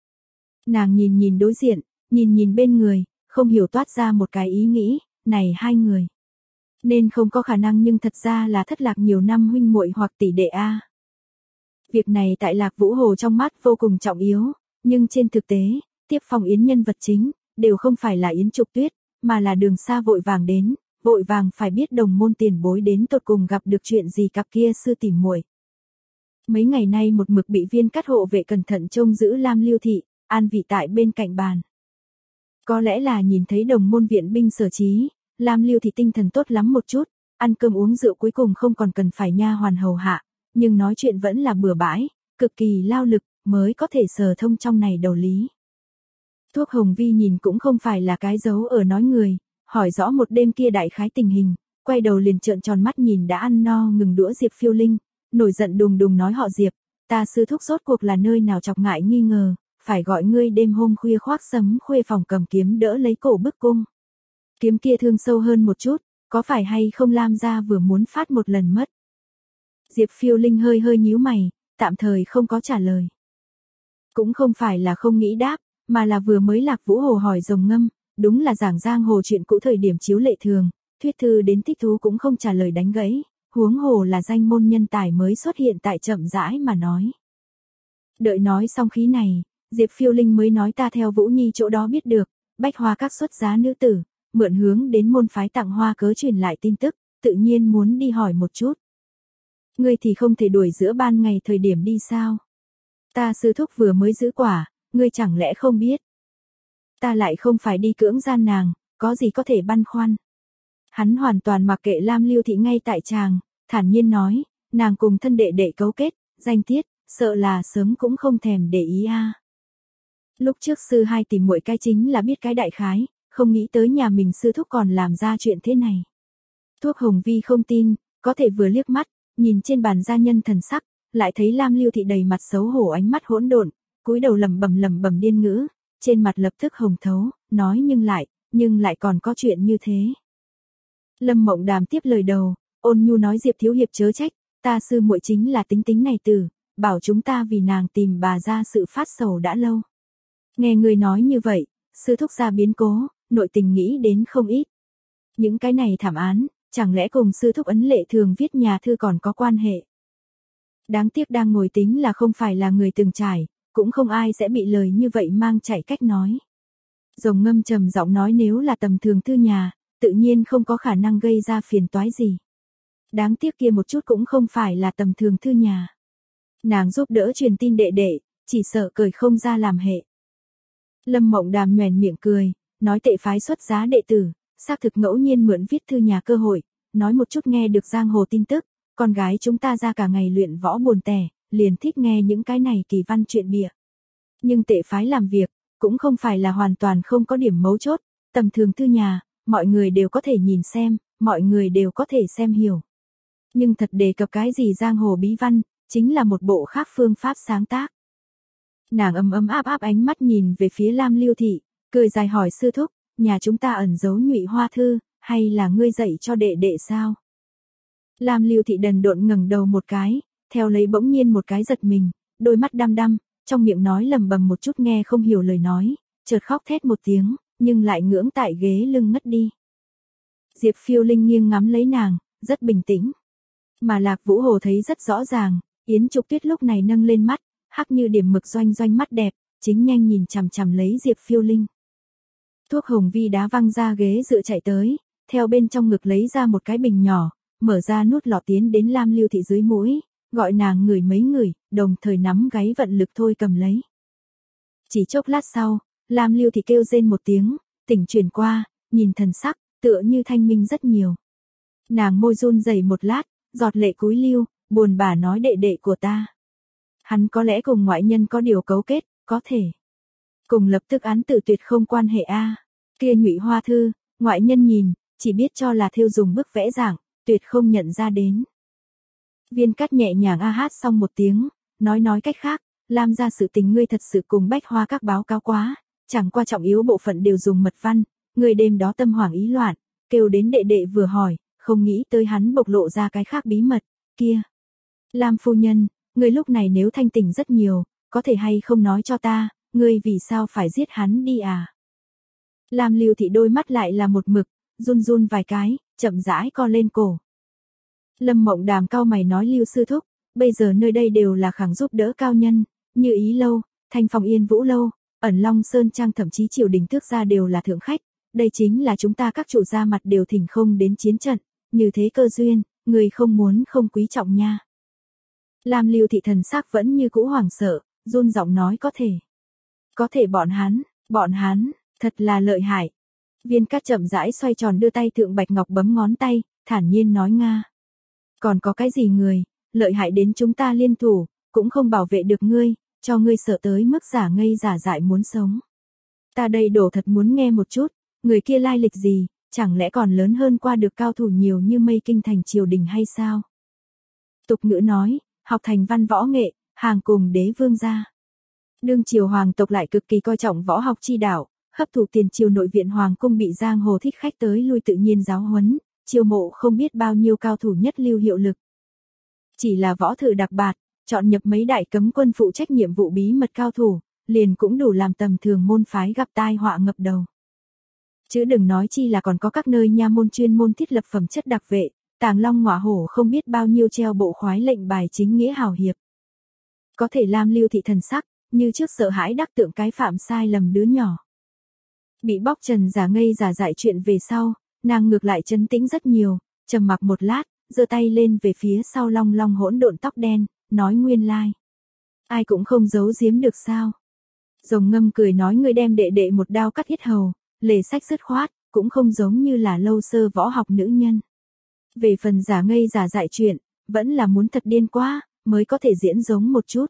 Nàng nhìn nhìn đối diện, nhìn nhìn bên người, không hiểu toát ra một cái ý nghĩ, này hai người. Nên không có khả năng nhưng thật ra là thất lạc nhiều năm huynh muội hoặc tỷ đệ a. Việc này tại Lạc Vũ Hồ trong mắt vô cùng trọng yếu, nhưng trên thực tế, tiếp phòng Yến nhân vật chính, đều không phải là Yến Trục Tuyết, mà là đường xa vội vàng đến, vội vàng phải biết đồng môn tiền bối đến tột cùng gặp được chuyện gì cặp kia sư tỉ muội. Mấy ngày nay một mực bị Viên Cát hộ vệ cẩn thận trông giữ Lam Lưu Thị, an vị tại bên cạnh bàn. Có lẽ là nhìn thấy đồng môn viện binh sở trí, Lam Lưu Thị tinh thần tốt lắm một chút, ăn cơm uống rượu cuối cùng không còn cần phải nha hoàn hầu hạ, nhưng nói chuyện vẫn là bừa bãi, cực kỳ lao lực, mới có thể sờ thông trong này đầu lý. Thuốc Hồng Vi nhìn cũng không phải là cái dấu ở nói người, hỏi rõ một đêm kia đại khái tình hình, quay đầu liền trợn tròn mắt nhìn đã ăn no ngừng đũa Diệp Phiêu Linh, nổi giận đùng đùng nói họ Diệp, ta sư thúc rốt cuộc là nơi nào chọc ngại nghi ngờ, phải gọi ngươi đêm hôm khuya khoác sấm khuê phòng cầm kiếm đỡ lấy cổ bức cung. Kiếm kia thương sâu hơn một chút, có phải hay không Lam gia vừa muốn phát một lần mất. Diệp Phiêu Linh hơi hơi nhíu mày, tạm thời không có trả lời. Cũng không phải là không nghĩ đáp, mà là vừa mới Lạc Vũ Hồ hỏi Rồng Ngâm, đúng là giảng giang hồ chuyện cũ thời điểm chiếu lệ thường, thuyết thư đến thích thú cũng không trả lời đánh gãy, huống hồ là danh môn nhân tài mới xuất hiện tại chậm rãi mà nói. Đợi nói xong khí này, Diệp Phiêu Linh mới nói ta theo Vũ Nhi chỗ đó biết được, Bách Hoa các xuất giá nữ tử, mượn hướng đến môn phái tặng hoa cớ truyền lại tin tức, tự nhiên muốn đi hỏi một chút. Ngươi thì không thể đuổi giữa ban ngày thời điểm đi sao? Ta sư thúc vừa mới giữ quả, ngươi chẳng lẽ không biết? Ta lại không phải đi cưỡng gian nàng, có gì có thể băn khoăn? Hắn hoàn toàn mặc kệ Lam Lưu Thị ngay tại tràng, thản nhiên nói, nàng cùng thân đệ đệ cấu kết, danh tiết, sợ là sớm cũng không thèm để ý a. Lúc trước sư hai tìm muội cái chính là biết cái đại khái, không nghĩ tới nhà mình sư thúc còn làm ra chuyện thế này. Thuốc Hồng Vi không tin, có thể vừa liếc mắt, nhìn trên bàn gia nhân thần sắc, lại thấy Lam Lưu Thị đầy mặt xấu hổ ánh mắt hỗn độn, cúi đầu lẩm bẩm lẩm bẩm điên ngữ, trên mặt lập tức hồng thấu, nói nhưng lại, nhưng lại còn có chuyện như thế. Lâm Mộng Đàm tiếp lời đầu, ôn nhu nói Diệp thiếu hiệp chớ trách, ta sư muội chính là tính tính này tử, bảo chúng ta vì nàng tìm bà ra sự phát sầu đã lâu. Nghe người nói như vậy, sư thúc gia biến cố, nội tình nghĩ đến không ít. Những cái này thảm án, chẳng lẽ cùng sư thúc ấn lệ thường viết nhà thư còn có quan hệ. Đáng tiếc đang ngồi tính là không phải là người từng trải, cũng không ai sẽ bị lời như vậy mang chạy cách nói. Rồng Ngâm trầm giọng nói nếu là tầm thường thư nhà, tự nhiên không có khả năng gây ra phiền toái gì. Đáng tiếc kia một chút cũng không phải là tầm thường thư nhà. Nàng giúp đỡ truyền tin đệ đệ, chỉ sợ cười không ra làm hệ. Lâm Mộng Đàm nhoẻn miệng cười, nói tệ phái xuất giá đệ tử, xác thực ngẫu nhiên mượn viết thư nhà cơ hội, nói một chút nghe được giang hồ tin tức, con gái chúng ta ra cả ngày luyện võ buồn tẻ, liền thích nghe những cái này kỳ văn chuyện bịa. Nhưng tệ phái làm việc, cũng không phải là hoàn toàn không có điểm mấu chốt, tầm thường thư nhà, mọi người đều có thể nhìn xem, mọi người đều có thể xem hiểu. Nhưng thật đề cập cái gì giang hồ bí văn, chính là một bộ khác phương pháp sáng tác. Nàng ấm ấm áp áp ánh mắt nhìn về phía Lam Lưu Thị, cười dài hỏi sư thúc, nhà chúng ta ẩn giấu Nhụy Hoa thư, hay là ngươi dạy cho đệ đệ sao? Lam Lưu Thị đần độn ngẩng đầu một cái, theo lấy bỗng nhiên một cái giật mình, đôi mắt đăm đăm, trong miệng nói lầm bầm một chút nghe không hiểu lời nói, chợt khóc thét một tiếng, nhưng lại ngưỡng tại ghế lưng ngất đi. Diệp Phiêu Linh nghiêng ngắm lấy nàng, rất bình tĩnh. Mà Lạc Vũ Hồ thấy rất rõ ràng, Yến Trục Tuyết lúc này nâng lên mắt, hắc như điểm mực doanh doanh mắt đẹp, chính nhanh nhìn chằm chằm lấy Diệp Phiêu Linh. Thuốc Hồng Vi đá văng ra ghế dựa chạy tới, theo bên trong ngực lấy ra một cái bình nhỏ, mở ra nút lọ tiến đến Lam Lưu Thị dưới mũi, gọi nàng ngửi mấy người, đồng thời nắm gáy vận lực thôi cầm lấy. Chỉ chốc lát sau, Lam Lưu Thị kêu rên một tiếng, tỉnh chuyển qua, nhìn thần sắc, tựa như thanh minh rất nhiều. Nàng môi run rẩy một lát, giọt lệ cúi lưu, buồn bã nói đệ đệ của ta. Hắn có lẽ cùng ngoại nhân có điều cấu kết, có thể. Cùng lập tức án tự tuyệt không quan hệ a. Kia Nhụy Hoa thư, ngoại nhân nhìn, chỉ biết cho là thêu dùng bức vẽ dạng, tuyệt không nhận ra đến. Viên Cát nhẹ nhàng a hát xong một tiếng, nói nói cách khác, Lam gia sự tình ngươi thật sự cùng Bách Hoa các báo cáo quá, chẳng qua trọng yếu bộ phận đều dùng mật văn, người đêm đó tâm hoảng ý loạn, kêu đến đệ đệ vừa hỏi, không nghĩ tới hắn bộc lộ ra cái khác bí mật, kia. Lam phu nhân, người lúc này nếu thanh tỉnh rất nhiều, có thể hay không nói cho ta, ngươi vì sao phải giết hắn đi à? Lam Lưu Thị đôi mắt lại là một mực, run run vài cái, chậm rãi co lên cổ. Lâm Mộng Đàm cao mày nói Lưu sư thúc, bây giờ nơi đây đều là khẳng giúp đỡ cao nhân, như Ý lâu, Thanh Phong Yên Vũ lâu, ẩn Long Sơn Trang thậm chí triều đình tước gia đều là thượng khách, đây chính là chúng ta các chủ gia mặt đều thỉnh không đến chiến trận, như thế cơ duyên, người không muốn không quý trọng nha. Lam Lưu Thị thần sắc vẫn như cũ hoảng sợ, run giọng nói có thể. Có thể bọn hắn, bọn hắn, thật là lợi hại. Viên Cát chậm rãi xoay tròn đưa tay thượng bạch ngọc bấm ngón tay, thản nhiên nói Nga. Còn có cái gì người, lợi hại đến chúng ta liên thủ, cũng không bảo vệ được ngươi, cho ngươi sợ tới mức giả ngây giả dại muốn sống. Ta đây đổ thật muốn nghe một chút, người kia lai lịch gì, chẳng lẽ còn lớn hơn qua được cao thủ nhiều như mây kinh thành triều đình hay sao? Tục ngữ nói, học thành văn võ nghệ, hàng cùng đế vương gia. Đương triều hoàng tộc lại cực kỳ coi trọng võ học chi đạo, hấp thụ tiền triều nội viện hoàng cung bị giang hồ thích khách tới lui tự nhiên giáo huấn, chiêu mộ không biết bao nhiêu cao thủ nhất lưu hiệu lực. Chỉ là võ thự đặc bạt, chọn nhập mấy đại cấm quân phụ trách nhiệm vụ bí mật cao thủ, liền cũng đủ làm tầm thường môn phái gặp tai họa ngập đầu. Chứ đừng nói chi là còn có các nơi nha môn chuyên môn thiết lập phẩm chất đặc vệ, tàng long ngọa hổ không biết bao nhiêu treo bộ khoái lệnh bài chính nghĩa hào hiệp. Có thể Lam Lưu Thị thần sắc, như trước sợ hãi đắc tượng cái phạm sai lầm đứa nhỏ. Bị bóc trần giả ngây giả dại chuyện về sau, nàng ngược lại trấn tĩnh rất nhiều, trầm mặc một lát, giơ tay lên về phía sau long long hỗn độn tóc đen, nói nguyên lai. Ai cũng không giấu giếm được sao. Rồng Ngâm cười nói ngươi đem đệ đệ một đao cắt yết hầu, lề sách dứt khoát, cũng không giống như là lâu sơ võ học nữ nhân. Về phần giả ngây giả dại chuyện, vẫn là muốn thật điên quá, mới có thể diễn giống một chút.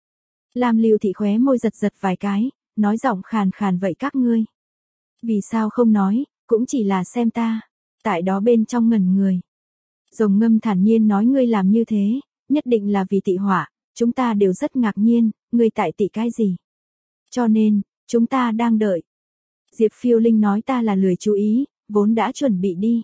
Lam Lưu Thị khóe môi giật giật vài cái, nói giọng khàn khàn vậy các ngươi. Vì sao không nói, cũng chỉ là xem ta. Tại đó bên trong ngẩn người. Rồng Ngâm thản nhiên nói ngươi làm như thế, nhất định là vì tị họa, chúng ta đều rất ngạc nhiên, ngươi tại tị cái gì. Cho nên, chúng ta đang đợi. Diệp Phiêu Linh nói ta là lười chú ý, vốn đã chuẩn bị đi.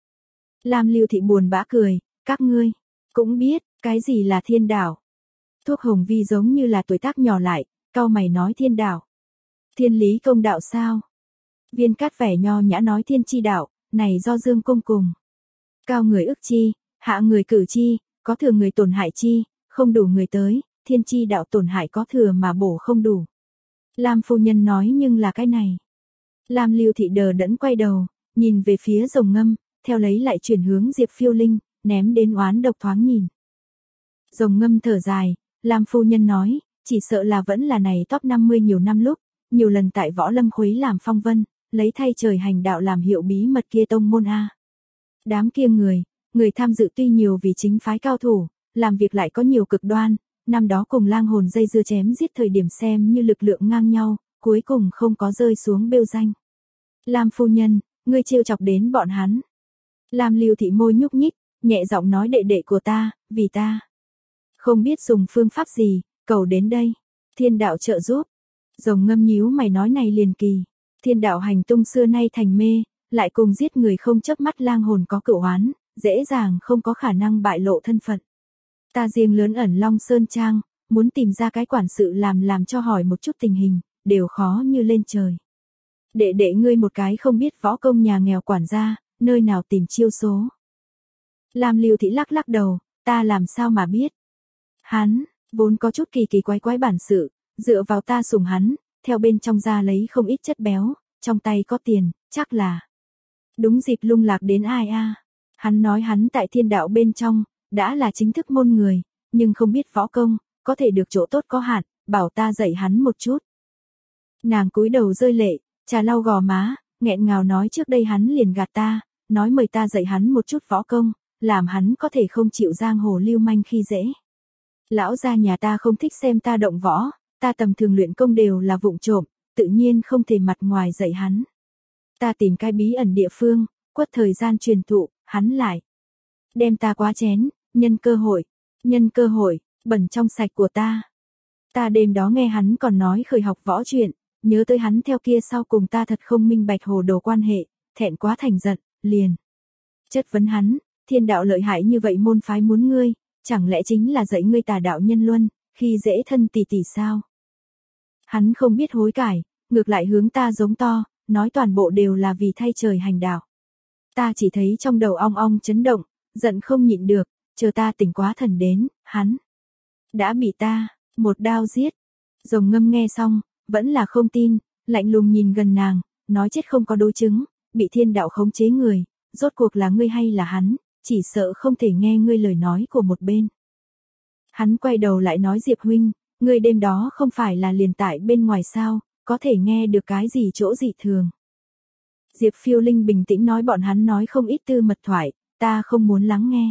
Lam Lưu Thị buồn bã cười, các ngươi, cũng biết, cái gì là thiên đạo. Thuốc hồng vi giống như là tuổi tác nhỏ lại, cau mày nói thiên đạo. Thiên lý công đạo sao? Viên Cát vẻ nho nhã nói thiên chi đạo, này do Dương Công cùng. Cao người ức chi, hạ người cử chi, có thừa người tổn hại chi, không đủ người tới, thiên chi đạo tổn hại có thừa mà bổ không đủ. Lam phu nhân nói nhưng là cái này. Lam Lưu Thị đờ đẫn quay đầu, nhìn về phía Rồng Ngâm, theo lấy lại chuyển hướng Diệp Phiêu Linh, ném đến oán độc thoáng nhìn. Rồng Ngâm thở dài, Lam phu nhân nói, chỉ sợ là vẫn là này top năm mươi nhiều năm lúc, nhiều lần tại Võ Lâm Khuấy làm phong vân, lấy thay trời hành đạo làm hiệu bí mật kia tông môn a. Đám kia người, người tham dự tuy nhiều vì chính phái cao thủ, làm việc lại có nhiều cực đoan, năm đó cùng lang hồn dây dưa chém giết thời điểm xem như lực lượng ngang nhau, cuối cùng không có rơi xuống bêu danh. Lam phu nhân, ngươi trêu chọc đến bọn hắn. Lam Lưu Thị môi nhúc nhích, nhẹ giọng nói đệ đệ của ta, vì ta. Không biết dùng phương pháp gì, cầu đến đây. Thiên đạo trợ giúp. Rồng Ngâm nhíu mày nói này liền kỳ. Thiên đạo hành tung xưa nay thành mê, lại cùng giết người không chớp mắt lang hồn có cửu oán, dễ dàng không có khả năng bại lộ thân phận. Ta riêng lớn ẩn Long Sơn Trang, muốn tìm ra cái quản sự làm làm cho hỏi một chút tình hình, đều khó như lên trời. Đệ đệ ngươi một cái không biết võ công nhà nghèo quản gia, nơi nào tìm chiêu số. Lam Lưu Thị lắc lắc đầu, ta làm sao mà biết. Hắn, vốn có chút kỳ kỳ quái quái bản sự, dựa vào ta sủng hắn, theo bên trong ra lấy không ít chất béo, trong tay có tiền, chắc là. Đúng dịp lung lạc đến ai a. Hắn nói hắn tại thiên đạo bên trong, đã là chính thức môn người, nhưng không biết võ công, có thể được chỗ tốt có hạn, bảo ta dạy hắn một chút. Nàng cúi đầu rơi lệ, trà lau gò má, nghẹn ngào nói trước đây hắn liền gạt ta, nói mời ta dạy hắn một chút võ công, làm hắn có thể không chịu giang hồ lưu manh khi dễ. Lão gia nhà ta không thích xem ta động võ, ta tầm thường luyện công đều là vụng trộm, tự nhiên không thể mặt ngoài dạy hắn. Ta tìm cái bí ẩn địa phương, quất thời gian truyền thụ, hắn lại đem ta quá chén, nhân cơ hội, nhân cơ hội, bẩn trong sạch của ta. Ta đêm đó nghe hắn còn nói khởi học võ chuyện, nhớ tới hắn theo kia sau cùng ta thật không minh bạch hồ đồ quan hệ, thẹn quá thành giận, liền chất vấn hắn, thiên đạo lợi hại như vậy môn phái muốn ngươi, chẳng lẽ chính là dạy ngươi tà đạo nhân luân, khi dễ thân tỷ tỷ sao? Hắn không biết hối cải, ngược lại hướng ta giống to, nói toàn bộ đều là vì thay trời hành đạo. Ta chỉ thấy trong đầu ong ong chấn động, giận không nhịn được, chờ ta tỉnh quá thần đến, hắn đã bị ta một đao giết. Rồng Ngâm nghe xong, vẫn là không tin, lạnh lùng nhìn gần nàng, nói chết không có đối chứng, bị thiên đạo khống chế người, rốt cuộc là ngươi hay là hắn, chỉ sợ không thể nghe ngươi lời nói của một bên. Hắn quay đầu lại nói Diệp huynh, ngươi đêm đó không phải là liền tại bên ngoài sao, có thể nghe được cái gì chỗ dị thường. Diệp Phiêu Linh bình tĩnh nói bọn hắn nói không ít tư mật thoại, ta không muốn lắng nghe.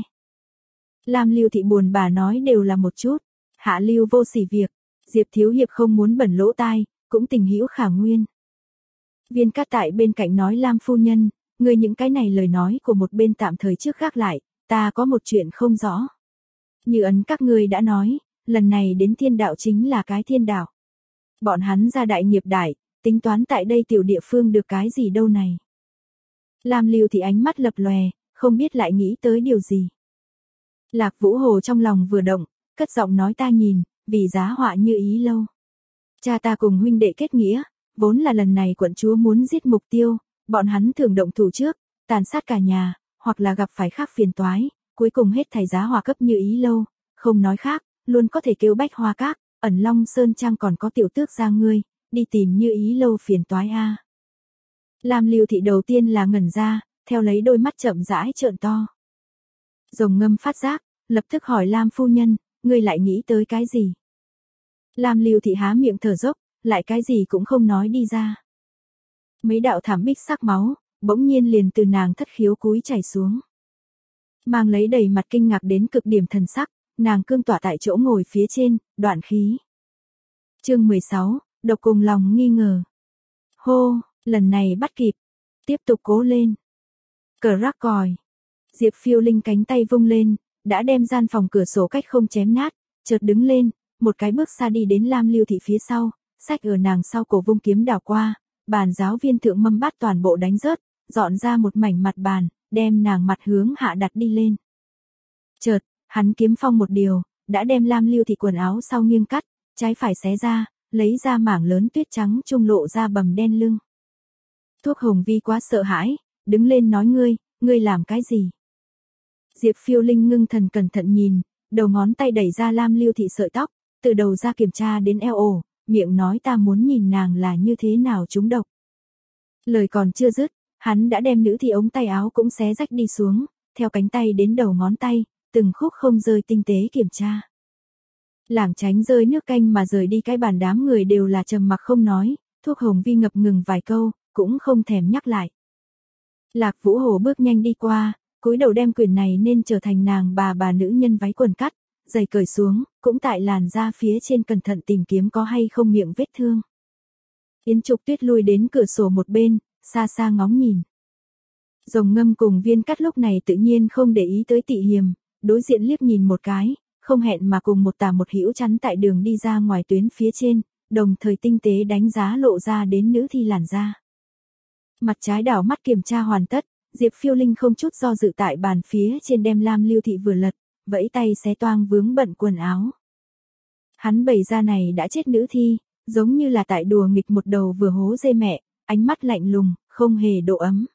Lam Lưu Thị buồn bà nói đều là một chút, hạ lưu vô sỉ việc, Diệp thiếu hiệp không muốn bẩn lỗ tai, cũng tình hữu khả nguyên. Viên Cát tại bên cạnh nói Lam phu nhân, ngươi những cái này lời nói của một bên tạm thời trước gác lại, ta có một chuyện không rõ. Như ấn các ngươi đã nói, lần này đến thiên đạo chính là cái thiên đạo. Bọn hắn ra đại nghiệp đại, tính toán tại đây tiểu địa phương được cái gì đâu này. Lam Lưu Thị ánh mắt lập lòe, không biết lại nghĩ tới điều gì. Lạc Vũ Hồ trong lòng vừa động, cất giọng nói ta nhìn, vì giá họa như ý lâu. Cha ta cùng huynh đệ kết nghĩa, vốn là lần này quận chúa muốn giết mục tiêu, bọn hắn thường động thủ trước, tàn sát cả nhà, hoặc là gặp phải khác phiền toái, cuối cùng hết thảy giá họa cấp như ý lâu, không nói khác, luôn có thể kêu Bách Hoa Các, ẩn Long Sơn Trang còn có tiểu tước gia ngươi, đi tìm như ý lâu phiền toái a. Lam Lưu Thị đầu tiên là ngẩn ra, theo lấy đôi mắt chậm rãi trợn to. Rồng Ngâm phát giác, lập tức hỏi Lam phu nhân, ngươi lại nghĩ tới cái gì? Lam Lưu Thị há miệng thở dốc, lại cái gì cũng không nói đi ra. Mấy đạo thảm bích sắc máu, bỗng nhiên liền từ nàng thất khiếu cúi chảy xuống. Mang lấy đầy mặt kinh ngạc đến cực điểm thần sắc, nàng cương tỏa tại chỗ ngồi phía trên, đoạn khí. Chương mười sáu, độc cùng lòng nghi ngờ. Hô, lần này bắt kịp. Tiếp tục cố lên. Cờ rắc còi. Diệp Phiêu Linh cánh tay vung lên, đã đem gian phòng cửa sổ cách không chém nát, chợt đứng lên, một cái bước xa đi đến Lam Lưu Thị phía sau, xách ở nàng sau cổ vung kiếm đảo qua, bàn giáo viên thượng mâm bát toàn bộ đánh rớt, dọn ra một mảnh mặt bàn, đem nàng mặt hướng hạ đặt đi lên. Chợt, hắn kiếm phong một điều, đã đem Lam Lưu Thị quần áo sau nghiêng cắt, trái phải xé ra, lấy ra mảng lớn tuyết trắng trung lộ ra bầm đen lưng. Thuốc Hồng Vi quá sợ hãi, đứng lên nói ngươi, ngươi làm cái gì? Diệp Phiêu Linh ngưng thần cẩn thận nhìn, đầu ngón tay đẩy ra Lam Lưu Thị sợi tóc, từ đầu ra kiểm tra đến eo ổ, miệng nói ta muốn nhìn nàng là như thế nào trúng độc. Lời còn chưa dứt, hắn đã đem nữ thị ống tay áo cũng xé rách đi xuống, theo cánh tay đến đầu ngón tay, từng khúc không rơi tinh tế kiểm tra. Lảng tránh rơi nước canh mà rời đi cái bàn, đám người đều là trầm mặc không nói, Thuốc Hồng Vi ngập ngừng vài câu, cũng không thèm nhắc lại. Lạc Vũ Hồ bước nhanh đi qua, cúi đầu đem quyển này nên trở thành nàng bà bà nữ nhân váy quần cắt, giày cởi xuống, cũng tại làn da phía trên cẩn thận tìm kiếm có hay không miệng vết thương. Yến Trục Tuyết lui đến cửa sổ một bên, xa xa ngóng nhìn. Rồng Ngâm cùng Viên Cắt lúc này tự nhiên không để ý tới Tị Hiềm, đối diện liếc nhìn một cái, không hẹn mà cùng một tả một hữu chắn tại đường đi ra ngoài tuyến phía trên, đồng thời tinh tế đánh giá lộ ra đến nữ thi làn da. Mặt trái đảo mắt kiểm tra hoàn tất, Diệp Phiêu Linh không chút do dự tại bàn phía trên đem Lam Lưu Thị vừa lật, vẫy tay xé toang vướng bận quần áo. Hắn bày ra này đã chết nữ thi, giống như là tại đùa nghịch một đầu vừa hố dê mẹ, ánh mắt lạnh lùng, không hề độ ấm.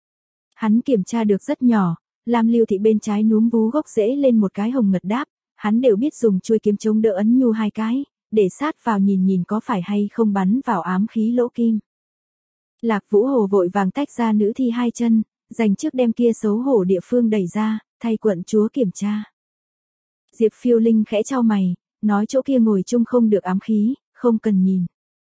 Hắn kiểm tra được rất nhỏ, Lam Lưu Thị bên trái núm vú gốc rễ lên một cái hồng ngật đáp, hắn đều biết dùng chuôi kiếm chống đỡ ấn nhu hai cái, để sát vào nhìn nhìn có phải hay không bắn vào ám khí lỗ kim. Lạc Vũ Hồ vội vàng tách ra nữ thi hai chân, dành trước đem kia xấu hổ địa phương đẩy ra, thay quận chúa kiểm tra. Diệp Phiêu Linh khẽ chau mày, nói chỗ kia ngồi chung không được ám khí, không cần nhìn.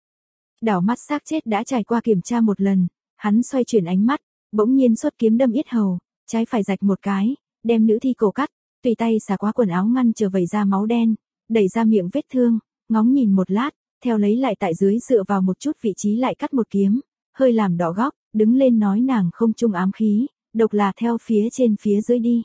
Đảo mắt xác chết đã trải qua kiểm tra một lần, hắn xoay chuyển ánh mắt, bỗng nhiên xuất kiếm đâm yết hầu, trái phải rạch một cái, đem nữ thi cổ cắt, tùy tay xả qua quần áo ngăn trở vẩy ra máu đen, đẩy ra miệng vết thương, ngóng nhìn một lát, theo lấy lại tại dưới dựa vào một chút vị trí lại cắt một kiếm, hơi làm đỏ góc, đứng lên nói nàng không trung ám khí, độc là theo phía trên phía dưới đi.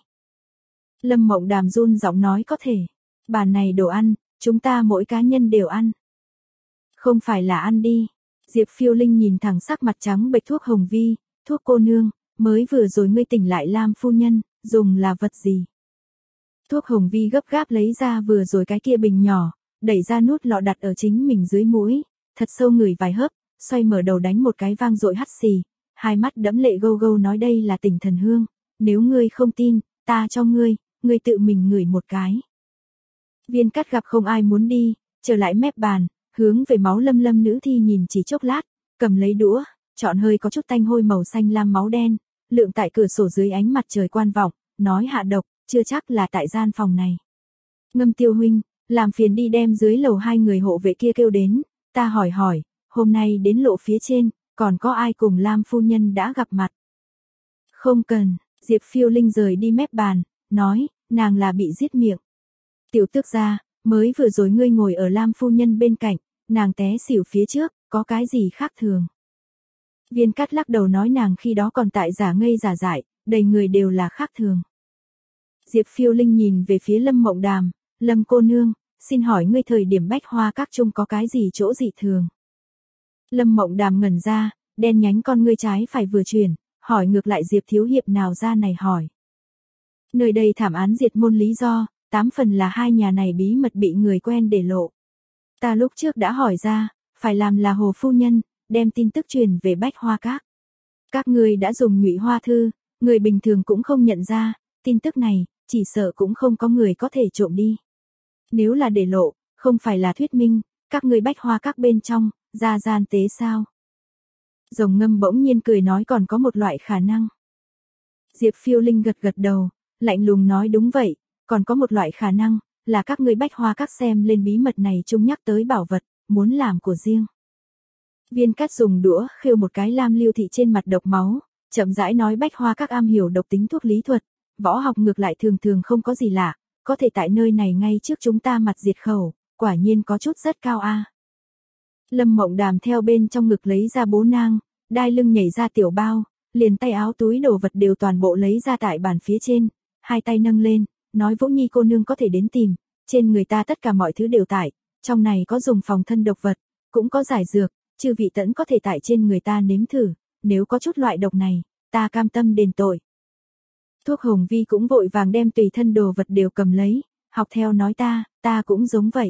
Lâm Mộng Đàm run giọng nói có thể, bàn này đồ ăn, chúng ta mỗi cá nhân đều ăn. Không phải là ăn đi. Diệp Phiêu Linh nhìn thẳng sắc mặt trắng bệch Thuốc Hồng Vi, Thuốc cô nương, mới vừa rồi ngươi tỉnh lại Lam phu nhân, dùng là vật gì? Thuốc Hồng Vi gấp gáp lấy ra vừa rồi cái kia bình nhỏ, đẩy ra nút lọ đặt ở chính mình dưới mũi, thật sâu ngửi vài hớp, xoay mở đầu đánh một cái vang dội hắt xì, hai mắt đẫm lệ gâu gâu nói đây là Tỉnh Thần Hương, nếu ngươi không tin, ta cho ngươi, ngươi tự mình ngửi một cái. Viên Cắt gặp không ai muốn đi, trở lại mép bàn, hướng về máu lâm lâm nữ thi nhìn chỉ chốc lát, cầm lấy đũa, chọn hơi có chút tanh hôi màu xanh lam máu đen, lượng tại cửa sổ dưới ánh mặt trời quan vọng, nói hạ độc, chưa chắc là tại gian phòng này. Ngâm Tiêu huynh, làm phiền đi đem dưới lầu hai người hộ vệ kia kêu đến, ta hỏi hỏi, hôm nay đến lộ phía trên, còn có ai cùng Lam phu nhân đã gặp mặt? Không cần, Diệp Phiêu Linh rời đi mép bàn, nói, nàng là bị giết miệng. Tiểu tước gia, mới vừa rồi ngươi ngồi ở Lam phu nhân bên cạnh, nàng té xỉu phía trước, có cái gì khác thường? Viên Cắt lắc đầu nói nàng khi đó còn tại giả ngây giả dại, đầy người đều là khác thường. Diệp Phiêu Linh nhìn về phía Lâm Mộng Đàm, Lâm cô nương, xin hỏi ngươi thời điểm bách hoa các chung có cái gì chỗ dị thường? Lâm Mộng Đàm ngẩn ra, đen nhánh con ngươi trái phải vừa chuyển, hỏi ngược lại Diệp thiếu hiệp nào ra này hỏi. Nơi đây thảm án diệt môn lý do, tám phần là hai nhà này bí mật bị người quen để lộ. Ta lúc trước đã hỏi ra, phải làm là Hồ phu nhân, đem tin tức truyền về bách hoa các. Các người đã dùng nhụy hoa thư, người bình thường cũng không nhận ra, tin tức này, chỉ sợ cũng không có người có thể trộm đi. Nếu là để lộ, không phải là thuyết minh, các người bách hoa các bên trong, ra gian tế sao? Rồng Ngâm bỗng nhiên cười nói còn có một loại khả năng. Diệp Phiêu Linh gật gật đầu, lạnh lùng nói đúng vậy, còn có một loại khả năng, là các người bách hoa các xem lên bí mật này chung nhắc tới bảo vật, muốn làm của riêng. Viên Cắt dùng đũa khêu một cái Lam Lưu Thị trên mặt độc máu, chậm rãi nói bách hoa các am hiểu độc tính thuốc lý thuật, võ học ngược lại thường thường không có gì lạ, có thể tại nơi này ngay trước chúng ta mặt diệt khẩu, quả nhiên có chút rất cao a. Lâm Mộng Đàm theo bên trong ngực lấy ra bố nang, đai lưng nhảy ra tiểu bao, liền tay áo túi đồ vật đều toàn bộ lấy ra tại bàn phía trên, hai tay nâng lên, nói Vũ Nhi cô nương có thể đến tìm, trên người ta tất cả mọi thứ đều tại, trong này có dùng phòng thân độc vật, cũng có giải dược, chư vị tẫn có thể tại trên người ta nếm thử, nếu có chút loại độc này, ta cam tâm đền tội. Thuốc Hồng Vi cũng vội vàng đem tùy thân đồ vật đều cầm lấy, học theo nói ta, ta cũng giống vậy.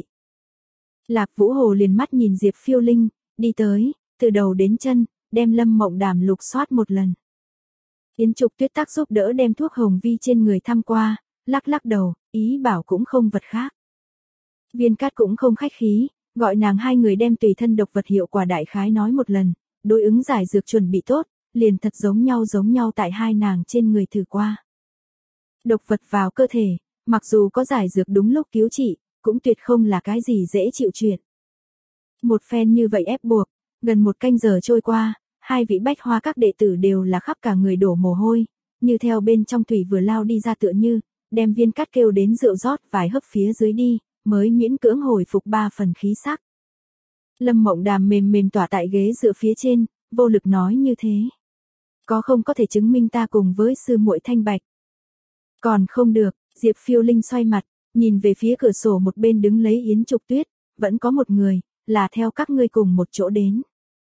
Lạc Vũ Hồ liền mắt nhìn Diệp Phiêu Linh, đi tới, từ đầu đến chân, đem Lâm Mộng Đàm lục soát một lần. Yến Trục Tuyết tác giúp đỡ đem thuốc Hồng Vi trên người thăm qua, lắc lắc đầu, ý bảo cũng không vật khác. Viên Cát cũng không khách khí, gọi nàng hai người đem tùy thân độc vật hiệu quả đại khái nói một lần, đối ứng giải dược chuẩn bị tốt, liền thật giống nhau giống nhau tại hai nàng trên người thử qua. Độc vật vào cơ thể, mặc dù có giải dược đúng lúc cứu trị, cũng tuyệt không là cái gì dễ chịu chuyện. Một phen như vậy ép buộc, gần một canh giờ trôi qua, hai vị bách hoa các đệ tử đều là khắp cả người đổ mồ hôi, như theo bên trong thủy vừa lao đi ra tựa như, đem Viên Cát kêu đến rượu rót vài hớp phía dưới đi, mới miễn cưỡng hồi phục ba phần khí sắc. Lâm Mộng Đàm mềm mềm tỏa tại ghế dựa phía trên, vô lực nói như thế. Có không có thể chứng minh ta cùng với sư muội thanh bạch? Còn không được, Diệp Phiêu Linh xoay mặt, nhìn về phía cửa sổ một bên đứng lấy Yến Trục Tuyết, vẫn có một người, là theo các ngươi cùng một chỗ đến.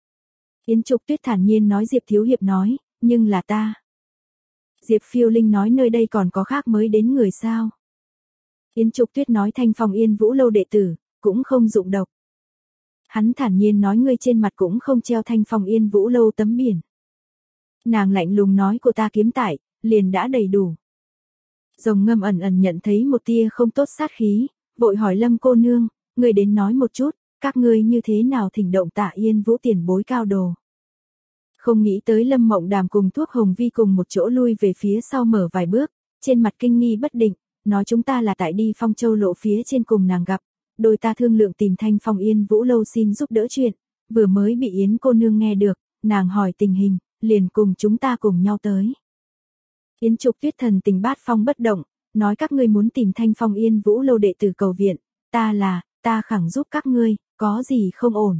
Yến Trục Tuyết thản nhiên nói Diệp Thiếu Hiệp nói, nhưng là ta. Diệp Phiêu Linh nói nơi đây còn có khác mới đến người sao. Yến Trục Tuyết nói Thanh Phong Yên Vũ lâu đệ tử, cũng không dụng độc. Hắn thản nhiên nói ngươi trên mặt cũng không treo Thanh Phong Yên Vũ lâu tấm biển. Nàng lạnh lùng nói của ta kiếm tại, liền đã đầy đủ. Rồng Ngâm ẩn ẩn nhận thấy một tia không tốt sát khí, vội hỏi Lâm cô nương, ngươi đến nói một chút, các ngươi như thế nào thỉnh động Tạ Yên Vũ tiền bối cao đồ. Không nghĩ tới Lâm Mộng Đàm cùng thuốc Hồng Vi cùng một chỗ lui về phía sau mở vài bước, trên mặt kinh nghi bất định, nói chúng ta là tại đi Phong Châu lộ phía trên cùng nàng gặp, đôi ta thương lượng tìm Thanh Phong Yên Vũ lâu xin giúp đỡ chuyện, vừa mới bị Yến cô nương nghe được, nàng hỏi tình hình, liền cùng chúng ta cùng nhau tới. Yến Trục Tuyết thần tình bát phong bất động, nói các ngươi muốn tìm Thanh Phong Yên Vũ lâu đệ tử cầu viện, ta là, ta khẳng giúp các ngươi, có gì không ổn.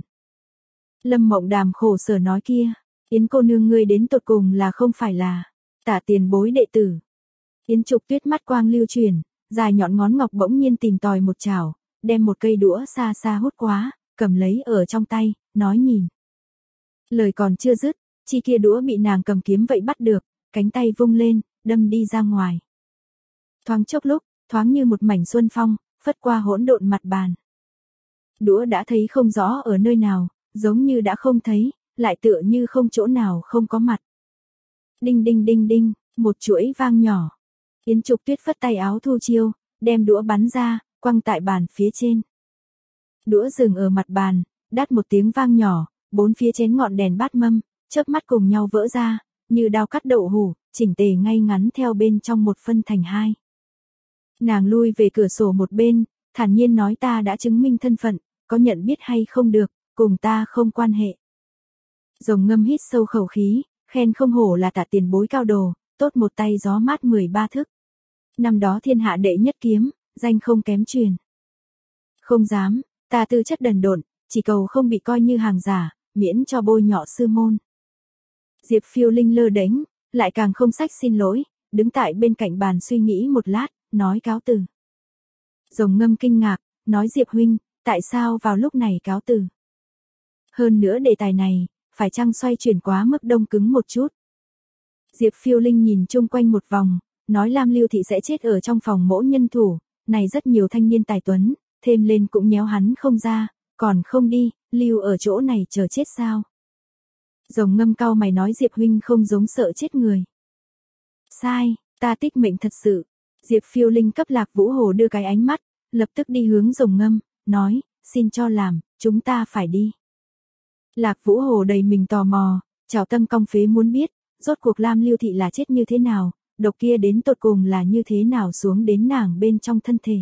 Lâm Mộng Đàm khổ sở nói kia, Yến cô nương ngươi đến tột cùng là không phải là Tạ tiền bối đệ tử. Yến Trục Tuyết mắt quang lưu chuyển, dài nhọn ngón ngọc bỗng nhiên tìm tòi một chảo, đem một cây đũa xa xa hút quá, cầm lấy ở trong tay, nói nhìn. Lời còn chưa dứt, chi kia đũa bị nàng cầm kiếm vậy bắt được, cánh tay vung lên, đâm đi ra ngoài. Thoáng chốc lúc, thoáng như một mảnh xuân phong, phất qua hỗn độn mặt bàn. Đũa đã thấy không rõ ở nơi nào, giống như đã không thấy, lại tựa như không chỗ nào không có mặt. Đinh đinh đinh đinh, một chuỗi vang nhỏ. Yến Trục Tuyết phất tay áo thu chiêu, đem đũa bắn ra, quăng tại bàn phía trên. Đũa dừng ở mặt bàn, đắt một tiếng vang nhỏ, bốn phía chén ngọn đèn bát mâm, chớp mắt cùng nhau vỡ ra, như đao cắt đậu hủ, chỉnh tề ngay ngắn theo bên trong một phân thành hai. Nàng lui về cửa sổ một bên, thản nhiên nói ta đã chứng minh thân phận, có nhận biết hay không được, cùng ta không quan hệ. Rồng Ngâm hít sâu khẩu khí, khen không hổ là Tạ tiền bối cao đồ, tốt một tay gió mát mười ba thước. Năm đó thiên hạ đệ nhất kiếm, danh không kém truyền. Không dám, ta tư chất đần độn, chỉ cầu không bị coi như hàng giả, miễn cho bôi nhọ sư môn. Diệp Phiêu Linh lơ đánh, lại càng không sách xin lỗi, đứng tại bên cạnh bàn suy nghĩ một lát, nói cáo từ. Rồng Ngâm kinh ngạc, nói Diệp huynh, tại sao vào lúc này cáo từ? Hơn nữa đề tài này, phải chăng xoay chuyển quá mức đông cứng một chút? Diệp Phiêu Linh nhìn chung quanh một vòng, nói Lam Lưu Thị sẽ chết ở trong phòng mỗ nhân thủ, này rất nhiều thanh niên tài tuấn, thêm lên cũng nhéo hắn không ra, còn không đi, lưu ở chỗ này chờ chết sao? Rồng Ngâm cau mày nói Diệp huynh không giống sợ chết người. Sai, ta tích mệnh thật sự. Diệp Phiêu Linh cấp Lạc Vũ Hồ đưa cái ánh mắt, lập tức đi hướng Rồng Ngâm, nói, xin cho làm, chúng ta phải đi. Lạc Vũ Hồ đầy mình tò mò, trào tâm cong phế muốn biết, rốt cuộc Lam Lưu Thị là chết như thế nào, độc kia đến tột cùng là như thế nào xuống đến nàng bên trong thân thể.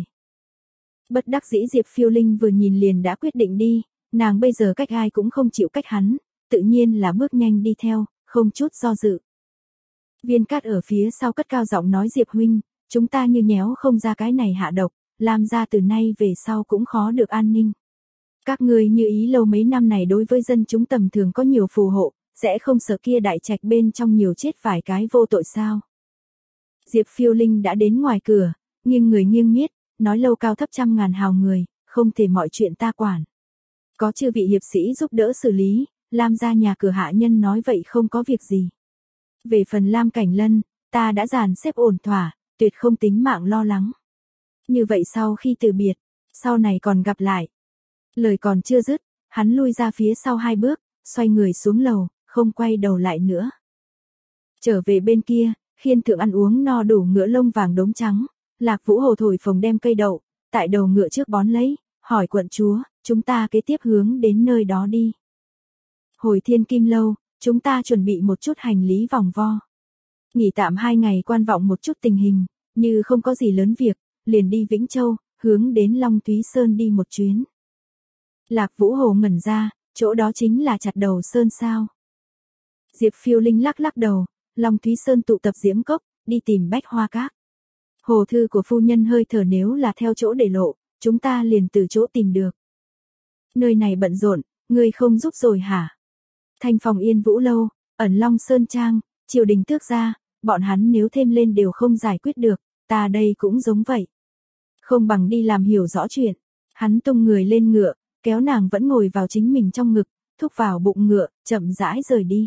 Bất đắc dĩ Diệp Phiêu Linh vừa nhìn liền đã quyết định đi, nàng bây giờ cách ai cũng không chịu cách hắn, tự nhiên là bước nhanh đi theo, không chút do dự. Viên Cát ở phía sau cất cao giọng nói Diệp huynh, chúng ta như nhéo không ra cái này hạ độc, Lam gia từ nay về sau cũng khó được an ninh. Các ngươi như ý lâu mấy năm này đối với dân chúng tầm thường có nhiều phù hộ, sẽ không sợ kia đại trạch bên trong nhiều chết vài cái vô tội sao. Diệp Phiêu Linh đã đến ngoài cửa, nghiêng người nghiêng miết, nói lâu cao thấp trăm ngàn hào người, không thể mọi chuyện ta quản. Có chư vị hiệp sĩ giúp đỡ xử lý, Lam gia nhà cửa hạ nhân nói vậy không có việc gì. Về phần Lam Cảnh Lân, ta đã dàn xếp ổn thỏa, tuyệt không tính mạng lo lắng. Như vậy sau khi từ biệt, sau này còn gặp lại. Lời còn chưa dứt, hắn lui ra phía sau hai bước, xoay người xuống lầu, không quay đầu lại nữa. Trở về bên kia, Khiên Thượng ăn uống no đủ ngựa lông vàng đốm trắng, Lạc Vũ Hồ thổi phồng đem cây đậu, tại đầu ngựa trước bón lấy, hỏi quận chúa, chúng ta kế tiếp hướng đến nơi đó đi. Hồi Thiên Kim Lâu, chúng ta chuẩn bị một chút hành lý vòng vo. Nghỉ tạm hai ngày quan vọng một chút tình hình, như không có gì lớn việc, liền đi Vĩnh Châu, hướng đến Long Thúy Sơn đi một chuyến. Lạc Vũ Hồ ngẩn ra, chỗ đó chính là Chặt Đầu Sơn sao. Diệp Phiêu Linh lắc lắc đầu, Long Thúy Sơn tụ tập diễm cốc, đi tìm Bách Hoa Các. Hồ thư của phu nhân hơi thở nếu là theo chỗ để lộ, chúng ta liền từ chỗ tìm được. Nơi này bận rộn, ngươi không giúp rồi hả? Thanh Phòng Yên Vũ Lâu, ẩn Long Sơn Trang, triều đình tước gia, bọn hắn nếu thêm lên đều không giải quyết được, ta đây cũng giống vậy. Không bằng đi làm hiểu rõ chuyện. Hắn tung người lên ngựa, kéo nàng vẫn ngồi vào chính mình trong ngực, thúc vào bụng ngựa, chậm rãi rời đi.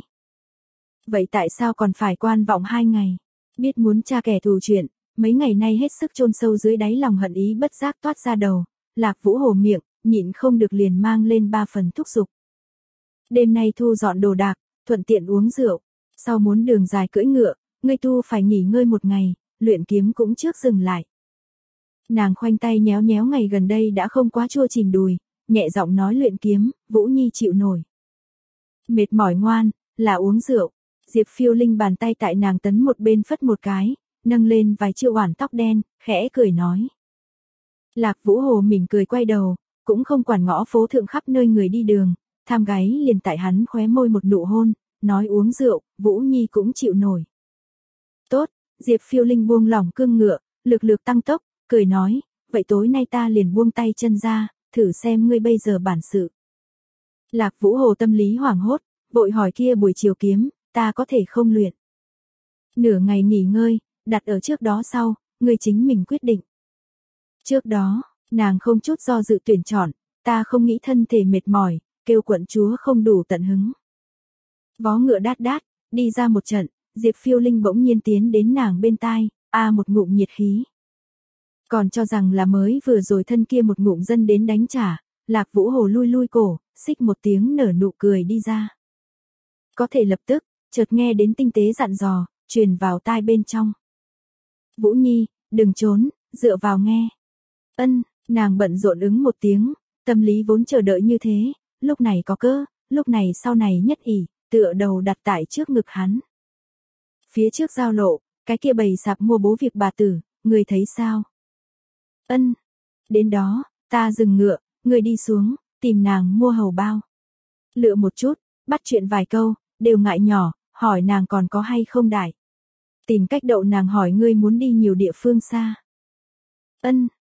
Vậy tại sao còn phải quan vọng hai ngày? Biết muốn tra kẻ thù chuyện, mấy ngày nay hết sức chôn sâu dưới đáy lòng hận ý bất giác toát ra đầu, Lạc Vũ Hồ miệng, nhịn không được liền mang lên ba phần thúc giục. Đêm nay thu dọn đồ đạc, thuận tiện uống rượu, sau muốn đường dài cưỡi ngựa, ngươi tu phải nghỉ ngơi một ngày, luyện kiếm cũng trước dừng lại. Nàng khoanh tay nhéo nhéo ngày gần đây đã không quá chua chìm đùi, nhẹ giọng nói luyện kiếm, Vũ Nhi chịu nổi. Mệt mỏi ngoan, là uống rượu. Diệp Phiêu Linh bàn tay tại nàng tấn một bên phất một cái, nâng lên vài chiêu oản tóc đen, khẽ cười nói. Lạc Vũ Hồ mỉm cười quay đầu, cũng không quản ngõ phố thượng khắp nơi người đi đường, tham gáy liền tại hắn khóe môi một nụ hôn, nói uống rượu, Vũ Nhi cũng chịu nổi. Tốt, Diệp Phiêu Linh buông lỏng cương ngựa, lực lực tăng tốc, cười nói, vậy tối nay ta liền buông tay chân ra, thử xem ngươi bây giờ bản sự. Lạc Vũ Hồ tâm lý hoảng hốt, vội hỏi kia buổi chiều kiếm, ta có thể không luyện. Nửa ngày nghỉ ngơi, đặt ở trước đó sau, ngươi chính mình quyết định. Trước đó, nàng không chút do dự tuyển chọn, ta không nghĩ thân thể mệt mỏi, kêu quận chúa không đủ tận hứng. Vó ngựa đát đát, đi ra một trận, Diệp Phiêu Linh bỗng nhiên tiến đến nàng bên tai, a một ngụm nhiệt khí. Còn cho rằng là mới vừa rồi thân kia một ngụm dân đến đánh trả, Lạc Vũ Hồ lui lui cổ, xích một tiếng nở nụ cười đi ra. Có thể lập tức, chợt nghe đến tinh tế dặn dò, truyền vào tai bên trong. Vũ Nhi, đừng trốn, dựa vào nghe. Ân, nàng bận rộn ứng một tiếng, tâm lý vốn chờ đợi như thế, lúc này có cơ, lúc này sau này nhất ỉ, tựa đầu đặt tại trước ngực hắn. Phía trước giao lộ, cái kia bầy sạp mua bố việc bà tử, người thấy sao? Ân, đến đó, ta dừng ngựa, người đi xuống, tìm nàng mua hầu bao. Lựa một chút, bắt chuyện vài câu, đều ngại nhỏ, hỏi nàng còn có hay không đại. Tìm cách đậu nàng hỏi ngươi muốn đi nhiều địa phương xa. Ân,